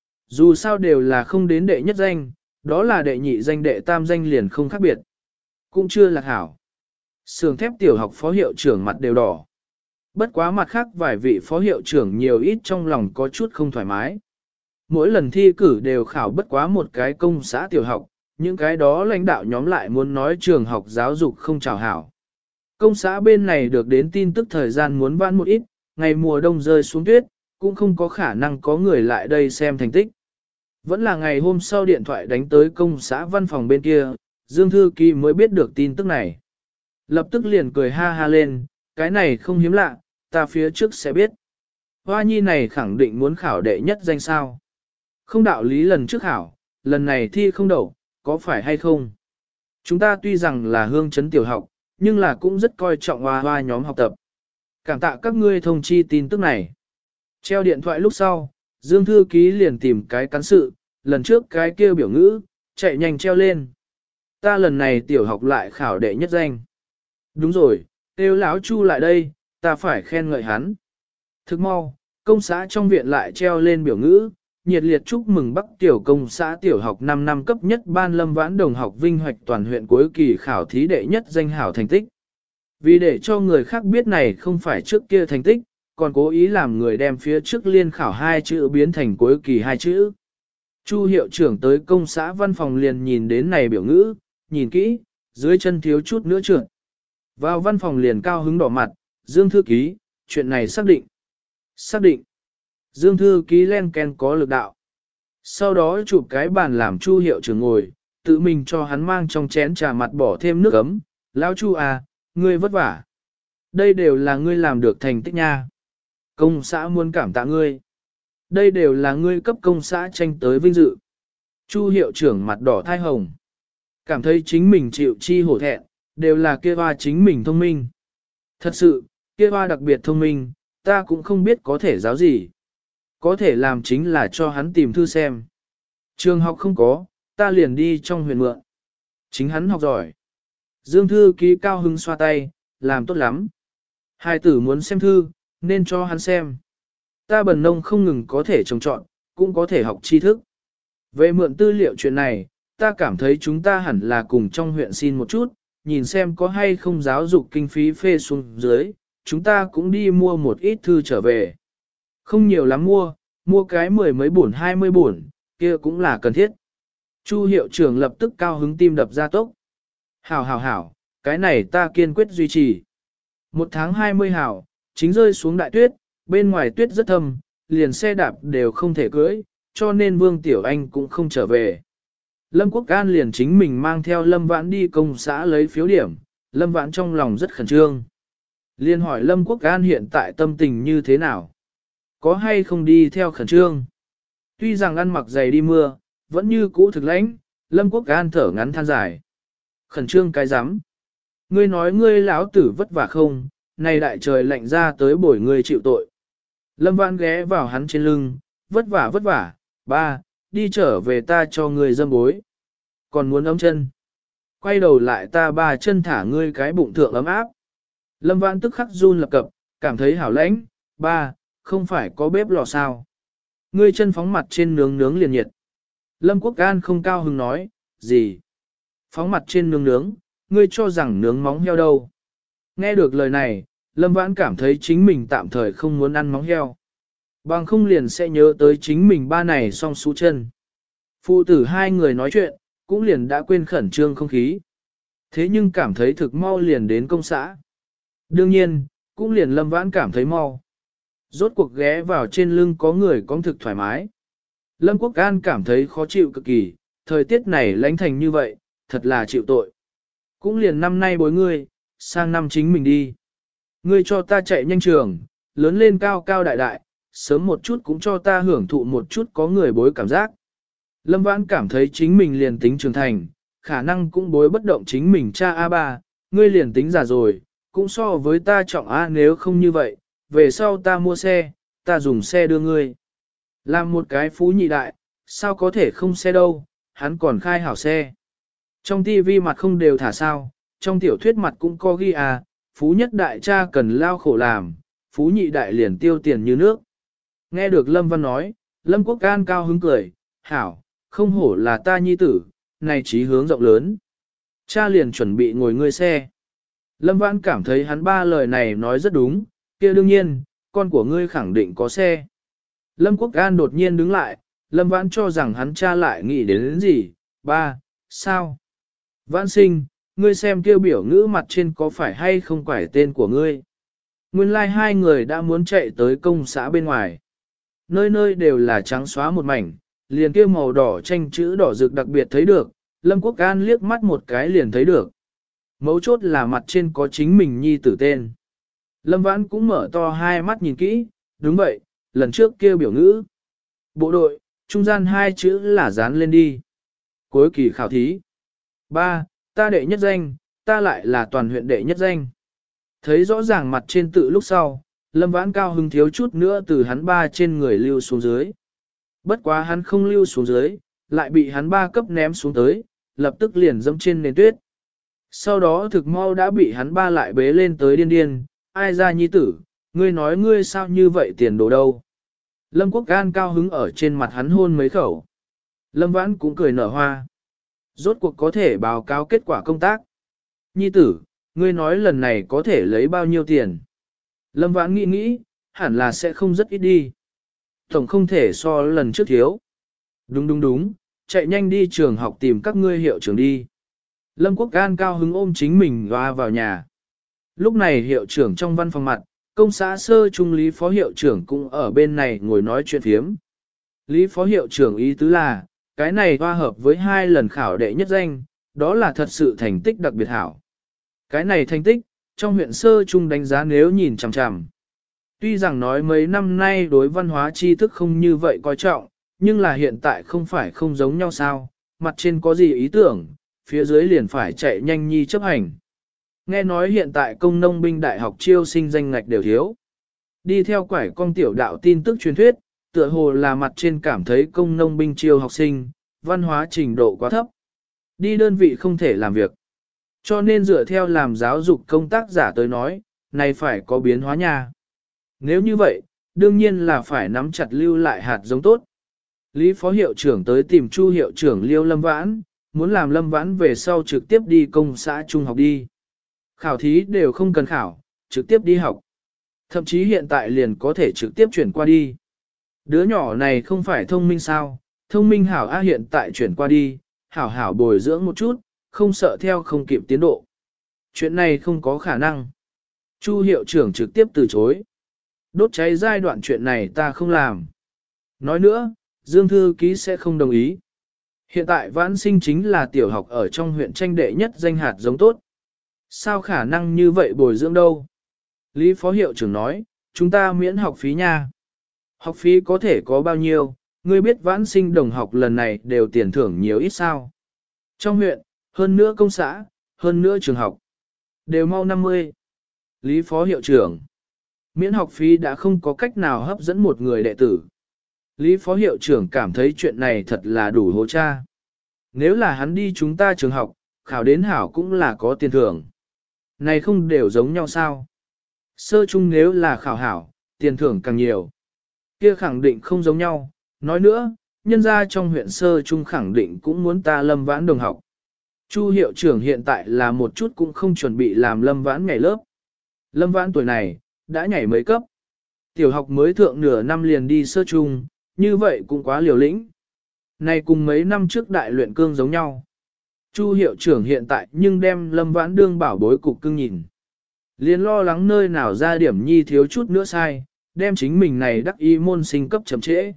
Dù sao đều là không đến đệ nhất danh, đó là đệ nhị danh đệ tam danh liền không khác biệt. Cũng chưa lạc hảo. Sườn thép tiểu học phó hiệu trưởng mặt đều đỏ. Bất quá mặt khác vài vị phó hiệu trưởng nhiều ít trong lòng có chút không thoải mái. Mỗi lần thi cử đều khảo bất quá một cái công xã tiểu học, những cái đó lãnh đạo nhóm lại muốn nói trường học giáo dục không chào hảo. Công xã bên này được đến tin tức thời gian muốn vãn một ít, ngày mùa đông rơi xuống tuyết, cũng không có khả năng có người lại đây xem thành tích. Vẫn là ngày hôm sau điện thoại đánh tới công xã văn phòng bên kia, Dương Thư Ký mới biết được tin tức này. Lập tức liền cười ha ha lên, cái này không hiếm lạ, ta phía trước sẽ biết. Hoa nhi này khẳng định muốn khảo đệ nhất danh sao. Không đạo lý lần trước khảo, lần này thi không đậu, có phải hay không? Chúng ta tuy rằng là hương chấn tiểu học, nhưng là cũng rất coi trọng hoa hoa nhóm học tập. Cảm tạ các ngươi thông chi tin tức này. Treo điện thoại lúc sau, Dương Thư Ký liền tìm cái cán sự, lần trước cái kia biểu ngữ, chạy nhanh treo lên. Ta lần này tiểu học lại khảo đệ nhất danh. Đúng rồi, kêu lão Chu lại đây, ta phải khen ngợi hắn. Thức mau, công xã trong viện lại treo lên biểu ngữ, nhiệt liệt chúc mừng Bắc Tiểu Công xã tiểu học năm năm cấp nhất ban Lâm Vãn đồng học vinh hoạch toàn huyện cuối kỳ khảo thí đệ nhất danh hảo thành tích. Vì để cho người khác biết này không phải trước kia thành tích, còn cố ý làm người đem phía trước liên khảo hai chữ biến thành cuối kỳ hai chữ. Chu hiệu trưởng tới công xã văn phòng liền nhìn đến này biểu ngữ, nhìn kỹ, dưới chân thiếu chút nữa trượt. Vào văn phòng liền cao hứng đỏ mặt, Dương Thư Ký, chuyện này xác định. Xác định. Dương Thư Ký len ken có lực đạo. Sau đó chụp cái bàn làm Chu hiệu trưởng ngồi, tự mình cho hắn mang trong chén trà mặt bỏ thêm nước ấm. Lão Chu à, ngươi vất vả. Đây đều là ngươi làm được thành tích nha. Công xã muốn cảm tạ ngươi. Đây đều là ngươi cấp công xã tranh tới vinh dự. Chu hiệu trưởng mặt đỏ thai hồng. Cảm thấy chính mình chịu chi hổ thẹn, đều là kia hoa chính mình thông minh. Thật sự, kia hoa đặc biệt thông minh, ta cũng không biết có thể giáo gì. Có thể làm chính là cho hắn tìm thư xem. Trường học không có, ta liền đi trong huyện mượn. Chính hắn học giỏi. Dương Thư Ký cao hứng xoa tay, làm tốt lắm. Hai tử muốn xem thư, nên cho hắn xem. Ta bần nông không ngừng có thể trồng trọt, cũng có thể học tri thức. Về mượn tư liệu chuyện này, ta cảm thấy chúng ta hẳn là cùng trong huyện xin một chút, nhìn xem có hay không giáo dục kinh phí phê xuống dưới, chúng ta cũng đi mua một ít thư trở về. Không nhiều lắm mua, mua cái mười mấy bổn hai mươi bổn, kia cũng là cần thiết. Chu hiệu trưởng lập tức cao hứng tim đập ra tốc. Hảo hảo hảo, cái này ta kiên quyết duy trì. Một tháng hai mươi hảo, chính rơi xuống đại tuyết, bên ngoài tuyết rất thâm, liền xe đạp đều không thể cưỡi, cho nên Vương Tiểu Anh cũng không trở về. Lâm Quốc An liền chính mình mang theo Lâm Vãn đi công xã lấy phiếu điểm, Lâm Vãn trong lòng rất khẩn trương. Liên hỏi Lâm Quốc An hiện tại tâm tình như thế nào? Có hay không đi theo khẩn trương? Tuy rằng ăn mặc giày đi mưa, vẫn như cũ thực lãnh, Lâm Quốc An thở ngắn than dài. Khẩn trương cái rắm Ngươi nói ngươi lão tử vất vả không, này đại trời lạnh ra tới bổi ngươi chịu tội. Lâm Vãn ghé vào hắn trên lưng, vất vả vất vả, ba, đi trở về ta cho ngươi dâm bối. Còn muốn ấm chân. Quay đầu lại ta ba chân thả ngươi cái bụng thượng ấm áp. Lâm Vãn tức khắc run lập cập, cảm thấy hảo lãnh, ba, không phải có bếp lò sao. Ngươi chân phóng mặt trên nướng nướng liền nhiệt. Lâm Quốc An không cao hứng nói, gì? Phóng mặt trên nướng nướng, ngươi cho rằng nướng móng heo đâu. Nghe được lời này, Lâm Vãn cảm thấy chính mình tạm thời không muốn ăn móng heo. Bằng không liền sẽ nhớ tới chính mình ba này song xú chân. Phụ tử hai người nói chuyện, cũng liền đã quên khẩn trương không khí. Thế nhưng cảm thấy thực mau liền đến công xã. Đương nhiên, cũng liền Lâm Vãn cảm thấy mau. Rốt cuộc ghé vào trên lưng có người có thực thoải mái. Lâm Quốc An cảm thấy khó chịu cực kỳ, thời tiết này lánh thành như vậy, thật là chịu tội. Cũng liền năm nay bối ngươi, sang năm chính mình đi. Ngươi cho ta chạy nhanh trường, lớn lên cao cao đại đại, sớm một chút cũng cho ta hưởng thụ một chút có người bối cảm giác. Lâm Vãn cảm thấy chính mình liền tính trưởng thành, khả năng cũng bối bất động chính mình cha A ba, ngươi liền tính già rồi, cũng so với ta trọng A nếu không như vậy, về sau ta mua xe, ta dùng xe đưa ngươi. Làm một cái phú nhị đại, sao có thể không xe đâu, hắn còn khai hảo xe. Trong tivi mặt không đều thả sao, trong tiểu thuyết mặt cũng có ghi à, phú nhất đại cha cần lao khổ làm, phú nhị đại liền tiêu tiền như nước. Nghe được Lâm Văn nói, Lâm Quốc An cao hứng cười, hảo, không hổ là ta nhi tử, này trí hướng rộng lớn. Cha liền chuẩn bị ngồi ngươi xe. Lâm Văn cảm thấy hắn ba lời này nói rất đúng, kia đương nhiên, con của ngươi khẳng định có xe. Lâm Quốc An đột nhiên đứng lại, Lâm Vãn cho rằng hắn cha lại nghĩ đến, đến gì, ba, sao? Vãn sinh, ngươi xem kêu biểu ngữ mặt trên có phải hay không phải tên của ngươi. Nguyên lai like hai người đã muốn chạy tới công xã bên ngoài. Nơi nơi đều là trắng xóa một mảnh, liền kêu màu đỏ tranh chữ đỏ rực đặc biệt thấy được, Lâm Quốc An liếc mắt một cái liền thấy được. Mấu chốt là mặt trên có chính mình nhi tử tên. Lâm Vãn cũng mở to hai mắt nhìn kỹ, đúng vậy, lần trước kêu biểu ngữ. Bộ đội, trung gian hai chữ là dán lên đi. Cuối kỳ khảo thí. Ba, ta đệ nhất danh, ta lại là toàn huyện đệ nhất danh. Thấy rõ ràng mặt trên tự lúc sau, Lâm Vãn cao hứng thiếu chút nữa từ hắn ba trên người lưu xuống dưới. Bất quá hắn không lưu xuống dưới, lại bị hắn ba cấp ném xuống tới, lập tức liền dẫm trên nền tuyết. Sau đó thực mau đã bị hắn ba lại bế lên tới điên điên, ai ra nhi tử, ngươi nói ngươi sao như vậy tiền đồ đâu. Lâm Quốc An cao hứng ở trên mặt hắn hôn mấy khẩu. Lâm Vãn cũng cười nở hoa. Rốt cuộc có thể báo cáo kết quả công tác. Nhi tử, ngươi nói lần này có thể lấy bao nhiêu tiền. Lâm Vãn nghĩ nghĩ, hẳn là sẽ không rất ít đi. Tổng không thể so lần trước thiếu. Đúng đúng đúng, chạy nhanh đi trường học tìm các ngươi hiệu trưởng đi. Lâm Quốc An cao hứng ôm chính mình loa vào nhà. Lúc này hiệu trưởng trong văn phòng mặt, công xã sơ trung lý phó hiệu trưởng cũng ở bên này ngồi nói chuyện phiếm. Lý phó hiệu trưởng ý tứ là, cái này hoa hợp với hai lần khảo đệ nhất danh, đó là thật sự thành tích đặc biệt hảo. Cái này thành tích, trong huyện sơ trung đánh giá nếu nhìn chằm chằm. Tuy rằng nói mấy năm nay đối văn hóa tri thức không như vậy coi trọng, nhưng là hiện tại không phải không giống nhau sao, mặt trên có gì ý tưởng, phía dưới liền phải chạy nhanh nhi chấp hành. Nghe nói hiện tại công nông binh đại học chiêu sinh danh ngạch đều thiếu. Đi theo quải con tiểu đạo tin tức truyền thuyết, tựa hồ là mặt trên cảm thấy công nông binh chiêu học sinh, văn hóa trình độ quá thấp. Đi đơn vị không thể làm việc. Cho nên dựa theo làm giáo dục công tác giả tới nói, này phải có biến hóa nha. Nếu như vậy, đương nhiên là phải nắm chặt lưu lại hạt giống tốt. Lý phó hiệu trưởng tới tìm Chu hiệu trưởng Liêu Lâm Vãn, muốn làm Lâm Vãn về sau trực tiếp đi công xã trung học đi. Khảo thí đều không cần khảo, trực tiếp đi học. Thậm chí hiện tại liền có thể trực tiếp chuyển qua đi. Đứa nhỏ này không phải thông minh sao, thông minh hảo A hiện tại chuyển qua đi, hảo hảo bồi dưỡng một chút, không sợ theo không kịp tiến độ. Chuyện này không có khả năng. Chu hiệu trưởng trực tiếp từ chối. Đốt cháy giai đoạn chuyện này ta không làm. Nói nữa, Dương Thư Ký sẽ không đồng ý. Hiện tại Vãn Sinh chính là tiểu học ở trong huyện tranh đệ nhất danh hạt giống tốt. Sao khả năng như vậy bồi dưỡng đâu? Lý phó hiệu trưởng nói, chúng ta miễn học phí nha. Học phí có thể có bao nhiêu, ngươi biết Vãn Sinh đồng học lần này đều tiền thưởng nhiều ít sao. Trong huyện, hơn nữa công xã, hơn nữa trường học, đều mau năm mươi. Lý phó hiệu trưởng, miễn học phí đã không có cách nào hấp dẫn một người đệ tử. Lý phó hiệu trưởng cảm thấy chuyện này thật là đủ hố cha. Nếu là hắn đi chúng ta trường học, khảo đến hảo cũng là có tiền thưởng. Này không đều giống nhau sao? Sơ chung nếu là khảo hảo, tiền thưởng càng nhiều. Kia khẳng định không giống nhau. Nói nữa, nhân gia trong huyện sơ trung khẳng định cũng muốn ta Lâm Vãn đồng học. Chu hiệu trưởng hiện tại là một chút cũng không chuẩn bị làm Lâm Vãn nhảy lớp. Lâm Vãn tuổi này, đã nhảy mấy cấp. Tiểu học mới thượng nửa năm liền đi sơ trung, như vậy cũng quá liều lĩnh. Này cùng mấy năm trước đại luyện cương giống nhau. Chu hiệu trưởng hiện tại nhưng đem Lâm Vãn đương bảo bối cục cưng nhìn. Liên lo lắng nơi nào ra điểm nhi thiếu chút nữa sai, đem chính mình này đắc y môn sinh cấp chậm trễ.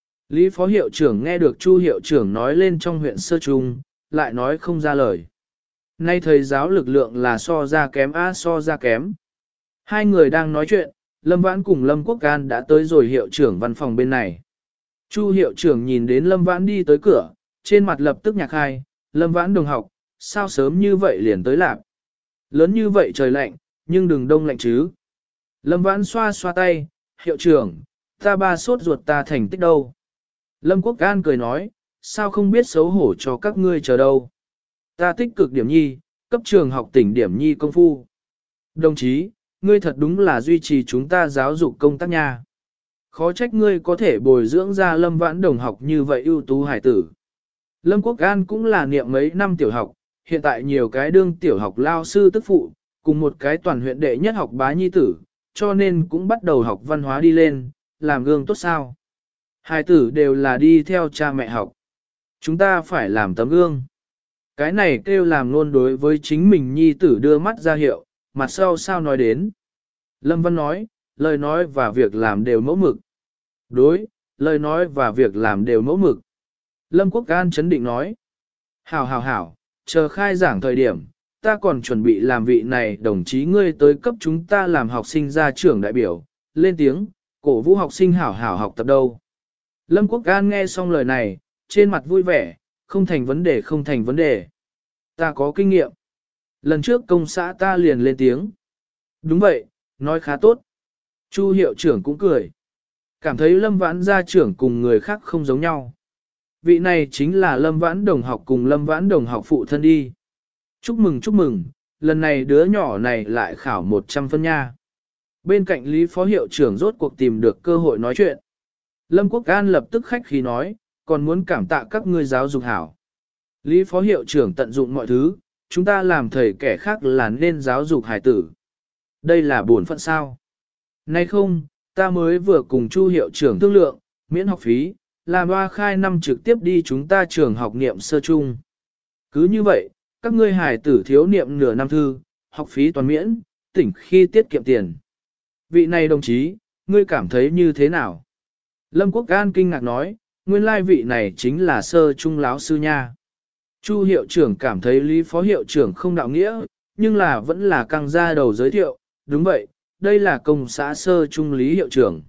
Lý phó hiệu trưởng nghe được Chu hiệu trưởng nói lên trong huyện sơ trung, lại nói không ra lời. Nay thầy giáo lực lượng là so ra kém a so ra kém. Hai người đang nói chuyện, Lâm Vãn cùng Lâm Quốc Can đã tới rồi hiệu trưởng văn phòng bên này. Chu hiệu trưởng nhìn đến Lâm Vãn đi tới cửa, trên mặt lập tức nhạc hai, Lâm Vãn đồng học, sao sớm như vậy liền tới lạp. Lớn như vậy trời lạnh, nhưng đừng đông lạnh chứ. Lâm Vãn xoa xoa tay, hiệu trưởng, ta ba sốt ruột ta thành tích đâu. Lâm Quốc Can cười nói, sao không biết xấu hổ cho các ngươi chờ đâu. Ta tích cực điểm nhi, cấp trường học tỉnh điểm nhi công phu. Đồng chí, ngươi thật đúng là duy trì chúng ta giáo dục công tác nha. Khó trách ngươi có thể bồi dưỡng ra Lâm Vãn đồng học như vậy ưu tú hải tử. Lâm Quốc An cũng là niệm mấy năm tiểu học, hiện tại nhiều cái đương tiểu học lao sư tức phụ, cùng một cái toàn huyện đệ nhất học bá nhi tử, cho nên cũng bắt đầu học văn hóa đi lên, làm gương tốt sao. Hải tử đều là đi theo cha mẹ học. Chúng ta phải làm tấm gương. Cái này kêu làm luôn đối với chính mình nhi tử đưa mắt ra hiệu, mặt sau sao nói đến. Lâm Văn nói, lời nói và việc làm đều mẫu mực. Đối, lời nói và việc làm đều mẫu mực. Lâm Quốc An chấn định nói. Hảo hảo hảo, chờ khai giảng thời điểm, ta còn chuẩn bị làm vị này đồng chí ngươi tới cấp chúng ta làm học sinh ra trưởng đại biểu, lên tiếng, cổ vũ học sinh hảo hảo học tập đâu. Lâm Quốc An nghe xong lời này, trên mặt vui vẻ, không thành vấn đề không thành vấn đề. Ta có kinh nghiệm. Lần trước công xã ta liền lên tiếng. Đúng vậy, nói khá tốt. Chu hiệu trưởng cũng cười. Cảm thấy Lâm Vãn gia trưởng cùng người khác không giống nhau. Vị này chính là Lâm Vãn đồng học cùng Lâm Vãn đồng học phụ thân đi. Chúc mừng chúc mừng, lần này đứa nhỏ này lại khảo một trăm phân nha. Bên cạnh Lý phó hiệu trưởng rốt cuộc tìm được cơ hội nói chuyện. Lâm Quốc An lập tức khách khí nói, còn muốn cảm tạ các ngươi giáo dục hảo. Lý phó hiệu trưởng tận dụng mọi thứ, chúng ta làm thầy kẻ khác là nên giáo dục hải tử. Đây là bổn phận sao? Nay không, ta mới vừa cùng Chu hiệu trưởng thương lượng, miễn học phí, làm ba khai năm trực tiếp đi chúng ta trường học niệm sơ chung. Cứ như vậy, các ngươi hải tử thiếu niệm nửa năm thư, học phí toàn miễn, tỉnh khi tiết kiệm tiền. Vị này đồng chí, ngươi cảm thấy như thế nào? Lâm Quốc An kinh ngạc nói, nguyên lai vị này chính là sơ trung láo sư nha. Chu hiệu trưởng cảm thấy Lý phó hiệu trưởng không đạo nghĩa, nhưng là vẫn là căng ra đầu giới thiệu, đúng vậy, đây là công xã sơ trung Lý hiệu trưởng.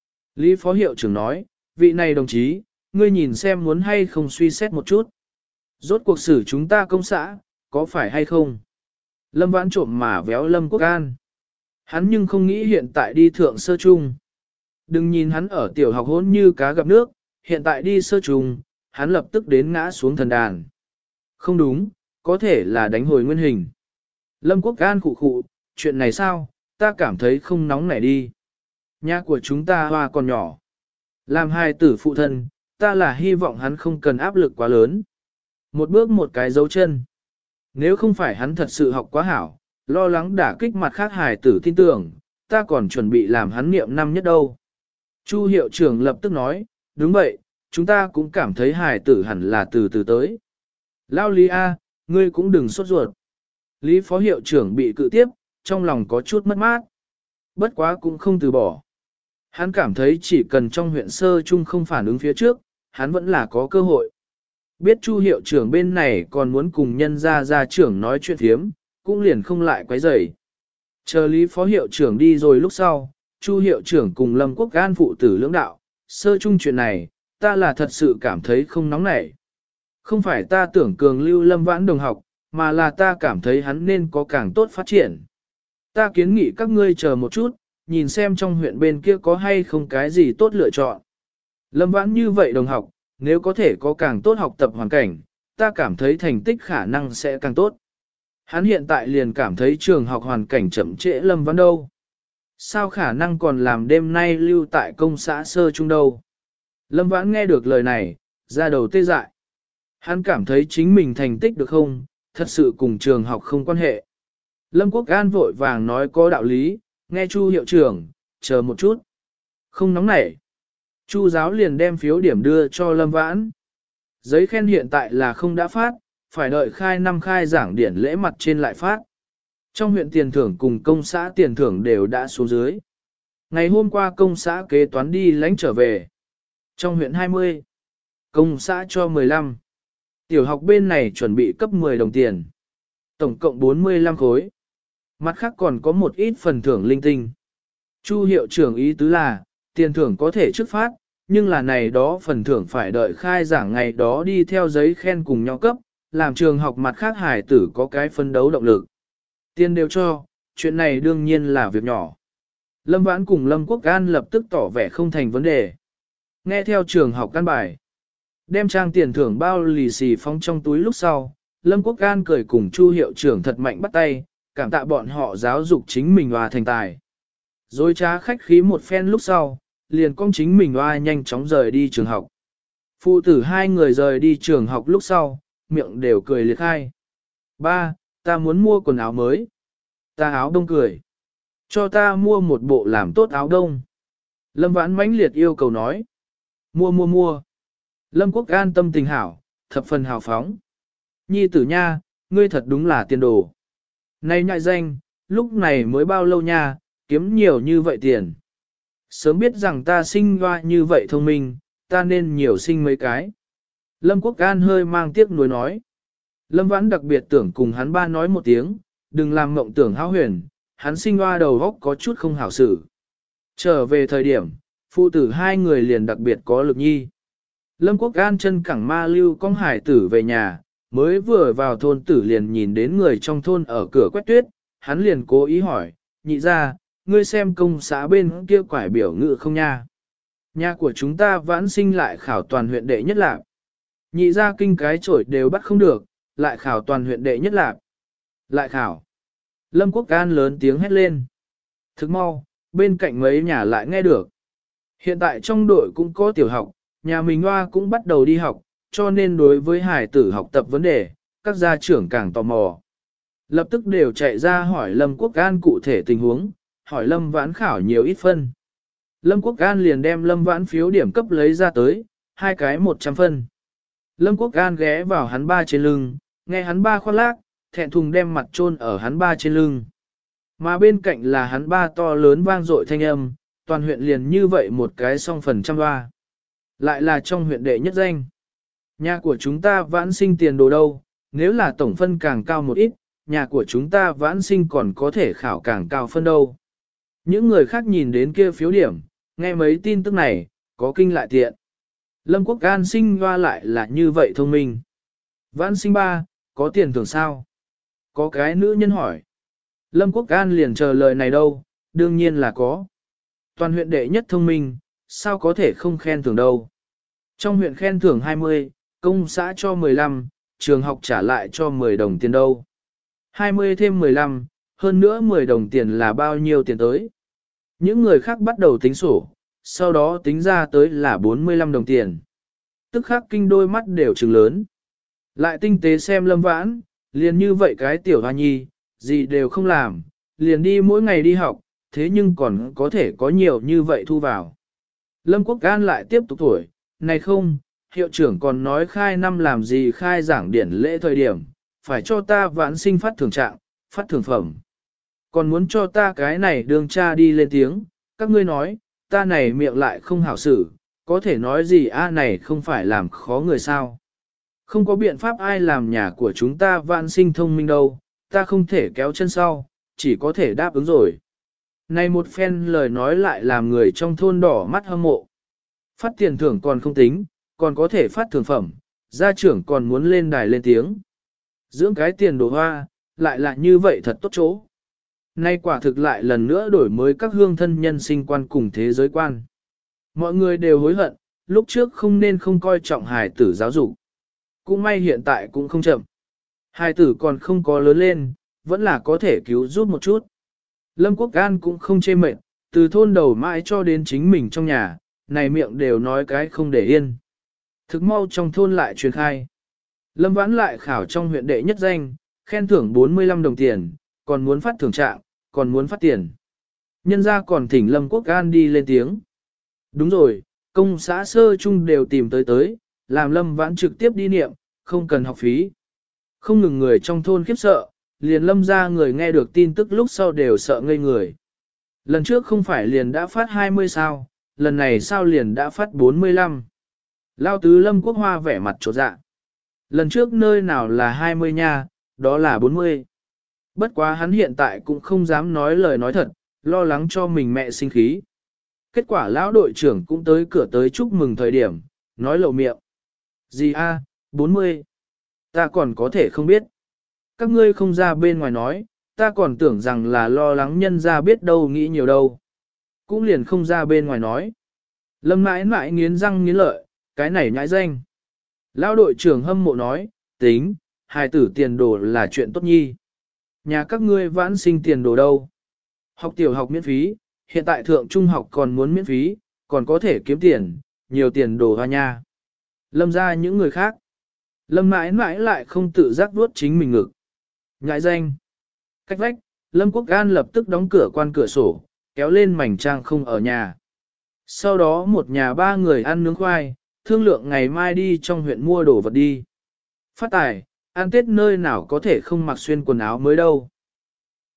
Lý phó hiệu trưởng nói, vị này đồng chí, ngươi nhìn xem muốn hay không suy xét một chút. Rốt cuộc xử chúng ta công xã, có phải hay không? Lâm Vãn trộm mà véo Lâm Quốc An. Hắn nhưng không nghĩ hiện tại đi thượng sơ trung. Đừng nhìn hắn ở tiểu học hôn như cá gặp nước, hiện tại đi sơ trung, hắn lập tức đến ngã xuống thần đàn. Không đúng, có thể là đánh hồi nguyên hình. Lâm Quốc An khụ khụ, chuyện này sao, ta cảm thấy không nóng nảy đi. Nhà của chúng ta hoa còn nhỏ. Làm hai tử phụ thân, ta là hy vọng hắn không cần áp lực quá lớn. Một bước một cái dấu chân. Nếu không phải hắn thật sự học quá hảo, lo lắng đả kích mặt khác hài tử tin tưởng, ta còn chuẩn bị làm hắn niệm năm nhất đâu. Chu hiệu trưởng lập tức nói, đúng vậy, chúng ta cũng cảm thấy hài tử hẳn là từ từ tới. Lao Lý A, ngươi cũng đừng sốt ruột. Lý phó hiệu trưởng bị cự tiếp, trong lòng có chút mất mát. Bất quá cũng không từ bỏ. Hắn cảm thấy chỉ cần trong huyện sơ trung không phản ứng phía trước, hắn vẫn là có cơ hội. Biết Chu hiệu trưởng bên này còn muốn cùng nhân gia gia trưởng nói chuyện thiếm, cũng liền không lại quấy rầy. Chờ Lý phó hiệu trưởng đi rồi lúc sau, Chu hiệu trưởng cùng Lâm Quốc An phụ tử lưỡng đạo, sơ chung chuyện này, ta là thật sự cảm thấy không nóng nảy. Không phải ta tưởng cường lưu Lâm Vãn đồng học, mà là ta cảm thấy hắn nên có càng tốt phát triển. Ta kiến nghị các ngươi chờ một chút, nhìn xem trong huyện bên kia có hay không cái gì tốt lựa chọn. Lâm Vãn như vậy đồng học, nếu có thể có càng tốt học tập hoàn cảnh, ta cảm thấy thành tích khả năng sẽ càng tốt. Hắn hiện tại liền cảm thấy trường học hoàn cảnh chậm trễ Lâm Vãn đâu. Sao khả năng còn làm đêm nay lưu tại công xã sơ trung đâu. Lâm Vãn nghe được lời này, ra đầu tê dại. Hắn cảm thấy chính mình thành tích được không, thật sự cùng trường học không quan hệ. Lâm Quốc An vội vàng nói có đạo lý, nghe Chu hiệu trưởng, chờ một chút. Không nóng nảy. Chu giáo liền đem phiếu điểm đưa cho Lâm Vãn. Giấy khen hiện tại là không đã phát, phải đợi khai năm khai giảng điển lễ mặt trên lại phát. Trong huyện tiền thưởng cùng công xã tiền thưởng đều đã xuống dưới. Ngày hôm qua công xã kế toán đi lãnh trở về. Trong huyện hai mươi, công xã cho mười lăm. Tiểu học bên này chuẩn bị cấp mười đồng tiền. Tổng cộng bốn mươi lăm khối. Mặt khác còn có một ít phần thưởng linh tinh. Chu hiệu trưởng ý tứ là, tiền thưởng có thể trước phát, nhưng là này đó phần thưởng phải đợi khai giảng ngày đó đi theo giấy khen cùng nhau cấp, làm trường học mặt khác hải tử có cái phân đấu động lực. Tiền đều cho, chuyện này đương nhiên là việc nhỏ. Lâm Vãn cùng Lâm Quốc An lập tức tỏ vẻ không thành vấn đề. Nghe theo trường học căn bài, đem trang tiền thưởng bao lì xì phóng trong túi lúc sau, Lâm Quốc An cười cùng Chu hiệu trưởng thật mạnh bắt tay, cảm tạ bọn họ giáo dục chính mình hòa thành tài. Rồi trá khách khí một phen lúc sau, liền con chính mình hoa nhanh chóng rời đi trường học. Phụ tử hai người rời đi trường học lúc sau, miệng đều cười liệt khai. Ba, ta muốn mua quần áo mới. Ta áo đông cười. Cho ta mua một bộ làm tốt áo đông. Lâm Vãn mãnh liệt yêu cầu nói. Mua mua mua. Lâm Quốc An tâm tình hảo, thập phần hào phóng. Nhi tử nha, ngươi thật đúng là tiền đồ. Này nhại danh, lúc này mới bao lâu nha, kiếm nhiều như vậy tiền. Sớm biết rằng ta sinh hoa như vậy thông minh, ta nên nhiều sinh mấy cái. Lâm Quốc An hơi mang tiếc nuối nói. Lâm Vãn đặc biệt tưởng cùng hắn ba nói một tiếng, đừng làm mộng tưởng hão huyền, hắn sinh hoa đầu góc có chút không hảo xử. Trở về thời điểm, phụ tử hai người liền đặc biệt có lực nhi. Lâm Quốc An chân cẳng ma lưu con hải tử về nhà, mới vừa vào thôn tử liền nhìn đến người trong thôn ở cửa quét tuyết, hắn liền cố ý hỏi, nhị ra, ngươi xem công xã bên kia quải biểu ngữ không nha. Nhà của chúng ta vãn sinh lại khảo toàn huyện đệ nhất lạc. Nhị ra kinh cái chổi đều bắt không được, lại khảo toàn huyện đệ nhất lạc. Lại khảo. Lâm Quốc An lớn tiếng hét lên. Thức mau, bên cạnh mấy nhà lại nghe được. Hiện tại trong đội cũng có tiểu học, nhà mình hoa cũng bắt đầu đi học, cho nên đối với hải tử học tập vấn đề, các gia trưởng càng tò mò. Lập tức đều chạy ra hỏi Lâm Quốc An cụ thể tình huống, hỏi Lâm Vãn khảo nhiều ít phân. Lâm Quốc An liền đem Lâm Vãn phiếu điểm cấp lấy ra tới, hai cái một trăm phân. Lâm Quốc An ghé vào hắn ba trên lưng, nghe hắn ba khoác lác, thẹn thùng đem mặt chôn ở hắn ba trên lưng. Mà bên cạnh là hắn ba to lớn vang dội thanh âm, toàn huyện liền như vậy một cái song phần trăm ba. Lại là trong huyện đệ nhất danh. Nhà của chúng ta vãn sinh tiền đồ đâu, nếu là tổng phân càng cao một ít, nhà của chúng ta vãn sinh còn có thể khảo càng cao phân đâu. Những người khác nhìn đến kia phiếu điểm, nghe mấy tin tức này, có kinh lại tiện. Lâm Quốc An sinh hoa lại là như vậy thông minh. Vãn sinh ba, có tiền thưởng sao? Có cái nữ nhân hỏi. Lâm Quốc An liền chờ lời này đâu, đương nhiên là có. Toàn huyện đệ nhất thông minh, sao có thể không khen thưởng đâu. Trong huyện khen thưởng hai mươi, công xã cho mười lăm, trường học trả lại cho mười đồng tiền đâu. hai mươi thêm mười lăm, hơn nữa mười đồng tiền là bao nhiêu tiền tới. Những người khác bắt đầu tính sổ, sau đó tính ra tới là bốn mươi lăm đồng tiền. Tức khắc kinh đôi mắt đều trừng lớn. Lại tinh tế xem Lâm Vãn, liền như vậy cái tiểu hoa nhi, gì đều không làm, liền đi mỗi ngày đi học, thế nhưng còn có thể có nhiều như vậy thu vào. Lâm Quốc An lại tiếp tục thổi, này không, hiệu trưởng còn nói khai năm làm gì khai giảng điển lễ thời điểm, phải cho ta vãn sinh phát thưởng trạng, phát thưởng phẩm. Còn muốn cho ta cái này đường cha đi lên tiếng, các ngươi nói, ta này miệng lại không hảo xử, có thể nói gì a này không phải làm khó người sao. Không có biện pháp ai làm nhà của chúng ta vãn sinh thông minh đâu, ta không thể kéo chân sau, chỉ có thể đáp ứng rồi. Này một phen lời nói lại làm người trong thôn đỏ mắt hâm mộ. Phát tiền thưởng còn không tính, còn có thể phát thưởng phẩm, gia trưởng còn muốn lên đài lên tiếng. Dưỡng cái tiền đồ hoa, lại là như vậy thật tốt chỗ. Nay quả thực lại lần nữa đổi mới các hương thân nhân sinh quan cùng thế giới quan. Mọi người đều hối hận, lúc trước không nên không coi trọng hài tử giáo dục. Cũng may hiện tại cũng không chậm. Hài tử còn không có lớn lên, vẫn là có thể cứu giúp một chút. Lâm Quốc An cũng không chê mệt, từ thôn đầu mãi cho đến chính mình trong nhà, này miệng đều nói cái không để yên. Thực mau trong thôn lại truyền khai. Lâm Vãn lại khảo trong huyện đệ nhất danh, khen thưởng bốn mươi lăm đồng tiền, còn muốn phát thưởng trạng, còn muốn phát tiền. Nhân ra còn thỉnh Lâm Quốc An đi lên tiếng. Đúng rồi, công xã sơ chung đều tìm tới tới, làm Lâm Vãn trực tiếp đi niệm, không cần học phí. Không ngừng người trong thôn khiếp sợ, liền Lâm ra người nghe được tin tức lúc sau đều sợ ngây người. Lần trước không phải liền đã phát hai mươi sao, lần này sao liền đã phát bốn mươi lăm. Lao tứ Lâm Quốc Hoa vẻ mặt trột dạ. Lần trước nơi nào là hai mươi nha, đó là bốn mươi. Bất quá hắn hiện tại cũng không dám nói lời nói thật, lo lắng cho mình mẹ sinh khí. Kết quả lão đội trưởng cũng tới cửa tới chúc mừng thời điểm, nói lộ miệng. Gì a, bốn mươi. Ta còn có thể không biết. Các ngươi không ra bên ngoài nói, ta còn tưởng rằng là lo lắng nhân ra biết đâu nghĩ nhiều đâu. Cũng liền không ra bên ngoài nói. Lâm mãi mãi nghiến răng nghiến lợi, cái này nhãi danh. Lão đội trưởng hâm mộ nói, tính, hài tử tiền đồ là chuyện tốt nhi. Nhà các ngươi vãn sinh tiền đồ đâu? Học tiểu học miễn phí, hiện tại thượng trung học còn muốn miễn phí, còn có thể kiếm tiền, nhiều tiền đồ hoa nha. Lâm ra những người khác. Lâm mãi mãi lại không tự giác vuốt chính mình ngực. Ngại danh. Cách vách, Lâm Quốc An lập tức đóng cửa quan cửa sổ, kéo lên mảnh trang không ở nhà. Sau đó một nhà ba người ăn nướng khoai, thương lượng ngày mai đi trong huyện mua đồ vật đi. Phát tài, ăn Tết nơi nào có thể không mặc xuyên quần áo mới đâu.